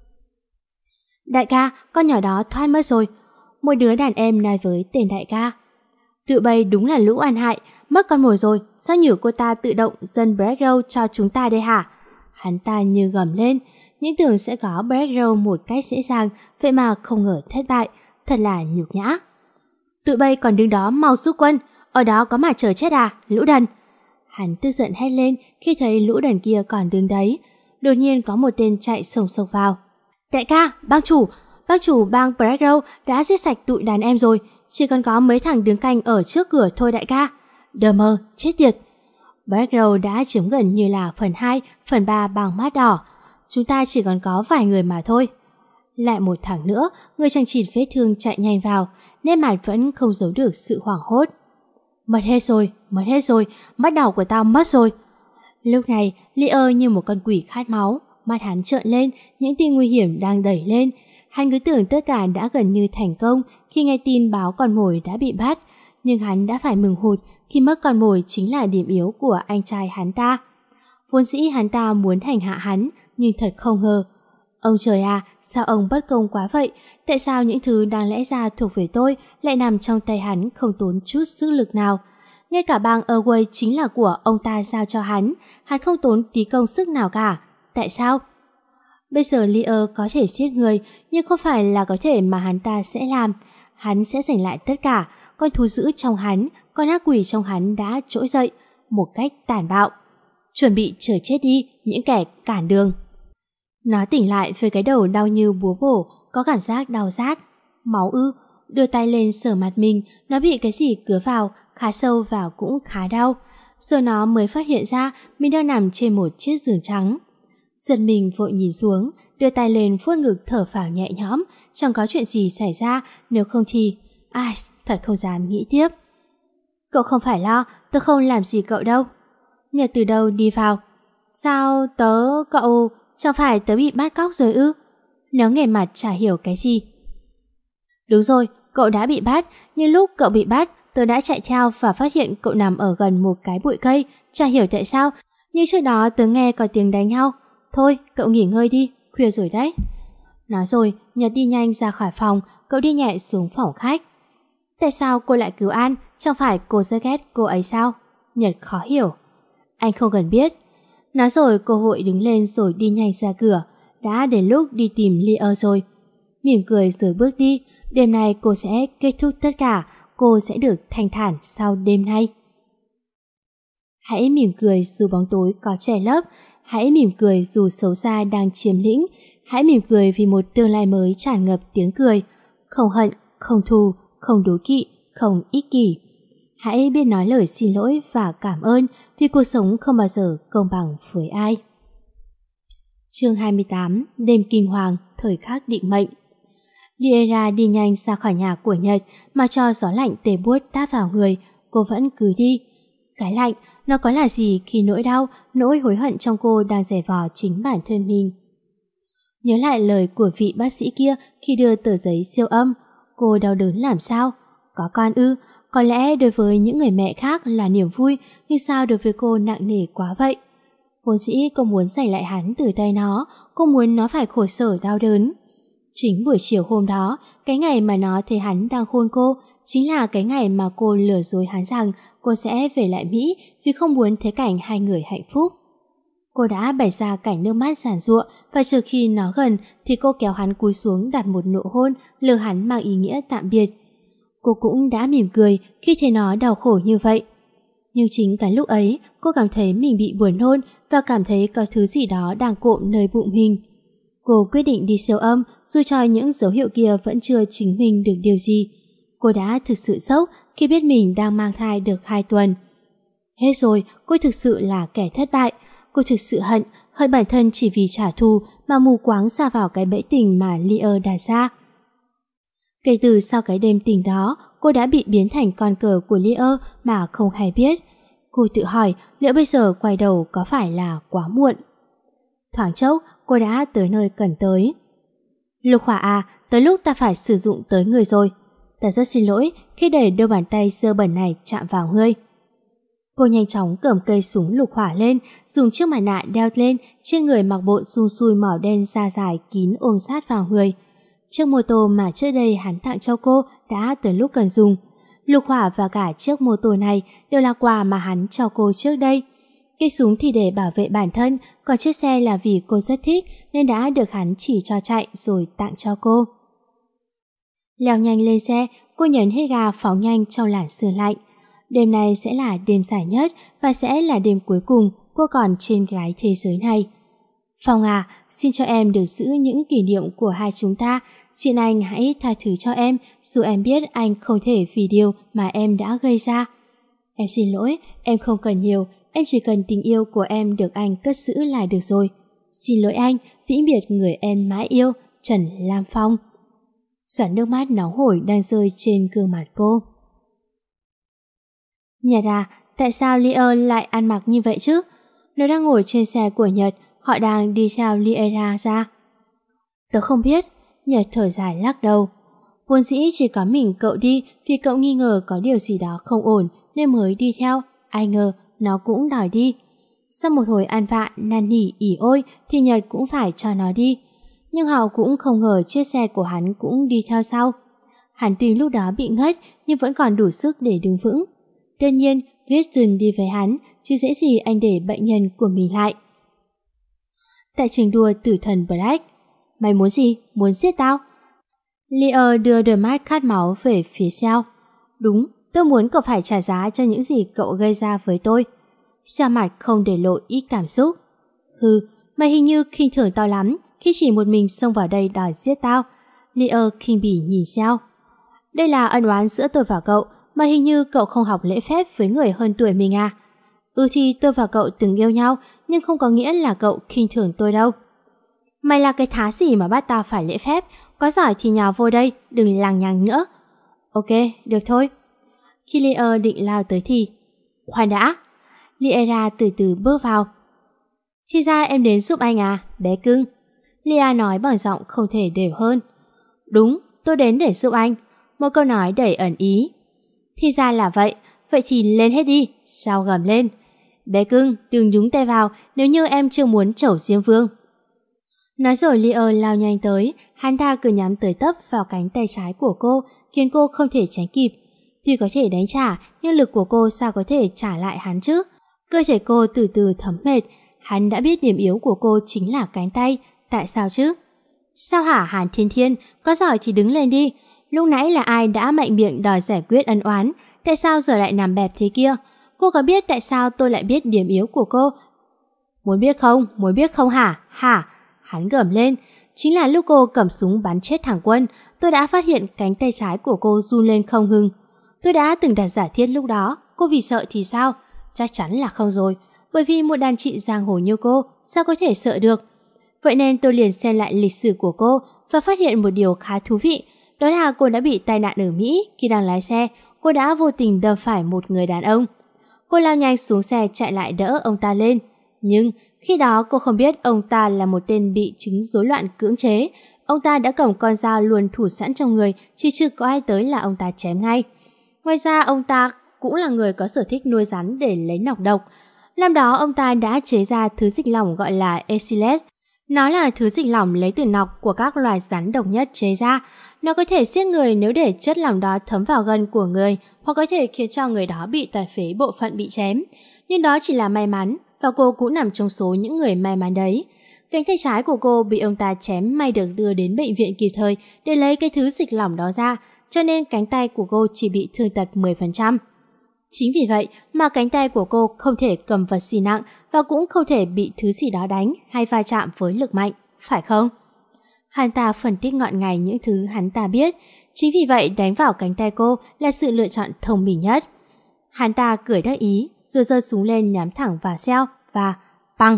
Đại ca, con nhỏ đó thoát mất rồi. Một đứa đàn em nói với tên đại ca. Tụi bay đúng là lũ ăn hại, mất con mồi rồi, sao nhử cô ta tự động dâng Black Rose cho chúng ta đây hả? Hắn ta như gầm lên, những tưởng sẽ có Black Rose một cách dễ dàng, vậy mà không ngờ thất bại, thật là nhục nhã. Tụi bay còn đứng đó mau rút quân, ở đó có mà chờ chết à, lũ đần. Hắn tức giận hét lên khi thấy lũ đần kia còn đứng đấy. Đột nhiên có một tên chạy sồng sộc vào. Đại ca, bang chủ bang Black Rose đã giết sạch tụi đàn em rồi, chỉ còn có mấy thằng đứng canh ở trước cửa thôi đại ca. Đờ mơ, chết tiệt. Black Rose đã chiếm gần như là phần 2, phần 3 bang mắt đỏ. Chúng ta chỉ còn có vài người mà thôi. Lại một thằng nữa, người chằng chịt vết thương chạy nhanh vào, nét mặt vẫn không giấu được sự hoảng hốt. Mất hết rồi, mắt đỏ của tao mất rồi. Lúc này, Lia như một con quỷ khát máu, mắt hắn trợn lên, những tin nguy hiểm đang đẩy lên. Hắn cứ tưởng tất cả đã gần như thành công khi nghe tin báo con mồi đã bị bắt, nhưng hắn đã phải mừng hụt khi mất con mồi chính là điểm yếu của anh trai hắn ta. Vốn dĩ hắn ta muốn hành hạ hắn, nhưng thật không ngờ. Ông trời à, sao ông bất công quá vậy? Tại sao những thứ đáng lẽ ra thuộc về tôi lại nằm trong tay hắn không tốn chút sức lực nào? ngay cả bang Away chính là của ông ta giao cho hắn không tốn tí công sức nào cả. Tại sao? Bây giờ Lear có thể giết người, nhưng không phải là có thể mà hắn ta sẽ làm. Hắn sẽ giành lại tất cả. Con thú dữ trong hắn, con ác quỷ trong hắn đã trỗi dậy một cách tàn bạo. Chuẩn bị chờ chết đi những kẻ cản đường. Nó tỉnh lại với cái đầu đau như búa bổ, có cảm giác đau rát. Máu ư? Đưa tay lên sờ mặt mình, nó bị cái gì cứa vào, khá sâu và cũng khá đau. Rồi nó mới phát hiện ra mình đang nằm trên một chiếc giường trắng. Giật mình vội nhìn xuống, đưa tay lên vuốt ngực thở phào nhẹ nhõm, chẳng có chuyện gì xảy ra, nếu không thì... Ai, thật không dám nghĩ tiếp. Cậu không phải lo, tôi không làm gì cậu đâu. Nhật từ đâu đi vào. Sao cậu... Chẳng phải tớ bị bắt cóc rồi ư? Nó nghề mặt chả hiểu cái gì. Đúng rồi, cậu đã bị bắt, nhưng lúc cậu bị bắt, tớ đã chạy theo và phát hiện cậu nằm ở gần một cái bụi cây, chả hiểu tại sao, nhưng trước đó tớ nghe có tiếng đánh nhau. Thôi, cậu nghỉ ngơi đi, khuya rồi đấy. Nói rồi, Nhật đi nhanh ra khỏi phòng, cậu đi nhẹ xuống phòng khách. Tại sao cô lại cứu An, chẳng phải cô rất ghét cô ấy sao? Nhật khó hiểu. Anh không cần biết. Nói rồi cô vội đứng lên rồi đi nhanh ra cửa. Đã đến lúc đi tìm Lear rồi. Mỉm cười rồi bước đi. Đêm nay cô sẽ kết thúc tất cả. Cô sẽ được thanh thản sau đêm nay. Hãy mỉm cười dù bóng tối có che lấp. Hãy mỉm cười dù xấu xa đang chiếm lĩnh. Hãy mỉm cười vì một tương lai mới tràn ngập tiếng cười. Không hận, không thù, không đố kỵ, không ích kỷ. Hãy biết nói lời xin lỗi và cảm ơn vì cuộc sống không bao giờ công bằng với ai. Chương 28. Đêm kinh hoàng, thời khắc định mệnh. Liera đi nhanh ra khỏi nhà của Nhật mà cho gió lạnh tê buốt táp vào người, cô vẫn cứ đi. Cái lạnh, nó có là gì khi nỗi đau, nỗi hối hận trong cô đang giày vò chính bản thân mình. Nhớ lại lời của vị bác sĩ kia khi đưa tờ giấy siêu âm, cô đau đớn làm sao? Có con ư? Có lẽ đối với những người mẹ khác là niềm vui, nhưng sao đối với cô nặng nề quá vậy? Vốn dĩ cô muốn giành lại hắn từ tay nó, cô muốn nó phải khổ sở đau đớn. Chính buổi chiều hôm đó, cái ngày mà nó thấy hắn đang hôn cô, chính là cái ngày mà cô lừa dối hắn rằng cô sẽ về lại Mỹ vì không muốn thấy cảnh hai người hạnh phúc. Cô đã bày ra cảnh nước mắt giàn giụa và trừ khi nó gần thì cô kéo hắn cúi xuống đặt một nụ hôn lừa hắn mang ý nghĩa tạm biệt. Cô cũng đã mỉm cười khi thấy nó đau khổ như vậy. Nhưng chính cái lúc ấy cô cảm thấy mình bị buồn nôn và cảm thấy có thứ gì đó đang cộm nơi bụng mình. Cô quyết định đi siêu âm dù cho những dấu hiệu kia vẫn chưa chứng minh được điều gì. Cô đã thực sự sốc khi biết mình đang mang thai được 2 tuần. Hết rồi, cô thực sự là kẻ thất bại. Cô thực sự hận bản thân chỉ vì trả thù mà mù quáng sa vào cái bẫy tình mà Lear đặt ra. Kể từ sau cái đêm tình đó, cô đã bị biến thành con cờ của Lear mà không hay biết. Cô tự hỏi liệu bây giờ quay đầu có phải là quá muộn. Thoáng chốc, cô đã tới nơi cần tới. Lục Hỏa à, tới lúc ta phải sử dụng tới người rồi. Ta rất xin lỗi khi để đôi bàn tay dơ bẩn này chạm vào ngươi. Cô nhanh chóng cầm cây súng lục hỏa lên, dùng chiếc mặt nạ đeo lên, trên người mặc bộ xung xui màu đen da dài kín ôm sát vào người. Chiếc mô tô mà trước đây hắn tặng cho cô đã tới lúc cần dùng. Lục hỏa và cả chiếc mô tô này đều là quà mà hắn cho cô trước đây. Cây súng thì để bảo vệ bản thân, còn chiếc xe là vì cô rất thích nên đã được hắn chỉ cho chạy rồi tặng cho cô. Leo nhanh lên xe, cô nhấn hết ga phóng nhanh trong làn sương lạnh. Đêm nay sẽ là đêm dài nhất và sẽ là đêm cuối cùng cô còn trên cái thế giới này. Phong à, xin cho em được giữ những kỷ niệm của hai chúng ta. Xin anh hãy tha thứ cho em dù em biết anh không thể vì điều mà em đã gây ra. Em xin lỗi, em không cần nhiều, em chỉ cần tình yêu của em được anh cất giữ là được rồi. Xin lỗi anh, vĩnh biệt người em mãi yêu, Trần Lam Phong. Giọt nước mắt nóng hổi đang rơi trên gương mặt cô. Nhật à, tại sao Lear lại ăn mặc như vậy chứ? Nó đang ngồi trên xe của Nhật, họ đang đi theo Liera ra. Tớ không biết, Nhật thở dài lắc đầu. Vốn dĩ chỉ có mình cậu đi vì cậu nghi ngờ có điều gì đó không ổn nên mới đi theo, ai ngờ nó cũng đòi đi. Sau một hồi ăn vạ, năn nỉ ỉ ôi thì Nhật cũng phải cho nó đi. Nhưng họ cũng không ngờ chiếc xe của hắn cũng đi theo sau. Hắn tuy lúc đó bị ngất nhưng vẫn còn đủ sức để đứng vững. Đương nhiên, Kristen đi với hắn, chứ dễ gì anh để bệnh nhân của mình lại. Tại trường đua tử thần Black, mày muốn gì? Muốn giết tao? Leo đưa đôi mắt khát máu về phía Xiao. Đúng, tôi muốn cậu phải trả giá cho những gì cậu gây ra với tôi. Xiao mặt không để lộ ít cảm xúc. Hừ, mày hình như khinh thường tao lắm khi chỉ một mình xông vào đây đòi giết tao. Leo khinh bỉ nhìn Xiao. Đây là ân oán giữa tôi và cậu, mà hình như cậu không học lễ phép với người hơn tuổi mình à? Thì tôi và cậu từng yêu nhau, nhưng không có nghĩa là cậu khinh thường tôi đâu. Mày là cái thá gì mà bắt tao phải lễ phép? Có giỏi thì nhào vô đây, đừng lằng nhằng nữa. Ok, được thôi. Khi Lea định lao tới thì... Khoan đã! Liera từ từ bước vào. Thì ra em đến giúp anh à, bé cưng? Lea nói bằng giọng không thể đều hơn. Đúng, tôi đến để giúp anh. Một câu nói đầy ẩn ý. Thì ra là vậy, vậy thì lên hết đi, sao gầm lên. Bé cưng, đừng nhúng tay vào nếu như em chưa muốn trẩu Diêm Vương. Nói rồi Lea lao nhanh tới, hắn ta cứ nhắm tới tấp vào cánh tay trái của cô, khiến cô không thể tránh kịp. Tuy có thể đánh trả, nhưng lực của cô sao có thể trả lại hắn chứ? Cơ thể cô từ từ thấm mệt, hắn đã biết điểm yếu của cô chính là cánh tay, tại sao chứ? Sao hả Hàn Thiên Thiên, có giỏi thì đứng lên đi. Lúc nãy là ai đã mạnh miệng đòi giải quyết ân oán, tại sao giờ lại nằm bẹp thế kia? Cô có biết tại sao tôi lại biết điểm yếu của cô? Muốn biết không hả? Hả? Hắn gầm lên. Chính là lúc cô cầm súng bắn chết thằng Quân, tôi đã phát hiện cánh tay trái của cô run lên không ngừng. Tôi đã từng đặt giả thiết lúc đó, cô vì sợ thì sao? Chắc chắn là không rồi, bởi vì một đàn chị giang hồ như cô sao có thể sợ được. Vậy nên tôi liền xem lại lịch sử của cô và phát hiện một điều khá thú vị. Đó là cô đã bị tai nạn ở Mỹ. Khi đang lái xe, cô đã vô tình đâm phải một người đàn ông. Cô lao nhanh xuống xe chạy lại đỡ ông ta lên. Nhưng khi đó cô không biết ông ta là một tên bị chứng rối loạn cưỡng chế. Ông ta đã cầm con dao luôn thủ sẵn trong người, chỉ chưa có ai tới là ông ta chém ngay. Ngoài ra ông ta cũng là người có sở thích nuôi rắn để lấy nọc độc. Năm đó ông ta đã chế ra thứ dịch lỏng gọi là Eciless. Nó là thứ dịch lỏng lấy từ nọc của các loài rắn độc nhất chế ra. Nó có thể giết người nếu để chất lỏng đó thấm vào gân của người, hoặc có thể khiến cho người đó bị tàn phế bộ phận bị chém. Nhưng đó chỉ là may mắn, và cô cũng nằm trong số những người may mắn đấy. Cánh tay trái của cô bị ông ta chém may được đưa đến bệnh viện kịp thời để lấy cái thứ dịch lỏng đó ra, cho nên cánh tay của cô chỉ bị thương tật 10%. Chính vì vậy mà cánh tay của cô không thể cầm vật gì nặng và cũng không thể bị thứ gì đó đánh hay va chạm với lực mạnh, phải không? Hắn ta phân tích ngọn ngành những thứ hắn ta biết, chính vì vậy đánh vào cánh tay cô là sự lựa chọn thông minh nhất. Hắn ta cười đắc ý, rồi giơ súng lên nhắm thẳng vào Xiao và băng.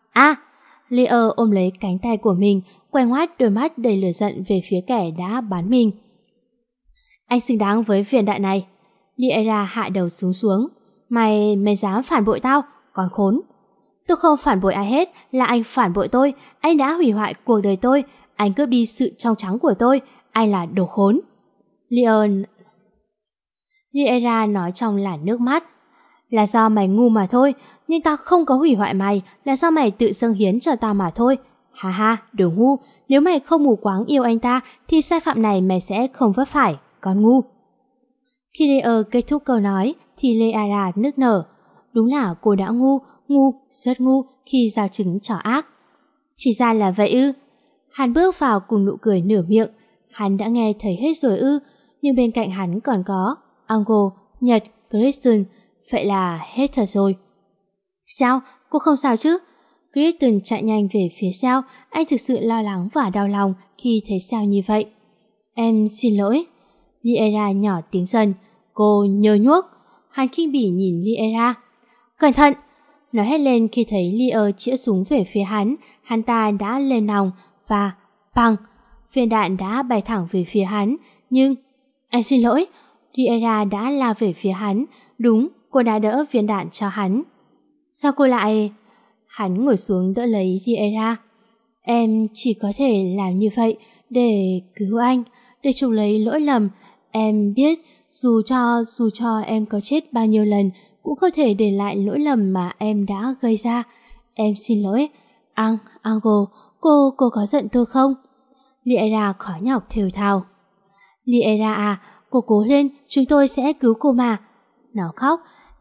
Lea ôm lấy cánh tay của mình, quay ngoắt đôi mắt đầy lửa giận về phía kẻ đã bắn mình. Anh xứng đáng với viên đạn này. Liera hạ đầu xuống. Mày dám phản bội tao, con khốn. Tôi không phản bội ai hết, là anh phản bội tôi. Anh đã hủy hoại cuộc đời tôi, anh cướp đi sự trong trắng của tôi. Anh là đồ khốn. Liera nói trong làn nước mắt. Là do mày ngu mà thôi, nhưng tao không có hủy hoại mày, là do mày tự dâng hiến cho tao mà thôi. Ha ha, đồ ngu, nếu mày không mù quáng yêu anh ta thì sai phạm này mày sẽ không vấp phải, con ngu. Khi Lea kết thúc câu nói thì Liera nức nở. Đúng là cô đã ngu, rất ngu khi giao trứng trò ác. Chỉ ra là vậy ư? Hắn bước vào cùng nụ cười nửa miệng. Hắn đã nghe thấy hết rồi ư? Nhưng bên cạnh hắn còn có Ango, Nhật, Kristen. Vậy là hết thật rồi. Sao? Cô không sao chứ? Kristen chạy nhanh về phía Xiao. Anh thực sự lo lắng và đau lòng khi thấy Xiao như vậy. Em xin lỗi. Liera nhỏ tiếng dần. Cô nhớ nhuốc. Hắn khinh bỉ nhìn Liera. Cẩn thận! Nói hét lên khi thấy Lea chĩa súng về phía hắn. Hắn ta đã lên nòng và băng. Viên đạn đã bay thẳng về phía hắn. Nhưng... Em xin lỗi. Liera đã lao về phía hắn. Đúng, cô đã đỡ viên đạn cho hắn. Sao cô lại... Hắn ngồi xuống đỡ lấy Liera. Em chỉ có thể làm như vậy để cứu anh, để chuộc lấy lỗi lầm. Em biết dù cho em có chết bao nhiêu lần cũng không thể để lại lỗi lầm mà em đã gây ra. Em xin lỗi. Ango, cô có giận tôi không? Liera khó nhọc thều thào. Liera à, cô cố lên, chúng tôi sẽ cứu cô mà. Nó khóc.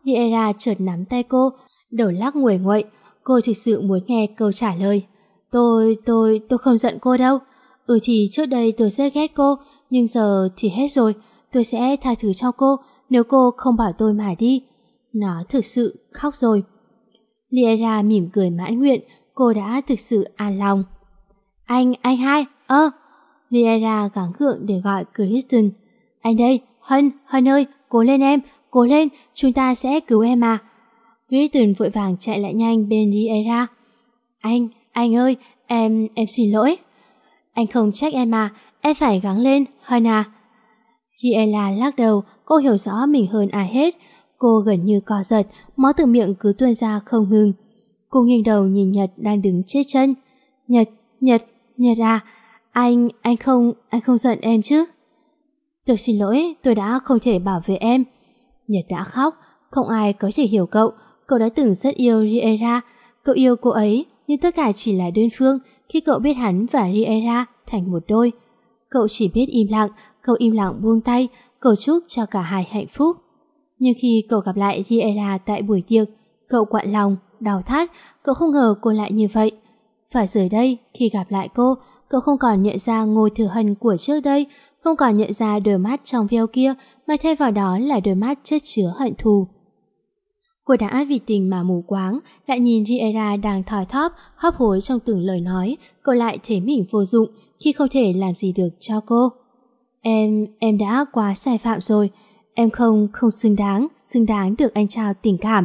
Liera chợt nắm tay cô, đầu lắc nguẩy nguậy. Cô thực sự muốn nghe câu trả lời. Tôi không giận cô đâu. Thì trước đây tôi rất ghét cô, nhưng giờ thì hết rồi. Tôi sẽ tha thứ cho cô nếu cô không bảo tôi mà đi. Nó thực sự khóc rồi. Liera mỉm cười mãn nguyện, cô đã thực sự an lòng. Anh hai, Liera gắng gượng để gọi Kristen. Anh đây, Hân ơi, cố lên em, cố lên, chúng ta sẽ cứu em mà. Kristen vội vàng chạy lại nhanh bên Liera. Anh ơi, em xin lỗi. Anh không trách em mà, em phải gắng lên, Hân à. Liera lắc đầu, cô hiểu rõ mình hơn ai hết. Cô gần như co giật, máu từ miệng cứ tuôn ra không ngừng. Cô nghiêng đầu nhìn Nhật đang đứng chết chân. Nhật à, anh không giận em chứ? Tôi xin lỗi, tôi đã không thể bảo vệ em. Nhật đã khóc, không ai có thể hiểu cậu. Cậu đã từng rất yêu Liera, cậu yêu cô ấy, nhưng tất cả chỉ là đơn phương khi cậu biết hắn và Liera thành một đôi. Cậu chỉ biết im lặng, cậu im lặng buông tay, cầu chúc cho cả hai hạnh phúc. Nhưng khi cậu gặp lại Liera tại buổi tiệc, cậu quặn lòng, đau thắt, cậu không ngờ cô lại như vậy. Và giờ đây, khi gặp lại cô, cậu không còn nhận ra Ngô Thừa Hân của trước đây, không còn nhận ra đôi mắt trong veo kia, mà thay vào đó là đôi mắt chất chứa hận thù. Cô đã vì tình mà mù quáng, lại nhìn Liera đang thoi thóp, hấp hối trong từng lời nói, cậu lại thấy mình vô dụng khi không thể làm gì được cho cô. Em đã quá sai phạm rồi, em không xứng đáng được anh trao tình cảm.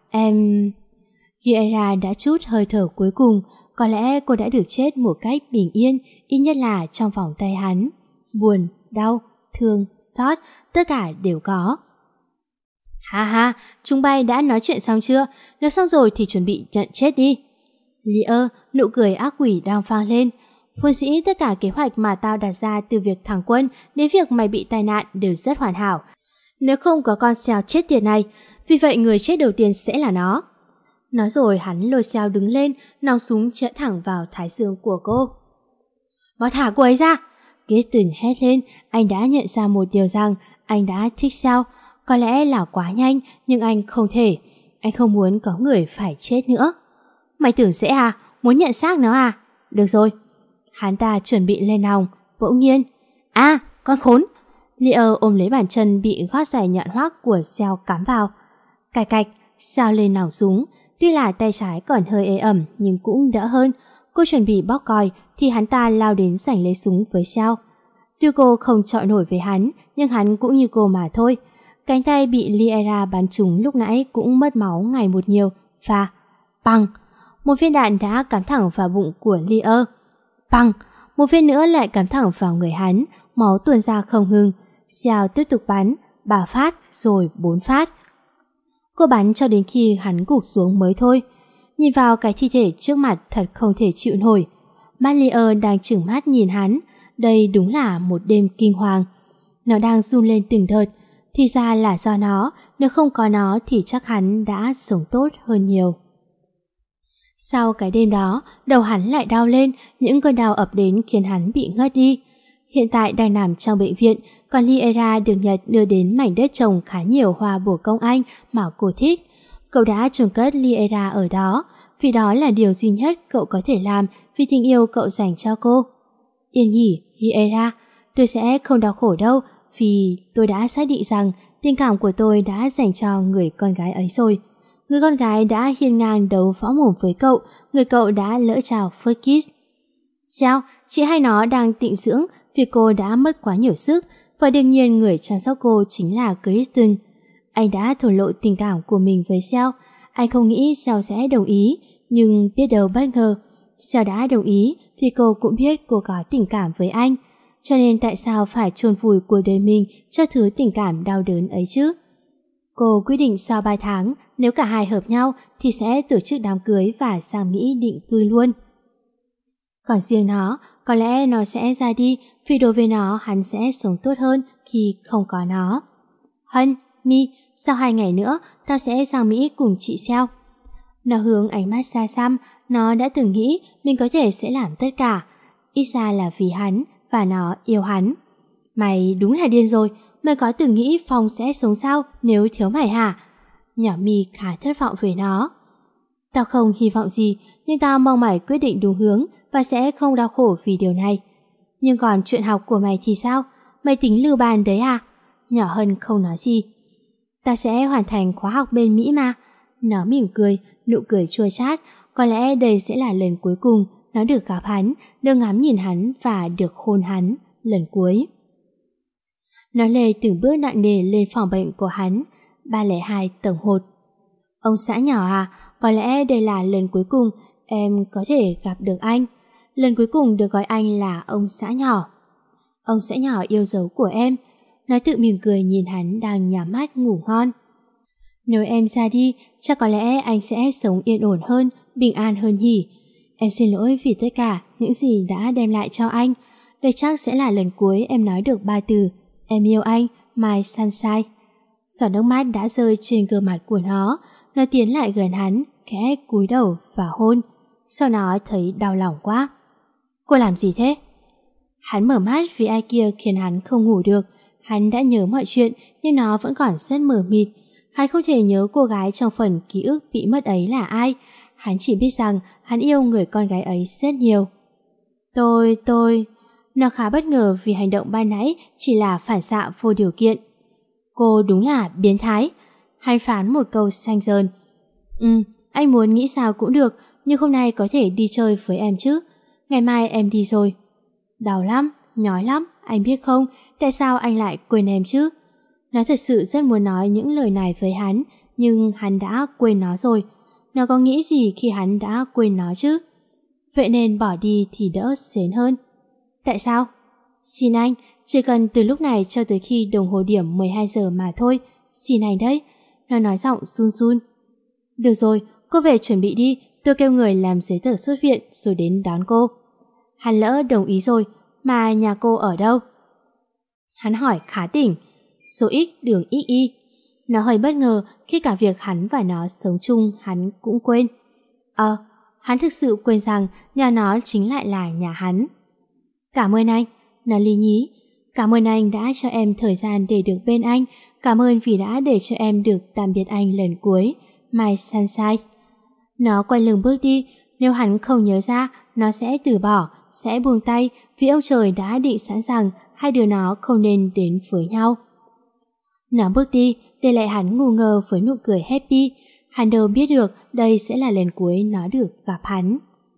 Liera đã trút hơi thở cuối cùng, có lẽ cô đã được chết một cách bình yên, ít nhất là trong vòng tay hắn. Buồn, đau, thương, xót, tất cả đều có. Ha, chúng bay đã nói chuyện xong chưa? Nếu xong rồi thì chuẩn bị nhận chết đi. Lier, nụ cười ác quỷ đang vang lên. Vốn dĩ tất cả kế hoạch mà tao đặt ra từ việc thằng Quân đến việc mày bị tai nạn đều rất hoàn hảo. Nếu không có con Seo chết tiệt này, vì vậy người chết đầu tiên sẽ là nó. Nói rồi hắn lôi Seo đứng lên, nòng súng chĩa thẳng vào thái dương của cô. Mau thả cô ấy ra! Kristen hét lên, anh đã nhận ra một điều rằng anh đã thích Seo. Có lẽ là quá nhanh, nhưng anh không thể. Anh không muốn có người phải chết nữa. Mày tưởng dễ à? Muốn nhận xác nó à? Được rồi. Hắn ta chuẩn bị lên nòng, bỗng nhiên. Con khốn! Lier ôm lấy bàn chân bị gót giày nhọn hoắc của Seo cắm vào. Cạch cạch, Seo lên nòng súng. Tuy là tay trái còn hơi ê ẩm nhưng cũng đỡ hơn. Cô chuẩn bị bóp còi thì hắn ta lao đến giành lấy súng với Seo. Tuy cô không chọi nổi với hắn, nhưng hắn cũng như cô mà thôi. Cánh tay bị Liera bắn trúng lúc nãy cũng mất máu ngày một nhiều. Và băng, một viên đạn đã cắm thẳng vào bụng của Lier. Băng, một viên nữa lại cắm thẳng vào người hắn, máu tuôn ra không ngừng. Seo tiếp tục bắn, 3 phát rồi 4 phát. Cô bắn cho đến khi hắn gục xuống mới thôi. Nhìn vào cái thi thể trước mặt thật không thể chịu nổi. Lier đang trừng mắt nhìn hắn. Đây đúng là một đêm kinh hoàng. Nó đang run lên từng đợt. Thì ra là do nó, nếu không có nó thì chắc hắn đã sống tốt hơn nhiều. Sau cái đêm đó, đầu hắn lại đau lên, những cơn đau ập đến khiến hắn bị ngất đi. Hiện tại đang nằm trong bệnh viện, còn Liera được Nhật đưa đến mảnh đất trồng khá nhiều hoa bổ công Anh mà cô thích. Cậu đã chôn cất Liera ở đó, vì đó là điều duy nhất cậu có thể làm vì tình yêu cậu dành cho cô. Yên nghỉ, Liera, tôi sẽ không đau khổ đâu, vì tôi đã xác định rằng tình cảm của tôi đã dành cho người con gái ấy rồi. Người con gái đã hiên ngang đấu võ mồm với cậu, người cậu đã lỡ chào first kiss. Sao? Chị hay nó đang tịnh dưỡng vì cô đã mất quá nhiều sức, và đương nhiên người chăm sóc cô chính là Kristen. Anh đã thổ lộ tình cảm của mình với Seo. Anh không nghĩ Seo sẽ đồng ý, nhưng biết đâu bất ngờ. Seo đã đồng ý vì cô cũng biết cô có tình cảm với anh. Cho nên tại sao phải chôn vùi cuộc đời mình cho thứ tình cảm đau đớn ấy chứ? Cô quyết định sau 3 tháng, nếu cả hai hợp nhau thì sẽ tổ chức đám cưới và sang Mỹ định cư luôn. Còn riêng nó, có lẽ nó sẽ ra đi, vì đối với nó hắn sẽ sống tốt hơn khi không có nó. Hân, Mi, sau 2 ngày nữa tao sẽ sang Mỹ cùng chị Seo. Nó hướng ánh mắt xa xăm, nó đã từng nghĩ mình có thể sẽ làm tất cả. Ít ra là vì hắn, và nó yêu hắn. Mày đúng là điên rồi, mày có từng nghĩ Phong sẽ sống sao nếu thiếu mày hả? nhỏ mi khá thất vọng về nó. Tao không hy vọng gì, nhưng tao mong mày quyết định đúng hướng và sẽ không đau khổ vì điều này. Nhưng còn chuyện học của mày thì sao? Mày tính lưu bàn đấy à? Nhỏ Hân không nói gì. Ta sẽ hoàn thành khóa học bên Mỹ mà. Nó mỉm cười, nụ cười chua chát. Có lẽ đây sẽ là lần cuối cùng nó được gặp hắn, được ngắm nhìn hắn và được hôn hắn lần cuối. Nó lê từng bước nặng nề lên phòng bệnh của hắn. 302 tầng 1. Ông xã nhỏ à, có lẽ đây là lần cuối cùng em có thể gặp được anh. Lần cuối cùng được gọi anh là ông xã nhỏ. Ông xã nhỏ yêu dấu của em. Nó tự mỉm cười nhìn hắn đang nhắm mắt ngủ ngon. Nếu em ra đi, chắc có lẽ anh sẽ sống yên ổn hơn, bình an hơn nhỉ. Em xin lỗi vì tất cả những gì đã đem lại cho anh. Đây chắc sẽ là lần cuối em nói được 3 từ em yêu anh, my sunshine. Giọt nước mắt đã rơi trên gương mặt của nó. Nó tiến lại gần hắn, khẽ cúi đầu và hôn. Sau nó thấy đau lòng quá. Cô làm gì thế? Hắn mở mắt vì ai kia khiến hắn không ngủ được. Hắn đã nhớ mọi chuyện nhưng nó vẫn còn rất mờ mịt. Hắn không thể nhớ cô gái trong phần ký ức bị mất ấy là ai. Hắn chỉ biết rằng hắn yêu người con gái ấy rất nhiều. Tôi... Nó khá bất ngờ vì hành động ban nãy chỉ là phản xạ vô điều kiện. Cô đúng là biến thái. Hắn phán một câu xanh dờn. Anh muốn nghĩ sao cũng được, nhưng hôm nay có thể đi chơi với em chứ. Ngày mai em đi rồi. Đau lắm, nhói lắm, anh biết không, tại sao anh lại quên em chứ? Nó thật sự rất muốn nói những lời này với hắn, nhưng hắn đã quên nó rồi. Nó có nghĩ gì khi hắn đã quên nó chứ? Vậy nên bỏ đi thì đỡ xến hơn. Tại sao? Xin anh, chỉ cần từ lúc này cho tới khi đồng hồ điểm 12 giờ mà thôi. Xin anh đấy. Nó nói giọng run run. Được rồi, cô về chuẩn bị đi, tôi kêu người làm giấy tờ xuất viện rồi đến đón cô. Hắn lỡ đồng ý rồi, mà nhà cô ở đâu? Hắn hỏi khá tỉnh. Số X đường XY. Nó hơi bất ngờ khi cả việc hắn và nó sống chung hắn cũng quên. Hắn thực sự quên rằng nhà nó chính lại là nhà hắn. Cảm ơn anh. Nó lý nhí. Cảm ơn anh đã cho em thời gian để được bên anh. Cảm ơn vì đã để cho em được tạm biệt anh lần cuối. My sunshine. Nó quay lưng bước đi. Nếu hắn không nhớ ra, nó sẽ từ bỏ, sẽ buông tay vì ông trời đã định sẵn rằng hai đứa nó không nên đến với nhau. Nó bước đi, để lại hắn ngu ngơ với nụ cười happy. Hắn đâu biết được đây sẽ là lần cuối nó được gặp hắn.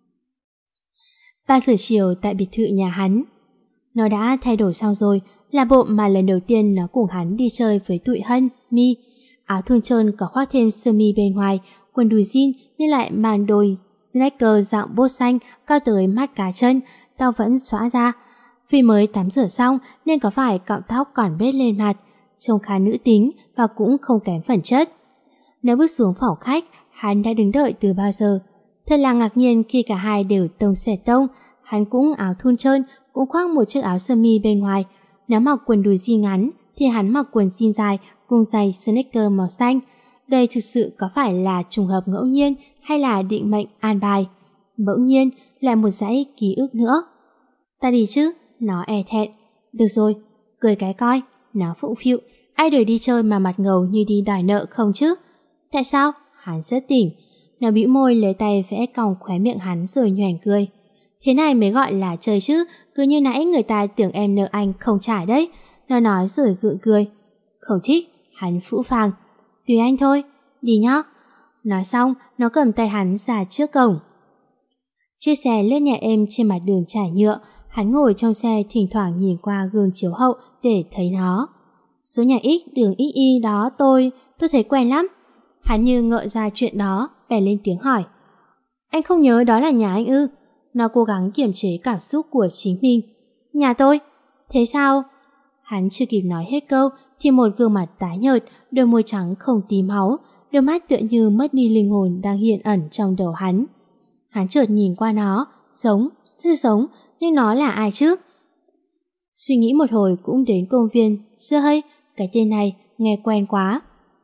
3 giờ chiều tại biệt thự nhà hắn. Nó đã thay đổi xong rồi, là bộ mà lần đầu tiên nó cùng hắn đi chơi với tụi Hân, Mi. Áo thun trơn có khoác thêm sơ mi bên ngoài, quần đùi jean nhưng lại mang đôi sneaker dạng bốt xanh cao tới mắt cá chân, tao vẫn xõa ra. Vì mới tắm rửa xong nên có vài cọng tóc còn bết lên mặt, trông khá nữ tính và cũng không kém phẩm chất. Nếu bước xuống phòng khách, hắn đã đứng đợi từ bao giờ. Thật là ngạc nhiên khi cả hai đều tông xẹt tông. Hắn cũng áo thun trơn, cũng khoác một chiếc áo sơ mi bên ngoài. Nó mặc quần đùi jean ngắn thì hắn mặc quần jean dài cùng giày sneaker màu xanh. Đây thực sự có phải là trùng hợp ngẫu nhiên hay là định mệnh an bài? Bỗng nhiên lại một dãy ký ức nữa. Ta đi chứ? Nó e thẹn. Được rồi, cười cái coi. Nó phụng phịu. Ai đời đi chơi mà mặt ngầu như đi đòi nợ không chứ? Tại sao? Hắn rất tỉnh. Nó bĩu môi lấy tay vẽ cong khóe miệng hắn rồi nhoẻn cười. Thế này mới gọi là chơi chứ, cứ như nãy người ta tưởng em nợ anh không trả đấy. Nó nói rồi gượng cười. Không thích, hắn phũ phàng. Tùy anh thôi, đi nhá. Nói xong, nó cầm tay hắn ra trước cổng. Chiếc xe lướt nhẹ êm trên mặt đường trải nhựa. Hắn ngồi trong xe thỉnh thoảng nhìn qua gương chiếu hậu để thấy nó. Số nhà X đường XY đó tôi thấy quen lắm. Hắn như ngợi ra chuyện đó, bèn lên tiếng hỏi. Anh không nhớ đó là nhà anh ư? Nó cố gắng kiềm chế cảm xúc của chính mình. Nhà tôi? Thế sao? Hắn chưa kịp nói hết câu thì một gương mặt tái nhợt, đôi môi trắng không tí máu, đôi mắt tựa như mất đi linh hồn đang hiện ẩn trong đầu hắn. Hắn chợt nhìn qua nó, giống, rất giống, nhưng nó là ai chứ? Suy nghĩ một hồi cũng đến công viên. Sơ hơi, cái tên này nghe quen quá.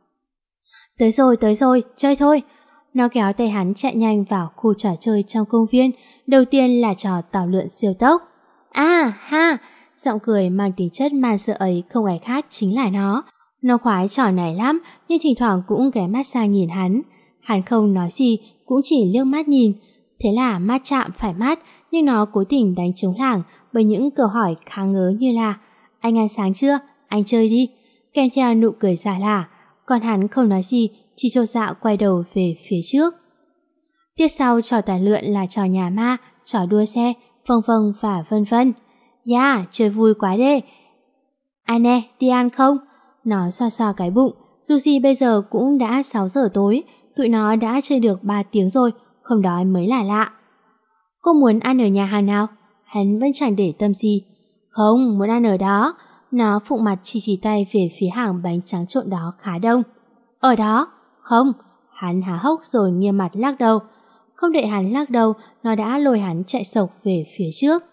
Tới rồi, chơi thôi. Nó kéo tay hắn chạy nhanh vào khu trò chơi trong công viên. Đầu tiên là trò tàu lượn siêu tốc. À ha, giọng cười mang tính chất man sợ ấy không ai khác chính là nó. Nó khoái trò này lắm, nhưng thỉnh thoảng cũng ghé mắt sang nhìn hắn. Hắn không nói gì, cũng chỉ liếc mắt nhìn. Thế là mắt chạm phải mắt, nhưng nó cố tình đánh trống lảng bởi những câu hỏi khá ngớ như là: anh ăn sáng chưa? Anh chơi đi. Kèm theo nụ cười giả lả. Còn hắn không nói gì, chỉ chột dạ quay đầu về phía trước. Tiếp sau trò tàn lượn là trò nhà ma, trò đua xe, vân vân và vân vân. Yeah, chơi vui quá đấy. Anh nè, đi ăn không? Nó xoa xoa cái bụng. Dù gì bây giờ cũng đã 6 giờ tối, tụi nó đã chơi được 3 tiếng rồi, không đói mới là lạ. Cô muốn ăn ở nhà hàng nào? Hắn vẫn chẳng để tâm gì. Không, muốn ăn ở đó. Nó phụng mặt chỉ tay về phía hàng bánh tráng trộn đó khá đông. Ở đó? Không. Hắn há hốc rồi nghiêm mặt lắc đầu. Không đợi hắn lắc đầu, nó đã lôi hắn chạy sộc về phía trước.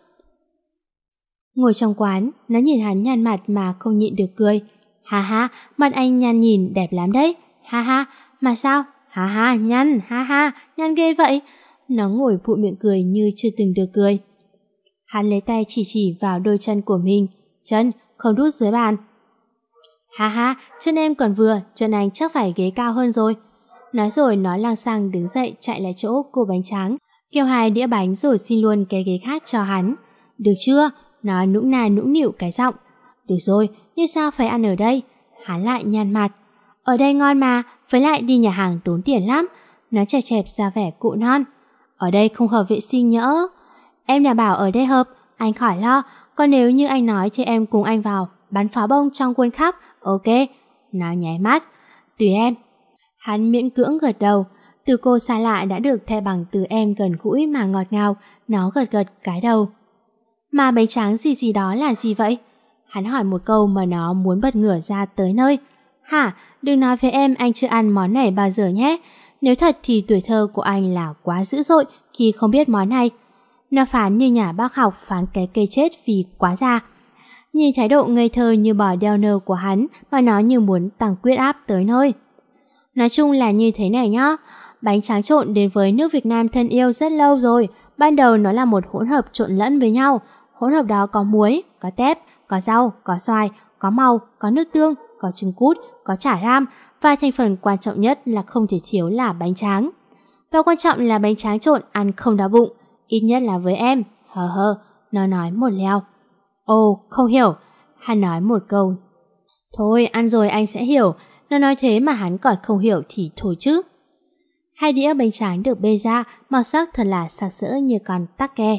Ngồi trong quán, nó nhìn hắn nhăn mặt mà không nhịn được cười. Ha ha, mặt anh nhăn nhìn đẹp lắm đấy. Ha ha, mà sao? Ha ha, nhăn ghê vậy. Nó ngồi phụ miệng cười như chưa từng được cười. Hắn lấy tay chỉ vào đôi chân của mình. Chân, không đút dưới bàn. Ha ha, chân em còn vừa, chân anh chắc phải ghế cao hơn rồi. Nói rồi nó lăng xăng đứng dậy chạy lại chỗ cô bánh tráng, kêu 2 đĩa bánh rồi xin luôn cái ghế khác cho hắn. Được chưa? Nó nũng nịu cái giọng. Được rồi, nhưng sao phải ăn ở đây? Hắn lại nhăn mặt. Ở đây ngon mà, với lại đi nhà hàng tốn tiền lắm. Nó chẹp ra vẻ cụ non. Ở đây không hợp vệ sinh nhỡ. Em đã bảo ở đây hợp, anh khỏi lo. Còn nếu như anh nói thì em cùng anh vào bắn pháo bông trong World Cup. Ok. Nó nháy mắt. Tùy em. Hắn miễn cưỡng gật đầu. Từ cô xa lạ đã được thay bằng từ em gần gũi mà ngọt ngào. Nó gật cái đầu. Mà bánh tráng gì đó là gì vậy? Hắn hỏi một câu mà nó muốn bật ngửa ra tới nơi. Hả? Đừng nói với em anh chưa ăn món này bao giờ nhé. Nếu thật thì tuổi thơ của anh là quá dữ dội khi không biết món này. Nó phán như nhà bác học phán cái cây chết vì quá già. Nhìn thái độ ngây thơ như bò đeo nơ của hắn mà nó như muốn tăng huyết áp tới nơi. Nói chung là như thế này nhá. Bánh tráng trộn đến với nước Việt Nam thân yêu rất lâu rồi. Ban đầu nó là một hỗn hợp trộn lẫn với nhau. Hỗn hợp đó có muối, có tép, có rau, có xoài, có màu, có nước tương, có trứng cút, có chả ram. Và thành phần quan trọng nhất là không thể thiếu là bánh tráng. Và quan trọng là bánh tráng trộn ăn không đau bụng. Ít nhất là với em. Nó nói một leo. Ồ, không hiểu. Hắn nói một câu. Thôi, ăn rồi anh sẽ hiểu. Nó nói thế mà hắn còn không hiểu thì thôi chứ. 2 đĩa bánh tráng được bê ra, màu sắc thật là sặc sỡ như con tắc ke.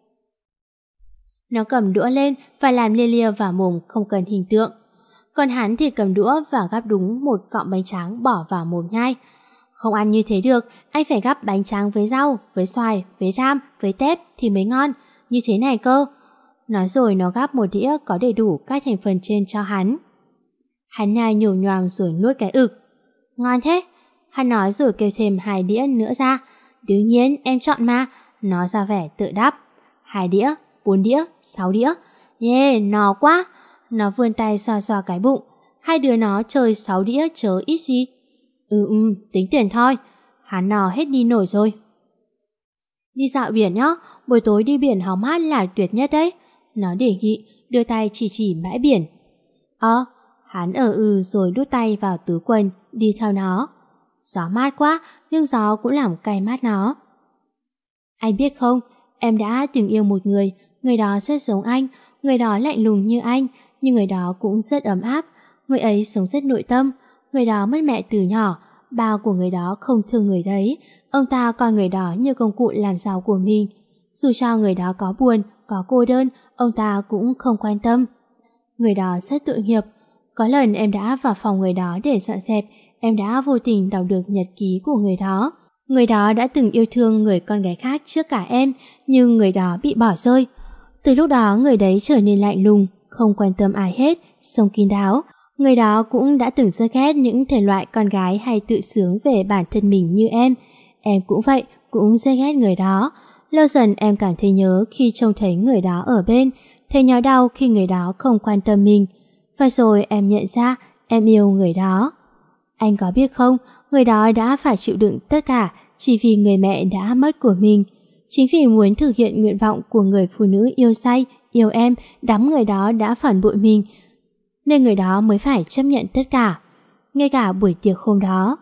Nó cầm đũa lên và làm lia vào mồm không cần hình tượng. Còn hắn thì cầm đũa và gắp đúng một cọng bánh tráng bỏ vào mồm nhai. Không ăn như thế được, anh phải gắp bánh tráng với rau, với xoài, với ram, với tép thì mới ngon. Như thế này cơ. Nói rồi nó gắp một đĩa có đầy đủ các thành phần trên cho hắn. Hắn nhai nhổ nhoàm rồi nuốt cái ực. Ngon thế. Hắn nói rồi kêu thêm 2 đĩa nữa ra. Đương nhiên em chọn mà. Nó ra vẻ tự đáp. 2 đĩa, 4 đĩa, 6 đĩa. Yeah, no quá. Nó vươn tay xoa cái bụng. 2 đứa nó chơi 6 đĩa chớ ít gì. Tính tiền thôi. Hắn no hết đi nổi rồi. Đi dạo biển nhá. Buổi tối đi biển hóng mát là tuyệt nhất đấy. Nó đề nghị, đưa tay chỉ bãi biển. Hắn rồi đút tay vào túi quần, đi theo nó. Gió mát quá, nhưng gió cũng làm cay mắt nó. Anh biết không, em đã từng yêu một người đó rất giống anh, người đó lạnh lùng như anh, nhưng người đó cũng rất ấm áp. Người ấy sống rất nội tâm, người đó mất mẹ từ nhỏ, ba của người đó không thương người đấy. Ông ta coi người đó như công cụ làm giàu của mình. Dù cho người đó có buồn, có cô đơn, ông ta cũng không quan tâm. Người đó rất tội nghiệp. Có lần em đã vào phòng người đó để dọn dẹp, em đã vô tình đọc được nhật ký của người đó. Người đó đã từng yêu thương người con gái khác trước cả em, nhưng người đó bị bỏ rơi. Từ lúc đó người đấy trở nên lạnh lùng, không quan tâm ai hết, sống kín đáo. Người đó cũng đã từng rất ghét những thể loại con gái hay tự sướng về bản thân mình như em. Em cũng vậy, cũng rất ghét người đó. Lâu dần em cảm thấy nhớ khi trông thấy người đó ở bên, thấy nhói đau khi người đó không quan tâm mình. Và rồi em nhận ra em yêu người đó. Anh có biết không, người đó đã phải chịu đựng tất cả chỉ vì người mẹ đã mất của mình. Chính vì muốn thực hiện nguyện vọng của người phụ nữ yêu say, yêu em, đắm người đó đã phản bội mình. nên người đó mới phải chấp nhận tất cả, ngay cả buổi tiệc hôm đó.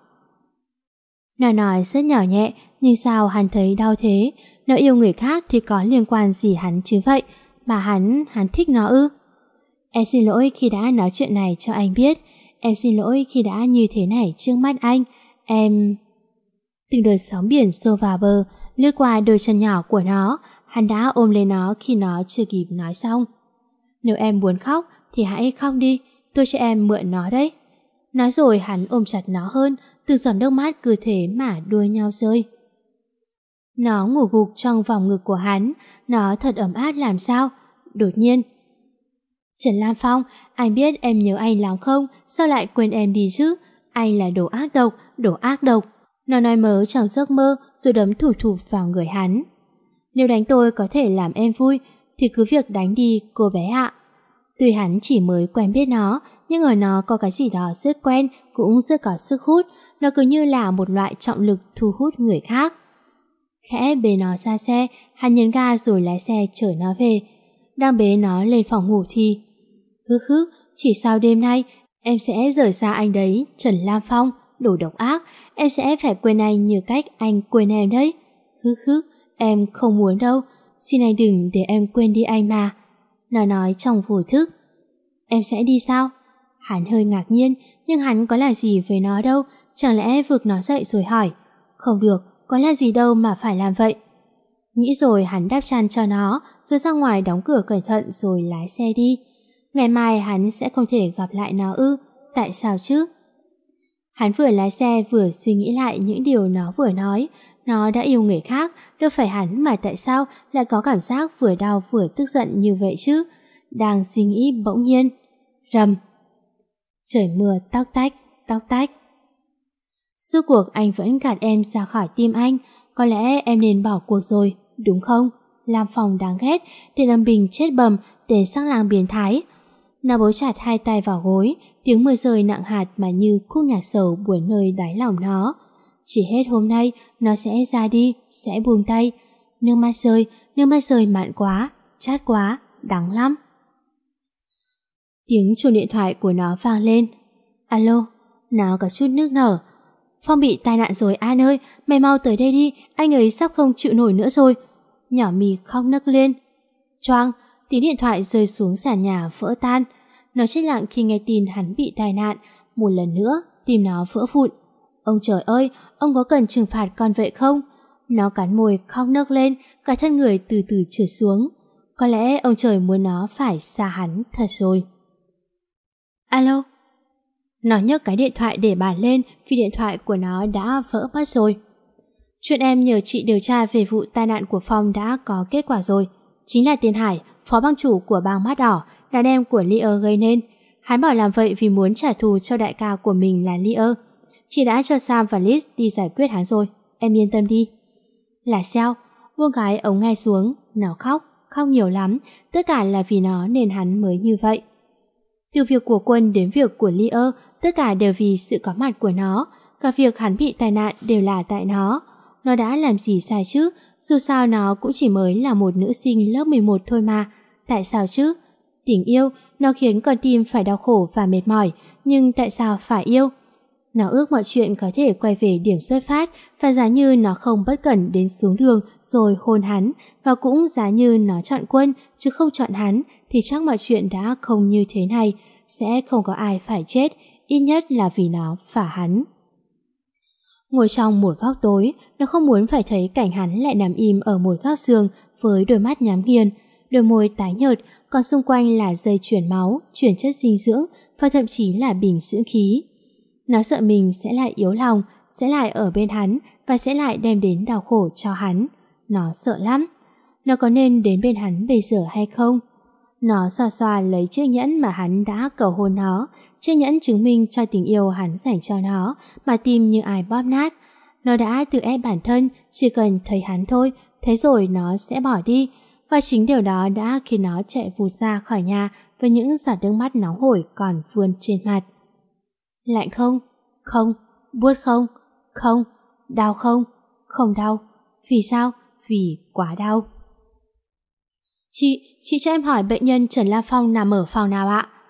Nó nói rất nhỏ nhẹ, nhưng sao hắn thấy đau thế? Nó yêu người khác thì có liên quan gì hắn chứ vậy? Mà hắn thích nó ư? Em xin lỗi khi đã nói chuyện này cho anh biết. Em xin lỗi khi đã như thế này trước mắt anh. Em... Từng đợt sóng biển xô vào bờ, lướt qua đôi chân nhỏ của nó. Hắn đã ôm lấy nó khi nó chưa kịp nói xong. Nếu em muốn khóc thì hãy khóc đi, tôi cho em mượn nó đấy. Nói rồi hắn ôm chặt nó hơn, từ giọt nước mắt cứ thế mà đua nhau rơi. Nó ngủ gục trong vòng ngực của hắn, nó thật ấm áp làm sao. Đột nhiên, Trần Lam Phong, anh biết em nhớ anh lắm không? Sao lại quên em đi chứ? Anh là đồ ác độc, đồ ác độc. Nó nói mớ trong giấc mơ rồi đấm thủi thủi vào người hắn. Nếu đánh tôi có thể làm em vui thì cứ việc đánh đi cô bé ạ. Tuy hắn chỉ mới quen biết nó, nhưng ở nó có cái gì đó rất quen, cũng rất có sức hút. Nó cứ như là một loại trọng lực thu hút người khác. Khẽ bế nó ra xe, hắn nhấn ga rồi lái xe chở nó về. Đang bế nó lên phòng ngủ thì hứ, chỉ sau đêm nay em sẽ rời xa anh đấy, Trần Lam Phong, đồ độc ác. Em sẽ phải quên anh như cách anh quên em đấy. Hứ, em không muốn đâu. Xin anh đừng để em quên đi anh mà. Nó nói trong vô thức. Em sẽ đi sao? Hắn hơi ngạc nhiên, nhưng hắn có là gì với nó đâu. Chẳng lẽ vực nó dậy rồi hỏi. Không được, có là gì đâu mà phải làm vậy. Nghĩ rồi hắn đắp chăn cho nó, rồi ra ngoài đóng cửa cẩn thận rồi lái xe đi. Ngày mai hắn sẽ không thể gặp lại nó ư? Tại sao chứ? Hắn vừa lái xe vừa suy nghĩ lại những điều nó vừa nói. Nó đã yêu người khác, đâu phải hắn mà tại sao lại có cảm giác vừa đau vừa tức giận như vậy chứ? Đang suy nghĩ bỗng nhiên. Rầm. Trời mưa tóc tách. Suốt cuộc anh vẫn gạt em ra khỏi tim anh. Có lẽ em nên bỏ cuộc rồi, đúng không? Lam Phong đáng ghét, tên âm bình chết bầm, tên sắc lang biến thái. Nó bấu chặt hai tay vào gối, tiếng mưa rơi nặng hạt mà như khúc nhạc sầu buồn nơi đáy lòng nó. Chỉ hết hôm nay, nó sẽ ra đi, sẽ buông tay. Nước mắt rơi mặn quá, chát quá, đắng lắm. Tiếng chuông điện thoại của nó vang lên. Alo, nó có chút nước nở. Phong bị tai nạn rồi An ơi, mày mau tới đây đi, anh ấy sắp không chịu nổi nữa rồi. Nhỏ mì khóc nấc lên. Choang, tiếng điện thoại rơi xuống sàn nhà vỡ tan. Nó chết lặng khi nghe tin hắn bị tai nạn. Một lần nữa, tim nó vỡ vụn. Ông trời ơi, ông có cần trừng phạt con vậy không? Nó cắn môi khóc nấc lên, cả thân người từ từ trượt xuống. Có lẽ ông trời muốn nó phải xa hắn thật rồi. Alo? Nó nhấc cái điện thoại để bàn lên vì điện thoại của nó đã vỡ mất rồi. Chuyện em nhờ chị điều tra về vụ tai nạn của Phong đã có kết quả rồi. Chính là Tiền Hải, phó bang chủ của bang Mắt Đỏ, đàn em của Lear gây nên. Hắn bảo làm vậy vì muốn trả thù cho đại ca của mình là Lear. Chị đã cho Sam và Liz đi giải quyết hắn rồi. Em yên tâm đi. Là sao? Buông cái ống nghe xuống. Nó khóc nhiều lắm. Tất cả là vì nó nên hắn mới như vậy. Từ việc của Quân đến việc của Lear, tất cả đều vì sự có mặt của nó. Cả việc hắn bị tai nạn đều là tại nó. Nó đã làm gì sai chứ? Dù sao nó cũng chỉ mới là một nữ sinh lớp 11 thôi mà. Tại sao chứ? Tình yêu, nó khiến con tim phải đau khổ và mệt mỏi. Nhưng tại sao phải yêu? Nó ước mọi chuyện có thể quay về điểm xuất phát. Và giá như nó không bất cẩn đến xuống đường rồi hôn hắn. Và cũng giá như nó chọn Quân chứ không chọn hắn, thì chắc mọi chuyện đã không như thế này. Sẽ không có ai phải chết, ít nhất là vì nó và hắn. Ngồi trong một góc tối, nó không muốn phải thấy cảnh hắn lại nằm im ở một góc giường với đôi mắt nhắm nghiền, đôi môi tái nhợt, còn xung quanh là dây chuyển máu, chuyển chất dinh dưỡng và thậm chí là bình dưỡng khí. Nó sợ mình sẽ lại yếu lòng, sẽ lại ở bên hắn và sẽ lại đem đến đau khổ cho hắn. Nó sợ lắm. Nó có nên đến bên hắn bây giờ hay không? Nó xoa xoa lấy chiếc nhẫn mà hắn đã cầu hôn nó, chiếc nhẫn chứng minh cho tình yêu hắn dành cho nó, mà tim như ai bóp nát. Nó đã tự ép bản thân, chỉ cần thấy hắn thôi, thế rồi nó sẽ bỏ đi. Và chính điều đó đã khiến nó chạy vụt ra khỏi nhà với những giọt nước mắt nóng hổi còn vươn trên mặt. Lạnh không? Không. Buốt không? Không. Đau không? Không đau. Vì sao? Vì quá đau. Chị cho em hỏi bệnh nhân Trần Lam Phong nằm ở phòng nào ạ?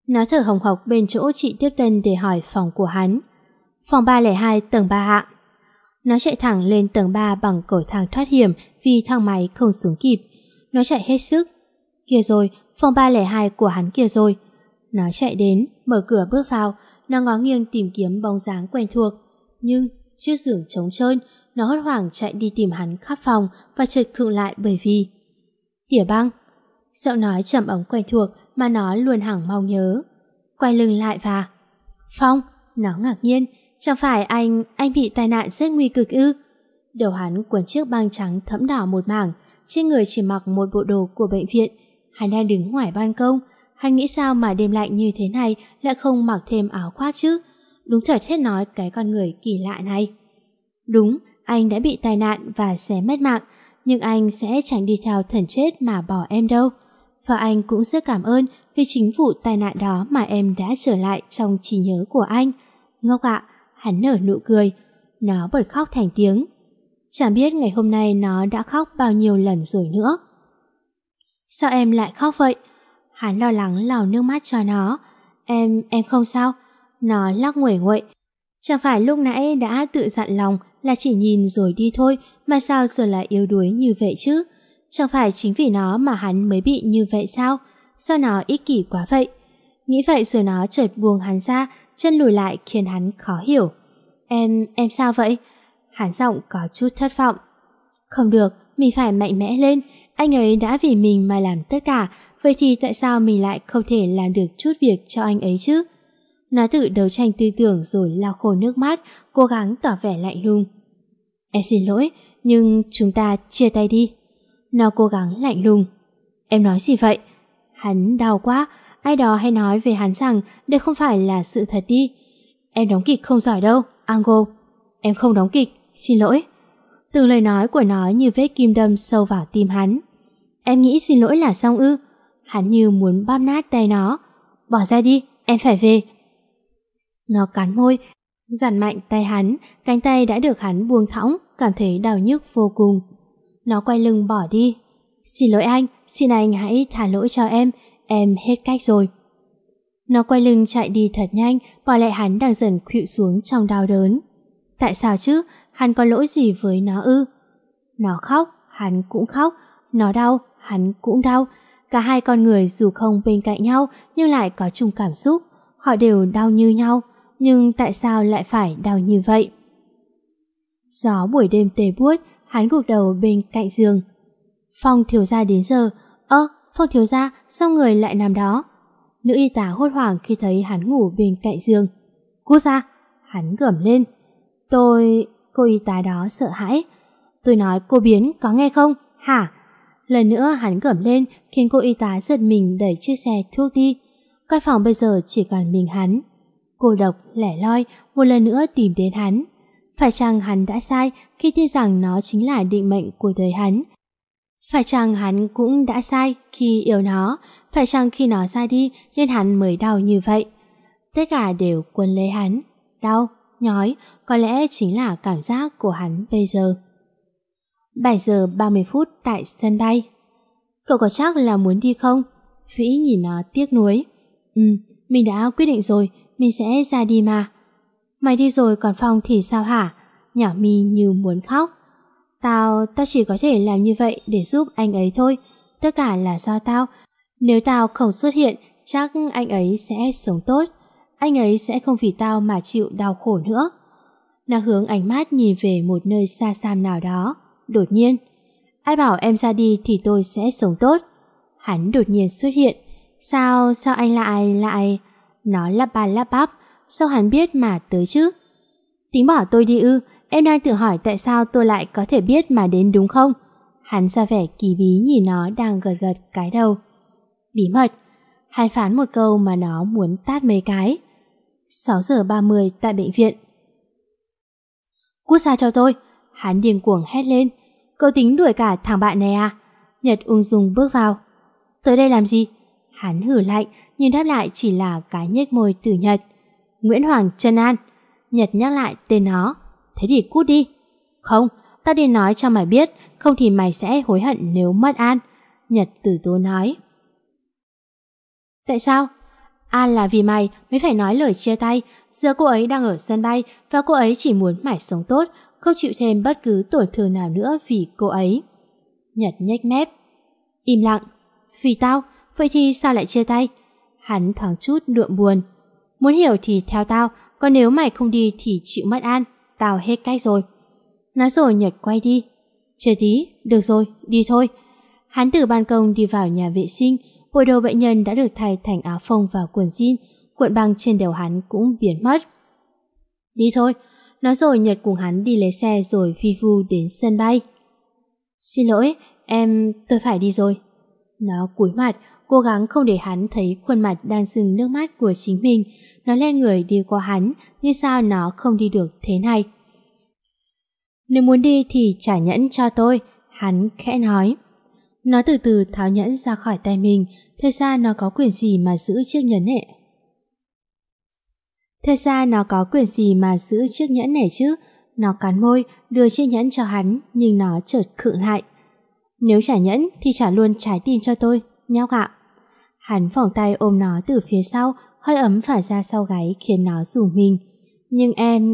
Nó thở hồng hộc bên chỗ chị tiếp tân để hỏi phòng của hắn. Phòng 302 tầng 3 ạ. Nó chạy thẳng lên tầng 3 bằng cầu thang thoát hiểm vì thang máy không xuống kịp. Nó chạy hết sức. Kìa rồi, phòng 302 của hắn kìa rồi. Nó chạy đến, mở cửa bước vào. Nó ngó nghiêng tìm kiếm bóng dáng quen thuộc. Nhưng chiếc giường trống trơn. Nó hốt hoảng chạy đi tìm hắn khắp phòng và chợt khựng lại bởi vì Tỉa Băng. Giọng nói trầm ấm quen thuộc mà nó luôn hằng mong nhớ. Quay lưng lại và Phong, nó ngạc nhiên. Chẳng phải anh bị tai nạn rất nguy cực ư? Đầu hắn quấn chiếc băng trắng thẫm đỏ một mảng, trên người chỉ mặc một bộ đồ của bệnh viện. Hắn đang đứng ngoài ban công. Hắn nghĩ sao mà đêm lạnh như thế này lại không mặc thêm áo khoác chứ? Đúng thật hết nói cái con người kỳ lạ này. Đúng, anh đã bị tai nạn và sẽ mất mạng, nhưng anh sẽ chẳng đi theo thần chết mà bỏ em đâu. Và anh cũng rất cảm ơn vì chính vụ tai nạn đó mà em đã trở lại trong trí nhớ của anh. Ngốc ạ, hắn nở nụ cười. Nó bật khóc thành tiếng. Chẳng biết ngày hôm nay nó đã khóc bao nhiêu lần rồi nữa. Sao em lại khóc vậy? Hắn lo lắng lau nước mắt cho nó. Em không sao. Nó lắc nguẩy nguậy. Chẳng phải lúc nãy đã tự dặn lòng là chỉ nhìn rồi đi thôi, mà sao giờ lại yếu đuối như vậy chứ? Chẳng phải chính vì nó mà hắn mới bị như vậy sao? Sao nó ích kỷ quá vậy? Nghĩ vậy rồi nó chợt buông hắn ra, chân lùi lại khiến hắn khó hiểu. Em sao vậy? Hắn giọng có chút thất vọng. Không được, mình phải mạnh mẽ lên. Anh ấy đã vì mình mà làm tất cả, vậy thì tại sao mình lại không thể làm được chút việc cho anh ấy chứ? Nó tự đấu tranh tư tưởng rồi lau khô nước mắt, cố gắng tỏ vẻ lạnh lùng. Em xin lỗi, nhưng chúng ta chia tay đi. Nó cố gắng lạnh lùng. Em nói gì vậy? Hắn đau quá. Ai đó hay nói về hắn rằng đây không phải là sự thật đi. Em đóng kịch không giỏi đâu, Ango. Em không đóng kịch, xin lỗi. Từng lời nói của nó như vết kim đâm sâu vào tim hắn. Em nghĩ xin lỗi là xong ư? Hắn như muốn bóp nát tay nó. Bỏ ra đi, em phải về. Nó cắn môi, giằn mạnh tay hắn. Cánh tay đã được hắn buông thõng, cảm thấy đau nhức vô cùng. Nó quay lưng bỏ đi. Xin lỗi anh, xin anh hãy thả lỗi cho em hết cách rồi. Nó quay lưng chạy đi thật nhanh, bỏ lại hắn đang dần khuỵu xuống trong đau đớn. Tại sao chứ? Hắn có lỗi gì với nó ư? Nó khóc, hắn cũng khóc. Nó đau, hắn cũng đau. Cả hai con người dù không bên cạnh nhau nhưng lại có chung cảm xúc. Họ đều đau như nhau, nhưng tại sao lại phải đau như vậy? Gió buổi đêm tê buốt, hắn gục đầu bên cạnh giường. Phong thiếu gia đến giờ. Phong thiếu gia, sao người lại nằm đó? Nữ y tá hốt hoảng khi thấy hắn ngủ bên cạnh giường. Cút ra! Hắn gầm lên. Cô y tá đó sợ hãi. Tôi nói cô biến, có nghe không? Hả? Lần nữa hắn gầm lên khiến cô y tá giật mình đẩy chiếc xe thuốc đi. Căn phòng bây giờ chỉ còn mình hắn. Cô độc, lẻ loi, một lần nữa tìm đến hắn. Phải chăng hắn đã sai khi tin rằng nó chính là định mệnh của đời hắn? Phải chăng hắn cũng đã sai khi yêu nó? Phải chăng khi nó ra đi nên hắn mới đau như vậy? Tất cả đều quấn lấy hắn. Đau, nhói, có lẽ chính là cảm giác của hắn bây giờ. 7 giờ 30 phút tại sân bay. Cậu có chắc là muốn đi không? Vĩ nhìn nó tiếc nuối. Mình đã quyết định rồi, mình sẽ ra đi mà. Mày đi rồi còn Phong thì sao hả? Nhỏ mi như muốn khóc. Tao chỉ có thể làm như vậy để giúp anh ấy thôi. Tất cả là do tao. Nếu tao không xuất hiện, chắc anh ấy sẽ sống tốt. Anh ấy sẽ không vì tao mà chịu đau khổ nữa. Nó hướng ánh mắt nhìn về một nơi xa xăm nào đó. Đột nhiên, ai bảo em ra đi thì tôi sẽ sống tốt? Hắn đột nhiên xuất hiện. Sao anh lại... Nó lắp ba lắp bắp. Sao hắn biết mà tới chứ? Tính bỏ tôi đi ư? Em đang tự hỏi tại sao tôi lại có thể biết mà đến đúng không? Hắn ra vẻ kỳ bí nhìn nó đang gật gật cái đầu. Bí mật. Hắn phán một câu mà nó muốn tát mấy cái. 6 giờ 30 tại bệnh viện. Cút xa cho tôi! Hắn điên cuồng hét lên. Cậu tính đuổi cả thằng bạn này à? Nhật ung dung bước vào. Tới đây làm gì? Hắn hử lạnh, nhưng đáp lại chỉ là cái nhếch môi từ Nhật. Nguyễn Hoàng Trân An. Nhật nhắc lại tên nó. Thế thì cút đi. Không, tao đi nói cho mày biết, không thì mày sẽ hối hận nếu mất An. Nhật từ tốn nói. Tại sao? An là vì mày mới phải nói lời chia tay. Giờ cô ấy đang ở sân bay và cô ấy chỉ muốn mày sống tốt, không chịu thêm bất cứ tổn thương nào nữa vì cô ấy. Nhật nhếch mép. Im lặng. Vì tao? Vậy thì sao lại chia tay? Hắn thoáng chút đượm buồn. Muốn hiểu thì theo tao, còn nếu mày không đi thì chịu mất An. Tao hết cách rồi. Nói rồi Nhật quay đi. Chờ tí, được rồi, đi thôi. Hắn từ ban công đi vào nhà vệ sinh. Bộ đồ bệnh nhân đã được thay thành áo phông và quần jean. Cuộn băng trên đầu hắn cũng biến mất. Đi thôi. Nói rồi Nhật cùng hắn đi lấy xe rồi phi vu đến sân bay. Xin lỗi, tôi phải đi rồi. Nó cúi mặt, cố gắng không để hắn thấy khuôn mặt đang rưng nước mắt của chính mình. Nó lên người đi qua hắn, như sao nó không đi được thế này. Nếu muốn đi thì trả nhẫn cho tôi, hắn khẽ nói. Nó từ từ tháo nhẫn ra khỏi tay mình. Thật ra nó có quyền gì mà giữ chiếc nhẫn này chứ? Nó cắn môi, đưa chiếc nhẫn cho hắn, nhưng nó chợt khựng lại. Nếu trả nhẫn thì trả luôn trái tim cho tôi, nhóc ạ. Hắn vòng tay ôm nó từ phía sau, hơi ấm phả ra sau gáy khiến nó rùng mình. Nhưng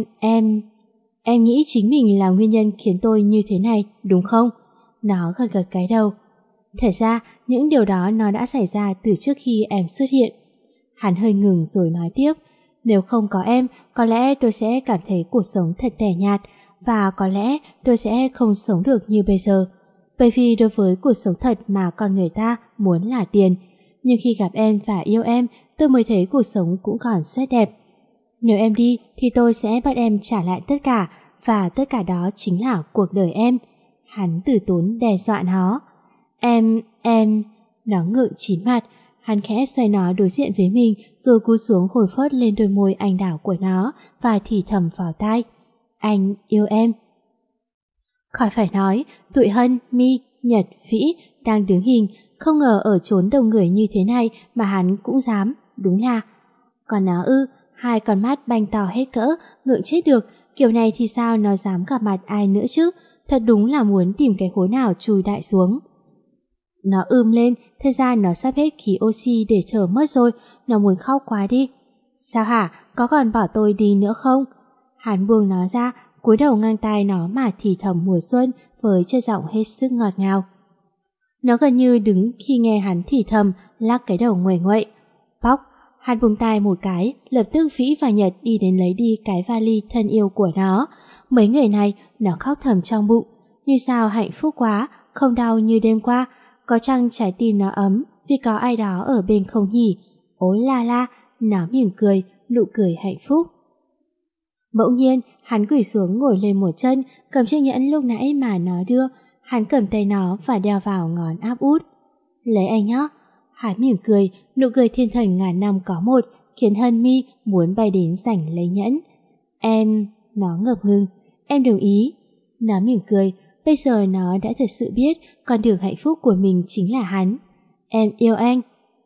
em nghĩ chính mình là nguyên nhân khiến tôi như thế này, đúng không? Nó gật gật cái đầu. Thật ra, những điều đó nó đã xảy ra từ trước khi em xuất hiện. Hắn hơi ngừng rồi nói tiếp. Nếu không có em, có lẽ tôi sẽ cảm thấy cuộc sống thật tẻ nhạt, và có lẽ tôi sẽ không sống được như bây giờ. Bởi vì đối với cuộc sống thật mà con người ta muốn là tiền. Nhưng khi gặp em và yêu em, tôi mới thấy cuộc sống cũng còn rất đẹp. Nếu em đi thì tôi sẽ bắt em trả lại tất cả, và tất cả đó chính là cuộc đời em. Hắn từ tốn đe dọa nó. Em... Nó ngượng chín mặt. Hắn khẽ xoay nó đối diện với mình rồi cúi xuống hôn phớt lên đôi môi anh đào của nó và thì thầm vào tai. Anh yêu em. Khỏi phải nói, tụi Hân, Mi, Nhật, Vĩ đang đứng hình, không ngờ ở chốn đông người như thế này mà hắn cũng dám, đúng là. Còn nó hai con mắt banh to hết cỡ, ngượng chết được, kiểu này thì sao nó dám gặp mặt ai nữa chứ, thật đúng là muốn tìm cái hố nào chui đại xuống. Nó lên, thật ra nó sắp hết khí oxy để thở mất rồi, nó muốn khóc quá đi. Sao hả, có còn bỏ tôi đi nữa không? Hắn buông nó ra, cúi đầu ngang tai nó mà thì thầm mùa xuân với chất giọng hết sức ngọt ngào. Nó gần như đứng khi nghe hắn thì thầm, lắc cái đầu nguậy nguậy. Bóc, hắn buông tai một cái, lập tức Vĩ và Nhật đi đến lấy đi cái vali thân yêu của nó. Mấy người này, nó khóc thầm trong bụng. Như sao hạnh phúc quá, không đau như đêm qua. Có chăng trái tim nó ấm vì có ai đó ở bên không nhỉ? Ôi la la, nó mỉm cười, nụ cười hạnh phúc. Bỗng nhiên, hắn quỳ xuống ngồi lên một chân, cầm chiếc nhẫn lúc nãy mà nó đưa. Hắn cầm tay nó và đeo vào ngón áp út. Lấy anh nhé. Hắn mỉm cười, nụ cười thiên thần ngàn năm có một, khiến Hân Mi muốn bay đến giành lấy nhẫn. Nó ngập ngừng. Em đồng ý. Nó mỉm cười. Bây giờ nó đã thật sự biết con đường hạnh phúc của mình chính là hắn. Em yêu anh.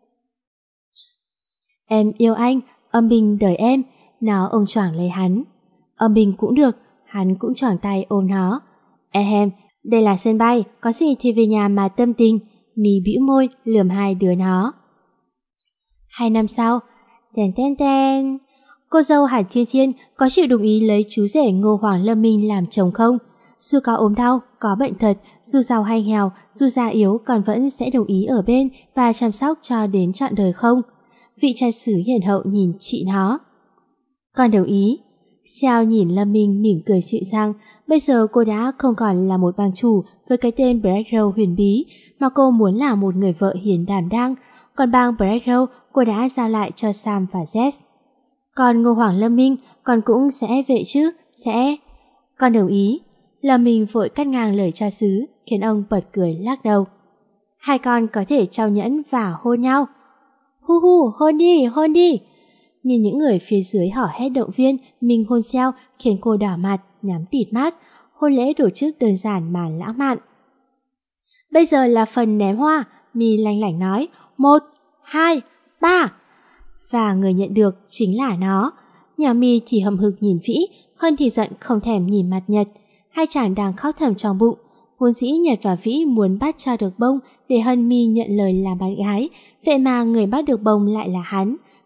Em yêu anh, Âm Bình đợi em. Nó ôm choàng lấy hắn. Âm Bình cũng được, hắn cũng choàng tay ôm nó. Đây là sân bay, có gì thì về nhà mà tâm tình. Mi bĩu môi lườm hai đứa nó. 2 năm sau, ten. Cô dâu Hàn Thiên Thiên có chịu đồng ý lấy chú rể Ngô Hoàng Lâm Minh làm chồng không? Dù có ốm đau, có bệnh tật, dù giàu hay nghèo, dù già yếu còn vẫn sẽ đồng ý ở bên và chăm sóc cho đến trọn đời không? Vị trai xứ hiền hậu nhìn chị nó. Con đồng ý. Xiao nhìn Lâm Minh mỉm cười dịu dàng. Bây giờ cô đã không còn là một bang chủ với cái tên Black Rose huyền bí, mà cô muốn là một người vợ hiền đảm đang. Còn bang Black Rose cô đã giao lại cho Sam và Jess. Còn Ngô Hoàng Lâm Minh, con cũng sẽ về chứ? Sẽ. Con đồng ý. Lâm Minh vội cắt ngang lời cha xứ, khiến ông bật cười lắc đầu. Hai con có thể trao nhẫn và hôn nhau. Hu hu, hôn đi. Nhìn những người phía dưới hò hét động viên, Minh hôn Xiao khiến cô đỏ mặt, nhắm tịt mắt. Hôn lễ tổ chức đơn giản mà lãng mạn. Bây giờ là phần ném hoa, Mi lanh lảnh nói. 1, 2, 3. Và người nhận được chính là nó. Nhà Mi thì hầm hực nhìn Vĩ, Hân thì giận không thèm nhìn mặt Nhật. Hai chàng đang khóc thầm trong bụng. Vốn dĩ Nhật và Vĩ muốn bắt cho được bông để Hân Mi nhận lời làm bạn gái. Vậy mà người bắt được bông lại là hắn.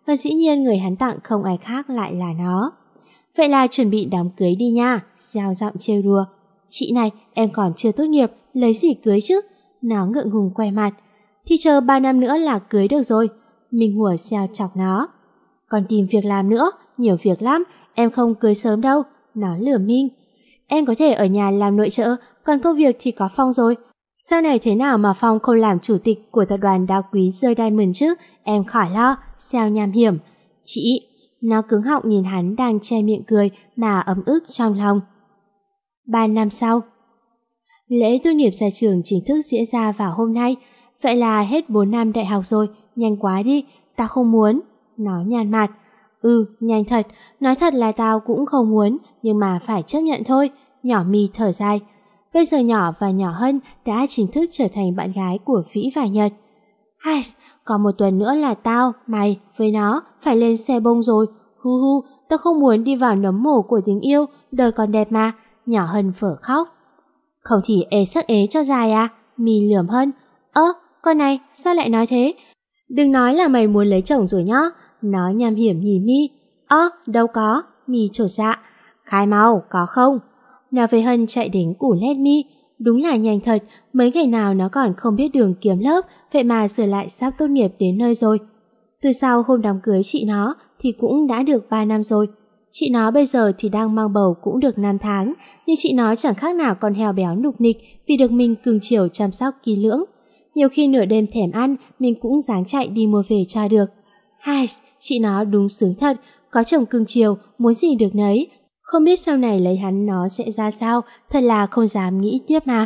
và dĩ nhiên người hắn tặng không ai khác lại là nó. Vậy là chuẩn bị đám cưới đi nha, Xiao giọng trêu đùa. Chị này, em còn chưa tốt nghiệp, lấy gì cưới chứ? Nó ngượng ngùng quay mặt. Thì chờ 3 năm nữa là cưới được rồi. Minh Hùa Xiao chọc nó. Còn tìm việc làm nữa, nhiều việc lắm, em không cưới sớm đâu. Nó lừa Minh. Em có thể ở nhà làm nội trợ, còn công việc thì có Phong rồi. Sau này thế nào mà Phong không làm chủ tịch của tập đoàn đá quý The Diamond chứ? Em khỏi lo, Xiao nham hiểm. Chị, nó cứng họng nhìn hắn đang che miệng cười mà ấm ức trong lòng. 3 năm sau, lễ tốt nghiệp ra trường chính thức diễn ra vào hôm nay. Vậy là hết 4 năm đại học rồi, nhanh quá đi, tao không muốn. Nó nhàn mặt. Nhanh thật, nói thật là tao cũng không muốn, nhưng mà phải chấp nhận thôi. Nhỏ Mi thở dài. Bây giờ Nhỏ và Nhỏ Hân đã chính thức trở thành bạn gái của Vĩ và Nhật. Hai, còn một tuần nữa là tao, mày với nó phải lên xe bông rồi. Hu, tao không muốn đi vào nấm mồ của tình yêu, đời còn đẹp mà. Nhỏ Hân vỡ khóc. Không thì ế sắc ế cho dài à? Mi lườm Hân. Con này, sao lại nói thế? Đừng nói là mày muốn lấy chồng rồi nhá. Nó nham hiểm nhìn Mi. Đâu có. Mi trột dạ. Khai mau, có không? Nào về Hân chạy đến củ lét Mi. Đúng là nhanh thật, mấy ngày nào nó còn không biết đường kiếm lớp, vậy mà giờ lại sắp tốt nghiệp đến nơi rồi. Từ sau hôm đám cưới chị nó thì cũng đã được 3 năm rồi. Chị nó bây giờ thì đang mang bầu cũng được 5 tháng, nhưng chị nó chẳng khác nào con heo béo nục nịch vì được mình cưng chiều chăm sóc kỹ lưỡng. Nhiều khi nửa đêm thèm ăn, mình cũng dáng chạy đi mua về cho được. Hai, chị nó đúng sướng thật, có chồng cưng chiều, muốn gì được nấy. Không biết sau này lấy hắn nó sẽ ra sao, thật là không dám nghĩ tiếp mà.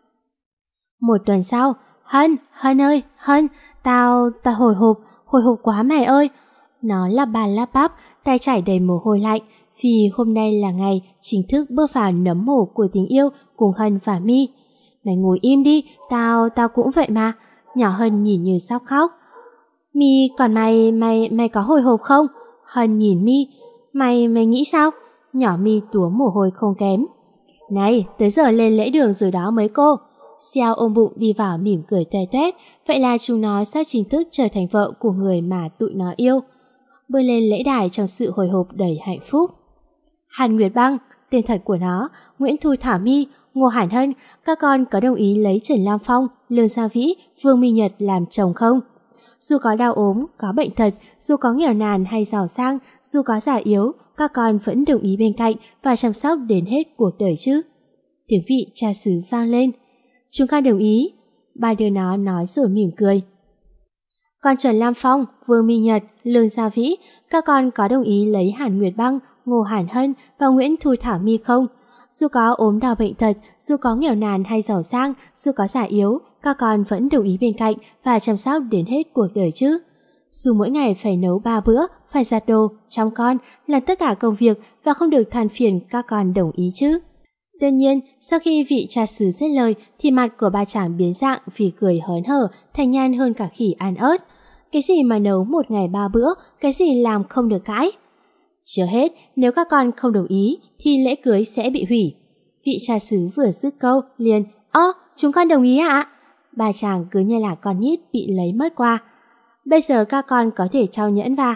Một tuần sau, Hân ơi, Hân, tao hồi hộp quá mày ơi. Nó lắp ba lắp bắp, tay chảy đầy mồ hôi lạnh, vì hôm nay là ngày chính thức bước vào nấm mồ của tình yêu cùng Hân và Mi. Mày ngồi im đi, tao cũng vậy mà. Nhỏ Hân nhìn như sắp khóc. Mi, còn mày có hồi hộp không? Hân nhìn Mi. Mày nghĩ sao? Nhỏ Mi túa mồ hôi không kém. Này, tới giờ lên lễ đường rồi đó mấy cô. Xiao ôm bụng đi vào mỉm cười toe toét. Vậy là chúng nó sắp chính thức trở thành vợ của người mà tụi nó yêu. Bơi lên lễ đài trong sự hồi hộp đầy hạnh phúc. Hàn Nguyệt Băng, tên thật của nó, Nguyễn Thu Thảo My, Ngô Hàn Hân, các con có đồng ý lấy Trần Lam Phong, Lương Gia Vĩ, Vương Minh Nhật làm chồng không? Dù có đau ốm, có bệnh tật, dù có nghèo nàn hay giàu sang, dù có già yếu, các con vẫn đồng ý bên cạnh và chăm sóc đến hết cuộc đời chứ? Tiếng vị cha xứ vang lên. Chúng con đồng ý. Ba đứa nó nói rồi mỉm cười. Còn Trần Lam Phong, Vương Minh Nhật, Lương Gia Vĩ, các con có đồng ý lấy Hàn Nguyệt Băng, Ngô Hàn Hân và Nguyễn Thu Thảo My không? Dù có ốm đau bệnh tật, dù có nghèo nàn hay giàu sang, dù có già yếu, các con vẫn đồng ý bên cạnh và chăm sóc đến hết cuộc đời chứ? Dù mỗi ngày phải nấu 3 bữa, phải giặt đồ, chăm con, làm tất cả công việc và không được than phiền, các con đồng ý chứ? Tất nhiên, sau khi vị cha xứ dứt lời thì mặt của ba chàng biến dạng vì cười hớn hở, thành nhan hơn cả khỉ ăn ớt. Cái gì mà nấu một ngày 3 bữa, cái gì làm không được cãi. Chưa hết, nếu các con không đồng ý thì lễ cưới sẽ bị hủy. Vị cha xứ vừa dứt câu liền, chúng con đồng ý ạ. Ba chàng cứ như là con nít bị lấy mất qua. Bây giờ các con có thể trao nhẫn và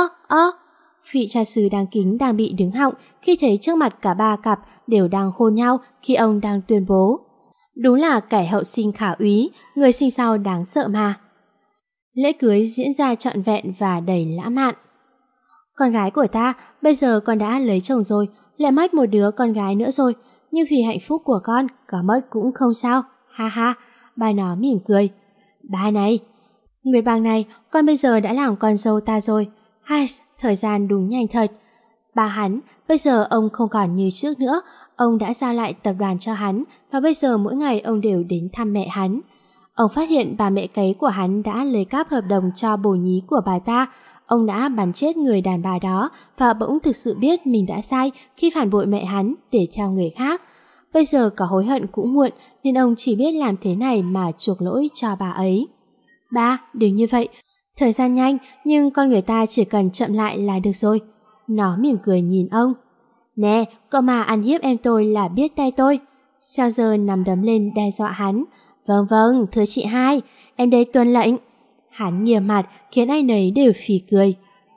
vị cha xứ đáng kính đang bị đứng họng khi thấy trước mặt cả ba cặp đều đang hôn nhau khi ông đang tuyên bố. Đúng là kẻ hậu sinh khả úy, người sinh sau đáng sợ mà. Lễ cưới diễn ra trọn vẹn và đầy lãng mạn. Con gái của ta, bây giờ con đã lấy chồng rồi, lại mất một đứa con gái nữa rồi, nhưng vì hạnh phúc của con, có mất cũng không sao, ha ha. Ba nó mỉm cười. Ba này, Nguyệt Băng này, con bây giờ đã làm con dâu ta rồi. Hai, thời gian đúng nhanh thật. Ba hắn, bây giờ ông không còn như trước nữa, ông đã giao lại tập đoàn cho hắn và bây giờ mỗi ngày ông đều đến thăm mẹ hắn. Ông phát hiện bà mẹ cấy của hắn đã lấy cắp hợp đồng cho bồ nhí của bà ta. Ông đã bắn chết người đàn bà đó và bỗng thực sự biết mình đã sai khi phản bội mẹ hắn để theo người khác. Bây giờ có hối hận cũng muộn nên ông chỉ biết làm thế này mà chuộc lỗi cho bà ấy. Ba, đừng như vậy. Thời gian nhanh nhưng con người ta chỉ cần chậm lại là được rồi. Nó mỉm cười nhìn ông. Nè, cậu mà ăn hiếp em tôi là biết tay tôi. Sao giờ nằm đấm lên đe dọa hắn. Vâng, thưa chị hai, em đây tuân lệnh. Hắn nghiêm mặt khiến ai nấy đều phì cười.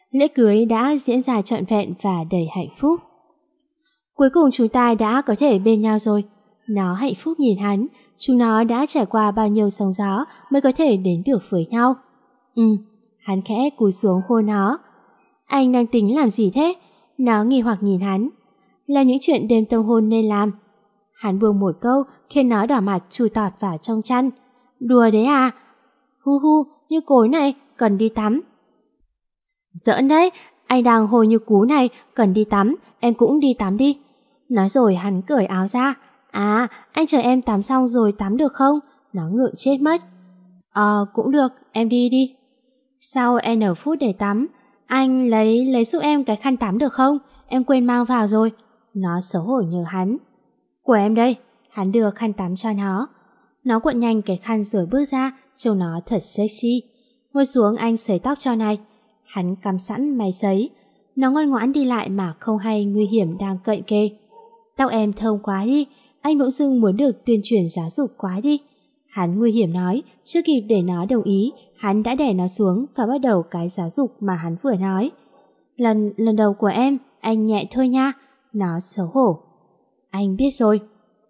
Lễ cưới đã diễn ra trọn vẹn và đầy hạnh phúc. Cuối cùng chúng ta đã có thể bên nhau rồi. Nó hạnh phúc nhìn hắn, chúng nó đã trải qua bao nhiêu sóng gió mới có thể đến được với nhau. Hắn khẽ cúi xuống hôn nó. Anh đang tính làm gì thế? Nó nghi hoặc nhìn hắn. Là những chuyện đêm tân hôn nên làm. Hắn buông một câu khiến nó đỏ mặt chui tọt vào trong chăn. Đùa đấy à? Hu hu, như cối này, cần đi tắm. Giỡn đấy, anh đang hồi như cú này, cần đi tắm, em cũng đi tắm đi. Nói rồi hắn cởi áo ra. À, anh chờ em tắm xong rồi tắm được không? Nó ngượng chết mất. Cũng được, em đi đi. Sau N phút để tắm, anh lấy giúp em cái khăn tắm được không? Em quên mang vào rồi. Nó xấu hổ nhờ hắn. Của em đây. Hắn đưa khăn tắm cho nó. Nó cuộn nhanh cái khăn rồi bước ra, trông nó thật sexy. Ngồi xuống anh sấy tóc cho này. Hắn cắm sẵn máy sấy. Nó ngoan ngoãn đi lại mà không hay nguy hiểm đang cận kề. Tóc em thơm quá đi, anh bỗng dưng muốn được tuyên truyền giáo dục quá đi. Hắn nguy hiểm nói, chưa kịp để nó đồng ý, hắn đã đè nó xuống và bắt đầu cái giáo dục mà hắn vừa nói. Lần đầu của em, anh nhẹ thôi nha. Nó xấu hổ. Anh biết rồi.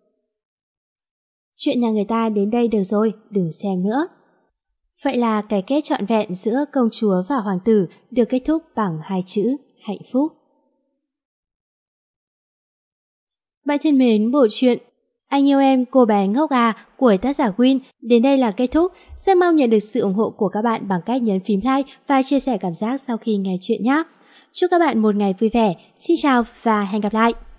Chuyện nhà người ta đến đây được rồi, đừng xem nữa. Vậy là cái kết trọn vẹn giữa công chúa và hoàng tử được kết thúc bằng 2 chữ hạnh phúc. Bạn thân mến, bộ truyện Anh yêu em cô bé ngốc à của tác giả Win đến đây là kết thúc. Rất mong nhận được sự ủng hộ của các bạn bằng cách nhấn phím like và chia sẻ cảm giác sau khi nghe chuyện nhé. Chúc các bạn một ngày vui vẻ. Xin chào và hẹn gặp lại.